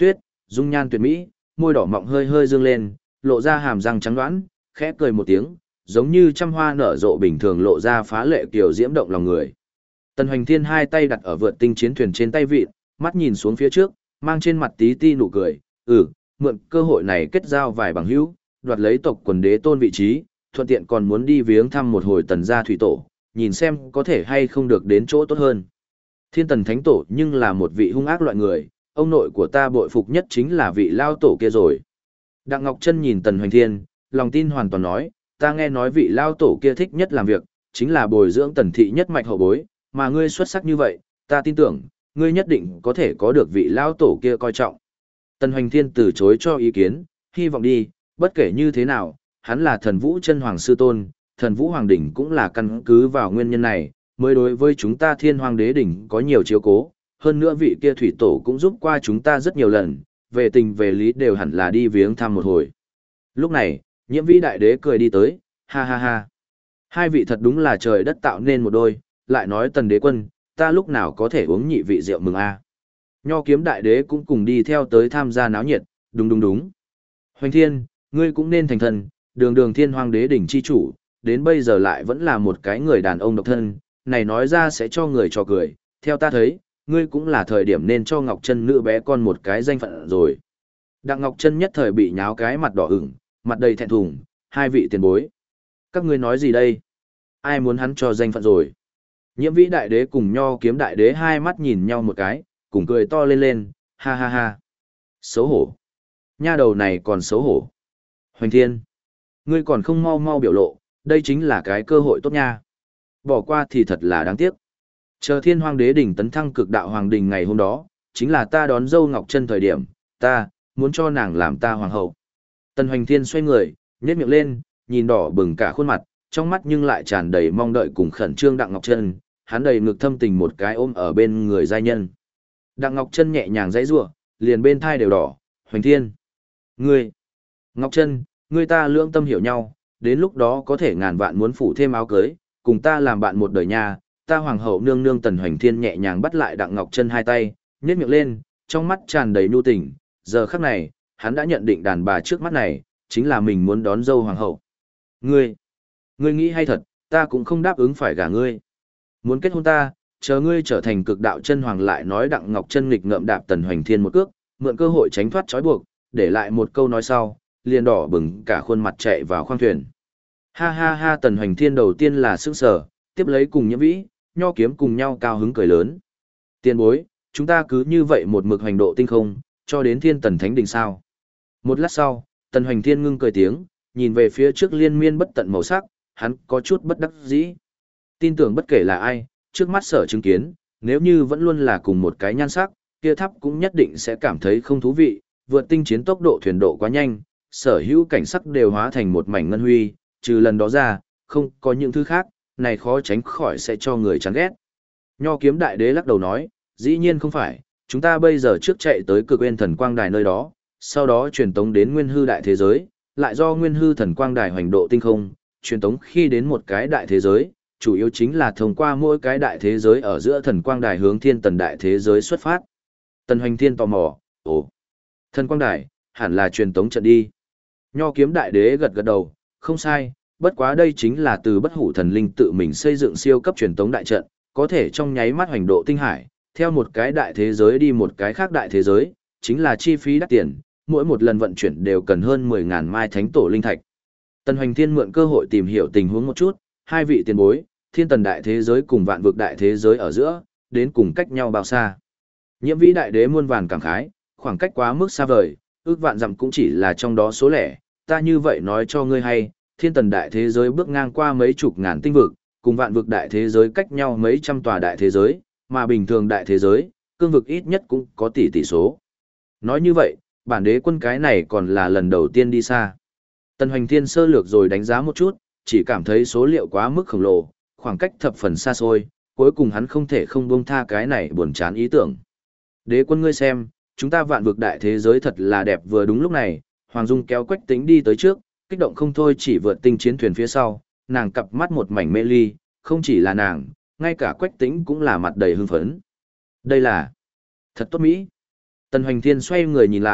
dung nhan tuyệt mỹ, môi đỏ mọng hơi hơi dương lên, lộ ra hàm răng trắng đoán, khẽ cười một tiếng, giống như trăm hoa nở rộ bình thường lộ ra phá lệ kiều diễm động lòng người. Tần Hoành Thiên hai tay đặt ở vượt tinh chiến thuyền trên tay vịn, mắt nhìn xuống phía trước, mang trên mặt tí ti nụ cười, mượn cơ hội này kết giao vài bằng hữu, đoạt lấy tộc quần đế tôn vị trí, thuận tiện còn muốn đi viếng thăm một hồi Tần gia thủy tổ, nhìn xem có thể hay không được đến chỗ tốt hơn. Thiên Tần Thánh Tổ nhưng là một vị hung ác loại người, ông nội của ta bội phục nhất chính là vị lao tổ kia rồi. Đặng Ngọc Trân nhìn Tần Hoành Thiên, lòng tin hoàn toàn nói, ta nghe nói vị lao tổ kia thích nhất làm việc, chính là bồi dưỡng Tần thị nhất mạch hậu bối, mà ngươi xuất sắc như vậy, ta tin tưởng, ngươi nhất định có thể có được vị lao tổ kia coi trọng. Tần Hoành Thiên từ chối cho ý kiến, hy vọng đi, bất kể như thế nào, hắn là Thần Vũ Chân Hoàng sư tôn, Thần Vũ Hoàng đỉnh cũng là căn cứ vào nguyên nhân này, mới đối với chúng ta Thiên Hoàng đế đỉnh có nhiều chiếu cố, hơn nữa vị kia thủy tổ cũng giúp qua chúng ta rất nhiều lần, về tình về lý đều hẳn là đi viếng thăm một hồi. Lúc này, Nhiễm Vĩ đại đế cười đi tới, ha ha ha. Hai vị thật đúng là trời đất tạo nên một đôi, lại nói Tần đế quân, ta lúc nào có thể uống nhị vị rượu mừng a? Nho Kiếm đại đế cũng cùng đi theo tới tham gia náo nhiệt, đúng đúng đúng. Hoành Thiên, ngươi cũng nên thành thần, đường đường Thiên Hoàng đế đỉnh chi chủ, đến bây giờ lại vẫn là một cái người đàn ông độc thân, này nói ra sẽ cho người cho cười, theo ta thấy, ngươi cũng là thời điểm nên cho Ngọc Trân nữ bé con một cái danh phận rồi. Đặng Ngọc Trân nhất thời bị nháo cái mặt đỏ ửng, mặt đầy thẹn thùng, hai vị tiền bối. Các ngươi nói gì đây? Ai muốn hắn cho danh phận rồi? Nhiễm Vĩ đại đế cùng Nho Kiếm đại đế hai mắt nhìn nhau một cái, cùng cười to lên lên, ha ha ha. Xấu hổ. Nha đầu này còn xấu hổ. Hoành Thiên, ngươi còn không mau mau biểu lộ, đây chính là cái cơ hội tốt nha. Bỏ qua thì thật là đáng tiếc. Chờ Thiên Hoàng đế đỉnh tấn thăng cực đạo hoàng đỉnh ngày hôm đó, chính là ta đón dâu Ngọc Trân thời điểm, ta muốn cho nàng làm ta hoàng hậu. Tần Hoành Thiên xoay người, nhếch miệng lên, nhìn đỏ bừng cả khuôn mặt, trong mắt nhưng lại tràn đầy mong đợi cùng khẩn trương Đặng Ngọc Trân, hắn đầy ngực thâm tình một cái ôm ở bên người giai nhân. Đặng Ngọc Trân nhẹ nhàng giãy giụa, liền bên thai đều đỏ, "Hoành Thiên, ngươi, Ngọc Trân, ngươi ta lưỡng tâm hiểu nhau, đến lúc đó có thể ngàn vạn muốn phủ thêm áo cưới, cùng ta làm bạn một đời nha." Ta hoàng hậu nương nương Tần Hoành Thiên nhẹ nhàng bắt lại Đặng Ngọc Trân hai tay, nhếch miệng lên, trong mắt tràn đầy nhu tình, giờ khắc này, hắn đã nhận định đàn bà trước mắt này, chính là mình muốn đón dâu hoàng hậu. Ngươi nghĩ hay thật, ta cũng không đáp ứng phải gả ngươi. Muốn kết hôn ta, chờ ngươi trở thành cực đạo chân hoàng lại nói. Đặng Ngọc Trân nghịch ngợm đạp Tần Hoành Thiên một cước, mượn cơ hội tránh thoát trói buộc, để lại một câu nói sau, liền đỏ bừng cả khuôn mặt chạy vào khoang thuyền. Ha ha ha, Tần Hoành Thiên đầu tiên là sững sờ, tiếp lấy cùng Nhiễm Vĩ, Nho Kiếm cùng nhau cao hứng cười lớn. Tiền bối, chúng ta cứ như vậy một mực hành độ tinh không, cho đến Thiên Tần Thánh Đình sao? Một lát sau, Tần Hoành Thiên ngưng cười tiếng, nhìn về phía trước liên miên bất tận màu sắc, hắn có chút bất đắc dĩ. Tin tưởng bất kể là ai, trước mắt sở chứng kiến, nếu như vẫn luôn là cùng một cái nhan sắc, kia thắp cũng nhất định sẽ cảm thấy không thú vị, vượt tinh chiến tốc độ thuyền độ quá nhanh, sở hữu cảnh sắc đều hóa thành một mảnh ngân huy, trừ lần đó ra, không có những thứ khác, này khó tránh khỏi sẽ cho người chán ghét. Nho Kiếm đại đế lắc đầu nói, dĩ nhiên không phải, chúng ta bây giờ trước chạy tới Cực Uyên Thần Quang Đài nơi đó, sau đó truyền tống đến Nguyên Hư đại thế giới, lại do Nguyên Hư Thần Quang Đài hoành độ tinh không, truyền tống khi đến một cái đại thế giới, chủ yếu chính là thông qua mỗi cái đại thế giới ở giữa Thần Quang Đài hướng Thiên Tần đại thế giới xuất phát. Tần Hoành Thiên tò mò, Thần Quang Đài, hẳn là truyền tống trận đi. Nho Kiếm đại đế gật gật đầu, không sai, bất quá đây chính là từ Bất Hủ Thần Linh tự mình xây dựng siêu cấp truyền tống đại trận, có thể trong nháy mắt hoành độ tinh hải, theo một cái đại thế giới đi một cái khác đại thế giới, chính là chi phí đắt tiền, mỗi một lần vận chuyển đều cần hơn 10.000 mai thánh tổ linh thạch. Tần Hoành Thiên mượn cơ hội tìm hiểu tình huống một chút, hai vị tiền bối, Thiên Tần đại thế giới cùng Vạn Vực đại thế giới ở giữa, đến cùng cách nhau bao xa? Nhiễm Vĩ đại đế muôn vàn cảm khái, khoảng cách quá mức xa vời, ước vạn dặm cũng chỉ là trong đó số lẻ, ta như vậy nói cho ngươi hay, Thiên Tần đại thế giới bước ngang qua mấy chục ngàn tinh vực, cùng Vạn Vực đại thế giới cách nhau mấy trăm tòa đại thế giới, mà bình thường đại thế giới, cương vực ít nhất cũng có tỷ số. Nói như vậy, bản đế quân cái này còn là lần đầu tiên đi xa. Tần Hoành Thiên sơ lược rồi đánh giá một chút, chỉ cảm thấy số liệu quá mức khổng lồ, khoảng cách thập phần xa xôi, cuối cùng hắn không thể không buông tha cái này buồn chán ý tưởng. Đế quân ngươi xem, chúng ta Vạn Vực đại thế giới thật là đẹp. Vừa đúng lúc này, Hoàng Dung kéo Quách Tĩnh đi tới trước, kích động không thôi chỉ vượt tinh chiến thuyền phía sau, nàng cặp mắt một mảnh mê ly, không chỉ là nàng, ngay cả Quách Tĩnh cũng là mặt đầy hưng phấn. Đây là thật tốt Mỹ. Tần Hoành Thiên xoay người nhìn lại,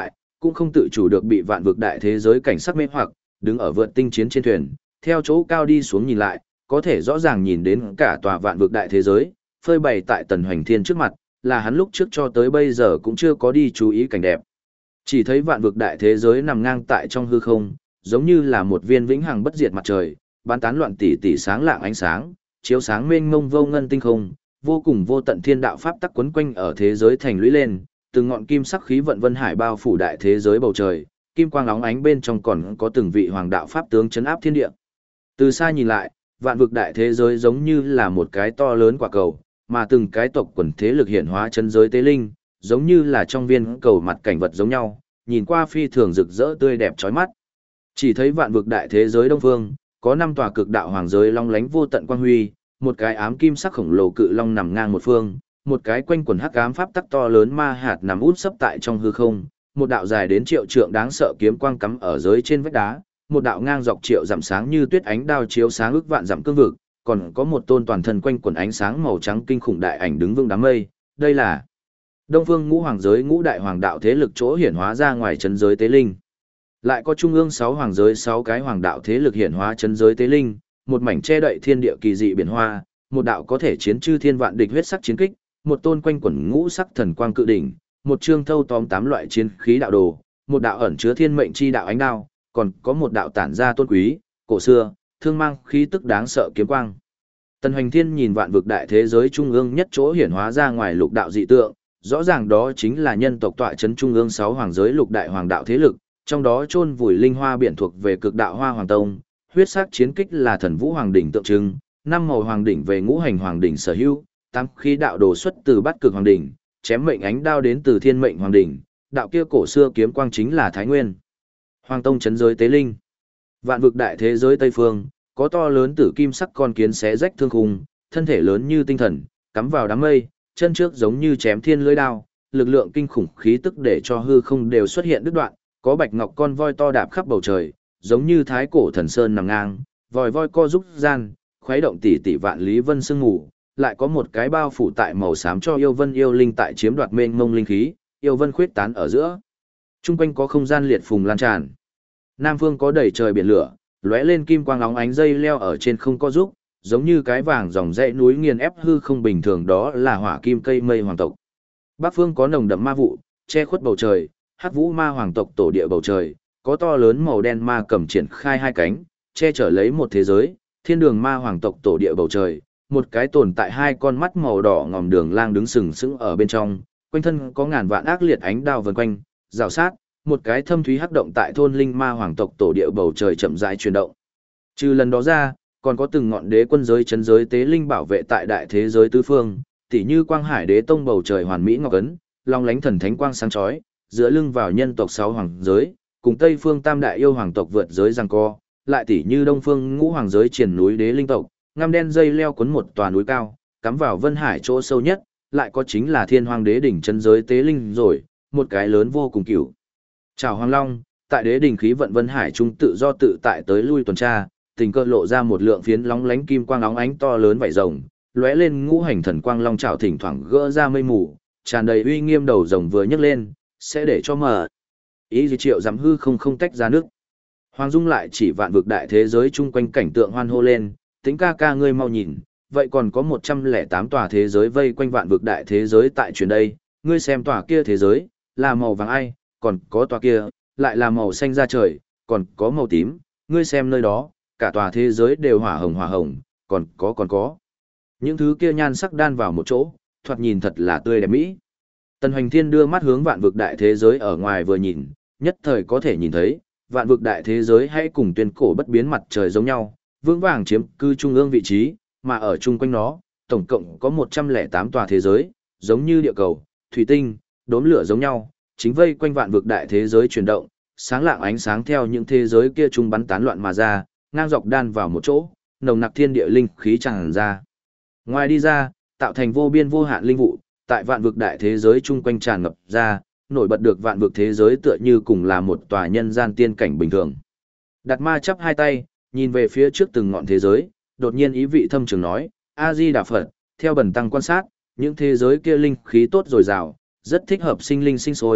cũng không tự chủ được bị vạn vực đại thế giới cảnh sắc mê hoặc, đứng ở vượt tinh chiến trên thuyền, theo chỗ cao đi xuống nhìn lại, có thể rõ ràng nhìn đến cả tòa vạn vực đại thế giới, phơi bày tại Tần Hoành Thiên trước mặt, là hắn lúc trước cho tới bây giờ cũng chưa có đi chú ý cảnh đẹp. Chỉ thấy vạn vực đại thế giới nằm ngang tại trong hư không, giống như là một viên vĩnh hằng bất diệt mặt trời, bán tán loạn tỷ tỷ sáng lạng ánh sáng, chiếu sáng mênh mông vô ngân tinh không, vô cùng vô tận thiên đạo pháp tắc quấn quanh ở thế giới thành lũy lên, từng ngọn kim sắc khí vận vân hải bao phủ đại thế giới bầu trời, kim quang óng ánh bên trong còn có từng vị hoàng đạo pháp tướng trấn áp thiên địa. Từ xa nhìn lại, vạn vực đại thế giới giống như là một cái to lớn quả cầu, mà từng cái tộc quần thế lực hiện hóa chân giới tế linh, giống như là trong viên cầu mặt cảnh vật giống nhau, nhìn qua phi thường rực rỡ tươi đẹp chói mắt. Chỉ thấy vạn vực đại thế giới đông phương, có 5 tòa cực đạo hoàng giới long lánh vô tận quang huy, một cái ám kim sắc khổng lồ cự long nằm ngang một phương, một cái quanh quần hắc ám pháp tắc to lớn ma hạt nằm út sấp tại trong hư không, một đạo dài đến triệu trượng đáng sợ kiếm quang cắm ở giới trên vách đá, một đạo ngang dọc triệu dặm sáng như tuyết ánh đao chiếu sáng ức vạn dặm cương vực, còn có một tôn toàn thân quanh quần ánh sáng màu trắng kinh khủng đại ảnh đứng vững đám mây, đây là Đông Phương Ngũ Hoàng giới Ngũ Đại Hoàng đạo thế lực chỗ hiển hóa ra ngoài trấn giới tế linh. Lại có trung ương 6 hoàng giới 6 cái hoàng đạo thế lực hiển hóa trấn giới tế linh, một mảnh che đậy thiên địa kỳ dị biển hoa, một đạo có thể chiến chư thiên vạn địch huyết sắc chiến kích, một tôn quanh quần ngũ sắc thần quang cự đỉnh, một chương thâu tóm 8 loại chiến khí đạo đồ, một đạo ẩn chứa thiên mệnh chi đạo ánh đao, còn có một đạo tản ra tôn quý, cổ xưa, thương mang khí tức đáng sợ kiếm quang. Tần Hoành Thiên nhìn vạn vực đại thế giới trung ương nhất chỗ hiển hóa ra ngoài lục đạo dị tượng, rõ ràng đó chính là nhân tộc tọa trấn trung ương 6 hoàng giới lục đại hoàng đạo thế lực, trong đó chôn vùi linh hoa biển thuộc về cực đạo hoa hoàng tông, huyết sắc chiến kích là thần vũ hoàng đỉnh tượng trưng, 5 màu hoàng đỉnh về ngũ hành hoàng đỉnh sở hữu, 8 khí đạo đồ xuất từ bát cực hoàng đỉnh, chém mệnh ánh đao đến từ thiên mệnh hoàng đỉnh, đạo kia cổ xưa kiếm quang chính là Thái Nguyên. Hoàng tông trấn giới tế linh. Vạn vực đại thế giới Tây phương, có to lớn tử kim sắc con kiến xé rách thương khung, thân thể lớn như tinh thần, cắm vào đám mây, chân trước giống như chém thiên lưỡi đao, lực lượng kinh khủng khí tức để cho hư không đều xuất hiện đứt đoạn, có bạch ngọc con voi to đạp khắp bầu trời, giống như thái cổ thần sơn nằm ngang, vòi voi co rúc gian, khuấy động tỷ tỷ vạn lý vân sương ngủ, lại có một cái bao phủ tại màu xám cho yêu vân yêu linh tại chiếm đoạt mênh mông linh khí, yêu vân khuyết tán ở giữa. Trung quanh có không gian liệt phùng lan tràn. Nam phương có đầy trời biển lửa, lóe lên kim quang óng ánh dây leo ở trên không co rúc, giống như cái vàng dòng dãy núi nghiền ép hư không bình thường, đó là hỏa kim cây mây hoàng tộc. Bắc phương có nồng đậm ma vụ, che khuất bầu trời, hắc vũ ma hoàng tộc tổ địa bầu trời, có to lớn màu đen ma cầm triển khai hai cánh, che chở lấy một thế giới, thiên đường ma hoàng tộc tổ địa bầu trời, một cái tồn tại hai con mắt màu đỏ ngòm đường lang đứng sừng sững ở bên trong, quanh thân có ngàn vạn ác liệt ánh đao vần quanh, rào sát, một cái thâm thúy hắc động tại thôn linh ma hoàng tộc tổ địa bầu trời chậm rãi chuyển động. Trừ lần đó ra, còn có từng ngọn đế quân giới chấn giới tế linh bảo vệ tại đại thế giới tứ phương, tỉ như Quang Hải Đế Tông bầu trời hoàn mỹ ngọc ấn, long lánh thần thánh quang sáng chói, giữa lưng vào nhân tộc 6 hoàng giới, cùng Tây phương Tam đại yêu hoàng tộc vượt giới giằng co, lại tỉ như Đông phương Ngũ hoàng giới triển núi đế linh tộc, ngăm đen dây leo cuốn một tòa núi cao, cắm vào Vân Hải chỗ sâu nhất, lại có chính là Thiên Hoàng Đế đỉnh chấn giới tế linh rồi, một cái lớn vô cùng cửu. Chào Hoàng Long, tại đế đỉnh khí vận Vân Hải trung tự do tự tại tới lui tuần tra, tình cờ lộ ra một lượng phiến lóng lánh kim quang óng ánh to lớn vảy rồng, lóe lên ngũ hành thần quang long chảo thỉnh thoảng gỡ ra mây mù, tràn đầy uy nghiêm đầu rồng vừa nhấc lên, sẽ để cho mở. Ý gì triệu giảm hư không tách ra nước. Hoàng Dung lại chỉ vạn vực đại thế giới chung quanh cảnh tượng hoan hô lên, tính ca ca ngươi mau nhìn, vậy còn có 108 tòa thế giới vây quanh vạn vực đại thế giới tại chuyển đây, ngươi xem tòa kia thế giới, là màu vàng ai, còn có tòa kia, lại là màu xanh da trời, còn có màu tím, ngươi xem nơi đó, cả tòa thế giới đều hỏa hồng, còn có. Những thứ kia nhan sắc đan vào một chỗ, thoạt nhìn thật là tươi đẹp mỹ. Tần Hoành Thiên đưa mắt hướng vạn vực đại thế giới ở ngoài vừa nhìn, nhất thời có thể nhìn thấy, vạn vực đại thế giới hay cùng tuyên cổ bất biến mặt trời giống nhau, vững vàng chiếm cư trung ương vị trí, mà ở chung quanh nó, tổng cộng có 108 tòa thế giới, giống như địa cầu, thủy tinh, đốm lửa giống nhau, chính vây quanh vạn vực đại thế giới chuyển động, sáng lạng ánh sáng theo những thế giới kia trung bắn tán loạn mà ra, ngang dọc đan vào một chỗ, nồng nặc thiên địa linh khí tràn ra. Ngoài đi ra, tạo thành vô biên vô hạn linh vụ, tại vạn vực đại thế giới chung quanh tràn ngập ra, nổi bật được vạn vực thế giới tựa như cùng là một tòa nhân gian tiên cảnh bình thường. Đạt Ma chắp hai tay, nhìn về phía trước từng ngọn thế giới, đột nhiên ý vị thâm trường nói, A-di-đà Phật, theo bần tăng quan sát, những thế giới kia linh khí tốt dồi dào, rất thích hợp sinh linh sinh sôi,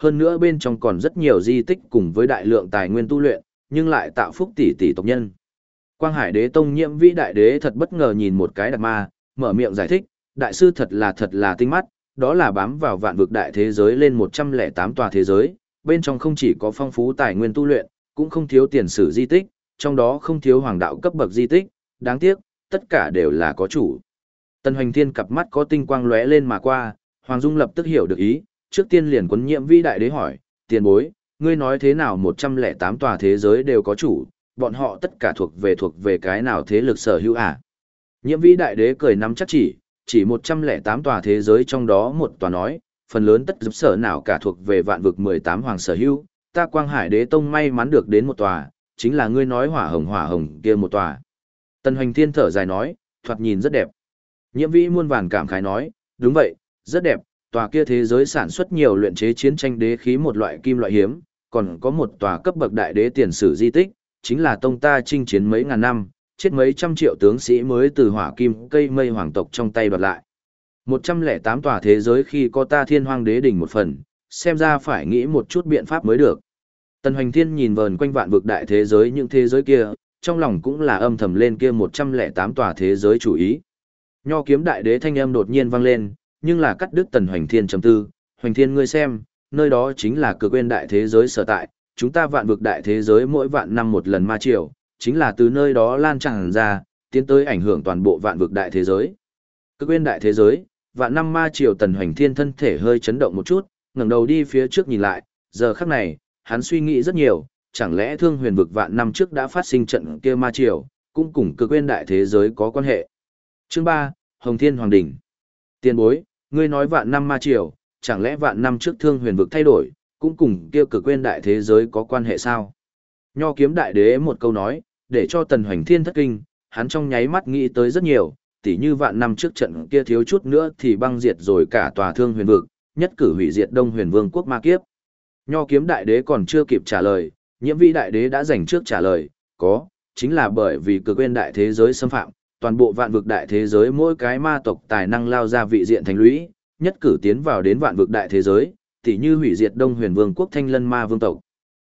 hơn nữa bên trong còn rất nhiều di tích cùng với đại lượng tài nguyên tu luyện, nhưng lại tạo phúc tỷ tỷ tộc nhân. Quang Hải Đế Tông Nhiễm Vĩ Đại Đế thật bất ngờ nhìn một cái Đạt Ma, mở miệng giải thích, đại sư thật là tinh mắt, đó là bám vào vạn vực đại thế giới lên 108 tòa thế giới, bên trong không chỉ có phong phú tài nguyên tu luyện, cũng không thiếu tiền sử di tích, trong đó không thiếu hoàng đạo cấp bậc di tích, đáng tiếc, tất cả đều là có chủ. Tần Hoành Thiên cặp mắt có tinh quang lóe lên mà qua, Hoàng Dung lập tức hiểu được ý, trước tiên liền quấn Nhiễm Vĩ Đại Đế hỏi, tiền bối, ngươi nói thế nào 108 tòa thế giới đều có chủ, bọn họ tất cả thuộc về cái nào thế lực sở hữu à? Nhiễm Vĩ Đại Đế cười nắm chắc chỉ 108 tòa thế giới trong đó một tòa nói, phần lớn tất giúp sở nào cả thuộc về vạn vực 18 hoàng sở hữu, ta Quang Hải Đế Tông may mắn được đến một tòa, chính là ngươi nói hỏa hồng kia một tòa. Tần Hoành Thiên thở dài nói, thoạt nhìn rất đẹp. Nhiễm Vĩ muôn vàn cảm khái nói, đúng vậy, rất đẹp, tòa kia thế giới sản xuất nhiều luyện chế chiến tranh đế khí một loại kim loại hiếm, còn có một tòa cấp bậc đại đế tiền sử di tích, chính là tông ta chinh chiến mấy ngàn năm, chết mấy trăm triệu tướng sĩ mới từ hỏa kim cây mây hoàng tộc trong tay đoạt lại. 108 tòa thế giới khi có ta Thiên Hoang Đế đỉnh một phần, xem ra phải nghĩ một chút biện pháp mới được. Tần Hoành Thiên nhìn vờn quanh vạn vực đại thế giới những thế giới kia, trong lòng cũng là âm thầm lên kia 108 tòa thế giới chủ ý. Nho kiếm đại đế thanh âm đột nhiên vang lên, nhưng là cắt đứt Tần Hoành Thiên trầm tư, Hoành Thiên ngươi xem, nơi đó chính là cực quên đại thế giới sở tại, chúng ta vạn vực đại thế giới mỗi vạn năm một lần ma triều, chính là từ nơi đó lan tràn ra, tiến tới ảnh hưởng toàn bộ vạn vực đại thế giới. Cực quên đại thế giới, vạn năm ma triều. Tần Hoành Thiên thân thể hơi chấn động một chút, ngẩng đầu đi phía trước nhìn lại, giờ khắc này, hắn suy nghĩ rất nhiều, chẳng lẽ Thương Huyền vực vạn năm trước đã phát sinh trận kia ma triều, cũng cùng cực quên đại thế giới có quan hệ. Chương 3, Hồng Thiên Hoàng Đỉnh. Tiền bối, ngươi nói vạn năm ma triều, chẳng lẽ vạn năm trước Thương Huyền vực thay đổi, cũng cùng kia cực quên đại thế giới có quan hệ sao? Nho kiếm đại đế một câu nói, để cho Tần Hoành Thiên thất kinh, hắn trong nháy mắt nghĩ tới rất nhiều, tỉ như vạn năm trước trận kia thiếu chút nữa thì băng diệt rồi cả tòa Thương Huyền vực, nhất cử hủy diệt Đông Huyền Vương quốc ma kiếp. Nho kiếm đại đế còn chưa kịp trả lời, Nhiễm Vĩ đại đế đã dành trước trả lời, có, chính là bởi vì cực quên đại thế giới xâm phạm, toàn bộ vạn vực đại thế giới mỗi cái ma tộc tài năng lao ra vị diện thành lũy, nhất cử tiến vào đến vạn vực đại thế giới, tỉ như hủy diệt Đông Huyền Vương quốc Thanh Lân Ma Vương tộc.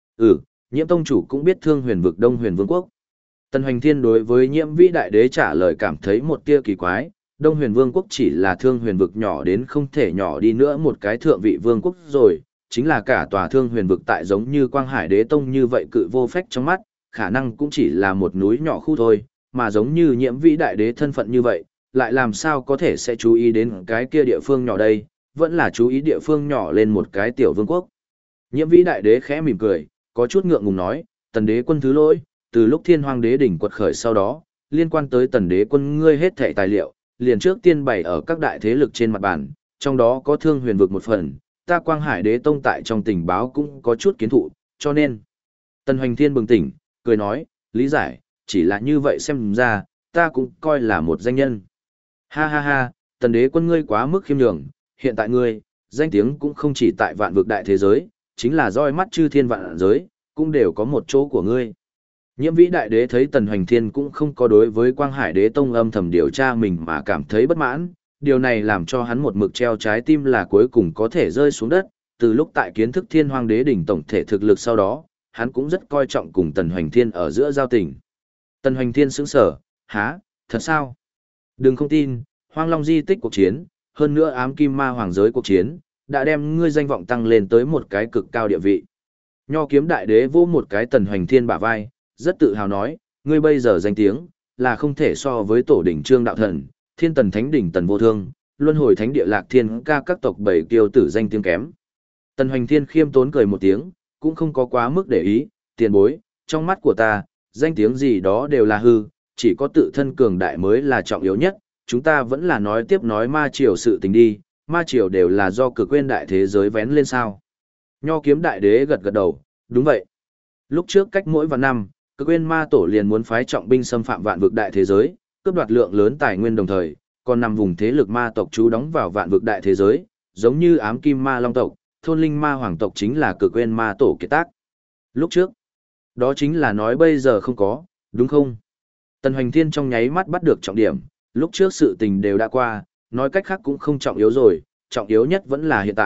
Nhiễm tông chủ cũng biết Thương Huyền vực Đông Huyền Vương quốc. Tần Hoành Thiên đối với Nhiễm Vĩ đại đế trả lời cảm thấy một tia kỳ quái, Đông Huyền Vương quốc chỉ là Thương Huyền vực nhỏ đến không thể nhỏ đi nữa một cái thượng vị vương quốc rồi, chính là cả tòa Thương Huyền vực tại giống như Quang Hải Đế Tông như vậy cự vô phách trong mắt, khả năng cũng chỉ là một núi nhỏ khu thôi, mà giống như Nhiễm Vĩ đại đế thân phận như vậy, lại làm sao có thể sẽ chú ý đến cái kia địa phương nhỏ đây, vẫn là chú ý địa phương nhỏ lên một cái tiểu vương quốc. Nhiễm Vĩ đại đế khẽ mỉm cười, có chút ngượng ngùng nói, Tần đế quân thứ lỗi, từ lúc Thiên Hoang Đế đỉnh quật khởi sau đó, liên quan tới Tần đế quân ngươi hết thảy tài liệu, liền trước tiên bày ở các đại thế lực trên mặt bàn, trong đó có Thương Huyền vực một phần, ta Quang Hải Đế Tông tại trong tình báo cũng có chút kiến thụ, cho nên. Tần Hoành Thiên bừng tỉnh, cười nói, lý giải, chỉ là như vậy xem ra, ta cũng coi là một danh nhân. Ha ha ha, Tần đế quân ngươi quá mức khiêm nhường, hiện tại ngươi, danh tiếng cũng không chỉ tại vạn vực đại thế giới, chính là roi mắt chư thiên vạn giới, cũng đều có một chỗ của ngươi. Nhiễm Vĩ đại đế thấy Tần Hoành Thiên cũng không có đối với Quang Hải Đế Tông âm thầm điều tra mình mà cảm thấy bất mãn, điều này làm cho hắn một mực treo trái tim là cuối cùng có thể rơi xuống đất, từ lúc tại kiến thức Thiên Hoang Đế đỉnh tổng thể thực lực sau đó, hắn cũng rất coi trọng cùng Tần Hoành Thiên ở giữa giao tình. Tần Hoành Thiên sững sờ, há, thật sao? Đừng không tin, Hoang Long di tích cuộc chiến, hơn nữa ám kim ma hoàng giới cuộc chiến, đã đem ngươi danh vọng tăng lên tới một cái cực cao địa vị. Nho kiếm đại đế vỗ một cái Tần Hoành Thiên bả vai, rất tự hào nói, ngươi bây giờ danh tiếng, là không thể so với tổ đỉnh Trương Đạo Thần, Thiên Tần Thánh đỉnh Tần Vô Thương, Luân Hồi Thánh địa Lạc Thiên ca các tộc bảy kiêu tử danh tiếng kém. Tần Hoành Thiên khiêm tốn cười một tiếng, cũng không có quá mức để ý, tiền bối, trong mắt của ta, danh tiếng gì đó đều là hư, chỉ có tự thân cường đại mới là trọng yếu nhất, chúng ta vẫn là nói tiếp nói ma triều sự tình đi, ma triều đều là do cực quên đại thế giới vén lên sao. Nho kiếm đại đế gật gật đầu, đúng vậy. Lúc trước cách mỗi vạn năm, cực quên ma tổ liền muốn phái trọng binh xâm phạm vạn vực đại thế giới, cướp đoạt lượng lớn tài nguyên đồng thời, còn nằm vùng thế lực ma tộc trú đóng vào vạn vực đại thế giới, giống như ám kim ma long tộc, thôn linh ma hoàng tộc chính là cực quên ma tổ kiệt tác. Lúc trước, đó chính là nói bây giờ không có, đúng không? Tần Hoành Thiên trong nháy mắt bắt được trọng điểm, lúc trước sự tình đều đã qua, nói cách khác cũng không trọng yếu rồi, trọng yếu nhất vẫn là hiện tại,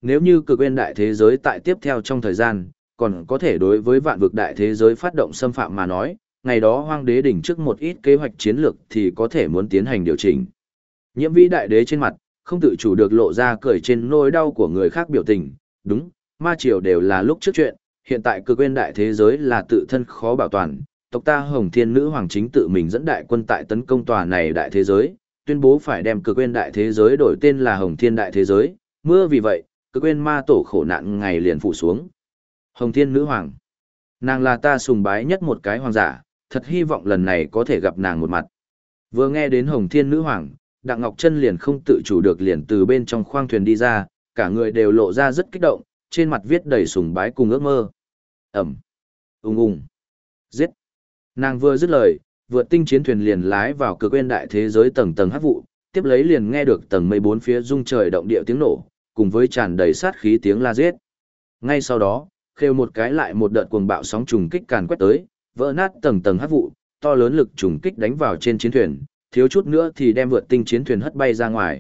Nếu như cực nguyên đại thế giới tại tiếp theo trong thời gian, còn có thể đối với vạn vực đại thế giới phát động xâm phạm mà nói, ngày đó Hoang Đế đỉnh trước một ít kế hoạch chiến lược thì có thể muốn tiến hành điều chỉnh. Nhiễm Vĩ đại đế trên mặt, không tự chủ được lộ ra cười trên nỗi đau của người khác biểu tình, đúng, ma triều đều là lúc trước chuyện, hiện tại cực nguyên đại thế giới là tự thân khó bảo toàn, tộc ta Hồng Thiên Nữ Hoàng chính tự mình dẫn đại quân tại tấn công tòa này đại thế giới, tuyên bố phải đem cực nguyên đại thế giới đổi tên là Hồng Thiên đại thế giới, mưa vì vậy, cực nguyên ma tổ khổ nạn ngày liền phụ xuống. Hồng Thiên Nữ Hoàng, nàng là ta sùng bái nhất một cái hoàng giả, thật hy vọng lần này có thể gặp nàng một mặt. Vừa nghe đến Hồng Thiên Nữ Hoàng, Đặng Ngọc Chân liền không tự chủ được liền từ bên trong khoang thuyền đi ra, cả người đều lộ ra rất kích động, trên mặt viết đầy sùng bái cùng ước mơ. Ẩm, ung, giết. Nàng vừa dứt lời, vượt tinh chiến thuyền liền lái vào cực nguyên đại thế giới tầng tầng hắc vụ, tiếp lấy liền nghe được tầng mây bốn phía rung trời động địa tiếng nổ, cùng với tràn đầy sát khí tiếng la giết. Ngay sau đó, khêu một cái lại một đợt cuồng bạo sóng trùng kích càn quét tới, vỡ nát tầng tầng hắc vụ, to lớn lực trùng kích đánh vào trên chiến thuyền, thiếu chút nữa thì đem vượt tinh chiến thuyền hất bay ra ngoài.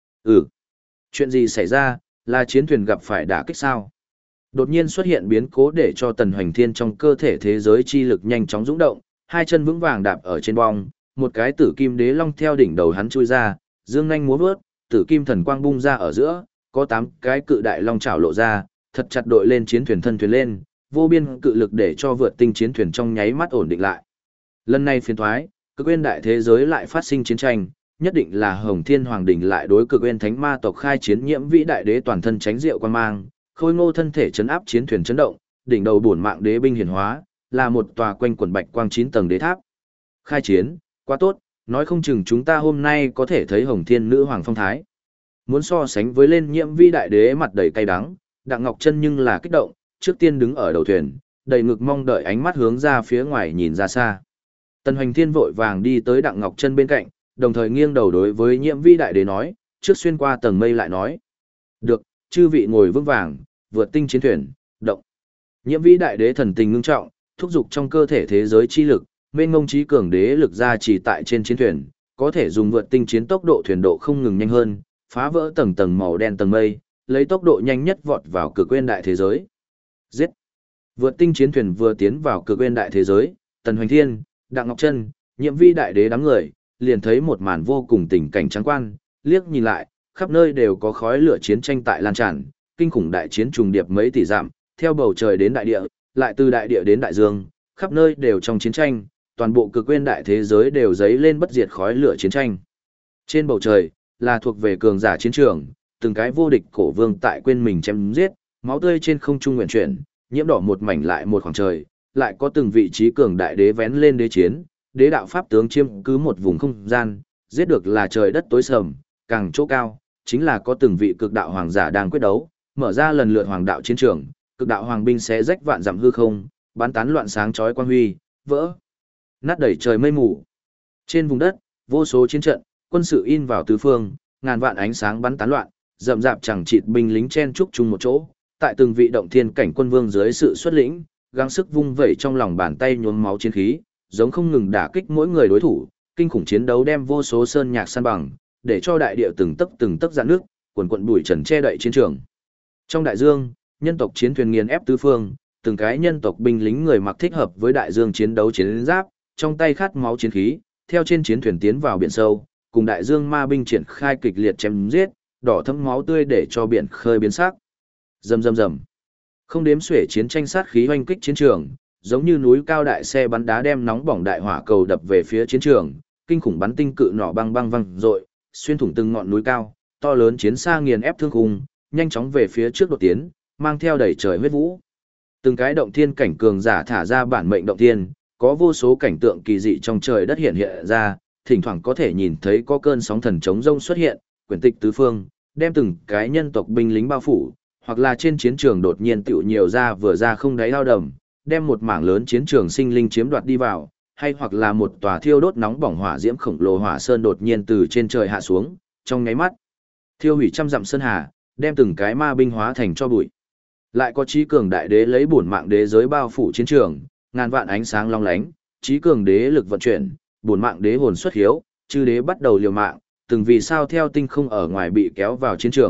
Chuyện gì xảy ra, là chiến thuyền gặp phải đả kích sao? Đột nhiên xuất hiện biến cố để cho Tần Hoành Thiên trong cơ thể thế giới chi lực nhanh chóng dũng động, hai chân vững vàng đạp ở trên bong, một cái tử kim đế long theo đỉnh đầu hắn chui ra, dương nhanh múa vớt, tử kim thần quang bung ra ở giữa, có 8 cái cự đại long chảo lộ ra, thật chặt đội lên chiến thuyền thân thuyền lên, vô biên cự lực để cho vượt tinh chiến thuyền trong nháy mắt ổn định lại. Lần này phiền thoái, cực nguyên đại thế giới lại phát sinh chiến tranh, nhất định là Hồng Thiên Hoàng đỉnh lại đối cực nguyên thánh ma tộc khai chiến. Nhiễm Vĩ đại đế toàn thân tránh diệu quan mang, khôi ngô thân thể chấn áp chiến thuyền chấn động, đỉnh đầu bổn mạng đế binh hiển hóa, là một tòa quanh quần bạch quang 9 tầng đế tháp. Khai chiến, quá tốt, nói không chừng chúng ta hôm nay có thể thấy Hồng Thiên Nữ Hoàng phong thái. Muốn so sánh với lên Nhiễm Vĩ đại đế mặt đầy cay đắng, Đặng Ngọc Chân nhưng là kích động, trước tiên đứng ở đầu thuyền, đầy ngực mong đợi ánh mắt hướng ra phía ngoài nhìn ra xa. Tần Hoành Thiên vội vàng đi tới Đặng Ngọc Chân bên cạnh, đồng thời nghiêng đầu đối với Nhiễm Vĩ đại đế nói, trước xuyên qua tầng mây lại nói. Được, chư vị ngồi vững vàng, vượt tinh chiến thuyền, động. Nhiễm Vĩ đại đế thần tình ngưng trọng, thúc giục trong cơ thể thế giới chi lực, mênh mông trí cường đế lực ra chỉ tại trên chiến thuyền, có thể dùng vượt tinh chiến tốc độ thuyền độ không ngừng nhanh hơn, phá vỡ tầng tầng màu đen tầng mây, lấy tốc độ nhanh nhất vọt vào cực nguyên đại thế giới. Giết! Vượt tinh chiến thuyền vừa tiến vào cực nguyên đại thế giới, Tần Hoành Thiên, Đặng Ngọc Chân, Nhiễm Vĩ đại đế đám người, liền thấy một màn vô cùng tình cảnh trắng quan, liếc nhìn lại, khắp nơi đều có khói lửa chiến tranh tại lan tràn, kinh khủng đại chiến trùng điệp mấy tỷ dặm, theo bầu trời đến đại địa, lại từ đại địa đến đại dương, khắp nơi đều trong chiến tranh, toàn bộ cực nguyên đại thế giới đều dấy lên bất diệt khói lửa chiến tranh. Trên bầu trời, là thuộc về cường giả chiến trường, từng cái vô địch cổ vương tại quên mình chém giết, máu tươi trên không trung nguyện chuyển, nhiễm đỏ một mảnh lại một khoảng trời, lại có từng vị trí cường đại đế vén lên đế chiến, đế đạo pháp tướng chiếm cứ một vùng không gian, giết được là trời đất tối sầm, càng chỗ cao, chính là có từng vị cực đạo hoàng giả đang quyết đấu, mở ra lần lượt hoàng đạo chiến trường, cực đạo hoàng binh xé rách vạn dặm hư không, bắn tán loạn sáng chói quang huy, vỡ nát đẩy trời mây mù. Trên vùng đất, vô số chiến trận, quân sự in vào tứ phương, ngàn vạn ánh sáng bắn tán loạn, rậm rạp chẳng chịt binh lính chen chúc chung một chỗ, tại từng vị động thiên cảnh quân vương dưới sự xuất lĩnh, gắng sức vung vẩy trong lòng bàn tay nhuốm máu chiến khí, giống không ngừng đả kích mỗi người đối thủ, kinh khủng chiến đấu đem vô số sơn nhạc san bằng, để cho đại địa từng tấc rạn nước, quần quần bụi trần che đậy chiến trường. Trong đại dương, nhân tộc chiến thuyền nghiền ép tứ phương, từng cái nhân tộc binh lính người mặc thích hợp với đại dương chiến đấu chiến giáp, trong tay khát máu chiến khí, theo trên chiến thuyền tiến vào biển sâu, cùng đại dương ma binh triển khai kịch liệt chém giết, đỏ thẫm máu tươi để cho biển khơi biến sắc. Rầm rầm rầm. Không đếm xuể chiến tranh sát khí oanh kích chiến trường, giống như núi cao đại xe bắn đá đem nóng bỏng đại hỏa cầu đập về phía chiến trường, kinh khủng bắn tinh cự nỏ băng băng văng rội, xuyên thủng từng ngọn núi cao, to lớn chiến xa nghiền ép thương khung, nhanh chóng về phía trước đột tiến, mang theo đầy trời huyết vũ. Từng cái động thiên cảnh cường giả thả ra bản mệnh động thiên, có vô số cảnh tượng kỳ dị trong trời đất hiện hiện ra, thỉnh thoảng có thể nhìn thấy có cơn sóng thần chống rông xuất hiện, quyển tịch tứ phương, đem từng cái nhân tộc binh lính bao phủ, hoặc là trên chiến trường đột nhiên tựu nhiều ra vừa ra không đáy lao đầm, đem một mảng lớn chiến trường sinh linh chiếm đoạt đi vào, hay hoặc là một tòa thiêu đốt nóng bỏng hỏa diễm khổng lồ hỏa sơn đột nhiên từ trên trời hạ xuống, trong nháy mắt, thiêu hủy trăm dặm sơn hà, đem từng cái ma binh hóa thành cho bụi. Lại có chí cường đại đế lấy bổn mạng đế giới bao phủ chiến trường, ngàn vạn ánh sáng long lánh, chí cường đế lực vận chuyển, bổn mạng đế hồn xuất hiếu, chư đế bắt đầu liều mạng, từng vì sao theo tinh không ở ngoài bị kéo vào chiến trường,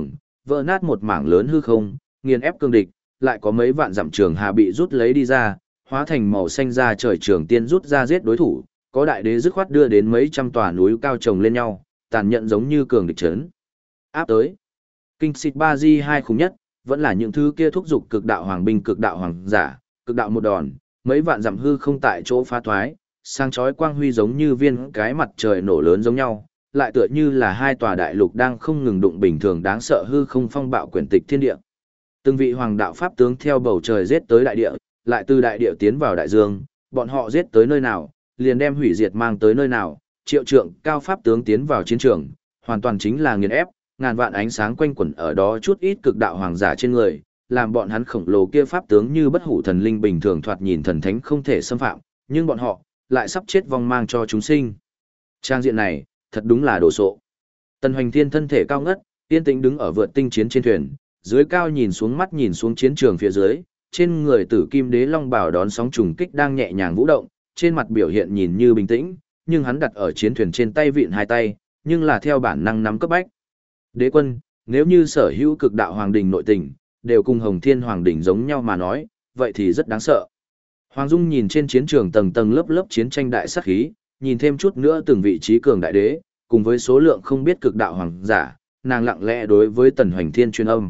vỡ nát một mảng lớn hư không, nghiền ép cương địch, lại có mấy vạn dặm trường hà bị rút lấy đi ra, hóa thành màu xanh ra trời trường tiên rút ra giết đối thủ, có đại đế dứt khoát đưa đến mấy trăm tòa núi cao chồng lên nhau, tàn nhẫn giống như cường địch trấn. Áp tới. Kinh xịt ba di hai khủng nhất, vẫn là những thứ kia thúc giục cực đạo hoàng binh cực đạo hoàng giả, cực đạo một đòn, mấy vạn dặm hư không tại chỗ phá thoái, sang chói quang huy giống như viên cái mặt trời nổ lớn giống nhau, lại tựa như là hai tòa đại lục đang không ngừng đụng bình thường đáng sợ hư không phong bạo quyển tịch thiên địa. Từng vị hoàng đạo pháp tướng theo bầu trời giết tới đại địa, lại từ đại địa tiến vào đại dương, bọn họ giết tới nơi nào, liền đem hủy diệt mang tới nơi nào, triệu trượng cao pháp tướng tiến vào chiến trường, hoàn toàn chính là nghiền ép, ngàn vạn ánh sáng quanh quẩn ở đó chút ít cực đạo hoàng giả trên người, làm bọn hắn khổng lồ kia pháp tướng như bất hủ thần linh bình thường thoạt nhìn thần thánh không thể xâm phạm, nhưng bọn họ lại sắp chết vong mang cho chúng sinh. Trang diện này, thật đúng là đồ sộ. Tần Hoành Thiên thân thể cao ngất, yên tĩnh đứng ở vượt tinh chiến trên thuyền, dưới cao nhìn xuống mắt nhìn xuống chiến trường phía dưới, trên người Tử Kim Đế Long bảo đón sóng trùng kích đang nhẹ nhàng vũ động, trên mặt biểu hiện nhìn như bình tĩnh, nhưng hắn đặt ở chiến thuyền trên tay vịn hai tay, nhưng là theo bản năng nắm cấp bách. Đế quân, nếu như sở hữu cực đạo hoàng đình nội tình, đều cùng Hồng Thiên Hoàng đỉnh giống nhau mà nói, vậy thì rất đáng sợ. Hoàng Dung nhìn trên chiến trường tầng tầng lớp lớp chiến tranh đại sát khí, nhìn thêm chút nữa từng vị trí cường đại đế, cùng với số lượng không biết cực đạo hoàng giả, nàng lặng lẽ đối với Tần Hoành Thiên truyền âm.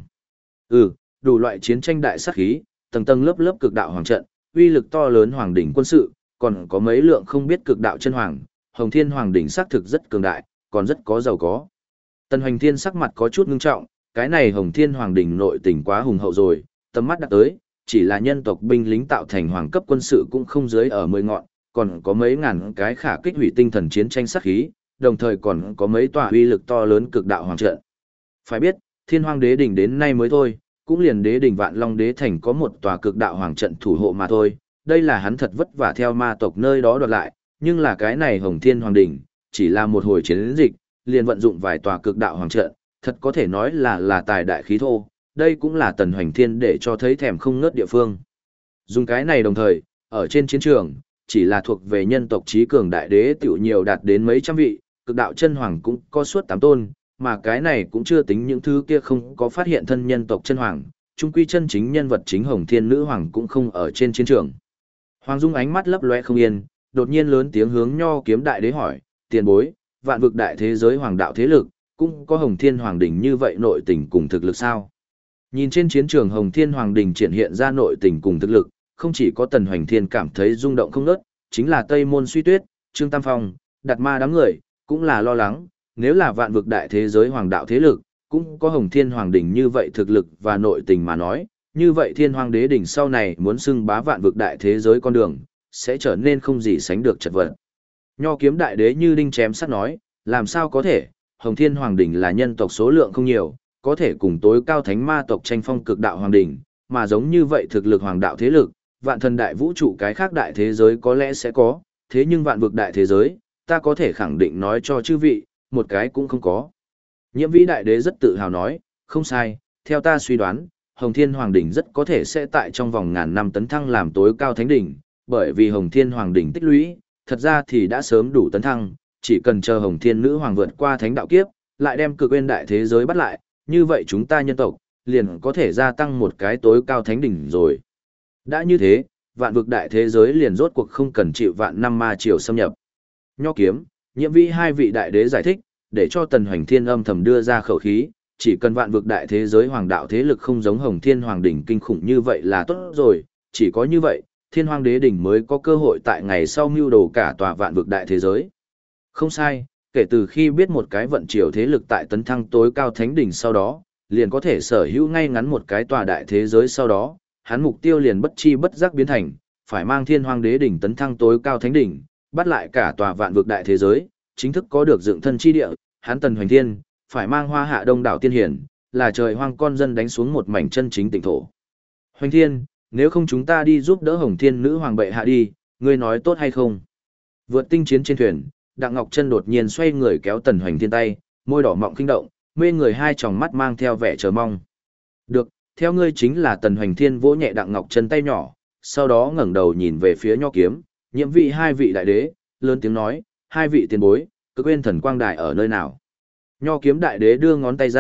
Đủ loại chiến tranh đại sát khí, tầng tầng lớp lớp cực đạo hoàng trận, uy lực to lớn hoàng đỉnh quân sự, còn có mấy lượng không biết cực đạo chân hoàng, Hồng Thiên Hoàng đỉnh xác thực rất cường đại, còn rất có giàu có. Tần Hoành Thiên sắc mặt có chút ngưng trọng, cái này Hồng Thiên Hoàng đỉnh nội tình quá hùng hậu rồi, tầm mắt đã tới, chỉ là nhân tộc binh lính tạo thành hoàng cấp quân sự cũng không dưới ở 10 ngọn, còn có mấy ngàn cái khả kích hủy tinh thần chiến tranh sát khí, đồng thời còn có mấy tòa uy lực to lớn cực đạo hoàng trận. Phải biết, Thiên Hoàng đế đỉnh đến nay mới thôi, cũng liền đế đỉnh Vạn Long đế thành có một tòa cực đạo hoàng trận thủ hộ mà thôi, đây là hắn thật vất vả theo ma tộc nơi đó đoạt lại, nhưng là cái này Hồng Thiên Hoàng đỉnh, chỉ là một hồi chiến dịch, liền vận dụng vài tòa cực đạo hoàng trận, thật có thể nói là tài đại khí thô, đây cũng là Tần Hoành Thiên để cho thấy thèm không ngớt địa phương. Dùng cái này đồng thời, ở trên chiến trường, chỉ là thuộc về nhân tộc trí cường đại đế tiểu nhiều đạt đến mấy trăm vị, cực đạo chân hoàng cũng có suốt 8 tôn, mà cái này cũng chưa tính những thứ kia không có phát hiện thân nhân tộc chân hoàng, chung quy chân chính nhân vật chính Hồng Thiên nữ hoàng cũng không ở trên chiến trường. Hoàng Dung ánh mắt lấp loe không yên, đột nhiên lớn tiếng hướng Nho Kiếm đại đế hỏi, tiền bối, vạn vực đại thế giới hoàng đạo thế lực, cũng có Hồng Thiên Hoàng đỉnh như vậy nội tình cùng thực lực sao? Nhìn trên chiến trường Hồng Thiên Hoàng đỉnh triển hiện ra nội tình cùng thực lực, không chỉ có Tần Hoành Thiên cảm thấy rung động không ngớt, chính là Tây Môn Suy Tuyết, Trương Tam Phong, Đạt Ma đám người, cũng là lo lắng, nếu là vạn vực đại thế giới hoàng đạo thế lực, cũng có Hồng Thiên Hoàng đỉnh như vậy thực lực và nội tình mà nói, như vậy Thiên Hoàng đế đỉnh sau này muốn xưng bá vạn vực đại thế giới con đường, sẽ trở nên không gì sánh được chật vật. Nho Kiếm đại đế như đinh chém sắt nói, làm sao có thể, Hồng Thiên Hoàng đỉnh là nhân tộc số lượng không nhiều, có thể cùng tối cao thánh ma tộc tranh phong cực đạo hoàng đỉnh, mà giống như vậy thực lực hoàng đạo thế lực, vạn thần đại vũ trụ cái khác đại thế giới có lẽ sẽ có, thế nhưng vạn vực đại thế giới, ta có thể khẳng định nói cho chư vị, một cái cũng không có. Nhiễm Vĩ đại đế rất tự hào nói, không sai, theo ta suy đoán, Hồng Thiên Hoàng đỉnh rất có thể sẽ tại trong vòng ngàn năm tấn thăng làm tối cao thánh đỉnh, bởi vì Hồng Thiên Hoàng đỉnh tích lũy, thật ra thì đã sớm đủ tấn thăng, chỉ cần chờ Hồng Thiên Nữ Hoàng vượt qua thánh đạo kiếp, lại đem cực bên đại thế giới bắt lại, như vậy chúng ta nhân tộc, liền có thể gia tăng một cái tối cao thánh đỉnh rồi. Đã như thế, vạn vực đại thế giới liền rốt cuộc không cần chịu vạn năm ma triều xâm nhập. Nho Kiếm, Nhiễm Vĩ hai vị đại đế giải thích, để cho Tần Hoành Thiên âm thầm đưa ra khẩu khí, chỉ cần vạn vực đại thế giới hoàng đạo thế lực không giống Hồng Thiên Hoàng đỉnh kinh khủng như vậy là tốt rồi, chỉ có như vậy, Thiên Hoàng đế đỉnh mới có cơ hội tại ngày sau mưu đồ cả tòa vạn vực đại thế giới. Không sai, kể từ khi biết một cái vận triều thế lực tại tấn thăng tối cao thánh đỉnh sau đó, liền có thể sở hữu ngay ngắn một cái tòa đại thế giới sau đó, hắn mục tiêu liền bất chi bất giác biến thành, phải mang Thiên Hoàng đế đỉnh tấn thăng tối cao thánh đỉnh, bắt lại cả tòa vạn vực đại thế giới, chính thức có được dựng thân chi địa, hắn Tần Hoành Thiên, phải mang Hoa Hạ Đông đảo tiên hiển, là trời hoang con dân đánh xuống một mảnh chân chính tịnh thổ. Hoành Thiên, nếu không chúng ta đi giúp đỡ Hồng Thiên nữ hoàng bệ hạ đi, ngươi nói tốt hay không? Vượt tinh chiến trên thuyền, Đặng Ngọc Chân đột nhiên xoay người kéo Tần Hoành Thiên tay, môi đỏ mọng kinh động, mê người hai tròng mắt mang theo vẻ chờ mong. Được, theo ngươi chính là Tần Hoành Thiên vỗ nhẹ Đặng Ngọc Chân tay nhỏ, sau đó ngẩng đầu nhìn về phía Nho Kiếm, Nhiễm Vĩ hai vị đại đế, lớn tiếng nói, hai vị tiền bối, Cực Uyên Thần Quang Đài ở nơi nào? Nho Kiếm đại đế đưa ngón tay ra,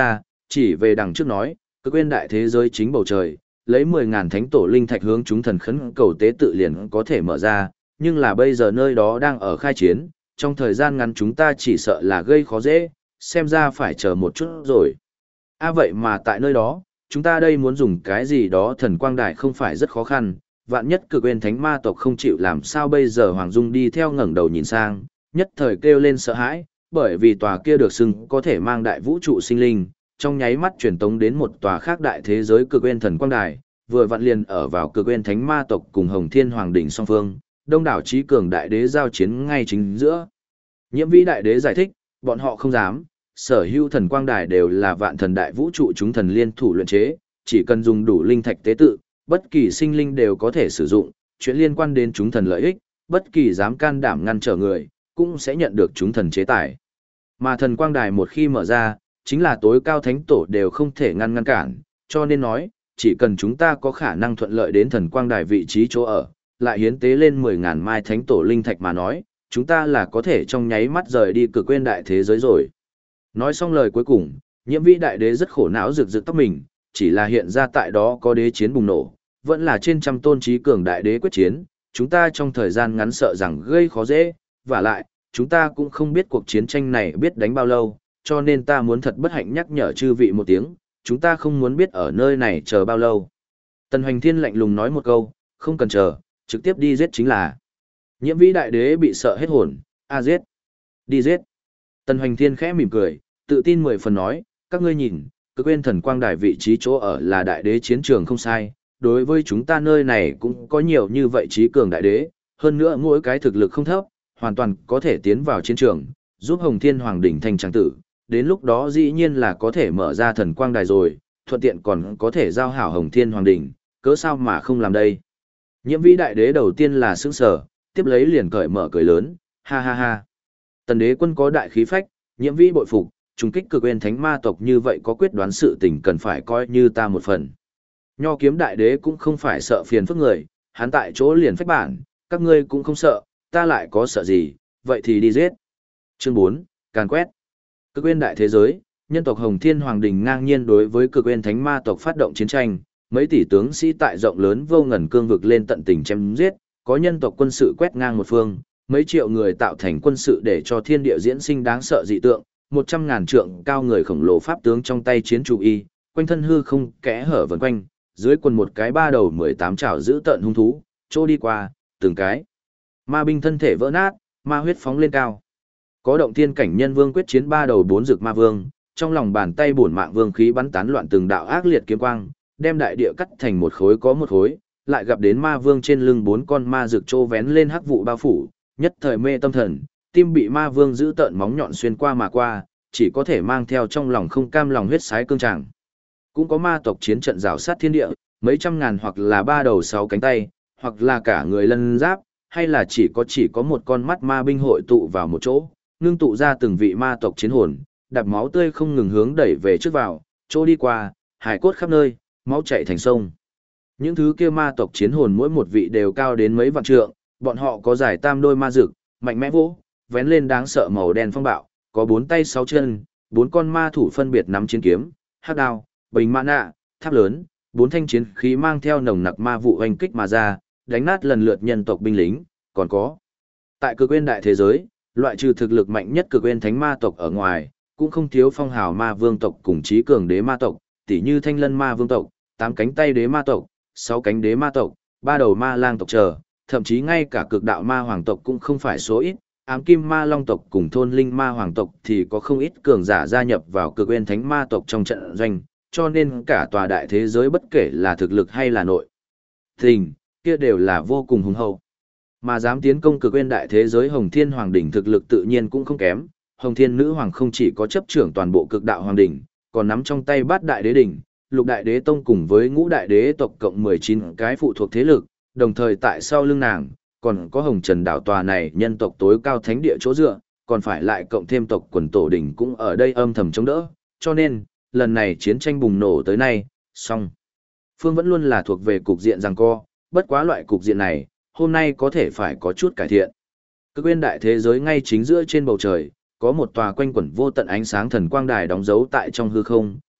chỉ về đằng trước nói, cực quên đại thế giới chính bầu trời, lấy 10.000 thánh tổ linh thạch hướng chúng thần khấn cầu tế tự liền có thể mở ra, nhưng là bây giờ nơi đó đang ở khai chiến, trong thời gian ngắn chúng ta chỉ sợ là gây khó dễ, xem ra phải chờ một chút rồi. Vậy mà tại nơi đó, chúng ta đây muốn dùng cái gì đó thần quang đài không phải rất khó khăn, vạn nhất cực quên thánh ma tộc không chịu làm sao bây giờ Hoàng Dung đi theo ngẩng đầu nhìn sang, nhất thời kêu lên sợ hãi, bởi vì tòa kia được xưng có thể mang đại vũ trụ sinh linh, trong nháy mắt truyền tống đến một tòa khác đại thế giới cực quên thần quang đài, vừa vặn liền ở vào cực quên thánh ma tộc cùng Hồng Thiên Hoàng đỉnh song phương, đông đảo trí cường đại đế giao chiến ngay chính giữa. Nhiễm Vĩ đại đế giải thích, bọn họ không dám, sở hữu thần quang đài đều là vạn thần đại vũ trụ chúng thần liên thủ luyện chế, chỉ cần dùng đủ linh thạch tế tự, bất kỳ sinh linh đều có thể sử dụng, chuyện liên quan đến chúng thần lợi ích, bất kỳ dám can đảm ngăn trở người, cũng sẽ nhận được chúng thần chế tài. Mà thần quang đài một khi mở ra, chính là tối cao thánh tổ đều không thể ngăn cản, cho nên nói, chỉ cần chúng ta có khả năng thuận lợi đến thần quang đài vị trí chỗ ở, lại hiến tế lên 10.000 mai thánh tổ linh thạch mà nói, chúng ta là có thể trong nháy mắt rời đi cực quên đại thế giới rồi. Nói xong lời cuối cùng, Nhiễm Vĩ đại đế rất khổ não rực rực tóc mình, chỉ là hiện ra tại đó có đế chiến bùng nổ, vẫn là trên trăm tôn trí cường đại đế quyết chiến, chúng ta trong thời gian ngắn sợ rằng gây khó dễ, và lại, chúng ta cũng không biết cuộc chiến tranh này biết đánh bao lâu, cho nên ta muốn thật bất hạnh nhắc nhở chư vị một tiếng, chúng ta không muốn biết ở nơi này chờ bao lâu. Tần Hoành Thiên lạnh lùng nói một câu, không cần chờ, trực tiếp đi giết chính là. Nhiễm Vĩ đại đế bị sợ hết hồn, giết, đi giết. Tần Hoành Thiên khẽ mỉm cười, tự tin 10 phần nói, các ngươi nhìn, cực quên thần quang đài vị trí chỗ ở là đại đế chiến trường không sai, đối với chúng ta nơi này cũng có nhiều như vậy trí cường đại đế, hơn nữa mỗi cái thực lực không thấp, hoàn toàn có thể tiến vào chiến trường, giúp Hồng Thiên Hoàng đỉnh thành tràng tử, đến lúc đó dĩ nhiên là có thể mở ra thần quang đài rồi, thuận tiện còn có thể giao hảo Hồng Thiên Hoàng đỉnh, cớ sao mà không làm đây. Nhiễm Vĩ đại đế đầu tiên là sững sờ, tiếp lấy liền cởi mở cười lớn, ha ha ha. Tần đế quân có đại khí phách, Nhiễm Vĩ bội phục, trùng kích cực quên thánh ma tộc như vậy có quyết đoán sự tình cần phải coi như ta một phần. Nho kiếm đại đế cũng không phải sợ phiền phức người, hắn tại chỗ liền phách bản, các ngươi cũng không sợ, ta lại có sợ gì, vậy thì đi giết. Chương 4, càn quét. Cực quên đại thế giới, nhân tộc Hồng Thiên Hoàng Đình ngang nhiên đối với cực quên thánh ma tộc phát động chiến tranh, mấy tỷ tướng sĩ tại rộng lớn vô ngần cương vực lên tận tình chém giết, có nhân tộc quân sự quét ngang một phương, mấy triệu người tạo thành quân sự để cho thiên địa diễn sinh đáng sợ dị tượng, 100.000 trượng cao người khổng lồ pháp tướng trong tay chiến chủ y, quanh thân hư không kẽ hở vần quanh, dưới quần một cái ba đầu 18 trảo giữ tợn hung thú, trô đi qua, từng cái. Ma binh thân thể vỡ nát, ma huyết phóng lên cao. Có động thiên cảnh nhân vương quyết chiến ba đầu bốn rực ma vương, trong lòng bàn tay bổn mạng vương khí bắn tán loạn từng đạo ác liệt kiếm quang, đem đại địa cắt thành một khối có một khối, lại gặp đến ma vương trên lưng bốn con ma rực trô vén lên hắc vụ bao phủ, nhất thời mê tâm thần, tim bị ma vương giữ tợn móng nhọn xuyên qua mà qua, chỉ có thể mang theo trong lòng không cam lòng huyết sái cương tràng. Cũng có ma tộc chiến trận rào sát thiên địa, mấy trăm ngàn hoặc là ba đầu sáu cánh tay, hoặc là cả người lân giáp, hay là chỉ có một con mắt ma binh hội tụ vào một chỗ, ngưng tụ ra từng vị ma tộc chiến hồn, đạp máu tươi không ngừng hướng đẩy về trước vào, chỗ đi qua, hải cốt khắp nơi, máu chảy thành sông. Những thứ kia ma tộc chiến hồn mỗi một vị đều cao đến mấy vạn trượng, bọn họ có dài tam đôi ma rực, mạnh mẽ vỗ, vén lên đáng sợ màu đen phong bạo, có 4 tay 6 chân, 4 con ma thủ phân biệt nắm chiến kiếm, hắc đao, bình mã nạ, tháp lớn, 4 thanh chiến khí mang theo nồng nặc ma vụ hoành kích mà ra, đánh nát lần lượt nhân tộc binh lính, còn có. Tại cực quên đại thế giới, loại trừ thực lực mạnh nhất cực quên thánh ma tộc ở ngoài, cũng không thiếu phong hào ma vương tộc cùng trí cường đế ma tộc, tỉ như thanh lân ma vương tộc, 8 cánh tay đế ma tộc, 6 cánh đế ma tộc, 3 đầu ma lang tộc chờ, thậm chí ngay cả cực đạo ma hoàng tộc cũng không phải số ít, ám kim ma long tộc cùng thôn linh ma hoàng tộc thì có không ít cường giả gia nhập vào cực quên thánh ma tộc trong trận doanh, cho nên cả tòa đại thế giới bất kể là thực lực hay là nội tình, kia đều là vô cùng hùng hậu. Mà dám tiến công cực quên đại thế giới Hồng Thiên Hoàng đỉnh thực lực tự nhiên cũng không kém, Hồng Thiên Nữ Hoàng không chỉ có chấp trưởng toàn bộ cực đạo hoàng đỉnh, còn nắm trong tay bát đại đế đỉnh, lục đại đế tông cùng với ngũ đại đế tộc cộng 19 cái phụ thuộc thế lực, đồng thời tại sau lưng nàng, còn có Hồng Trần đảo tòa này nhân tộc tối cao thánh địa chỗ dựa, còn phải lại cộng thêm tộc quần tổ đỉnh cũng ở đây âm thầm chống đỡ, cho nên, lần này chiến tranh bùng nổ tới nay, song phương vẫn luôn là thuộc về cục diện giằng co, bất quá loại cục diện này, hôm nay có thể phải có chút cải thiện. Cực quên đại thế giới ngay chính giữa trên bầu trời, có một tòa quanh quẩn vô tận ánh sáng thần quang đài đóng dấu tại trong hư không,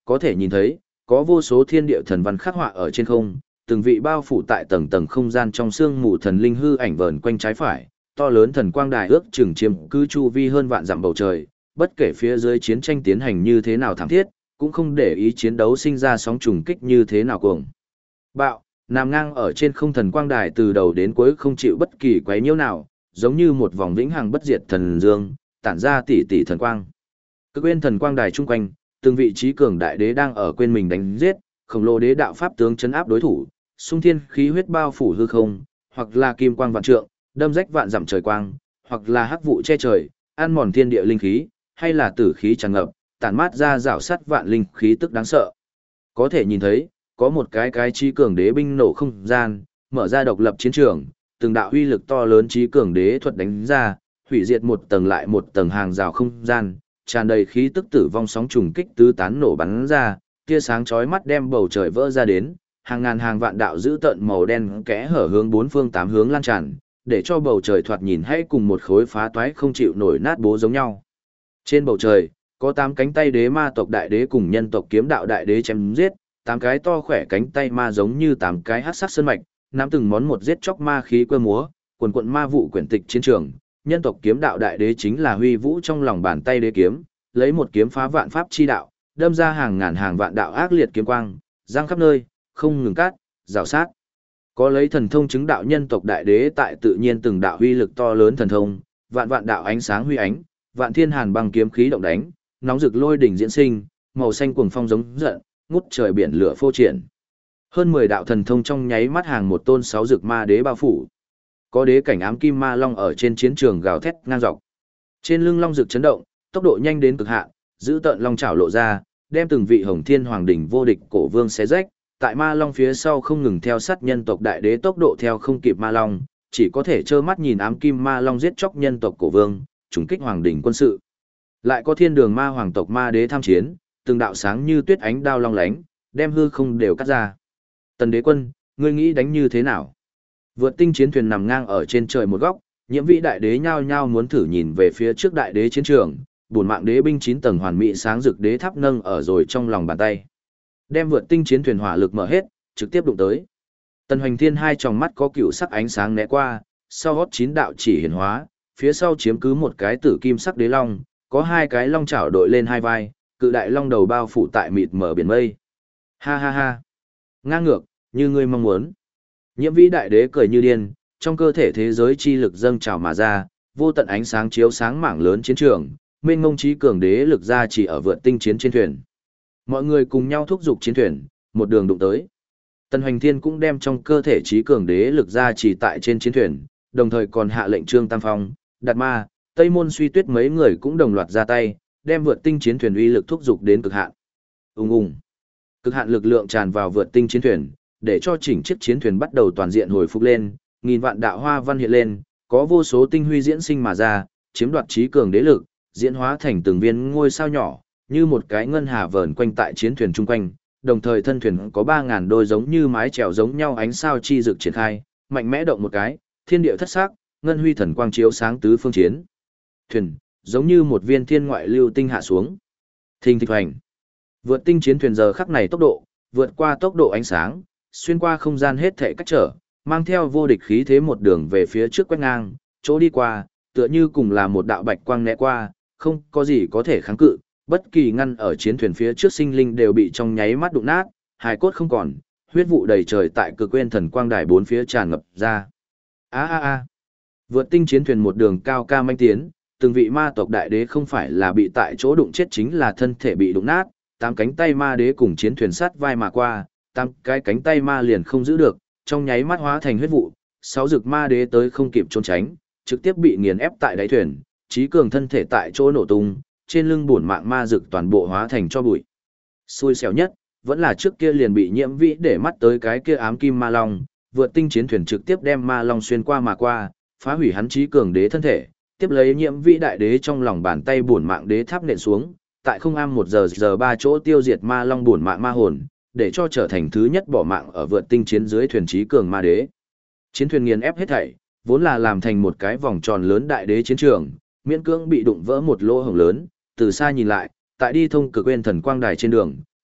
có thể nhìn thấy, có vô số thiên địa thần văn khắc họa ở trên không, từng vị bao phủ tại tầng tầng không gian trong sương mù thần linh hư ảnh vờn quanh trái phải, to lớn thần quang đài ước chừng chiếm cứ chu vi hơn vạn dặm bầu trời, bất kể phía dưới chiến tranh tiến hành như thế nào thảm thiết, cũng không để ý chiến đấu sinh ra sóng trùng kích như thế nào cuồng bạo, nằm ngang ở trên không thần quang đài từ đầu đến cuối không chịu bất kỳ quấy nhiễu nào, giống như một vòng vĩnh hằng bất diệt thần dương, tản ra tỷ tỷ thần quang. Cực Nguyên thần quang đài chung quanh, từng vị trí cường đại đế đang ở quên mình đánh giết, khổng lồ đế đạo pháp tướng chấn áp đối thủ, xung thiên khí huyết bao phủ hư không, hoặc là kim quang vạn trượng, đâm rách vạn dặm trời quang, hoặc là hắc vụ che trời, ăn mòn thiên địa linh khí, hay là tử khí tràn ngập, tản mát ra rào sắt vạn linh khí tức đáng sợ. Có thể nhìn thấy, có một cái trí cường đế binh nổ không gian, mở ra độc lập chiến trường, từng đạo uy lực to lớn trí cường đế thuật đánh ra, hủy diệt một tầng lại một tầng hàng rào không gian, tràn đầy khí tức tử vong sóng trùng kích tứ tán nổ bắn ra, tia sáng chói mắt đem bầu trời vỡ ra đến, hàng ngàn hàng vạn đạo dữ tợn màu đen kẽ hở hướng bốn phương tám hướng lan tràn, để cho bầu trời thoạt nhìn hay cùng một khối phá toái không chịu nổi nát bố giống nhau. Trên bầu trời, có 8 cánh tay đế ma tộc đại đế cùng nhân tộc kiếm đạo đại đế chém giết, 8 cái to khỏe cánh tay ma giống như 8 cái hắc sắc sơn mạch, nắm từng món một giết chóc ma khí quơ múa, quần quận ma vụ quyển tịch chiến trường. Nhân tộc kiếm đạo đại đế chính là huy vũ trong lòng bàn tay đế kiếm, lấy một kiếm phá vạn pháp chi đạo, đâm ra hàng ngàn hàng vạn đạo ác liệt kiếm quang, giang khắp nơi, không ngừng cắt, rào sát. Có lấy thần thông chứng đạo nhân tộc đại đế tại tự nhiên từng đạo huy lực to lớn thần thông, vạn vạn đạo ánh sáng huy ánh, vạn thiên hàn băng kiếm khí động đánh, nóng rực lôi đỉnh diễn sinh, màu xanh cuồng phong giống giận, ngút trời biển lửa phô triển. Hơn 10 đạo thần thông trong nháy mắt hàng một tôn 6 dược ma đế bao phủ. Có đế cảnh ám kim ma long ở trên chiến trường gào thét ngang dọc. Trên lưng long rực chấn động, tốc độ nhanh đến cực hạn, giữ tợn long chảo lộ ra, đem từng vị hồng thiên hoàng đỉnh vô địch cổ vương xé rách. Tại ma long phía sau không ngừng theo sát nhân tộc đại đế tốc độ theo không kịp ma long, chỉ có thể trơ mắt nhìn ám kim ma long giết chóc nhân tộc cổ vương, trùng kích hoàng đỉnh quân sự. Lại có thiên đường ma hoàng tộc ma đế tham chiến, từng đạo sáng như tuyết ánh đao long lánh, đem hư không đều cắt ra. Tần đế quân, ngươi nghĩ đánh như thế nào? Vượt tinh chiến thuyền nằm ngang ở trên trời một góc, nhiễm vị đại đế nhao nhao muốn thử nhìn về phía trước đại đế chiến trường, bổn mạng đế binh 9 tầng hoàn mỹ sáng rực đế tháp nâng ở rồi trong lòng bàn tay. Đem vượt tinh chiến thuyền hỏa lực mở hết, trực tiếp đụng tới. Tần Hoành Thiên hai tròng mắt có cựu sắc ánh sáng né qua, sau gót 9 đạo chỉ hiển hóa, phía sau chiếm cứ một cái tử kim sắc đế long, có hai cái long chảo đội lên hai vai, cự đại long đầu bao phủ tại mịt mờ biển mây. Ha ha ha. Ngang ngược, như ngươi mong muốn. Nhiễm vĩ đại đế cười như điên, trong cơ thể thế giới chi lực dâng trào mà ra, vô tận ánh sáng chiếu sáng mảng lớn chiến trường, mênh mông trí cường đế lực ra chỉ ở vượt tinh chiến trên thuyền. Mọi người cùng nhau thúc giục chiến thuyền, một đường đụng tới. Tần Hoành Thiên cũng đem trong cơ thể trí cường đế lực ra chỉ tại trên chiến thuyền, đồng thời còn hạ lệnh Trương Tam Phong, Đạt Ma, Tây Môn Suy Tuyết mấy người cũng đồng loạt ra tay, đem vượt tinh chiến thuyền uy lực thúc giục đến cực hạn. Ùng ùng. Cực hạn lực lượng tràn vào vượt tinh chiến thuyền, để cho chỉnh chiếc chiến thuyền bắt đầu toàn diện hồi phục lên, nghìn vạn đạo hoa văn hiện lên, có vô số tinh huy diễn sinh mà ra, chiếm đoạt trí cường đế lực, diễn hóa thành từng viên ngôi sao nhỏ, như một cái ngân hà vờn quanh tại chiến thuyền chung quanh, đồng thời thân thuyền có 3000 đôi giống như mái chèo giống nhau ánh sao chi rực triển khai, mạnh mẽ động một cái, thiên địa thất sắc, ngân huy thần quang chiếu sáng tứ phương chiến. Thuyền, giống như một viên thiên ngoại lưu tinh hạ xuống. Thình thịch hoành. Vượt tinh chiến thuyền giờ khắc này tốc độ, vượt qua tốc độ ánh sáng, xuyên qua không gian hết thảy cách trở, mang theo vô địch khí thế một đường về phía trước quét ngang, chỗ đi qua, tựa như cùng là một đạo bạch quang né qua, không có gì có thể kháng cự, bất kỳ ngăn ở chiến thuyền phía trước sinh linh đều bị trong nháy mắt đụng nát, hài cốt không còn, huyết vụ đầy trời tại Cực Nguyên thần quang đài bốn phía tràn ngập ra. A a a. Vượt tinh chiến thuyền một đường cao ca manh tiến, từng vị ma tộc đại đế không phải là bị tại chỗ đụng chết chính là thân thể bị đụng nát, 8 cánh tay ma đế cùng chiến thuyền sát vai mà qua, 8 cái cánh tay ma liền không giữ được, trong nháy mắt hóa thành huyết vụ, 6 dực ma đế tới không kịp trốn tránh, trực tiếp bị nghiền ép tại đáy thuyền, trí cường thân thể tại chỗ nổ tung, trên lưng bổn mạng ma dực toàn bộ hóa thành cho bụi. Xui xẻo nhất, vẫn là trước kia liền bị nhiễm vĩ để mắt tới cái kia ám kim ma long, vượt tinh chiến thuyền trực tiếp đem ma long xuyên qua mà qua, phá hủy hắn trí cường đế thân thể, tiếp lấy nhiễm vĩ đại đế trong lòng bàn tay bổn mạng đế tháp nện xuống, tại không am 1 giờ 3 chỗ tiêu diệt ma long bổn mạng ma hồn, để cho trở thành thứ nhất bỏ mạng ở vượt tinh chiến dưới thuyền trí cường ma đế. Chiến thuyền nghiền ép hết thảy, vốn là làm thành một cái vòng tròn lớn đại đế chiến trường, miễn cưỡng bị đụng vỡ một lỗ hổng lớn, từ xa nhìn lại, tại đi thông Cực Nguyên thần quang đài trên đường,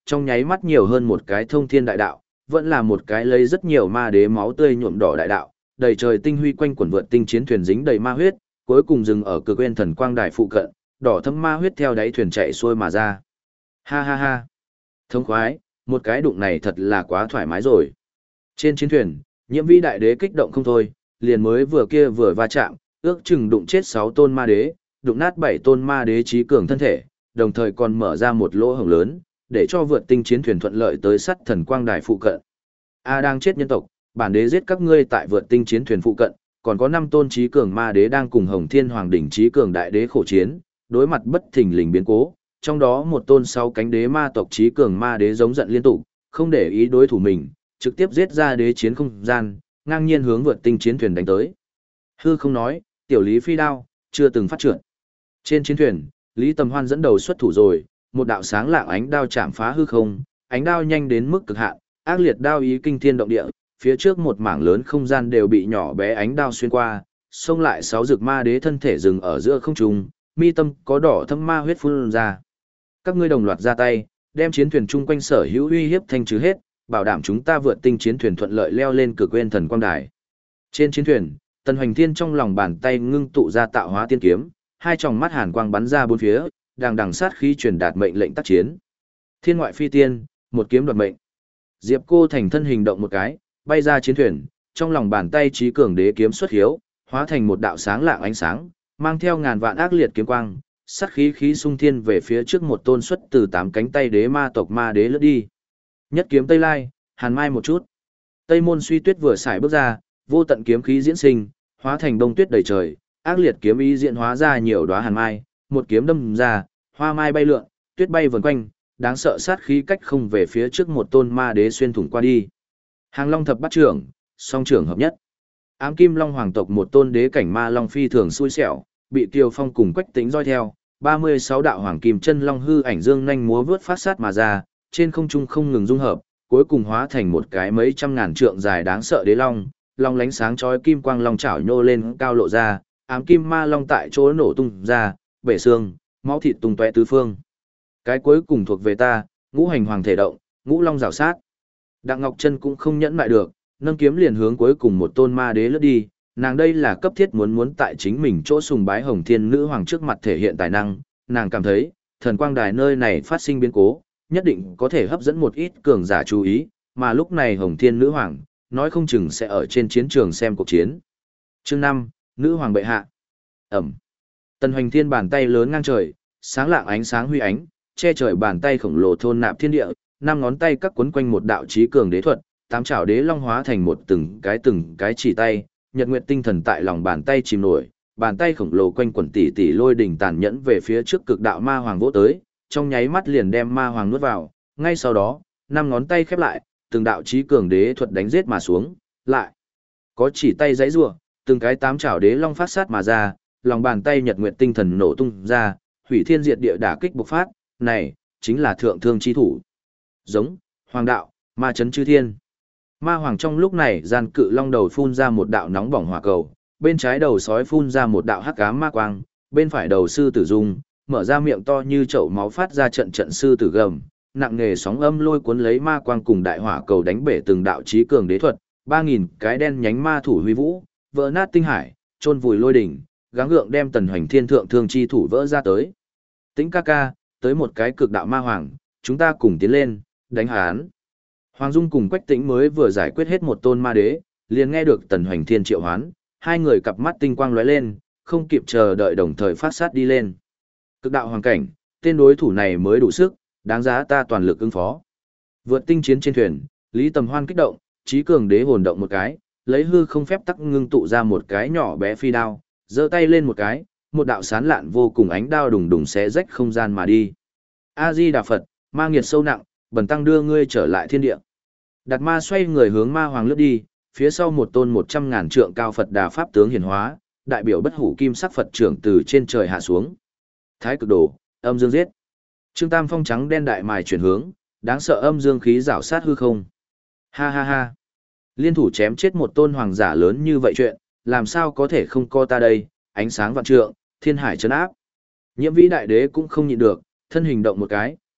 trong nháy mắt nhiều hơn một cái thông thiên đại đạo, vẫn là một cái lấy rất nhiều ma đế máu tươi nhuộm đỏ đại đạo, đầy trời tinh huy quanh quần vượt tinh chiến thuyền dính đầy ma huyết, cuối cùng dừng ở cực quên thần quang đài phụ cận, đỏ thấm ma huyết theo đáy thuyền chạy xuôi mà ra. Ha ha ha. Thống khoái, một cái đụng này thật là quá thoải mái rồi. Trên chiến thuyền, Nhiễm Vĩ đại đế kích động không thôi, liền mới vừa kia vừa va chạm, ước chừng đụng chết 6 tôn ma đế, đụng nát 7 tôn ma đế trí cường thân thể, đồng thời còn mở ra một lỗ hổng lớn, để cho vượt tinh chiến thuyền thuận lợi tới sắt thần quang đài phụ cận. A đang chết nhân tộc, bản đế giết các ngươi tại vượt tinh chiến thuyền phụ cận, còn có 5 tôn trí cường ma đế đang cùng Hồng Thiên Hoàng đỉnh trí cường đại đế khổ chiến, đối mặt bất thình lình biến cố, trong đó một tôn 6 cánh đế ma tộc trí cường ma đế giống giận liên tục, không để ý đối thủ mình, trực tiếp giết ra đế chiến không gian, ngang nhiên hướng vượt tinh chiến thuyền đánh tới. Hư không nói, tiểu Lý phi đao, chưa từng phát trượt. Trên chiến thuyền, Lý Tầm Hoan dẫn đầu xuất thủ rồi, một đạo sáng lạng ánh đao chạm phá hư không, ánh đao nhanh đến mức cực hạn, ác liệt đao ý kinh thiên động địa, phía trước một mảng lớn không gian đều bị nhỏ bé ánh đao xuyên qua, xông lại 6 dược ma đế thân thể dừng ở giữa không trung, mi tâm có đỏ thâm ma huyết phun ra. Các ngươi đồng loạt ra tay, đem chiến thuyền chung quanh sở hữu uy hiếp thanh trừ hết, bảo đảm chúng ta vượt tinh chiến thuyền thuận lợi leo lên cực quên thần quang đài. Trên chiến thuyền, Tần Hoành Thiên trong lòng bàn tay ngưng tụ ra tạo hóa tiên kiếm, hai tròng mắt hàn quang bắn ra bốn phía, đằng đằng sát khí truyền đạt mệnh lệnh tác chiến. Thiên ngoại phi tiên, một kiếm đoạt mệnh. Diệp Cô Thành thân hình động một cái, bay ra chiến thuyền, trong lòng bàn tay trí cường đế kiếm xuất hiếu, hóa thành một đạo sáng lạng ánh sáng, mang theo ngàn vạn ác liệt kiếm quang, sát khí khí xung thiên về phía trước một tôn xuất từ 8 cánh tay đế ma tộc ma đế lướt đi. Nhất kiếm Tây Lai, hàn mai một chút. Tây Môn Suy Tuyết vừa xài bước ra, vô tận kiếm khí diễn sinh, hóa thành đông tuyết đầy trời, ác liệt kiếm ý diễn hóa ra nhiều đóa hàn mai, một kiếm đâm ra, hoa mai bay lượn, tuyết bay vần quanh, đáng sợ sát khí cách không về phía trước một tôn ma đế xuyên thủng qua đi. Hàng Long thập bát trưởng, song trưởng hợp nhất. Ám Kim Long hoàng tộc một tôn đế cảnh ma long phi thường xui xẻo, bị Kiều Phong cùng Quách Tĩnh dõi theo, 36 đạo hoàng kim chân long hư ảnh dương nhanh múa vướt phát sát mà ra, trên không trung không ngừng dung hợp, cuối cùng hóa thành một cái mấy trăm ngàn trượng dài đáng sợ đế long, long lánh sáng chói kim quang long chảo nhô lên cao lộ ra, ám kim ma long tại chỗ nổ tung ra, bể xương, máu thịt tung tóe tứ phương. Cái cuối cùng thuộc về ta, ngũ hành hoàng thể động, ngũ long rào sát. Đặng Ngọc Trân cũng không nhẫn lại được, nâng kiếm liền hướng cuối cùng một tôn ma đế lướt đi, nàng đây là cấp thiết muốn tại chính mình chỗ sùng bái Hồng Thiên Nữ Hoàng trước mặt thể hiện tài năng, nàng cảm thấy, thần quang đài nơi này phát sinh biến cố, nhất định có thể hấp dẫn một ít cường giả chú ý, mà lúc này Hồng Thiên Nữ Hoàng, nói không chừng sẽ ở trên chiến trường xem cuộc chiến. Chương 5, Nữ Hoàng bệ hạ. Ẩm. Tần Hoành Thiên bàn tay lớn ngang trời, sáng lạng ánh sáng huy ánh, che trời bàn tay khổng lồ thôn nạp thiên địa, 5 ngón tay các quấn quanh một đạo chí cường đế thuật, 8 chảo đế long hóa thành một từng cái chỉ tay, nhật nguyệt tinh thần tại lòng bàn tay chìm nổi, bàn tay khổng lồ quanh quẩn tỷ tỷ lôi đỉnh tàn nhẫn về phía trước cực đạo ma hoàng vỗ tới, trong nháy mắt liền đem ma hoàng nuốt vào, ngay sau đó, 5 ngón tay khép lại, từng đạo chí cường đế thuật đánh giết mà xuống, lại có chỉ tay giãy giụa, từng cái 8 chảo đế long phát sát mà ra, lòng bàn tay nhật nguyệt tinh thần nổ tung ra, hủy thiên diệt địa đả kích bộc phát, này chính là thượng thương chi thủ. Giống, hoàng đạo, ma chấn chư thiên. Ma hoàng trong lúc này gian cự long đầu phun ra một đạo nóng bỏng hỏa cầu, bên trái đầu sói phun ra một đạo hắc ám ma quang, bên phải đầu sư tử dung, mở ra miệng to như chậu máu phát ra trận trận sư tử gầm, nặng nề sóng âm lôi cuốn lấy ma quang cùng đại hỏa cầu đánh bể từng đạo chí cường đế thuật, 3000 cái đen nhánh ma thủ huy vũ, vỡ nát tinh hải, chôn vùi lôi đỉnh, gắng gượng đem Tần Hoành Thiên thượng thương chi thủ vỡ ra tới. Tĩnh ca ca, tới một cái cực đạo ma hoàng, chúng ta cùng tiến lên, đánh hắn. Hoàng Dung cùng Quách Tĩnh mới vừa giải quyết hết một tôn ma đế, liền nghe được Tần Hoành Thiên triệu hoán, hai người cặp mắt tinh quang lóe lên, không kịp chờ đợi đồng thời phát sát đi lên. Cực đạo hoàng cảnh, tên đối thủ này mới đủ sức, đáng giá ta toàn lực ứng phó. Vượt tinh chiến trên thuyền, Lý Tầm Hoan kích động, trí cường đế hồn động một cái, lấy hư không phép tắc ngưng tụ ra một cái nhỏ bé phi đao, giơ tay lên một cái, một đạo sán lạn vô cùng ánh đao đùng đùng xé rách không gian mà đi. A Di Đà Phật, ma nghiệt sâu nặng, bần tăng đưa ngươi trở lại thiên địa. Đạt ma xoay người hướng ma hoàng lướt đi, phía sau một tôn 100.000 trượng cao Phật Đà pháp tướng hiển hóa, đại biểu bất hủ kim sắc Phật trưởng từ trên trời hạ xuống. Thái cực đồ, âm dương giết. Trương Tam Phong trắng đen đại mài chuyển hướng, đáng sợ âm dương khí rảo sát hư không. Ha ha ha. Liên thủ chém chết một tôn hoàng giả lớn như vậy chuyện, làm sao có thể không co ta đây, ánh sáng vạn trượng, thiên hải trấn áp. Nhiễm Vĩ đại đế cũng không nhịn được, thân hình động một cái,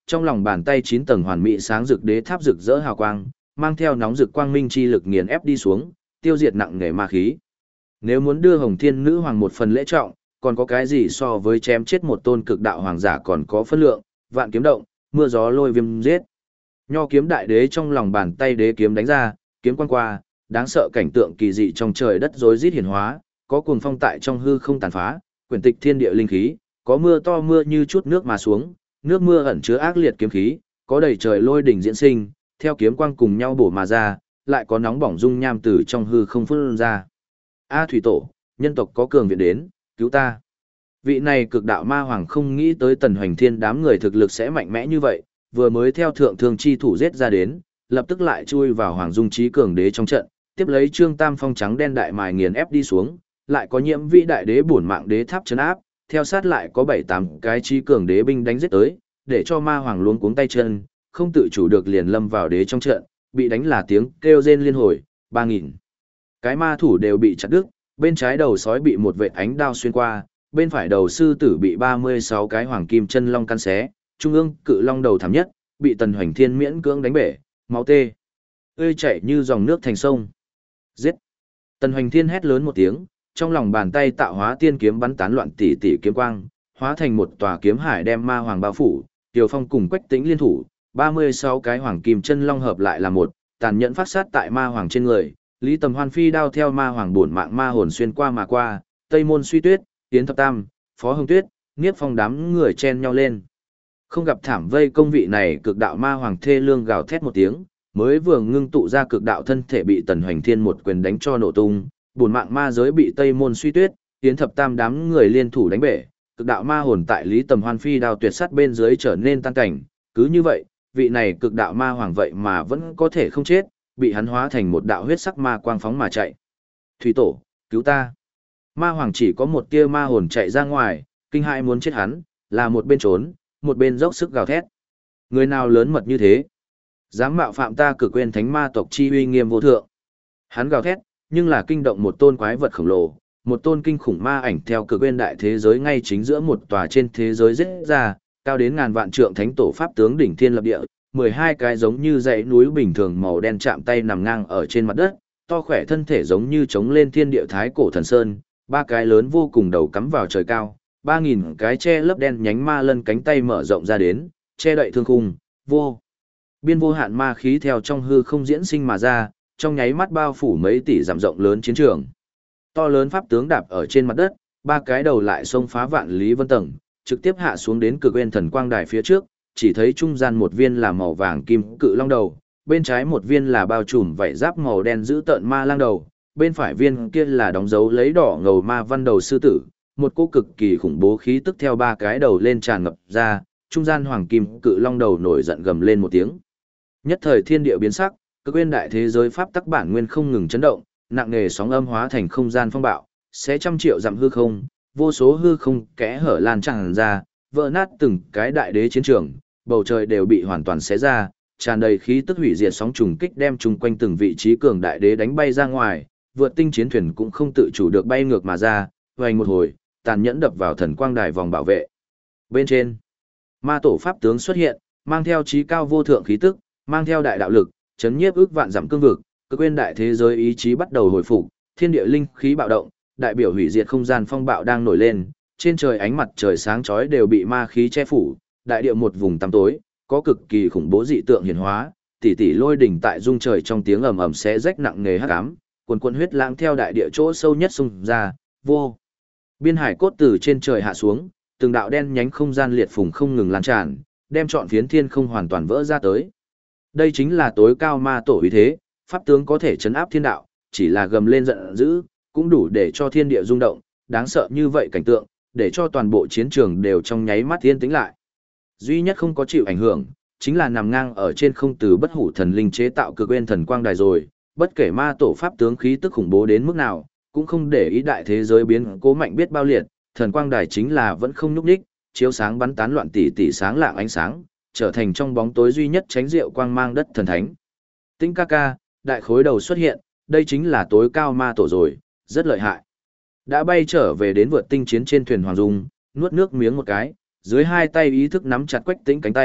trong lòng bàn tay 9 tầng hoàn mỹ sáng rực đế tháp rực rỡ hào quang, mang theo nóng rực quang minh chi lực nghiền ép đi xuống, tiêu diệt nặng nề ma khí. Nếu muốn đưa Hồng Thiên Nữ Hoàng một phần lễ trọng, còn có cái gì so với chém chết một tôn cực đạo hoàng giả còn có phân lượng, vạn kiếm động, mưa gió lôi viêm giết. Nho kiếm đại đế trong lòng bàn tay đế kiếm đánh ra, kiếm quang qua, đáng sợ cảnh tượng kỳ dị trong trời đất rối rít hiển hóa, có cuồng phong tại trong hư không tàn phá, quyển tịch thiên địa linh khí, có mưa to mưa như chút nước mà xuống, nước mưa ẩn chứa ác liệt kiếm khí, có đầy trời lôi đỉnh diễn sinh, theo kiếm quang cùng nhau bổ mà ra, lại có nóng bỏng dung nham từ trong hư không phun ra. A thủy tổ, nhân tộc có cường viện đến, cứu ta. Vị này cực đạo ma hoàng không nghĩ tới Tần Hoành Thiên đám người thực lực sẽ mạnh mẽ như vậy, vừa mới theo thượng thương chi thủ giết ra đến, lập tức lại chui vào Hoàng Dung Chí cường đế trong trận, tiếp lấy Trương Tam Phong trắng đen đại mài nghiền ép đi xuống, lại có Nhiễm Vĩ đại đế bổn mạng đế tháp trấn áp, theo sát lại có 7-8 cái chí cường đế binh đánh giết tới, để cho ma hoàng luống cuống tay chân, không tự chủ được liền lâm vào đế trong trận, bị đánh là tiếng kêu rên liên hồi, 3000 cái ma thủ đều bị chặt đứt, bên trái đầu sói bị một vệt ánh đao xuyên qua, bên phải đầu sư tử bị 36 cái hoàng kim chân long căn xé, trung ương cự long đầu thảm nhất, bị Tần Hoành Thiên miễn cưỡng đánh bể, máu tê ơi chảy như dòng nước thành sông. Giết! Tần Hoành Thiên hét lớn một tiếng, trong lòng bàn tay tạo hóa tiên kiếm bắn tán loạn tỷ tỷ kiếm quang, hóa thành một tòa kiếm hải đem ma hoàng bao phủ, Tiều Phong cùng Quách Tĩnh liên thủ, 36 cái hoàng kim chân long hợp lại là một, tàn nhẫn phát sát tại ma hoàng trên người. Lý Tầm Hoan phi đao theo ma hoàng bổn mạng ma hồn xuyên qua mà qua, Tây Môn Suy Tuyết, Yến Thập Tam, Phó Hồng Tuyết, Niếp Phong đám người chen nhau lên. Không gặp thảm vây công vị này cực đạo ma hoàng thê lương gào thét một tiếng, mới vừa ngưng tụ ra cực đạo thân thể bị Tần Hoành Thiên một quyền đánh cho nổ tung, bổn mạng ma giới bị Tây Môn Suy Tuyết, Yến Thập Tam đám người liên thủ đánh bể, cực đạo ma hồn tại Lý Tầm Hoan phi đao tuyệt sát bên dưới trở nên tan cảnh, cứ như vậy, vị này cực đạo ma hoàng vậy mà vẫn có thể không chết, bị hắn hóa thành một đạo huyết sắc ma quang phóng mà chạy. Thủy tổ, cứu ta. Ma hoàng chỉ có một tia ma hồn chạy ra ngoài, kinh hãi muốn chết hắn, là một bên trốn, một bên dốc sức gào thét. Người nào lớn mật như thế? Dám mạo phạm ta Cực Nguyên Thánh Ma tộc chi uy nghiêm vô thượng. Hắn gào thét, nhưng là kinh động một tôn quái vật khổng lồ, một tôn kinh khủng ma ảnh theo Cực Nguyên đại thế giới ngay chính giữa một tòa trên thế giới giết ra, cao đến ngàn vạn trượng thánh tổ pháp tướng đỉnh thiên lập địa, 12 cái giống như dãy núi bình thường màu đen chạm tay nằm ngang ở trên mặt đất, to khỏe thân thể giống như chống lên thiên địa thái cổ thần sơn, ba cái lớn vô cùng đầu cắm vào trời cao, 3000 cái che lấp đen nhánh ma lân cánh tay mở rộng ra đến, che đậy thương khung, vô biên vô hạn ma khí theo trong hư không diễn sinh mà ra, trong nháy mắt bao phủ mấy tỷ dặm rộng lớn chiến trường. To lớn pháp tướng đạp ở trên mặt đất, ba cái đầu lại xông phá vạn lý vân tầng, trực tiếp hạ xuống đến Cực Nguyên Thần Quang Đài phía trước, chỉ thấy trung gian một viên là màu vàng kim cự long đầu, bên trái một viên là bao trùm vảy giáp màu đen giữ tợn ma lang đầu, bên phải viên kia là đóng dấu lấy đỏ ngầu ma văn đầu sư tử, một cỗ cực kỳ khủng bố khí tức theo ba cái đầu lên tràn ngập ra, trung gian hoàng kim cự long đầu nổi giận gầm lên một tiếng. Nhất thời thiên địa biến sắc, Cực Nguyên đại thế giới pháp tắc bản nguyên không ngừng chấn động, nặng nề sóng âm hóa thành không gian phong bạo, sẽ trăm triệu dặm hư không, vô số hư không kẽ hở lan tràn ra, vỡ nát từng cái đại đế chiến trường, bầu trời đều bị hoàn toàn xé ra, tràn đầy khí tức hủy diệt sóng trùng kích đem chung quanh từng vị trí cường đại đế đánh bay ra ngoài, vượt tinh chiến thuyền cũng không tự chủ được bay ngược mà ra, vành một hồi, tàn nhẫn đập vào thần quang đài vòng bảo vệ. Bên trên, ma tổ pháp tướng xuất hiện, mang theo trí cao vô thượng khí tức, mang theo đại đạo lực, chấn nhiếp ước vạn dặm cương vực, Cực Nguyên đại thế giới ý chí bắt đầu hồi phục, thiên địa linh khí bạo động, đại biểu hủy diệt không gian phong bạo đang nổi lên, trên trời ánh mặt trời sáng chói đều bị ma khí che phủ, đại địa một vùng tăm tối, có cực kỳ khủng bố dị tượng hiển hóa, tỷ tỷ lôi đỉnh tại dung trời trong tiếng ầm ầm xé rách nặng nề hắc ám, quần quần huyết lãng theo đại địa chỗ sâu nhất xung ra, vô biên hải cốt từ trên trời hạ xuống, từng đạo đen nhánh không gian liệt phùng không ngừng lan tràn, đem trọn phiến thiên không hoàn toàn vỡ ra tới. Đây chính là tối cao ma tổ uy thế, pháp tướng có thể chấn áp thiên đạo, chỉ là gầm lên giận dữ, cũng đủ để cho thiên địa rung động, đáng sợ như vậy cảnh tượng, để cho toàn bộ chiến trường đều trong nháy mắt yên tĩnh lại. Duy nhất không có chịu ảnh hưởng, chính là nằm ngang ở trên không từ bất hủ thần linh chế tạo Cực Nguyên thần quang đài rồi, bất kể ma tổ pháp tướng khí tức khủng bố đến mức nào, cũng không để ý đại thế giới biến cố mạnh biết bao liệt, thần quang đài chính là vẫn không nhúc nhích, chiếu sáng bắn tán loạn tỷ tỷ sáng lạng ánh sáng, trở thành trong bóng tối duy nhất tránh diệu quang mang đất thần thánh. Tinh ca ca, đại khối đầu xuất hiện, đây chính là tối cao ma tổ rồi, rất lợi hại. Đã bay trở về đến vượt tinh chiến trên thuyền Hoàng Dung, nuốt nước miếng một cái, dưới hai tay ý thức nắm chặt Quách Tĩnh cánh tay,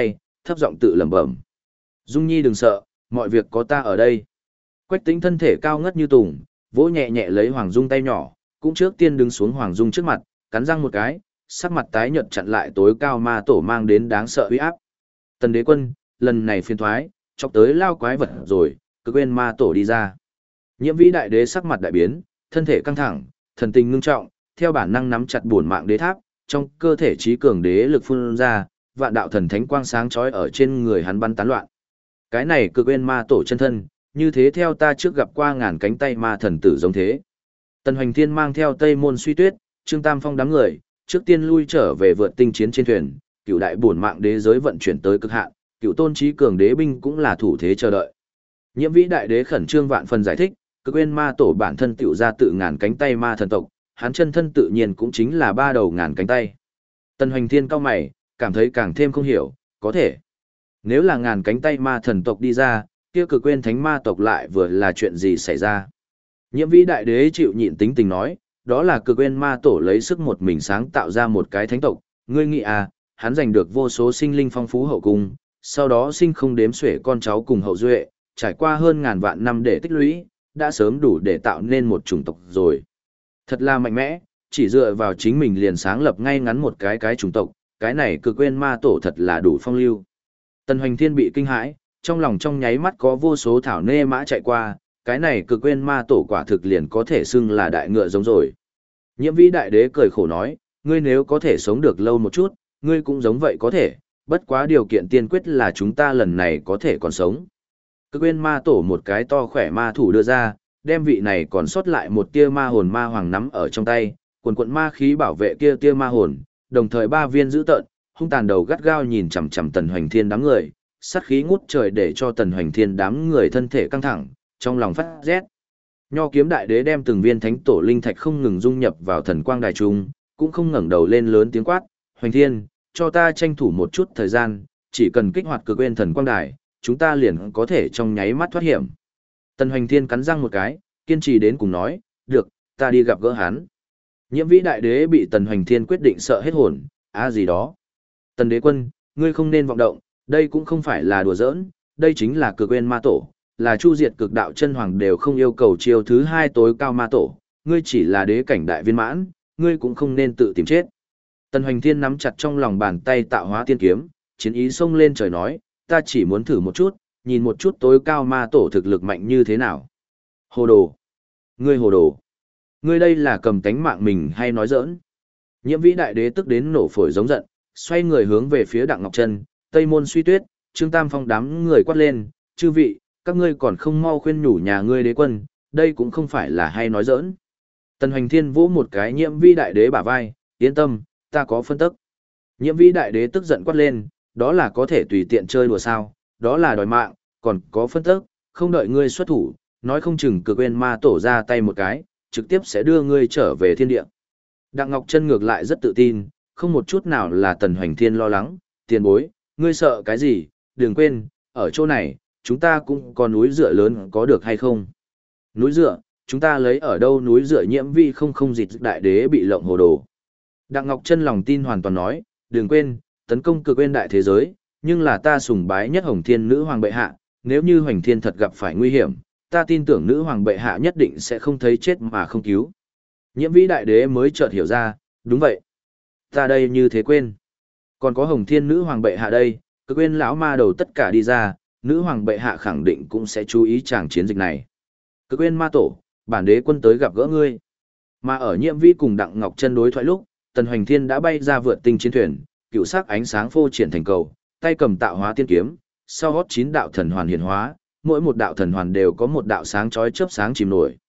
thấp giọng tự lẩm bẩm. Dung Nhi đừng sợ, mọi việc có ta ở đây. Quách Tĩnh thân thể cao ngất như tùng, vỗ nhẹ nhẹ lấy Hoàng Dung tay nhỏ, cũng trước tiên đứng xuống Hoàng Dung trước mặt, cắn răng một cái, sắc mặt tái nhợt chặn lại tối cao ma tổ mang đến đáng sợ uy áp. Tần Đế Quân, lần này phiền thoái, chọc tới lao quái vật rồi, cứ quên ma tổ đi ra. Nhiễm Vĩ Đại Đế sắc mặt đại biến, thân thể căng thẳng, thần tình ngưng trọng, theo bản năng nắm chặt bổn mạng đế tháp, trong cơ thể trí cường đế lực phun ra, vạn đạo thần thánh quang sáng chói ở trên người hắn bắn tán loạn. Cái này cực quên ma tổ chân thân, như thế theo ta trước gặp qua ngàn cánh tay ma thần tử giống thế. Tần Hoành Thiên mang theo Tây Môn Suy Tuyết, Trương Tam Phong đám người, trước tiên lui trở về vượt tinh chiến trên thuyền, cựu đại bổn mạng đế giới vận chuyển tới cực hạn, cựu tôn trí cường đế binh cũng là thủ thế chờ đợi. Nhiễm Vĩ Đại Đế khẩn trương vạn phần giải thích, cực quên ma tổ bản thân tiểu ra tự ngàn cánh tay ma thần tộc, hắn chân thân tự nhiên cũng chính là ba đầu ngàn cánh tay. Tần Hoành Thiên cao mày, cảm thấy càng thêm không hiểu, có thể. Nếu là ngàn cánh tay ma thần tộc đi ra, kia cực quên thánh ma tộc lại vừa là chuyện gì xảy ra. Nhiễm Vĩ Đại Đế chịu nhịn tính tình nói, đó là cực quên ma tổ lấy sức một mình sáng tạo ra một cái thánh tộc, ngươi nghĩ à, hắn giành được vô số sinh linh phong phú hậu cung, sau đó sinh không đếm xuể con cháu cùng hậu duệ, trải qua hơn ngàn vạn năm để tích lũy, đã sớm đủ để tạo nên một chủng tộc rồi. Thật là mạnh mẽ, chỉ dựa vào chính mình liền sáng lập ngay ngắn một cái chủng tộc, cái này cực quên ma tổ thật là đủ phong lưu. Tần Hoành Thiên bị kinh hãi, trong lòng trong nháy mắt có vô số thảo nê mã chạy qua, cái này cực quên ma tổ quả thực liền có thể xưng là đại ngựa giống rồi. Nhiễm Vĩ Đại Đế cười khổ nói, ngươi nếu có thể sống được lâu một chút, ngươi cũng giống vậy có thể, bất quá điều kiện tiên quyết là chúng ta lần này có thể còn sống. Cực quên ma tổ một cái to khỏe ma thủ đưa ra, đem vị này còn sót lại một tia ma hồn ma hoàng nắm ở trong tay, quần quận ma khí bảo vệ kia tia ma hồn, đồng thời ba viên dữ tợn, hung tàn đầu gắt gao nhìn chằm chằm Tần Hoành Thiên đám người, sát khí ngút trời để cho Tần Hoành Thiên đám người thân thể căng thẳng, trong lòng phát rét. Nho Kiếm Đại Đế đem từng viên thánh tổ linh thạch không ngừng dung nhập vào thần quang đài trung, cũng không ngẩng đầu lên lớn tiếng quát, "Hoành Thiên, cho ta tranh thủ một chút thời gian, chỉ cần kích hoạt cực quên thần quang đài, chúng ta liền có thể trong nháy mắt thoát hiểm." Tần Hoành Thiên cắn răng một cái, kiên trì đến cùng nói, "Được, ta đi gặp gỡ hắn." Nhiễm Vĩ Đại Đế bị Tần Hoành Thiên quyết định sợ hết hồn, gì đó. Tần Đế Quân, ngươi không nên vọng động, đây cũng không phải là đùa giỡn, đây chính là cực quên ma tổ, là chu diệt cực đạo chân hoàng đều không yêu cầu chiêu thứ hai tối cao ma tổ, ngươi chỉ là đế cảnh đại viên mãn, ngươi cũng không nên tự tìm chết. Tần Hoành Thiên nắm chặt trong lòng bàn tay tạo hóa tiên kiếm, chiến ý xông lên trời nói, ta chỉ muốn thử một chút, nhìn một chút tối cao ma tổ thực lực mạnh như thế nào. Hồ đồ! Ngươi hồ đồ! Ngươi đây là cầm tánh mạng mình hay nói giỡn? Nhiễm Vĩ Đại Đế tức đến nổ phổi giống giận, xoay người hướng về phía Đặng Ngọc Trân, Tây Môn Suy Tuyết, Trương Tam Phong đám người quát lên, chư vị, các ngươi còn không mau khuyên nhủ nhà ngươi đế quân, đây cũng không phải là hay nói giỡn. Tần Hoành Thiên vỗ một cái Nhiễm Vĩ Đại Đế bả vai, yên tâm, ta có phân tức. Nhiễm Vĩ Đại Đế tức giận quát lên, đó là có thể tùy tiện chơi đùa sao, đó là đòi mạng, còn có phân tức, không đợi ngươi xuất thủ, nói không chừng cực quên ma tổ ra tay một cái, trực tiếp sẽ đưa ngươi trở về thiên địa. Đặng Ngọc Trân ngược lại rất tự tin, không một chút nào là Tần Hoành Thiên lo lắng, tiền bối, ngươi sợ cái gì, đừng quên, ở chỗ này, chúng ta cũng có núi dựa lớn có được hay không? Núi dựa, chúng ta lấy ở đâu núi dựa Nhiễm Vi không dịch Đại Đế bị lộng hồ đồ. Đặng Ngọc Trân lòng tin hoàn toàn nói, đừng quên, tấn công cực quên đại thế giới, nhưng là ta sùng bái nhất Hồng Thiên Nữ Hoàng bệ hạ, nếu như Hoành Thiên thật gặp phải nguy hiểm, ta tin tưởng Nữ Hoàng bệ hạ nhất định sẽ không thấy chết mà không cứu. Nhiễm Vĩ Đại Đế mới chợt hiểu ra, đúng vậy. Ta đây như thế quên. Còn có Hồng Thiên Nữ Hoàng bệ hạ đây, cực quên lão ma đầu tất cả đi ra, Nữ Hoàng bệ hạ khẳng định cũng sẽ chú ý chàng chiến dịch này. Cực quên ma tổ, bản đế quân tới gặp gỡ ngươi. Mà ở Nhiễm Vĩ cùng Đặng Ngọc Trân đối thoại lúc, Tần Hoành Thiên đã bay ra vượt tinh chiến thuyền, cựu sắc ánh sáng phô triển thành cầu, tay cầm tạo hóa tiên kiếm, sau hót 9 đạo thần hoàn hiển hóa, mỗi một đạo thần hoàn đều có một đạo sáng chói chớp sáng chìm nổi.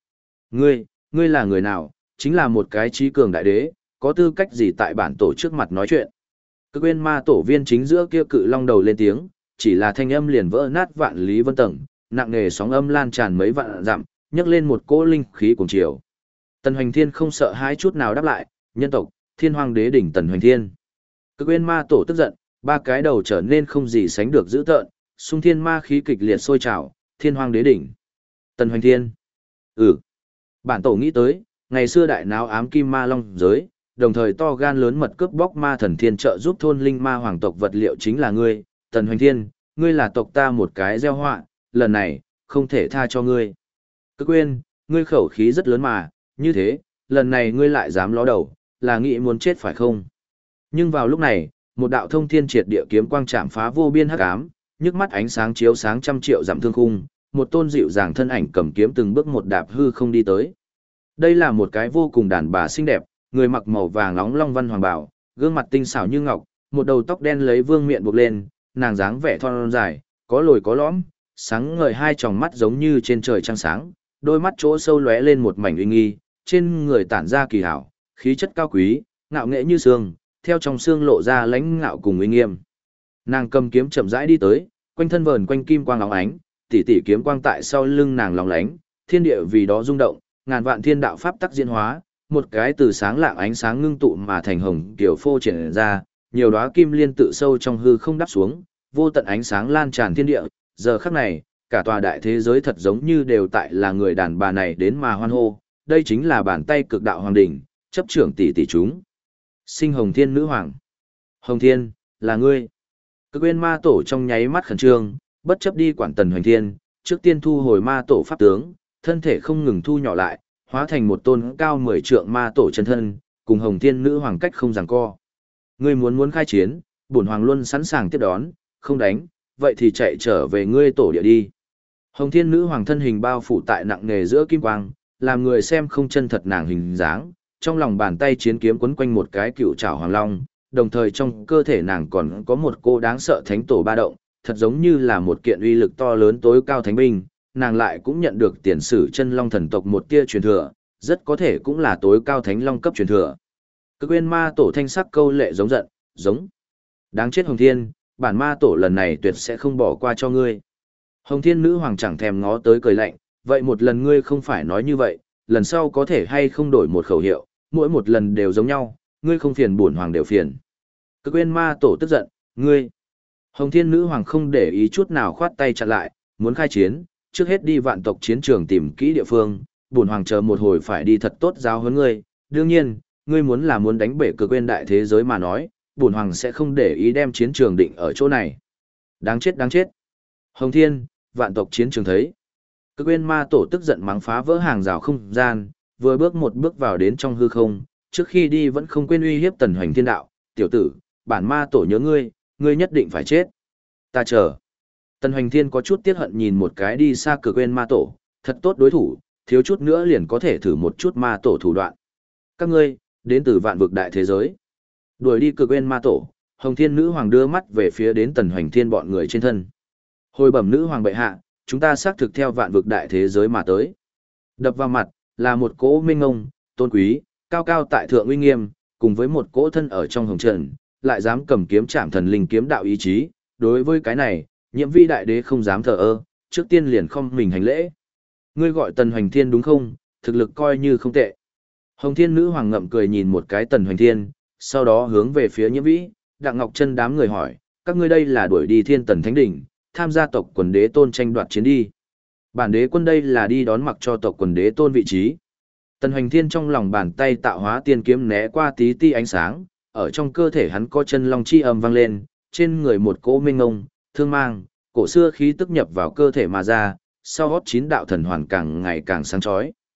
Ngươi là người nào? Chính là một cái trí cường đại đế, có tư cách gì tại bản tổ trước mặt nói chuyện. Cực quên ma tổ viên chính giữa kia cự long đầu lên tiếng, chỉ là thanh âm liền vỡ nát vạn lý vân tầng, nặng nề sóng âm lan tràn mấy vạn dặm, nhấc lên một cỗ linh khí cuồng chiều. Tần Hoành Thiên không sợ hãi chút nào đáp lại, nhân tộc, Thiên Hoàng Đế đỉnh Tần Hoành Thiên. Cực quên ma tổ tức giận, ba cái đầu trở nên không gì sánh được dữ tợn, xung thiên ma khí kịch liệt sôi trào, Thiên Hoàng Đế đỉnh. Tần Hoành Thiên. Bản tổ nghĩ tới, ngày xưa đại náo ám kim ma long giới, đồng thời to gan lớn mật cướp bóc ma thần thiên trợ giúp thôn linh ma hoàng tộc vật liệu chính là ngươi, Tần Hoành Thiên, ngươi là tộc ta một cái gieo họa, lần này, không thể tha cho ngươi. Cực Uyên, ngươi khẩu khí rất lớn mà, như thế, lần này ngươi lại dám ló đầu, là nghĩ muốn chết phải không? Nhưng vào lúc này, một đạo thông thiên triệt địa kiếm quang chạm phá vô biên hắc ám, nhức mắt ánh sáng chiếu sáng trăm triệu dặm thương khung, một tôn dịu dàng thân ảnh cầm kiếm từng bước một đạp hư không đi tới. Đây là một cái vô cùng đàn bà xinh đẹp, người mặc màu vàng nóng long văn hoàng bào, gương mặt tinh xảo như ngọc, một đầu tóc đen lấy vương miện buộc lên, nàng dáng vẻ thon dài, có lồi có lõm, sáng ngời hai tròng mắt giống như trên trời trăng sáng, đôi mắt chỗ sâu lóe lên một mảnh uy nghi, trên người tản ra kỳ hảo, khí chất cao quý, ngạo nghễ như sương, theo trong xương lộ ra lãnh ngạo cùng uy nghiêm. Nàng cầm kiếm chậm rãi đi tới, quanh thân vờn quanh kim quang óng ánh, tỷ tỷ kiếm quang tại sau lưng nàng lóng lánh, thiên địa vì đó rung động, ngàn vạn thiên đạo pháp tắc diễn hóa, một cái từ sáng lạng ánh sáng ngưng tụ mà thành hồng kiểu phô triển ra, nhiều đóa kim liên tự sâu trong hư không đắp xuống, vô tận ánh sáng lan tràn thiên địa, giờ khắc này, cả tòa đại thế giới thật giống như đều tại là người đàn bà này đến mà hoan hô, đây chính là bàn tay cực đạo hoàng đỉnh, chấp trưởng tỷ tỷ chúng. Sinh Hồng Thiên nữ hoàng. Hồng Thiên, là ngươi. Cực Uyên ma tổ trong nháy mắt khẩn trương, bất chấp đi quản Tần Hoành Thiên, trước tiên thu hồi ma tổ pháp tướng, thân thể không ngừng thu nhỏ lại, hóa thành một tôn cao 10 trượng ma tổ chân thân, cùng Hồng Thiên nữ hoàng cách không giằng co. Ngươi muốn khai chiến, bổn hoàng luôn sẵn sàng tiếp đón, không đánh, vậy thì chạy trở về ngươi tổ địa đi. Hồng Thiên nữ hoàng thân hình bao phủ tại nặng nề giữa kim quang, làm người xem không chân thật nàng hình dáng, trong lòng bàn tay chiến kiếm quấn quanh một cái cựu trảo hoàng long, đồng thời trong cơ thể nàng còn có một cô đáng sợ thánh tổ ba động, thật giống như là một kiện uy lực to lớn tối cao thánh binh, nàng lại cũng nhận được tiền sử chân long thần tộc một tia truyền thừa, rất có thể cũng là tối cao thánh long cấp truyền thừa. Cực Uyên ma tổ thanh sắc câu lệ giống giận, giống. Đáng chết Hồng Thiên, bản ma tổ lần này tuyệt sẽ không bỏ qua cho ngươi. Hồng Thiên nữ hoàng chẳng thèm ngó tới cười lạnh, vậy một lần ngươi không phải nói như vậy, lần sau có thể hay không đổi một khẩu hiệu, mỗi một lần đều giống nhau, ngươi không phiền bổn hoàng đều phiền. Cực Uyên ma tổ tức giận, ngươi. Hồng Thiên nữ hoàng không để ý chút nào khoát tay chặn lại, muốn khai chiến, trước hết đi vạn tộc chiến trường tìm kỹ địa phương, bổn hoàng chờ một hồi phải đi thật tốt giáo huấn ngươi, đương nhiên, ngươi muốn đánh bể Cực Uyên đại thế giới mà nói, bổn hoàng sẽ không để ý đem chiến trường định ở chỗ này. Đáng chết đáng chết. Hồng Thiên, vạn tộc chiến trường thấy. Cực Uyên ma tổ tức giận mắng phá vỡ hàng rào không gian, vừa bước một bước vào đến trong hư không, trước khi đi vẫn không quên uy hiếp Tần Hoành Thiên đạo, tiểu tử, bản ma tổ nhớ ngươi, ngươi nhất định phải chết. Ta chờ. Tần Hoành Thiên có chút tiếc hận nhìn một cái đi xa Cực Uyên ma tổ, thật tốt đối thủ, thiếu chút nữa liền có thể thử một chút ma tổ thủ đoạn. Các ngươi, đến từ vạn vực đại thế giới. Đuổi đi Cực Uyên ma tổ, Hồng Thiên nữ hoàng đưa mắt về phía đến Tần Hoành Thiên bọn người trên thân. Hồi bẩm nữ hoàng bệ hạ, chúng ta xác thực theo vạn vực đại thế giới mà tới. Đập vào mặt, là một cỗ minh ngông, tôn quý, cao cao tại thượng uy nghiêm, cùng với một cỗ thân ở trong hồng trần, lại dám cầm kiếm chạm thần linh kiếm đạo ý chí. Đối với cái này, Nhiễm Vi đại đế không dám thờ ơ, trước tiên liền không mình hành lễ. Ngươi gọi Tần Hoành Thiên đúng không? Thực lực coi như không tệ. Hồng Thiên nữ hoàng ngậm cười nhìn một cái Tần Hoành Thiên, sau đó hướng về phía Nhiễm Vi, Đặng Ngọc Chân đám người hỏi, các ngươi đây là đuổi đi Thiên Tần Thánh Đỉnh, tham gia tộc quần đế tôn tranh đoạt chiến đi. Bản đế quân đây là đi đón mặc cho tộc quần đế tôn vị trí. Tần Hoành Thiên trong lòng bàn tay tạo hóa tiên kiếm né qua tí ti ánh sáng, ở trong cơ thể hắn có chân long chi âm vang lên, trên người một cỗ minh ngông, thương mang, cổ xưa khí tức nhập vào cơ thể mà ra, sau hót 9 đạo thần hoàn càng ngày càng sáng chói.